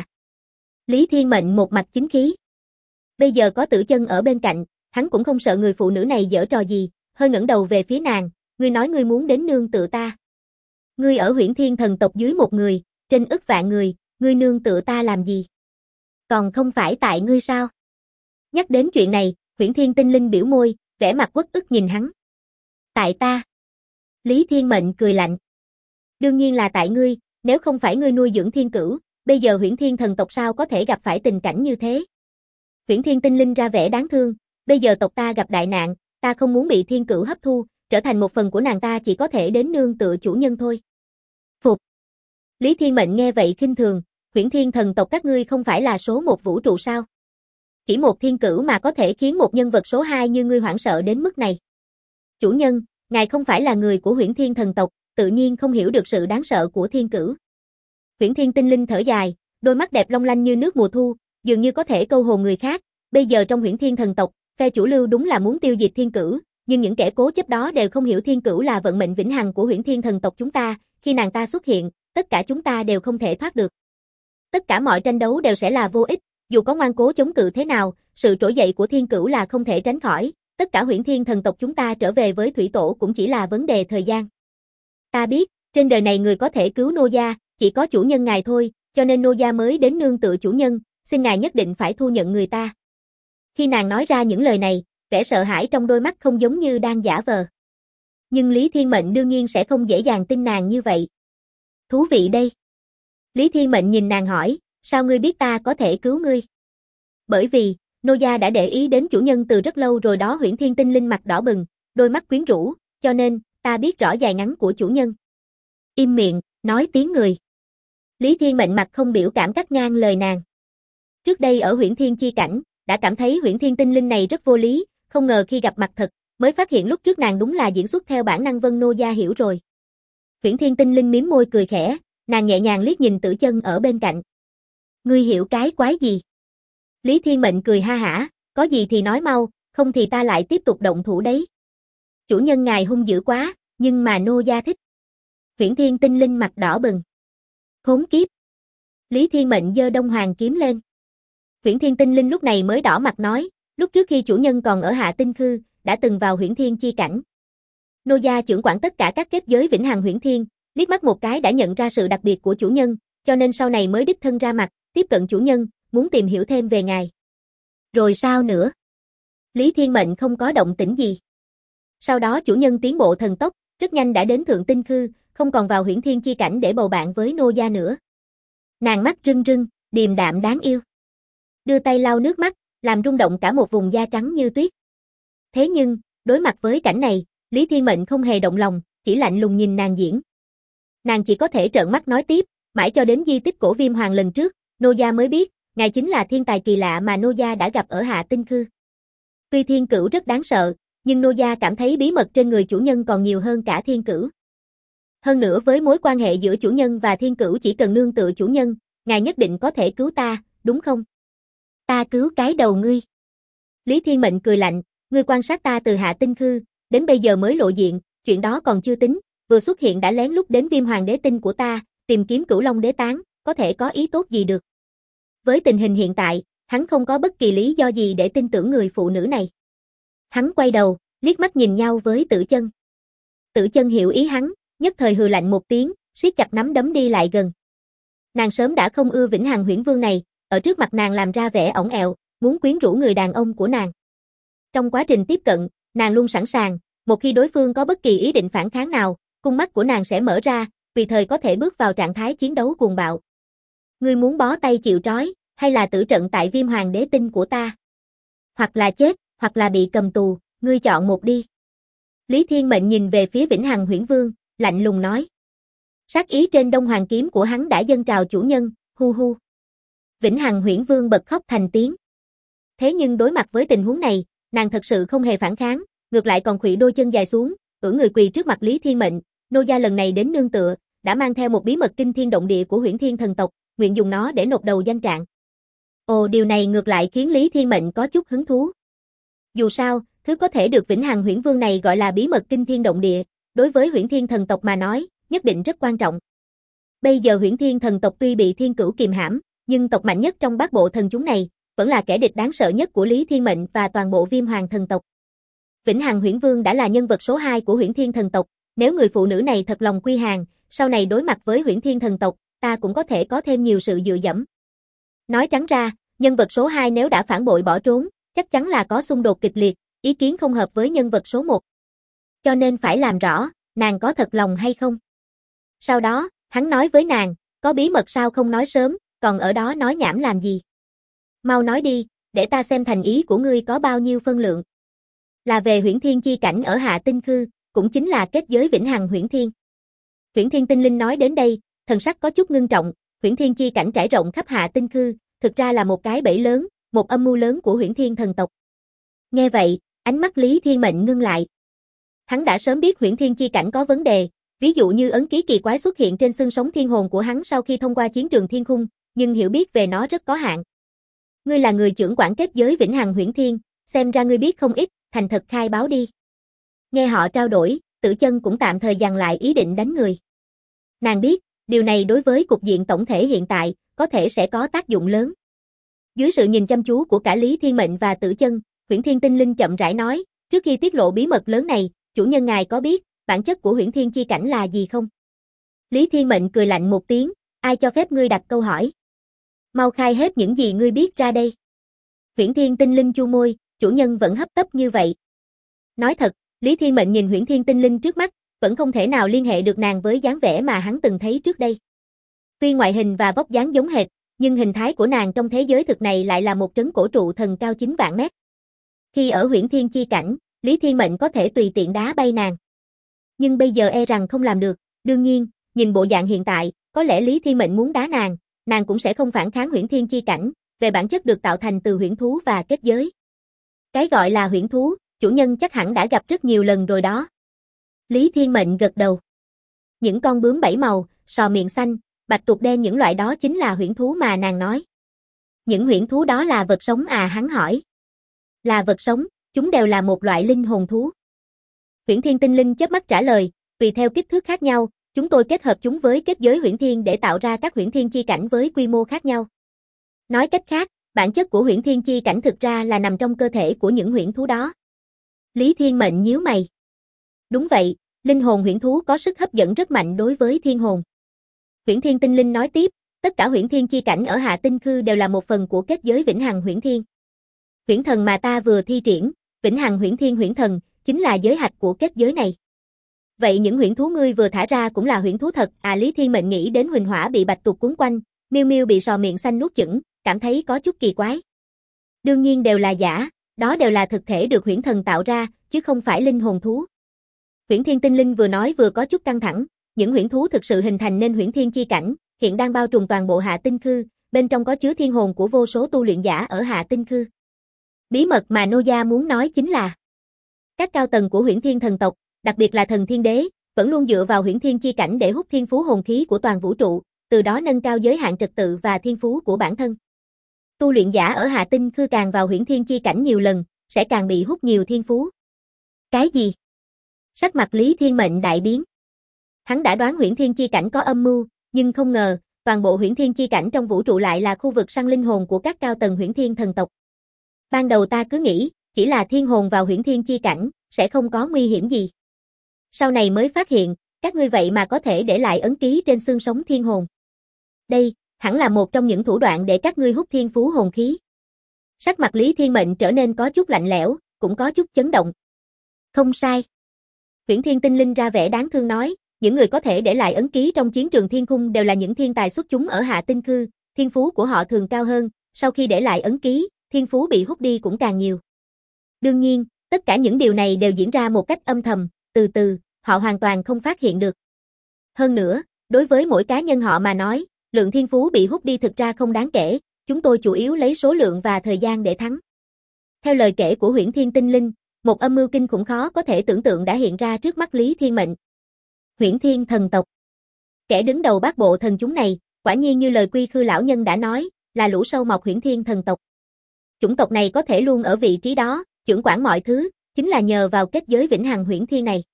Lý Thiên Mệnh một mặt chính khí. Bây giờ có Tử Chân ở bên cạnh, hắn cũng không sợ người phụ nữ này giở trò gì, hơi ngẩng đầu về phía nàng, ngươi nói ngươi muốn đến nương tựa ta. Ngươi ở Huyễn Thiên thần tộc dưới một người, trên ức vạn người, ngươi nương tựa ta làm gì? Còn không phải tại ngươi sao? Nhắc đến chuyện này, Huyễn Thiên tinh linh biểu môi, vẻ mặt uất ức nhìn hắn. Tại ta. Lý Thiên Mệnh cười lạnh. Đương nhiên là tại ngươi, nếu không phải ngươi nuôi dưỡng thiên cửu, bây giờ Huyễn Thiên thần tộc sao có thể gặp phải tình cảnh như thế? Huyễn Thiên tinh linh ra vẻ đáng thương, bây giờ tộc ta gặp đại nạn, ta không muốn bị thiên cửu hấp thu, trở thành một phần của nàng, ta chỉ có thể đến nương tựa chủ nhân thôi. Phục. Lý Thiên Mệnh nghe vậy khinh thường, Huyễn Thiên thần tộc các ngươi không phải là số một vũ trụ sao? Chỉ một thiên cửu mà có thể khiến một nhân vật số 2 như ngươi hoảng sợ đến mức này. Chủ nhân, ngài không phải là người của Huyễn Thiên thần tộc, tự nhiên không hiểu được sự đáng sợ của thiên cửu. Huyễn Thiên tinh linh thở dài, đôi mắt đẹp long lanh như nước mùa thu, dường như có thể câu hồn người khác. Bây giờ trong Huyễn Thiên thần tộc, phe chủ lưu đúng là muốn tiêu diệt thiên cửu, nhưng những kẻ cố chấp đó đều không hiểu thiên cửu là vận mệnh vĩnh hằng của Huyễn Thiên thần tộc chúng ta, khi nàng ta xuất hiện, tất cả chúng ta đều không thể thoát được. Tất cả mọi tranh đấu đều sẽ là vô ích, dù có ngoan cố chống cự thế nào, sự trỗi dậy của thiên cửu là không thể tránh khỏi, tất cả Huyễn Thiên thần tộc chúng ta trở về với thủy tổ cũng chỉ là vấn đề thời gian. Ta biết, trên đời này người có thể cứu nô gia, chỉ có chủ nhân ngài thôi, cho nên nô gia mới đến nương tựa chủ nhân, xin ngài nhất định phải thu nhận người ta. Khi nàng nói ra những lời này, vẻ sợ hãi trong đôi mắt không giống như đang giả vờ. Nhưng Lý Thiên Mệnh đương nhiên sẽ không dễ dàng tin nàng như vậy. Thú vị đây. Lý Thiên Mệnh nhìn nàng hỏi, sao ngươi biết ta có thể cứu ngươi? Bởi vì, nô gia đã để ý đến chủ nhân từ rất lâu rồi đó. Huyễn Thiên tinh linh mặt đỏ bừng, đôi mắt quyến rũ, cho nên, ta biết rõ dài ngắn của chủ nhân. Im miệng, nói tiếng người. Lý Thiên Mệnh mặt không biểu cảm cắt ngang lời nàng. Trước đây ở Huyễn Thiên chi cảnh, đã cảm thấy Huyễn Thiên tinh linh này rất vô lý, không ngờ khi gặp mặt thật, mới phát hiện lúc trước nàng đúng là diễn xuất theo bản năng. Vân nô gia hiểu rồi. Huyễn Thiên tinh linh mím môi cười khẽ, nàng nhẹ nhàng liếc nhìn Tử Chân ở bên cạnh. Ngươi hiểu cái quái gì? Lý Thiên Mệnh cười ha hả, có gì thì nói mau, không thì ta lại tiếp tục động thủ đấy. Chủ nhân ngài hung dữ quá, Nhưng mà nô gia thích. Huyễn Thiên Tinh Linh mặt đỏ bừng. Khốn kiếp. Lý Thiên Mệnh giơ Đông Hoàng kiếm lên. Huyễn Thiên Tinh Linh lúc này mới đỏ mặt nói, lúc trước khi chủ nhân còn ở Hạ Tinh Khư, đã từng vào Huyễn Thiên chi cảnh. Nô gia trưởng quản tất cả các kết giới vĩnh hằng Huyễn Thiên, liếc mắt một cái đã nhận ra sự đặc biệt của chủ nhân, cho nên sau này mới đích thân ra mặt, tiếp cận chủ nhân, muốn tìm hiểu thêm về ngài. Rồi sao nữa? Lý Thiên Mệnh không có động tĩnh gì. Sau đó chủ nhân tiến bộ thần tốc, rất nhanh đã đến Thượng Tinh Khư, không còn vào Huyễn Thiên chi cảnh để bầu bạn với nô gia nữa. Nàng mắt rưng rưng, điềm đạm đáng yêu. Đưa tay lau nước mắt, làm rung động cả một vùng da trắng như tuyết. Thế nhưng, đối mặt với cảnh này, Lý Thiên Mệnh không hề động lòng, chỉ lạnh lùng nhìn nàng diễn. Nàng chỉ có thể trợn mắt nói tiếp, mãi cho đến di tích cổ Viêm Hoàng lần trước, nô gia mới biết, ngài chính là thiên tài kỳ lạ mà nô gia đã gặp ở Hạ Tinh Khư. Tuy thiên cửu rất đáng sợ, nhưng nô gia cảm thấy bí mật trên người chủ nhân còn nhiều hơn cả thiên cửu. Hơn nữa với mối quan hệ giữa chủ nhân và thiên cửu chỉ cần nương tựa chủ nhân, ngài nhất định có thể cứu ta, đúng không? Ta cứu cái đầu ngươi. Lý Thiên Mệnh cười lạnh, ngươi quan sát ta từ Hạ Tinh Khư, đến bây giờ mới lộ diện, chuyện đó còn chưa tính, vừa xuất hiện đã lén lút đến Viêm Hoàng đế tinh của ta, tìm kiếm Cửu Long đế tán, có thể có ý tốt gì được. Với tình hình hiện tại, hắn không có bất kỳ lý do gì để tin tưởng người phụ nữ này. Hắn quay đầu, liếc mắt nhìn nhau với Tử Chân. Tử Chân hiểu ý hắn, nhất thời hừ lạnh một tiếng, siết chặt nắm đấm đi lại gần. Nàng sớm đã không ưa Vĩnh Hằng Huyễn Vương này, ở trước mặt nàng làm ra vẻ ổng ẹo, muốn quyến rũ người đàn ông của nàng. Trong quá trình tiếp cận, nàng luôn sẵn sàng, một khi đối phương có bất kỳ ý định phản kháng nào, cung mắt của nàng sẽ mở ra, tùy thời có thể bước vào trạng thái chiến đấu cuồng bạo. Ngươi muốn bó tay chịu trói, hay là tử trận tại Viêm Hoàng đế tinh của ta? Hoặc là chết, hoặc là bị cầm tù, ngươi chọn một đi. Lý Thiên Mệnh nhìn về phía Vĩnh Hằng Huyễn Vương, lạnh lùng nói. Sát ý trên Đông Hoàng kiếm của hắn đã dâng trào chủ nhân, hu hu. Vĩnh Hằng Huyễn Vương bật khóc thành tiếng. Thế nhưng đối mặt với tình huống này, nàng thật sự không hề phản kháng, ngược lại còn khuỵu đôi chân dài xuống, ưỡn người quỳ trước mặt Lý Thiên Mệnh, nô gia lần này đến nương tựa, đã mang theo một bí mật kinh thiên động địa của Huyễn Thiên thần tộc, nguyện dùng nó để nộp đầu danh trạng. Ồ, điều này ngược lại khiến Lý Thiên Mệnh có chút hứng thú. Dù sao, thứ có thể được Vĩnh Hằng Huyễn Vương này gọi là bí mật kinh thiên động địa, đối với Huyễn Thiên thần tộc mà nói, nhất định rất quan trọng. Bây giờ Huyễn Thiên thần tộc tuy bị Thiên Cửu kìm hãm, nhưng tộc mạnh nhất trong bát bộ thần chúng này, vẫn là kẻ địch đáng sợ nhất của Lý Thiên Mệnh và toàn bộ Viêm Hoàng thần tộc. Vĩnh Hằng Huyễn Vương đã là nhân vật số 2 của Huyễn Thiên thần tộc, nếu người phụ nữ này thật lòng quy hàng, sau này đối mặt với Huyễn Thiên thần tộc, ta cũng có thể có thêm nhiều sự dựa dẫm. Nói trắng ra, nhân vật số 2 nếu đã phản bội bỏ trốn, chắc chắn là có xung đột kịch liệt, ý kiến không hợp với nhân vật số 1. Cho nên phải làm rõ, nàng có thật lòng hay không. Sau đó, hắn nói với nàng, có bí mật sao không nói sớm, còn ở đó nói nhảm làm gì. Mau nói đi, để ta xem thành ý của ngươi có bao nhiêu phân lượng. Là về Huyễn Thiên chi cảnh ở Hạ Tinh Khư, cũng chính là kết giới Vĩnh Hằng Huyễn Thiên. Huyễn Thiên Tinh Linh nói đến đây, thần sắc có chút ngưng trọng, Huyễn Thiên chi cảnh trải rộng khắp Hạ Tinh Khư, thực ra là một cái bẫy lớn, một âm mưu lớn của Huyễn Thiên thần tộc. Nghe vậy, ánh mắt Lý Thiên Mệnh ngưng lại. Hắn đã sớm biết Huyễn Thiên chi cảnh có vấn đề, ví dụ như ấn ký kỳ quái xuất hiện trên xương sống thiên hồn của hắn sau khi thông qua chiến trường thiên khung, nhưng hiểu biết về nó rất có hạn. Ngươi là người trưởng quản kết giới Vĩnh Hằng Huyễn Thiên, xem ra ngươi biết không ít, thành thật khai báo đi. Nghe họ trao đổi, Tử Chân cũng tạm thời dằn lại ý định đánh người. Nàng biết, điều này đối với cục diện tổng thể hiện tại, có thể sẽ có tác dụng lớn. Dưới sự nhìn chăm chú của cả Lý Thiên Mệnh và Tử Chân, Huyễn Thiên Tinh Linh chậm rãi nói, trước khi tiết lộ bí mật lớn này, chủ nhân ngài có biết, bản chất của Huyễn Thiên chi cảnh là gì không? Lý Thiên Mệnh cười lạnh một tiếng, ai cho phép ngươi đặt câu hỏi? Mau khai hết những gì ngươi biết ra đây. Huyễn Thiên Tinh Linh chu môi, chủ nhân vẫn hấp tấp như vậy. Nói thật, Lý Thiên Mệnh nhìn Huyễn Thiên Tinh Linh trước mắt, vẫn không thể nào liên hệ được nàng với dáng vẻ mà hắn từng thấy trước đây. Tuy ngoại hình và vóc dáng giống hệt, nhưng hình thái của nàng trong thế giới thực này lại là một trấn cổ trụ thần cao 9 vạn mét. Khi ở Huyễn Thiên chi cảnh, Lý Thiên Mệnh có thể tùy tiện đá bay nàng. Nhưng bây giờ e rằng không làm được, đương nhiên, nhìn bộ dạng hiện tại, có lẽ Lý Thiên Mệnh muốn đá nàng cũng sẽ không phản kháng Huyễn Thiên chi cảnh, về bản chất được tạo thành từ huyễn thú và kết giới. Cái gọi là huyễn thú, chủ nhân chắc hẳn đã gặp rất nhiều lần rồi đó. Lý Thiên Mệnh gật đầu. Những con bướm 7 màu, sò miệng xanh, bạch tuộc đen những loại đó chính là huyễn thú mà nàng nói. Những huyễn thú đó là vật sống à, hắn hỏi. Là vật sống, chúng đều là một loại linh hồn thú. Huyễn Thiên Tinh Linh chớp mắt trả lời, Tùy theo kích thước khác nhau, chúng tôi kết hợp chúng với kết giới huyễn thiên để tạo ra các huyễn thiên chi cảnh với quy mô khác nhau. Nói cách khác, bản chất của huyễn thiên chi cảnh thực ra là nằm trong cơ thể của những huyễn thú đó. Lý Thiên Mệnh nhíu mày. Đúng vậy, linh hồn huyễn thú có sức hấp dẫn rất mạnh đối với thiên hồn. Huyễn Thiên Tinh Linh nói tiếp, tất cả huyễn thiên chi cảnh ở Hạ Tinh Khư đều là một phần của kết giới vĩnh hằng huyễn thiên. Huyễn thần mà ta vừa thi triển, vĩnh hằng huyễn thiên huyễn thần, chính là giới hạch của kết giới này. Vậy những huyễn thú ngươi vừa thả ra cũng là huyễn thú thật? Lý Thiên Mệnh nghĩ đến Huỳnh Hỏa bị bạch tuộc cuốn quanh, Miêu Miêu bị sò miệng xanh nuốt chửng, cảm thấy có chút kỳ quái. Đương nhiên đều là giả, đó đều là thực thể được huyễn thần tạo ra, chứ không phải linh hồn thú. Huyễn Thiên Tinh Linh vừa nói vừa có chút căng thẳng, những huyễn thú thực sự hình thành nên huyễn thiên chi cảnh, hiện đang bao trùm toàn bộ Hạ Tinh Khư, bên trong có chứa thiên hồn của vô số tu luyện giả ở Hạ Tinh Khư. Bí mật mà Noja muốn nói chính là các cao tầng của huyễn thiên thần tộc, đặc biệt là thần thiên đế, vẫn luôn dựa vào huyễn thiên chi cảnh để hút thiên phú hồn khí của toàn vũ trụ, từ đó nâng cao giới hạn trật tự và thiên phú của bản thân. Tu luyện giả ở Hạ Tinh Khư càng vào huyễn thiên chi cảnh nhiều lần, sẽ càng bị hút nhiều thiên phú. Cái gì? Sắc mặt Lý Thiên Mệnh đại biến. Hắn đã đoán huyễn thiên chi cảnh có âm mưu, nhưng không ngờ, toàn bộ huyễn thiên chi cảnh trong vũ trụ lại là khu vực săn linh hồn của các cao tầng huyễn thiên thần tộc. Ban đầu ta cứ nghĩ, chỉ là thiên hồn vào huyễn thiên chi cảnh, sẽ không có nguy hiểm gì. Sau này mới phát hiện, các ngươi vậy mà có thể để lại ấn ký trên xương sống thiên hồn. Đây, hẳn là một trong những thủ đoạn để các ngươi hút thiên phú hồn khí. Sắc mặt Lý Thiên Mệnh trở nên có chút lạnh lẽo, cũng có chút chấn động. Không sai. Huyễn Thiên Tinh Linh ra vẻ đáng thương nói, những người có thể để lại ấn ký trong chiến trường thiên khung đều là những thiên tài xuất chúng ở Hạ Tinh Khư, thiên phú của họ thường cao hơn, sau khi để lại ấn ký, thiên phú bị hút đi cũng càng nhiều. Đương nhiên, tất cả những điều này đều diễn ra một cách âm thầm, từ từ, họ hoàn toàn không phát hiện được. Hơn nữa, đối với mỗi cá nhân họ mà nói, lượng thiên phú bị hút đi thực ra không đáng kể, chúng tôi chủ yếu lấy số lượng và thời gian để thắng. Theo lời kể của Huyễn Thiên Tinh Linh, một âm mưu kinh khủng khó có thể tưởng tượng đã hiện ra trước mắt Lý Thiên Mệnh. Huyễn Thiên thần tộc. Kẻ đứng đầu bát bộ thần chúng này, quả nhiên như lời Quy Khư lão nhân đã nói, là lũ sâu mọc Huyễn Thiên thần tộc. Chủng tộc này có thể luôn ở vị trí đó, chưởng quản mọi thứ, chính là nhờ vào kết giới vĩnh hằng huyễn thiên này.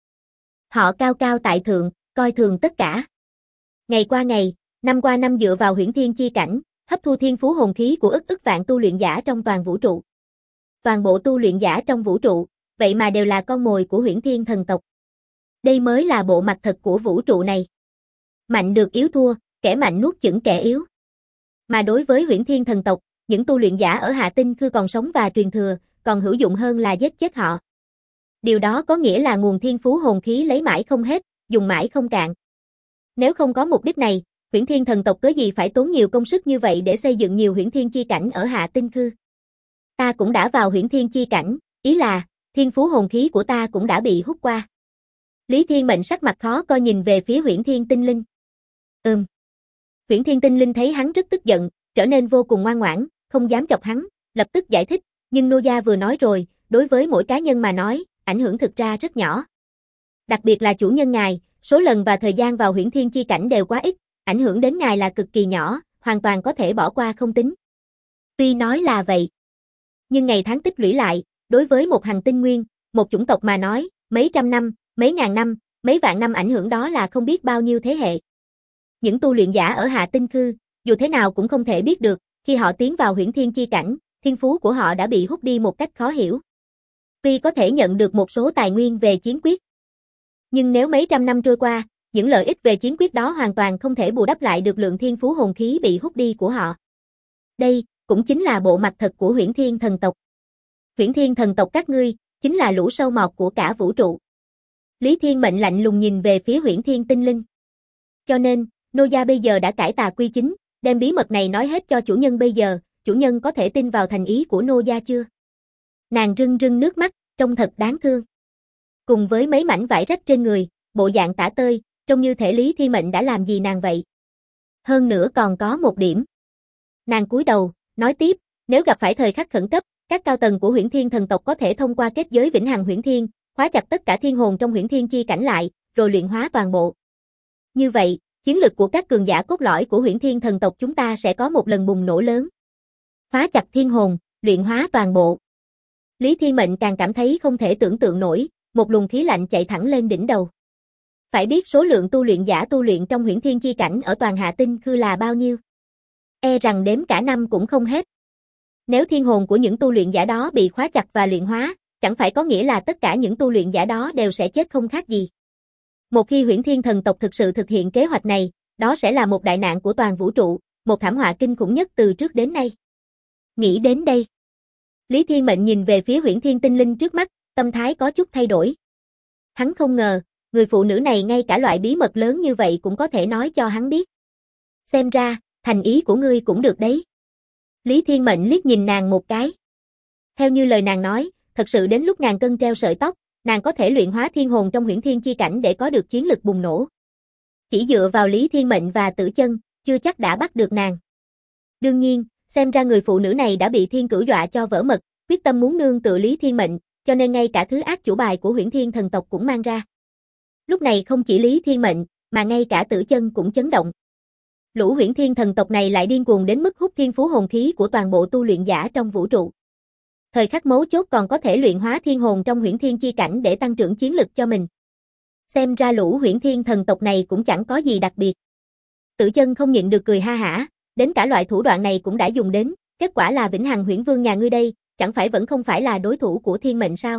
Họ cao cao tại thượng, coi thường tất cả. Ngày qua ngày, năm qua năm dựa vào huyễn thiên chi cảnh, hấp thu thiên phú hồn khí của ức vạn tu luyện giả trong toàn vũ trụ. Toàn bộ tu luyện giả trong vũ trụ, vậy mà đều là con mồi của huyễn thiên thần tộc. Đây mới là bộ mặt thật của vũ trụ này. Mạnh được yếu thua, kẻ mạnh nuốt chửng kẻ yếu. Mà đối với huyễn thiên thần tộc, những tu luyện giả ở Hạ Tinh Khư còn sống và truyền thừa, còn hữu dụng hơn là giết chết họ. Điều đó có nghĩa là nguồn thiên phú hồn khí lấy mãi không hết, dùng mãi không cạn. Nếu không có mục đích này, huyễn thiên thần tộc cớ gì phải tốn nhiều công sức như vậy để xây dựng nhiều huyễn thiên chi cảnh ở Hạ Tinh Khư. Ta cũng đã vào huyễn thiên chi cảnh, ý là, thiên phú hồn khí của ta cũng đã bị hút qua. Lý Thiên Mệnh sắc mặt khó coi nhìn về phía Huyễn Thiên Tinh Linh. Huyễn Thiên Tinh Linh thấy hắn rất tức giận, trở nên vô cùng ngoan ngoãn, không dám chọc hắn, lập tức giải thích, nhưng Noja vừa nói rồi, đối với mỗi cá nhân mà nói, ảnh hưởng thực ra rất nhỏ. Đặc biệt là chủ nhân ngài, số lần và thời gian vào huyễn thiên chi cảnh đều quá ít, ảnh hưởng đến ngài là cực kỳ nhỏ, hoàn toàn có thể bỏ qua không tính. Tuy nói là vậy, nhưng ngày tháng tích lũy lại, đối với một hành tinh nguyên, một chủng tộc mà nói, mấy trăm năm, mấy ngàn năm, mấy vạn năm ảnh hưởng đó là không biết bao nhiêu thế hệ. Những tu luyện giả ở Hạ Tinh Khư, dù thế nào cũng không thể biết được, khi họ tiến vào huyễn thiên chi cảnh, thiên phú của họ đã bị hút đi một cách khó hiểu. Tuy có thể nhận được một số tài nguyên về chiến quyết, nhưng nếu mấy trăm năm trôi qua, những lợi ích về chiến quyết đó hoàn toàn không thể bù đắp lại được lượng thiên phú hồn khí bị hút đi của họ. Đây, cũng chính là bộ mặt thật của huyễn thiên thần tộc. Huyễn thiên thần tộc các ngươi, chính là lũ sâu mọt của cả vũ trụ. Lý Thiên Mệnh lạnh lùng nhìn về phía Huyễn Thiên Tinh Linh. Cho nên, Noja bây giờ đã cải tà quy chính, đem bí mật này nói hết cho chủ nhân bây giờ, chủ nhân có thể tin vào thành ý của Noja chưa? Nàng rưng rưng nước mắt, trông thật đáng thương. Cùng với mấy mảnh vải rách trên người, bộ dạng tả tơi, trông như thể Lý Thiên Mệnh đã làm gì nàng vậy. Hơn nữa còn có một điểm. Nàng cúi đầu, nói tiếp, nếu gặp phải thời khắc khẩn cấp, các cao tầng của huyễn thiên thần tộc có thể thông qua kết giới vĩnh hằng huyễn thiên, khóa chặt tất cả thiên hồn trong huyễn thiên chi cảnh lại, rồi luyện hóa toàn bộ. Như vậy, chiến lực của các cường giả cốt lõi của huyễn thiên thần tộc chúng ta sẽ có một lần bùng nổ lớn. Khóa chặt thiên hồn, luyện hóa toàn bộ. Lý Thiên Mệnh càng cảm thấy không thể tưởng tượng nổi, một luồng khí lạnh chạy thẳng lên đỉnh đầu. Phải biết số lượng tu luyện giả tu luyện trong Huyễn Thiên Chi Cảnh ở toàn Hạ Tinh Khư là bao nhiêu? E rằng đếm cả năm cũng không hết. Nếu thiên hồn của những tu luyện giả đó bị khóa chặt và luyện hóa, chẳng phải có nghĩa là tất cả những tu luyện giả đó đều sẽ chết không khác gì. Một khi Huyễn Thiên thần tộc thực sự thực hiện kế hoạch này, đó sẽ là một đại nạn của toàn vũ trụ, một thảm họa kinh khủng nhất từ trước đến nay. Nghĩ đến đây, Lý Thiên Mệnh nhìn về phía Huyễn Thiên tinh linh trước mắt, tâm thái có chút thay đổi. Hắn không ngờ, người phụ nữ này ngay cả loại bí mật lớn như vậy cũng có thể nói cho hắn biết. Xem ra, thành ý của ngươi cũng được đấy. Lý Thiên Mệnh liếc nhìn nàng một cái. Theo như lời nàng nói, thật sự đến lúc ngàn cân treo sợi tóc, nàng có thể luyện hóa thiên hồn trong Huyễn Thiên Chi Cảnh để có được chiến lực bùng nổ. Chỉ dựa vào Lý Thiên Mệnh và Tử Chân, chưa chắc đã bắt được nàng. Đương nhiên, xem ra người phụ nữ này đã bị Thiên Cửu dọa cho vỡ mật, quyết tâm muốn nương tựa Lý Thiên Mệnh, cho nên ngay cả thứ ác chủ bài của Huyễn Thiên thần tộc cũng mang ra. Lúc này không chỉ Lý Thiên Mệnh, mà ngay cả Tử Chân cũng chấn động. Lũ Huyễn Thiên thần tộc này lại điên cuồng đến mức hút thiên phú hồn khí của toàn bộ tu luyện giả trong vũ trụ. Thời khắc mấu chốt còn có thể luyện hóa thiên hồn trong Huyễn Thiên Chi Cảnh để tăng trưởng chiến lực cho mình. Xem ra lũ Huyễn Thiên thần tộc này cũng chẳng có gì đặc biệt. Tử Chân không nhịn được cười ha hả, đến cả loại thủ đoạn này cũng đã dùng đến, kết quả là Vĩnh Hằng Huyễn Vương nhà ngươi đây, chẳng phải vẫn không phải là đối thủ của Thiên Mệnh sao?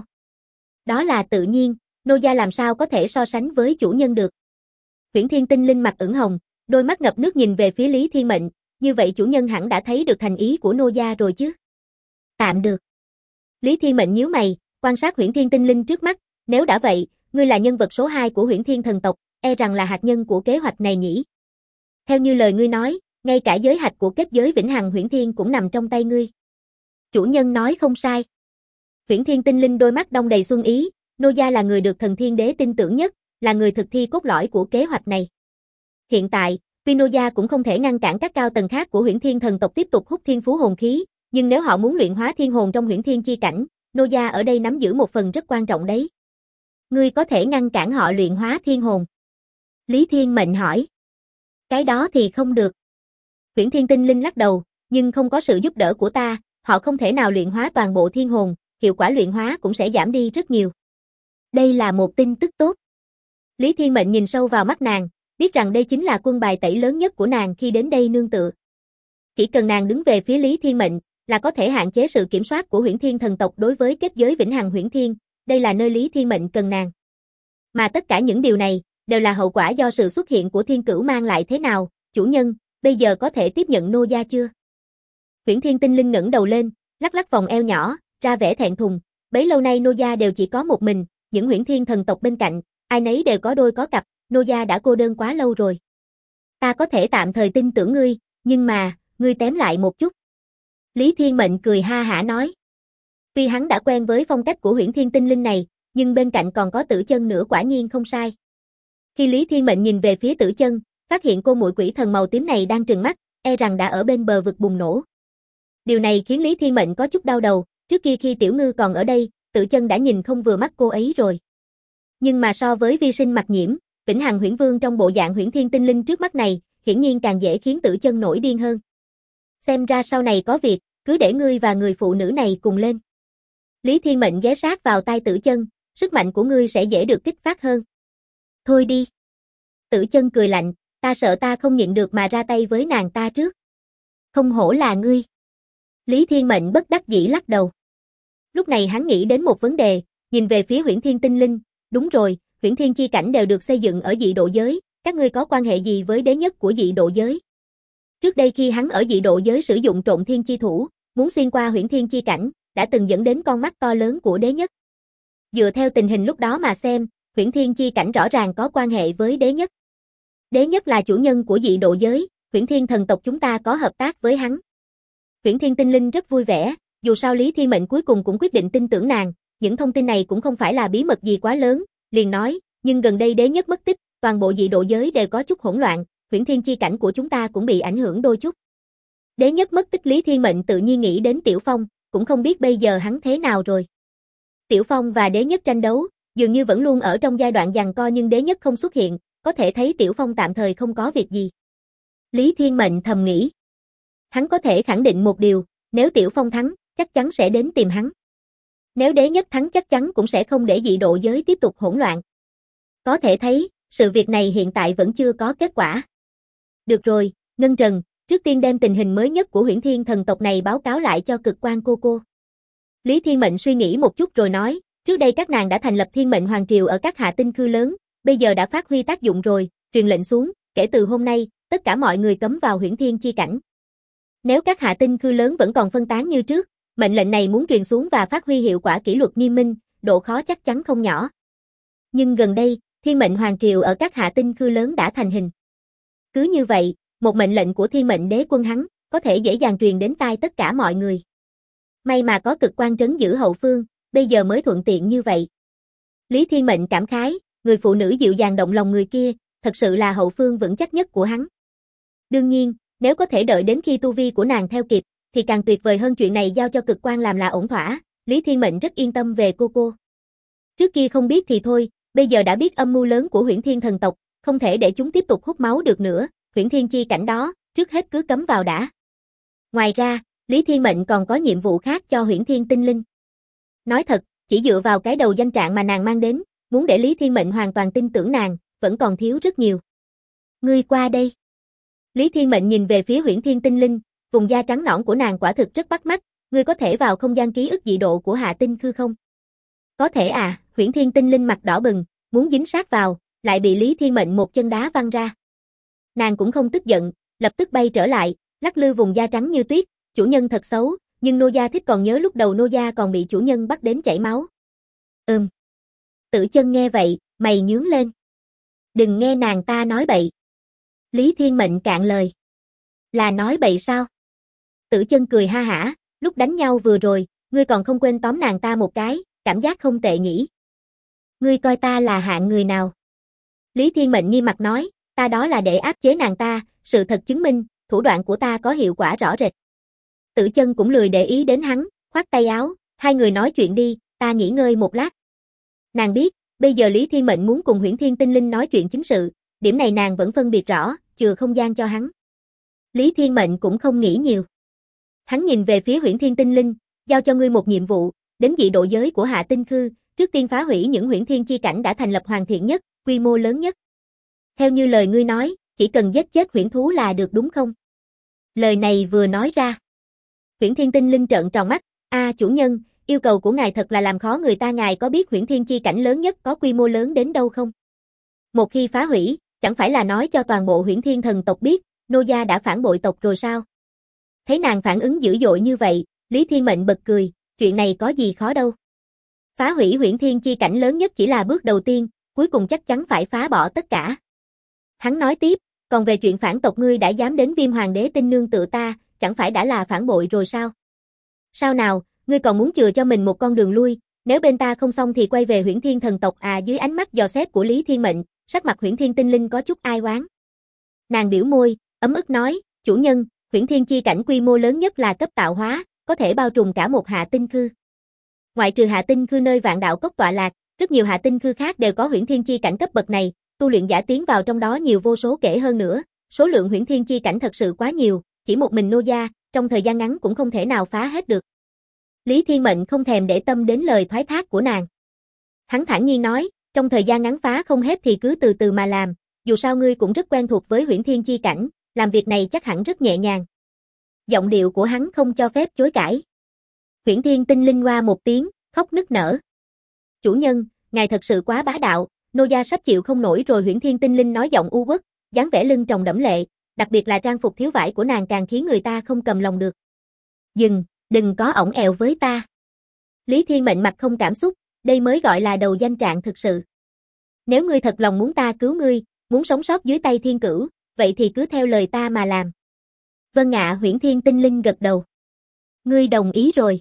Đó là tự nhiên, nô gia làm sao có thể so sánh với chủ nhân được. Huyễn Thiên tinh linh mặt ửng hồng, đôi mắt ngập nước nhìn về phía Lý Thiên Mệnh, như vậy chủ nhân hẳn đã thấy được thành ý của nô gia rồi chứ? Tạm được. Lý Thiên Mệnh nhíu mày, quan sát Huyễn Thiên tinh linh trước mắt, nếu đã vậy, ngươi là nhân vật số 2 của Huyễn Thiên thần tộc, e rằng là hạt nhân của kế hoạch này nhỉ? Theo như lời ngươi nói, ngay cả giới hạch của kết giới Vĩnh Hằng Huyễn Thiên cũng nằm trong tay ngươi. Chủ nhân nói không sai. Huyễn Thiên tinh linh đôi mắt đong đầy xuân ý, nô gia là người được Thần Thiên Đế tin tưởng nhất, là người thực thi cốt lõi của kế hoạch này. Hiện tại, tuy nô gia cũng không thể ngăn cản các cao tầng khác của Huyễn Thiên thần tộc tiếp tục hút thiên phú hồn khí, nhưng nếu họ muốn luyện hóa thiên hồn trong Huyễn Thiên Chi Cảnh, nô gia ở đây nắm giữ một phần rất quan trọng đấy. Ngươi có thể ngăn cản họ luyện hóa thiên hồn? Lý Thiên Mệnh hỏi. Cái đó thì không được. Huyễn Thiên tinh linh lắc đầu, nhưng không có sự giúp đỡ của ta, họ không thể nào luyện hóa toàn bộ thiên hồn, hiệu quả luyện hóa cũng sẽ giảm đi rất nhiều. Đây là một tin tức tốt. Lý Thiên Mệnh nhìn sâu vào mắt nàng, biết rằng đây chính là quân bài tẩy lớn nhất của nàng khi đến đây nương tựa. Chỉ cần nàng đứng về phía Lý Thiên Mệnh, là có thể hạn chế sự kiểm soát của Huyễn Thiên thần tộc đối với kết giới Vĩnh Hằng Huyễn Thiên, đây là nơi Lý Thiên Mệnh cần nàng. Mà tất cả những điều này, đều là hậu quả do sự xuất hiện của Thiên Cửu mang lại thế nào, chủ nhân, bây giờ có thể tiếp nhận nô gia chưa? Huyễn Thiên tinh linh ngẩng đầu lên, lắc lắc vòng eo nhỏ, ra vẻ thẹn thùng, bấy lâu nay nô gia đều chỉ có một mình, những Huyễn Thiên thần tộc bên cạnh, ai nấy đều có đôi có cặp, nô gia đã cô đơn quá lâu rồi. Ta có thể tạm thời tin tưởng ngươi, nhưng mà, ngươi tém lại một chút. Lý Thiên Mệnh cười ha hả nói. Tuy hắn đã quen với phong cách của Huyễn Thiên tinh linh này, nhưng bên cạnh còn có Tử Chân nữa quả nhiên không sai. Khi Lý Thiên Mệnh nhìn về phía Tử Chân, phát hiện cô muội quỷ thần màu tím này đang trừng mắt, e rằng đã ở bên bờ vực bùng nổ. Điều này khiến Lý Thiên Mệnh có chút đau đầu, trước kia khi Tiểu Ngư còn ở đây, Tử Chân đã nhìn không vừa mắt cô ấy rồi. Nhưng mà so với vi sinh mặt nhiễm, Vĩnh Hằng Huyễn Vương trong bộ dạng Huyễn Thiên tinh linh trước mắt này, hiển nhiên càng dễ khiến Tử Chân nổi điên hơn. Xem ra sau này có việc, cứ để ngươi và người phụ nữ này cùng lên. Lý Thiên Mệnh ghé sát vào tai Tử Chân, sức mạnh của ngươi sẽ dễ được kích phát hơn. Thôi đi. Tử Chân cười lạnh, ta sợ ta không nhịn được mà ra tay với nàng ta trước. Không hổ là ngươi. Lý Thiên Mệnh bất đắc dĩ lắc đầu. Lúc này hắn nghĩ đến một vấn đề, nhìn về phía Huyễn Thiên tinh linh, đúng rồi, Huyễn Thiên chi cảnh đều được xây dựng ở dị độ giới, các ngươi có quan hệ gì với đế nhất của dị độ giới? Trước đây khi hắn ở dị độ giới sử dụng Trộn Thiên chi thủ, muốn xuyên qua Huyễn Thiên chi cảnh, đã từng dẫn đến con mắt to lớn của đế nhất. Dựa theo tình hình lúc đó mà xem, Huyễn Thiên chi cảnh rõ ràng có quan hệ với đế nhất. Đế nhất là chủ nhân của dị độ giới, Huyễn Thiên thần tộc chúng ta có hợp tác với hắn. Huyễn Thiên tinh linh rất vui vẻ, dù sao Lý Thiên Mệnh cuối cùng cũng quyết định tin tưởng nàng, những thông tin này cũng không phải là bí mật gì quá lớn, liền nói, nhưng gần đây đế nhất mất tích, toàn bộ dị độ giới đều có chút hỗn loạn, Huyễn Thiên chi cảnh của chúng ta cũng bị ảnh hưởng đôi chút. Đế nhất mất tích Lý Thiên Mệnh tự nhiên nghĩ đến Tiểu Phong, cũng không biết bây giờ hắn thế nào rồi. Tiểu Phong và đế nhất tranh đấu, dường như vẫn luôn ở trong giai đoạn giằng co nhưng đế nhất không xuất hiện, có thể thấy Tiểu Phong tạm thời không có việc gì. Lý Thiên Mệnh thầm nghĩ. Hắn có thể khẳng định một điều, nếu Tiểu Phong thắng, chắc chắn sẽ đến tìm hắn. Nếu đế nhất thắng chắc chắn cũng sẽ không để dị độ giới tiếp tục hỗn loạn. Có thể thấy, sự việc này hiện tại vẫn chưa có kết quả. Được rồi, Ngân Trần, trước tiên đem tình hình mới nhất của Huyễn Thiên thần tộc này báo cáo lại cho Cực Quang cô. Lý Thiên Mệnh suy nghĩ một chút rồi nói, trước đây các nàng đã thành lập Thiên Mệnh Hoàng Triều ở các hạ tinh khư lớn, bây giờ đã phát huy tác dụng rồi, truyền lệnh xuống, kể từ hôm nay, tất cả mọi người cấm vào Huyễn Thiên chi cảnh. Nếu các hạ tinh khư lớn vẫn còn phân tán như trước, mệnh lệnh này muốn truyền xuống và phát huy hiệu quả kỷ luật nghiêm minh, độ khó chắc chắn không nhỏ. Nhưng gần đây, Thiên Mệnh Hoàng Triều ở các hạ tinh khư lớn đã thành hình. Cứ như vậy, một mệnh lệnh của Thiên Mệnh Đế Quân hắn, có thể dễ dàng truyền đến tai tất cả mọi người. May mà có Cực Quang trấn giữ hậu phương, bây giờ mới thuận tiện như vậy. Lý Thiên Mệnh cảm khái, người phụ nữ dịu dàng động lòng người kia, thật sự là hậu phương vững chắc nhất của hắn. Đương nhiên, nếu có thể đợi đến khi tu vi của nàng theo kịp, thì càng tuyệt vời hơn, chuyện này giao cho Cực Quang làm là ổn thỏa, Lý Thiên Mệnh rất yên tâm về cô. Trước kia không biết thì thôi, bây giờ đã biết âm mưu lớn của Huyễn Thiên thần tộc, không thể để chúng tiếp tục hút máu được nữa, Huyễn Thiên chi cảnh đó, trước hết cứ cấm vào đã. Ngoài ra, Lý Thiên Mệnh còn có nhiệm vụ khác cho Huyễn Thiên tinh linh. Nói thật, chỉ dựa vào cái đầu danh trạng mà nàng mang đến, muốn để Lý Thiên Mệnh hoàn toàn tin tưởng nàng, vẫn còn thiếu rất nhiều. Ngươi qua đây. Lý Thiên Mệnh nhìn về phía Huyễn Thiên tinh linh, vùng da trắng nõn của nàng quả thực rất bắt mắt, ngươi có thể vào không gian ký ức dị độ của hạ tinh khư không? Có thể à, Huyễn Thiên tinh linh mặt đỏ bừng, muốn dính sát vào, lại bị Lý Thiên Mệnh một chân đá văng ra. Nàng cũng không tức giận, lập tức bay trở lại, lắc lư vùng da trắng như tuyết, chủ nhân thật xấu, nhưng nô gia thích còn nhớ lúc đầu nô gia còn bị chủ nhân bắt đến chảy máu. Tử Chân nghe vậy, mày nhướng lên. Đừng nghe nàng ta nói bậy. Lý Thiên Mệnh cạn lời. Là nói bậy sao? Tử Chân cười ha hả, lúc đánh nhau vừa rồi, ngươi còn không quên tóm nàng ta một cái, cảm giác không tệ nhỉ? Ngươi coi ta là hạng người nào? Lý Thiên Mệnh nghiêm mặt nói, ta đó là để áp chế nàng ta, sự thật chứng minh, thủ đoạn của ta có hiệu quả rõ rệt. Tử Chân cũng lười để ý đến hắn, khoát tay áo, hai người nói chuyện đi, ta nghỉ ngơi một lát. Nàng biết, bây giờ Lý Thiên Mệnh muốn cùng Huyễn Thiên tinh linh nói chuyện chính sự, điểm này nàng vẫn phân biệt rõ, chừa không gian cho hắn. Lý Thiên Mệnh cũng không nghĩ nhiều. Hắn nhìn về phía Huyễn Thiên tinh linh, giao cho ngươi một nhiệm vụ, đến dị độ giới của hạ tinh khư, trước tiên phá hủy những Huyễn Thiên chi cảnh đã thành lập hoàn thiện nhất, quy mô lớn nhất. Theo như lời ngươi nói, chỉ cần giết chết huyễn thú là được đúng không? Lời này vừa nói ra. Huyễn Thiên tinh linh trợn tròn mắt, chủ nhân, yêu cầu của ngài thật là làm khó người ta, ngài có biết Huyễn Thiên chi cảnh lớn nhất có quy mô lớn đến đâu không? Một khi phá hủy, chẳng phải là nói cho toàn bộ Huyễn Thiên thần tộc biết, nô gia đã phản bội tộc rồi sao? Thấy nàng phản ứng dữ dội như vậy, Lý Thiên Mệnh bật cười, chuyện này có gì khó đâu. Phá hủy Huyễn Thiên chi cảnh lớn nhất chỉ là bước đầu tiên, cuối cùng chắc chắn phải phá bỏ tất cả. Hắn nói tiếp, còn về chuyện phản tộc, ngươi đã dám đến Viêm Hoàng Đế tinh nương tự ta, chẳng phải đã là phản bội rồi sao? Sao nào, ngươi còn muốn chừa cho mình một con đường lui, nếu bên ta không xong thì quay về Huyễn Thiên thần tộc à? Dưới ánh mắt dò xét của Lý Thiên Mệnh, sắc mặt Huyễn Thiên tinh linh có chút ai oán. Nàng biểu môi, ấm ức nói, chủ nhân, Huyễn Thiên chi cảnh quy mô lớn nhất là cấp tạo hóa, có thể bao trùm cả một hạ tinh khư. Ngoại trừ hạ tinh khư nơi Vạn Đạo Cốc tọa lạc, rất nhiều hạ tinh khư khác đều có Huyễn Thiên chi cảnh cấp bậc này, tu luyện giả tiến vào trong đó nhiều vô số kể hơn nữa, số lượng Huyễn Thiên chi cảnh thật sự quá nhiều, chỉ một mình nô gia, trong thời gian ngắn cũng không thể nào phá hết được. Lý Thiên Mệnh không thèm để tâm đến lời thoái thác của nàng. Hắn thản nhiên nói, trong thời gian ngắn phá không hết thì cứ từ từ mà làm, dù sao ngươi cũng rất quen thuộc với Huyễn Thiên chi cảnh, làm việc này chắc hẳn rất nhẹ nhàng. Giọng điệu của hắn không cho phép chối cãi. Huyễn Thiên tinh linh hoa một tiếng, khóc nức nở. Chủ nhân, ngài thật sự quá bá đạo, nô gia sắp chịu không nổi rồi. Huyễn Thiên tinh linh nói giọng u uất, dáng vẻ lưng tròng đẫm lệ, đặc biệt là trang phục thiếu vải của nàng càng khiến người ta không cầm lòng được. Dừng, đừng có ỏng ẹo với ta. Lý Thiên Mệnh mặt không cảm xúc, đây mới gọi là đầu danh trạng thực sự. Nếu ngươi thật lòng muốn ta cứu ngươi, muốn sống sót dưới tay thiên cửu, vậy thì cứ theo lời ta mà làm. Vâng ạ. Huyễn Thiên tinh linh gật đầu. Ngươi đồng ý rồi.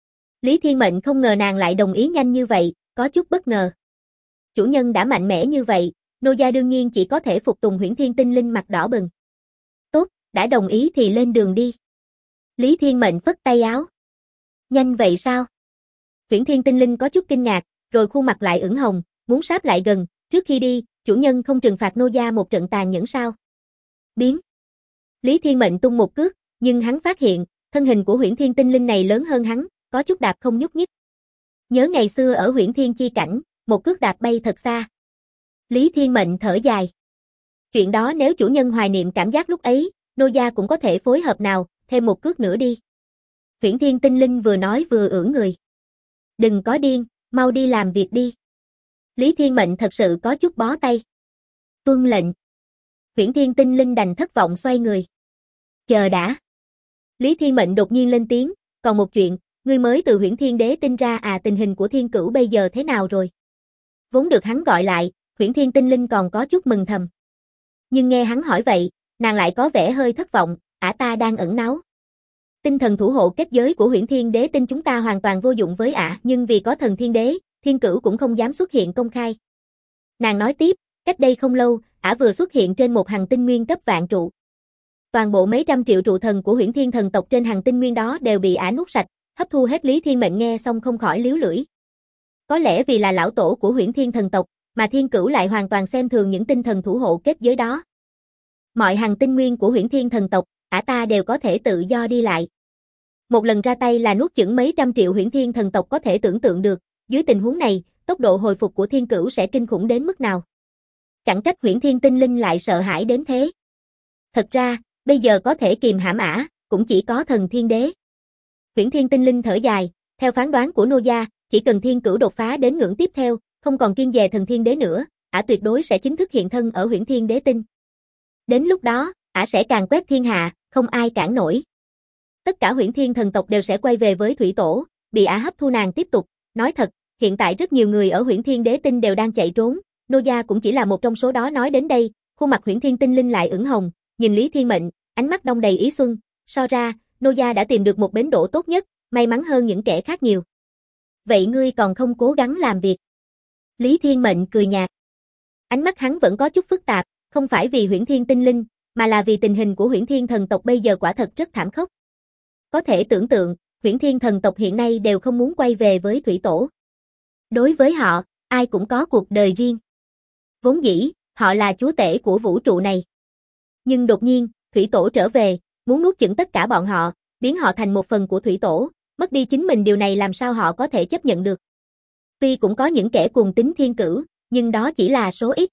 Lý Thiên Mệnh không ngờ nàng lại đồng ý nhanh như vậy, có chút bất ngờ. Chủ nhân đã mạnh mẽ như vậy, nô gia đương nhiên chỉ có thể phục tùng. Huyễn Thiên tinh linh mặt đỏ bừng. Tốt, đã đồng ý thì lên đường đi. Lý Thiên Mệnh phất tay áo. Nhanh vậy sao? Huyễn Thiên tinh linh có chút kinh ngạc, rồi khuôn mặt lại ửng hồng, muốn sáp lại gần, trước khi đi, chủ nhân không trừng phạt nô gia một trận tàn nhẫn sao? Biến. Lý Thiên Mệnh tung một cước, nhưng hắn phát hiện, thân hình của Huyễn Thiên tinh linh này lớn hơn hắn, có chút đạp không nhúc nhích. Nhớ ngày xưa ở Huyễn Thiên chi cảnh, một cước đạp bay thật xa. Lý Thiên Mệnh thở dài. Chuyện đó nếu chủ nhân hoài niệm cảm giác lúc ấy, nô gia cũng có thể phối hợp nào, thêm một cước nữa đi. Huyễn Thiên Tinh Linh vừa nói vừa ưỡn người. Đừng có điên, mau đi làm việc đi. Lý Thiên Mệnh thật sự có chút bó tay. Tuân lệnh. Huyễn Thiên Tinh Linh đành thất vọng xoay người. Chờ đã. Lý Thiên Mệnh đột nhiên lên tiếng, còn một chuyện, ngươi mới từ Huyễn Thiên Đế Tinh ra à, tình hình của Thiên Cửu bây giờ thế nào rồi? Vốn được hắn gọi lại, Huyễn Thiên Tinh Linh còn có chút mừng thầm. Nhưng nghe hắn hỏi vậy, nàng lại có vẻ hơi thất vọng, ả ta đang ẩn náu. Tinh thần thủ hộ kết giới của Huyễn Thiên Đế Tinh chúng ta hoàn toàn vô dụng với ả, nhưng vì có thần Thiên Đế, Thiên Cửu cũng không dám xuất hiện công khai. Nàng nói tiếp, cách đây không lâu, ả vừa xuất hiện trên một hành tinh nguyên cấp vạn trụ. Toàn bộ mấy trăm triệu trụ thần của Huyễn Thiên thần tộc trên hành tinh nguyên đó đều bị ả nuốt sạch, hấp thu hết. Lý Thiên Mệnh nghe xong không khỏi líu lưỡi. Có lẽ vì là lão tổ của Huyễn Thiên thần tộc, mà Thiên Cửu lại hoàn toàn xem thường những tinh thần thủ hộ kết giới đó. Mọi hành tinh nguyên của Huyễn Thiên thần tộc, ả ta đều có thể tự do đi lại. Một lần ra tay là nuốt chửng mấy trăm triệu Huyễn Thiên thần tộc, có thể tưởng tượng được, dưới tình huống này, tốc độ hồi phục của Thiên Cửu sẽ kinh khủng đến mức nào. Chẳng trách Huyễn Thiên Tinh Linh lại sợ hãi đến thế. Thật ra, bây giờ có thể kìm hãm ả, cũng chỉ có thần Thiên Đế. Huyễn Thiên Tinh Linh thở dài, theo phán đoán của nô gia, chỉ cần Thiên Cửu đột phá đến ngưỡng tiếp theo, không còn kiêng dè thần Thiên Đế nữa, ả tuyệt đối sẽ chính thức hiện thân ở Huyễn Thiên Đế Tinh. Đến lúc đó, ả sẽ càn quét thiên hạ, không ai cản nổi. Tất cả Huyễn Thiên thần tộc đều sẽ quay về với Thủy Tổ, bị ả hấp thu nàng tiếp tục. Nói thật, hiện tại rất nhiều người ở Huyễn Thiên Đế Tinh đều đang chạy trốn, nô gia cũng chỉ là một trong số đó. Nói đến đây, khuôn mặt Huyễn Thiên Tinh Linh lại ửng hồng, nhìn Lý Thiên Mệnh, ánh mắt đong đầy ý xuân. So ra, nô gia đã tìm được một bến đỗ tốt nhất, may mắn hơn những kẻ khác nhiều. Vậy ngươi còn không cố gắng làm việc? Lý Thiên Mệnh cười nhạt. Ánh mắt hắn vẫn có chút phức tạp, không phải vì Huyễn Thiên Tinh Linh, mà là vì tình hình của Huyễn Thiên thần tộc bây giờ quả thật rất thảm khốc. Có thể tưởng tượng, Huyễn Thiên thần tộc hiện nay đều không muốn quay về với Thủy Tổ. Đối với họ, ai cũng có cuộc đời riêng. Vốn dĩ, họ là chúa tể của vũ trụ này. Nhưng đột nhiên, Thủy Tổ trở về, muốn nuốt chửng tất cả bọn họ, biến họ thành một phần của Thủy Tổ, mất đi chính mình, điều này làm sao họ có thể chấp nhận được. Tuy cũng có những kẻ cuồng tín Thiên Cửu, nhưng đó chỉ là số ít.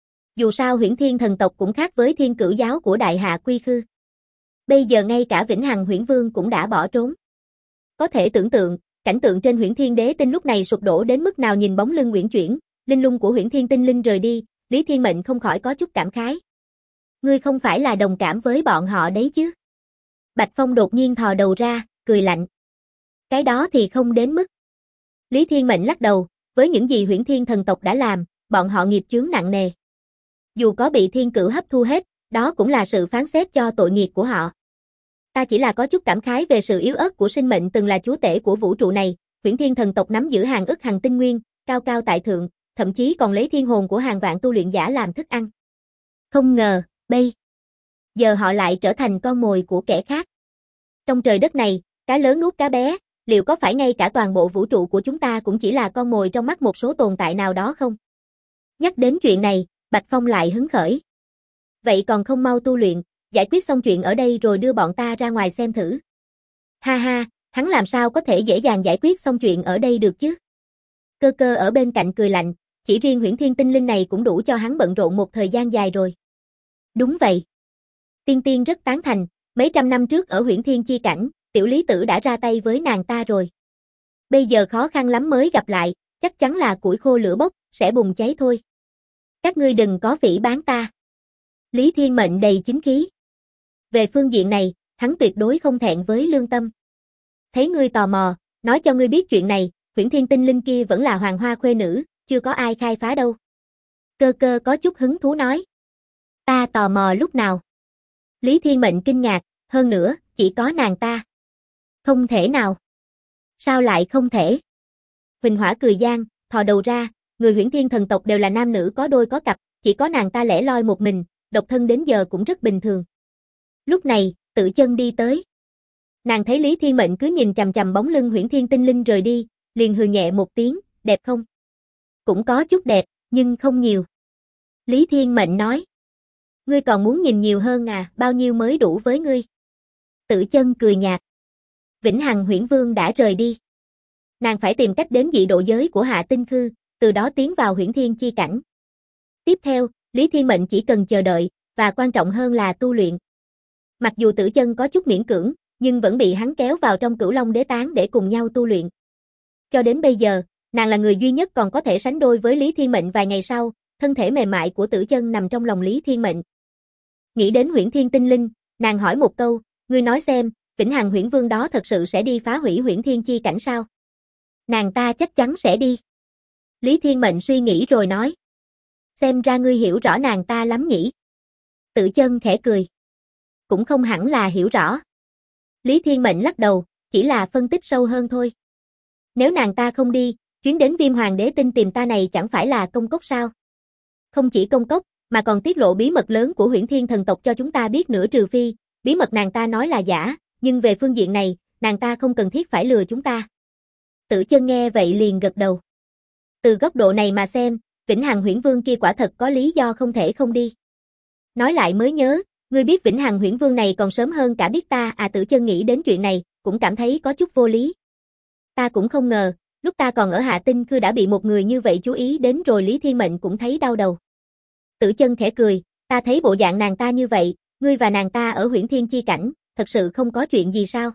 Dù sao Huyễn Thiên thần tộc cũng khác với Thiên Cửu giáo của Đại Hạ Quy Khư. Bây giờ ngay cả Vĩnh Hằng Huyễn Vương cũng đã bỏ trốn. Có thể tưởng tượng, cảnh tượng trên Huyễn Thiên Đế Tinh lúc này sụp đổ đến mức nào. Nhìn bóng lưng uyển chuyển, linh lung của Huyễn Thiên Tinh Linh rời đi, Lý Thiên Mệnh không khỏi có chút cảm khái. Ngươi không phải là đồng cảm với bọn họ đấy chứ? Bạch Phong đột nhiên thò đầu ra, cười lạnh. Cái đó thì không đến mức. Lý Thiên Mệnh lắc đầu, với những gì Huyễn Thiên thần tộc đã làm, bọn họ nghiệp chướng nặng nề. Dù có bị Thiên Cửu hấp thu hết, đó cũng là sự phán xét cho tội nghiệp của họ. Ta chỉ là có chút cảm khái về sự yếu ớt của sinh mệnh từng là chúa tể của vũ trụ này. Huyễn Thiên thần tộc nắm giữ hàng ức hành tinh nguyên, cao cao tại thượng, thậm chí còn lấy thiên hồn của hàng vạn tu luyện giả làm thức ăn. Không ngờ, bây giờ họ lại trở thành con mồi của kẻ khác. Trong trời đất này, cá lớn nuốt cá bé, liệu có phải ngay cả toàn bộ vũ trụ của chúng ta cũng chỉ là con mồi trong mắt một số tồn tại nào đó không? Nhắc đến chuyện này, Bạch Phong lại hứng khởi. Vậy còn không mau tu luyện, giải quyết xong chuyện ở đây rồi đưa bọn ta ra ngoài xem thử. Ha ha, hắn làm sao có thể dễ dàng giải quyết xong chuyện ở đây được chứ? Cơ cơ ở bên cạnh cười lạnh, chỉ riêng Huyễn Thiên Tinh Linh này cũng đủ cho hắn bận rộn một thời gian dài rồi. Đúng vậy. Tiên Tiên rất tán thành, mấy trăm năm trước ở Huyễn Thiên chi cảnh, tiểu lý tử đã ra tay với nàng ta rồi. Bây giờ khó khăn lắm mới gặp lại, chắc chắn là củi khô lửa bốc, sẽ bùng cháy thôi. Các ngươi đừng có phỉ báng ta. Lý Thiên Mệnh đầy chính khí. Về phương diện này, hắn tuyệt đối không thẹn với lương tâm. Thấy ngươi tò mò, nói cho ngươi biết chuyện này, Huyễn Thiên Tinh Linh kia vẫn là hoàng hoa khuê nữ, chưa có ai khai phá đâu. Cơ cơ có chút hứng thú nói. Ta tò mò lúc nào? Lý Thiên Mệnh kinh ngạc, hơn nữa, chỉ có nàng ta. Không thể nào. Sao lại không thể? Huỳnh Hỏa cười gian, thò đầu ra, người Huyễn Thiên thần tộc đều là nam nữ có đôi có cặp, chỉ có nàng ta lẻ loi một mình, độc thân đến giờ cũng rất bình thường. Lúc này, Tự Chân đi tới. Nàng thấy Lý Thiên Mệnh cứ nhìn chằm chằm bóng lưng Huyễn Thiên Tinh Linh rời đi, liền hừ nhẹ một tiếng, đẹp không? Cũng có chút đẹp, nhưng không nhiều. Lý Thiên Mệnh nói. Ngươi còn muốn nhìn nhiều hơn à, bao nhiêu mới đủ với ngươi? Tự Chân cười nhạt. Vĩnh Hằng Huyễn Vương đã rời đi. Nàng phải tìm cách đến dị độ giới của Hạ Tinh Khư, từ đó tiến vào Huyễn Thiên chi cảnh. Tiếp theo, Lý Thiên Mệnh chỉ cần chờ đợi, và quan trọng hơn là tu luyện. Mặc dù Tử Chân có chút miễn cưỡng, nhưng vẫn bị hắn kéo vào trong Cửu Long Đế Tán để cùng nhau tu luyện. Cho đến bây giờ, nàng là người duy nhất còn có thể sánh đôi với Lý Thiên Mệnh vài ngày sau, thân thể mềm mại của Tử Chân nằm trong lòng Lý Thiên Mệnh. Nghĩ đến Huyễn Thiên Tinh Linh, nàng hỏi một câu, ngươi nói xem, Vĩnh Hằng Huyễn Vương đó thật sự sẽ đi phá hủy Huyễn Thiên chi cảnh sao? Nàng ta chắc chắn sẽ đi. Lý Thiên Mệnh suy nghĩ rồi nói. Xem ra ngươi hiểu rõ nàng ta lắm nhỉ? Tử Chân khẽ cười. Cũng không hẳn là hiểu rõ. Lý Thiên Mệnh lắc đầu, chỉ là phân tích sâu hơn thôi. Nếu nàng ta không đi, chuyến đến Viêm Hoàng Đế Tinh tìm ta này chẳng phải là công cốc sao? Không chỉ công cốc, mà còn tiết lộ bí mật lớn của Huyễn Thiên thần tộc cho chúng ta biết nữa, trừ phi, bí mật nàng ta nói là giả, nhưng về phương diện này, nàng ta không cần thiết phải lừa chúng ta. Tử Chân nghe vậy liền gật đầu. Từ góc độ này mà xem, Vĩnh Hằng Huyễn Vương kia quả thật có lý do không thể không đi. Nói lại mới nhớ, ngươi biết Vĩnh Hằng Huyễn Vương này còn sớm hơn cả biết ta à? Tử Chân nghĩ đến chuyện này, cũng cảm thấy có chút vô lý. Ta cũng không ngờ, lúc ta còn ở Hạ Tinh Khư đã bị một người như vậy chú ý đến rồi. Lý Thiên Mệnh cũng thấy đau đầu. Tử Chân khẽ cười, ta thấy bộ dạng nàng ta như vậy, ngươi và nàng ta ở Huyễn Thiên chi cảnh, thật sự không có chuyện gì sao?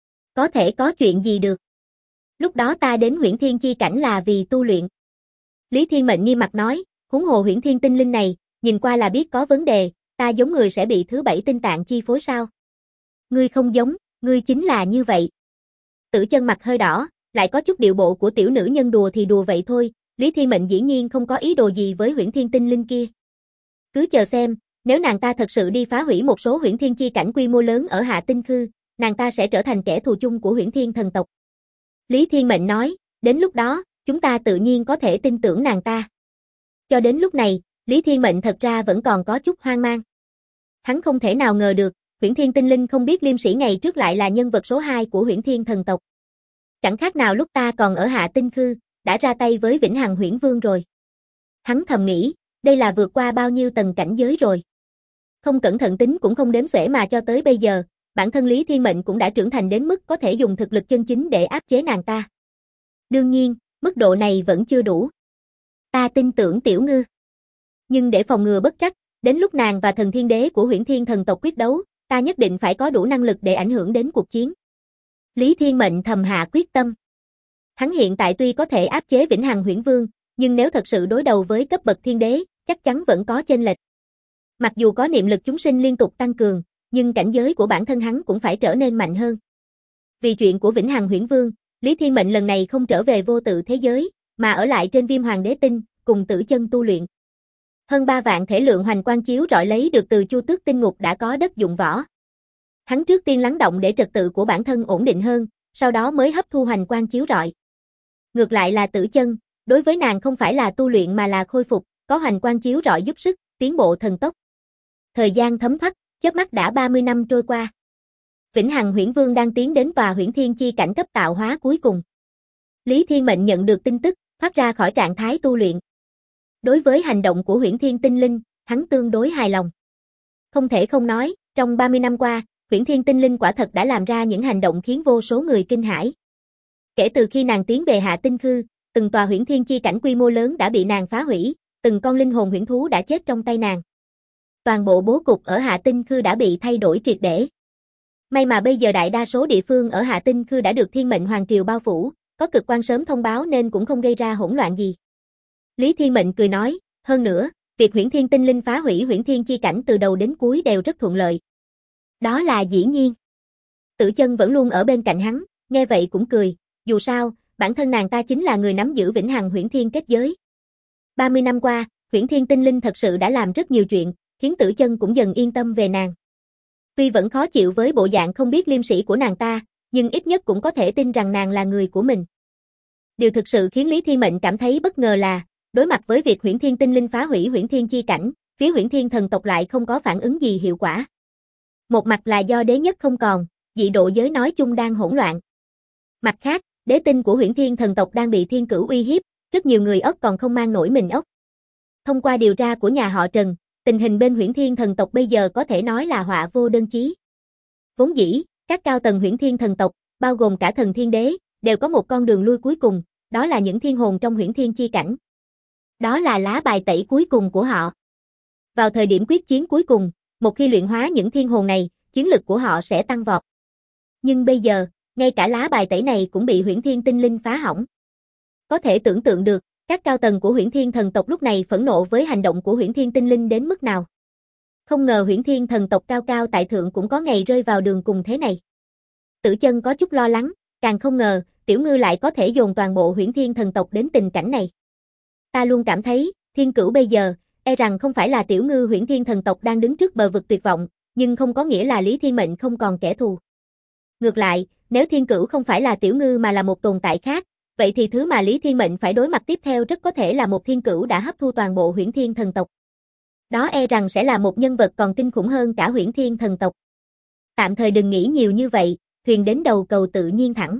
Có thể có chuyện gì được? Lúc đó ta đến Huyễn Thiên chi cảnh là vì tu luyện. Lý Thiên Mệnh nghiêm mặt nói, huống hồ Huyễn Thiên tinh linh này, nhìn qua là biết có vấn đề, ta giống người sẽ bị thứ 7 tinh tạng chi phối sao? Ngươi không giống, ngươi chính là như vậy. Tử Chân mặt hơi đỏ, lại có chút điệu bộ của tiểu nữ nhân đùa thì đùa vậy thôi, Lý Thiên Mệnh dĩ nhiên không có ý đồ gì với Huyễn Thiên tinh linh kia. Cứ chờ xem, nếu nàng ta thật sự đi phá hủy một số Huyễn Thiên chi cảnh quy mô lớn ở Hạ Tinh Khư, nàng ta sẽ trở thành kẻ thù chung của Huyễn Thiên thần tộc. Lý Thiên Mệnh nói, đến lúc đó, chúng ta tự nhiên có thể tin tưởng nàng ta. Cho đến lúc này, Lý Thiên Mệnh thật ra vẫn còn có chút hoang mang. Hắn không thể nào ngờ được, Huyễn Thiên tinh linh không biết Liêm Sĩ ngày trước lại là nhân vật số 2 của Huyễn Thiên thần tộc. Chẳng khác nào lúc ta còn ở Hạ Tinh Khư, đã ra tay với Vĩnh Hằng Huyễn Vương rồi. Hắn thầm nghĩ, đây là vượt qua bao nhiêu tầng cảnh giới rồi. Không cẩn thận tính cũng không đếm xuể mà cho tới bây giờ, bản thân Lý Thiên Mệnh cũng đã trưởng thành đến mức có thể dùng thực lực chân chính để áp chế nàng ta. Đương nhiên, mức độ này vẫn chưa đủ. Ta tin tưởng Tiểu Ngư. Nhưng để phòng ngừa bất trắc, đến lúc nàng và thần thiên đế của Huyễn Thiên thần tộc quyết đấu, ta nhất định phải có đủ năng lực để ảnh hưởng đến cuộc chiến. Lý Thiên Mệnh thầm hạ quyết tâm. Hắn hiện tại tuy có thể áp chế Vĩnh Hằng Huyễn Vương, nhưng nếu thật sự đối đầu với cấp bậc thiên đế, chắc chắn vẫn có chênh lệch. Mặc dù có niệm lực chúng sinh liên tục tăng cường, nhưng cảnh giới của bản thân hắn cũng phải trở nên mạnh hơn. Vì chuyện của Vĩnh Hằng Huyễn Vương, Lý Thiên Mệnh lần này không trở về vô tự thế giới, mà ở lại trên Viêm Hoàng Đế Tinh, cùng Tử Chân tu luyện. Hơn 3 vạn thể lượng hoành quang chiếu rọi lấy được từ Chu Tước Tinh Ngục đã có đất dụng võ. Hắn trước tiên lắng động để trật tự của bản thân ổn định hơn, sau đó mới hấp thu hoành quang chiếu rọi. Ngược lại là Tử Chân, đối với nàng không phải là tu luyện mà là khôi phục, có hoành quang chiếu rọi giúp sức, tiến bộ thần tốc. Thời gian thấm thoát, chớp mắt đã 30 năm trôi qua. Vĩnh Hằng Huyễn Vương đang tiến đến tòa Huyễn Thiên chi cảnh cấp tạo hóa cuối cùng. Lý Thiên Mệnh nhận được tin tức, thoát ra khỏi trạng thái tu luyện. Đối với hành động của Huyễn Thiên tinh linh, hắn tương đối hài lòng. Không thể không nói, trong 30 năm qua, Huyễn Thiên tinh linh quả thật đã làm ra những hành động khiến vô số người kinh hãi. Kể từ khi nàng tiến về Hạ Tinh Khư, từng tòa Huyễn Thiên chi cảnh quy mô lớn đã bị nàng phá hủy, từng con linh hồn huyễn thú đã chết trong tay nàng. Toàn bộ bố cục ở Hạ Tinh Khư đã bị thay đổi triệt để. May mà bây giờ đại đa số địa phương ở Hạ Tinh Khư đã được Thiên Mệnh Hoàng Triều bao phủ, có cực quan sớm thông báo nên cũng không gây ra hỗn loạn gì. Lý Thiên Mệnh cười nói, hơn nữa, việc Huyễn Thiên tinh linh phá hủy Huyễn Thiên chi cảnh từ đầu đến cuối đều rất thuận lợi. Đó là dĩ nhiên. Tử Chân vẫn luôn ở bên cạnh hắn, nghe vậy cũng cười, dù sao, bản thân nàng ta chính là người nắm giữ Vĩnh Hằng Huyễn Thiên kết giới. 30 năm qua, Huyễn Thiên tinh linh thật sự đã làm rất nhiều chuyện, khiến Tử Chân cũng dần yên tâm về nàng. Tuy vẫn khó chịu với bộ dạng không biết liêm sĩ của nàng ta, nhưng ít nhất cũng có thể tin rằng nàng là người của mình. Điều thực sự khiến Lý Thiên Mệnh cảm thấy bất ngờ là, đối mặt với việc Huyễn Thiên tinh linh phá hủy Huyễn Thiên chi cảnh, phía Huyễn Thiên thần tộc lại không có phản ứng gì hiệu quả. Một mặt là do đế nhất không còn, dị độ giới nói chung đang hỗn loạn. Mặt khác, đế tinh của Huyễn Thiên thần tộc đang bị Thiên Cửu uy hiếp, rất nhiều người ốc còn không mang nổi mình ốc. Thông qua điều tra của nhà họ Trần, tình hình bên Huyễn Thiên thần tộc bây giờ có thể nói là họa vô đơn chí. Vốn dĩ, các cao tầng Huyễn Thiên thần tộc, bao gồm cả thần thiên đế, đều có một con đường lui cuối cùng, đó là những thiên hồn trong Huyễn Thiên chi cảnh. Đó là lá bài tẩy cuối cùng của họ. Vào thời điểm quyết chiến cuối cùng, một khi luyện hóa những thiên hồn này, chiến lực của họ sẽ tăng vọt. Nhưng bây giờ, ngay cả lá bài tẩy này cũng bị Huyễn Thiên Tinh Linh phá hỏng. Có thể tưởng tượng được, các cao tầng của Huyễn Thiên thần tộc lúc này phẫn nộ với hành động của Huyễn Thiên Tinh Linh đến mức nào. Không ngờ Huyễn Thiên thần tộc cao cao tại thượng cũng có ngày rơi vào đường cùng thế này. Tử Chân có chút lo lắng, càng không ngờ, Tiểu Ngư lại có thể dồn toàn bộ Huyễn Thiên thần tộc đến tình cảnh này. Ta luôn cảm thấy, Thiên Cửu bây giờ, e rằng không phải là Tiểu Ngư Huyễn Thiên thần tộc đang đứng trước bờ vực tuyệt vọng, nhưng không có nghĩa là Lý Thiên Mệnh không còn kẻ thù. Ngược lại, nếu Thiên Cửu không phải là Tiểu Ngư mà là một tồn tại khác, vậy thì thứ mà Lý Thiên Mệnh phải đối mặt tiếp theo rất có thể là một Thiên Cửu đã hấp thu toàn bộ Huyễn Thiên thần tộc. Đó e rằng sẽ là một nhân vật còn kinh khủng hơn cả Huyễn Thiên thần tộc. Tạm thời đừng nghĩ nhiều như vậy, thuyền đến đầu cầu tự nhiên thẳng.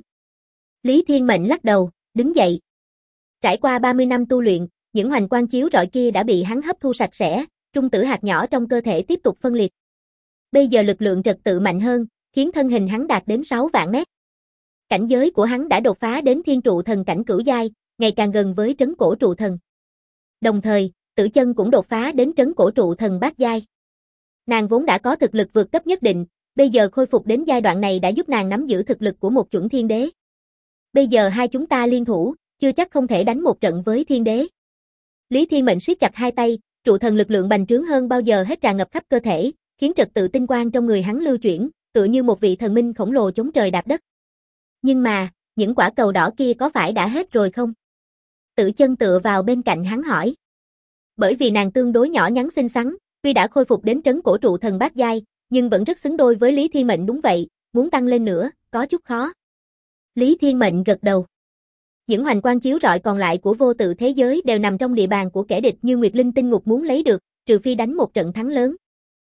Lý Thiên Mệnh lắc đầu, đứng dậy. Trải qua 30 năm tu luyện, những hoành quang chiếu rọi kia đã bị hắn hấp thu sạch sẽ, trung tử hạt nhỏ trong cơ thể tiếp tục phân liệt. Bây giờ lực lượng trật tự mạnh hơn, khiến thân hình hắn đạt đến 6 vạn mét. Cảnh giới của hắn đã đột phá đến thiên trụ thần cảnh cửu giai, ngày càng gần với trấn cổ trụ thần. Đồng thời, Tử Chân cũng đột phá đến trấn cổ trụ thần bát giai. Nàng vốn đã có thực lực vượt cấp nhất định, bây giờ khôi phục đến giai đoạn này đã giúp nàng nắm giữ thực lực của một chuẩn thiên đế. Bây giờ hai chúng ta liên thủ, chưa chắc không thể đánh một trận với thiên đế. Lý Thiên Mệnh siết chặt hai tay, trụ thần lực lượng bành trướng hơn bao giờ hết tràn ngập khắp cơ thể, khiến trật tự tinh quang trong người hắn lưu chuyển, tựa như một vị thần minh khổng lồ chống trời đạp đất. Nhưng mà, những quả cầu đỏ kia có phải đã hết rồi không? Tử Chân tựa vào bên cạnh hắn hỏi. Bởi vì nàng tương đối nhỏ nhắn xinh xắn, tuy đã khôi phục đến trấn cổ trụ thần bát giai, nhưng vẫn rất xứng đôi với Lý Thiên Mệnh đúng vậy, muốn tăng lên nữa, có chút khó. Lý Thiên Mệnh gật đầu. Những hoành quang chiếu rọi còn lại của vô tự thế giới đều nằm trong địa bàn của kẻ địch như Nguyệt Linh Tinh Ngục muốn lấy được, trừ phi đánh một trận thắng lớn.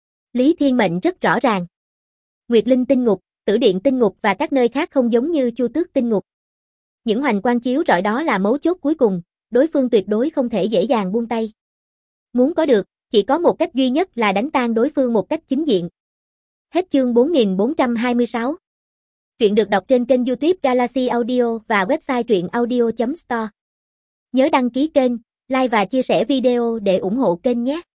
Lý Thiên Mệnh rất rõ ràng. Nguyệt Linh Tinh Ngục, Tử Điện Tinh Ngục và các nơi khác không giống như Chu Tước Tinh Ngục. Những hoành quang chiếu rọi đó là mấu chốt cuối cùng, đối phương tuyệt đối không thể dễ dàng buông tay. Muốn có được, chỉ có một cách duy nhất là đánh tan đối phương một cách chính diện. Hết chương 4426. Truyện được đọc trên kênh YouTube Galaxy Audio và website truyệnaudio.store. Nhớ đăng ký kênh, like và chia sẻ video để ủng hộ kênh nhé.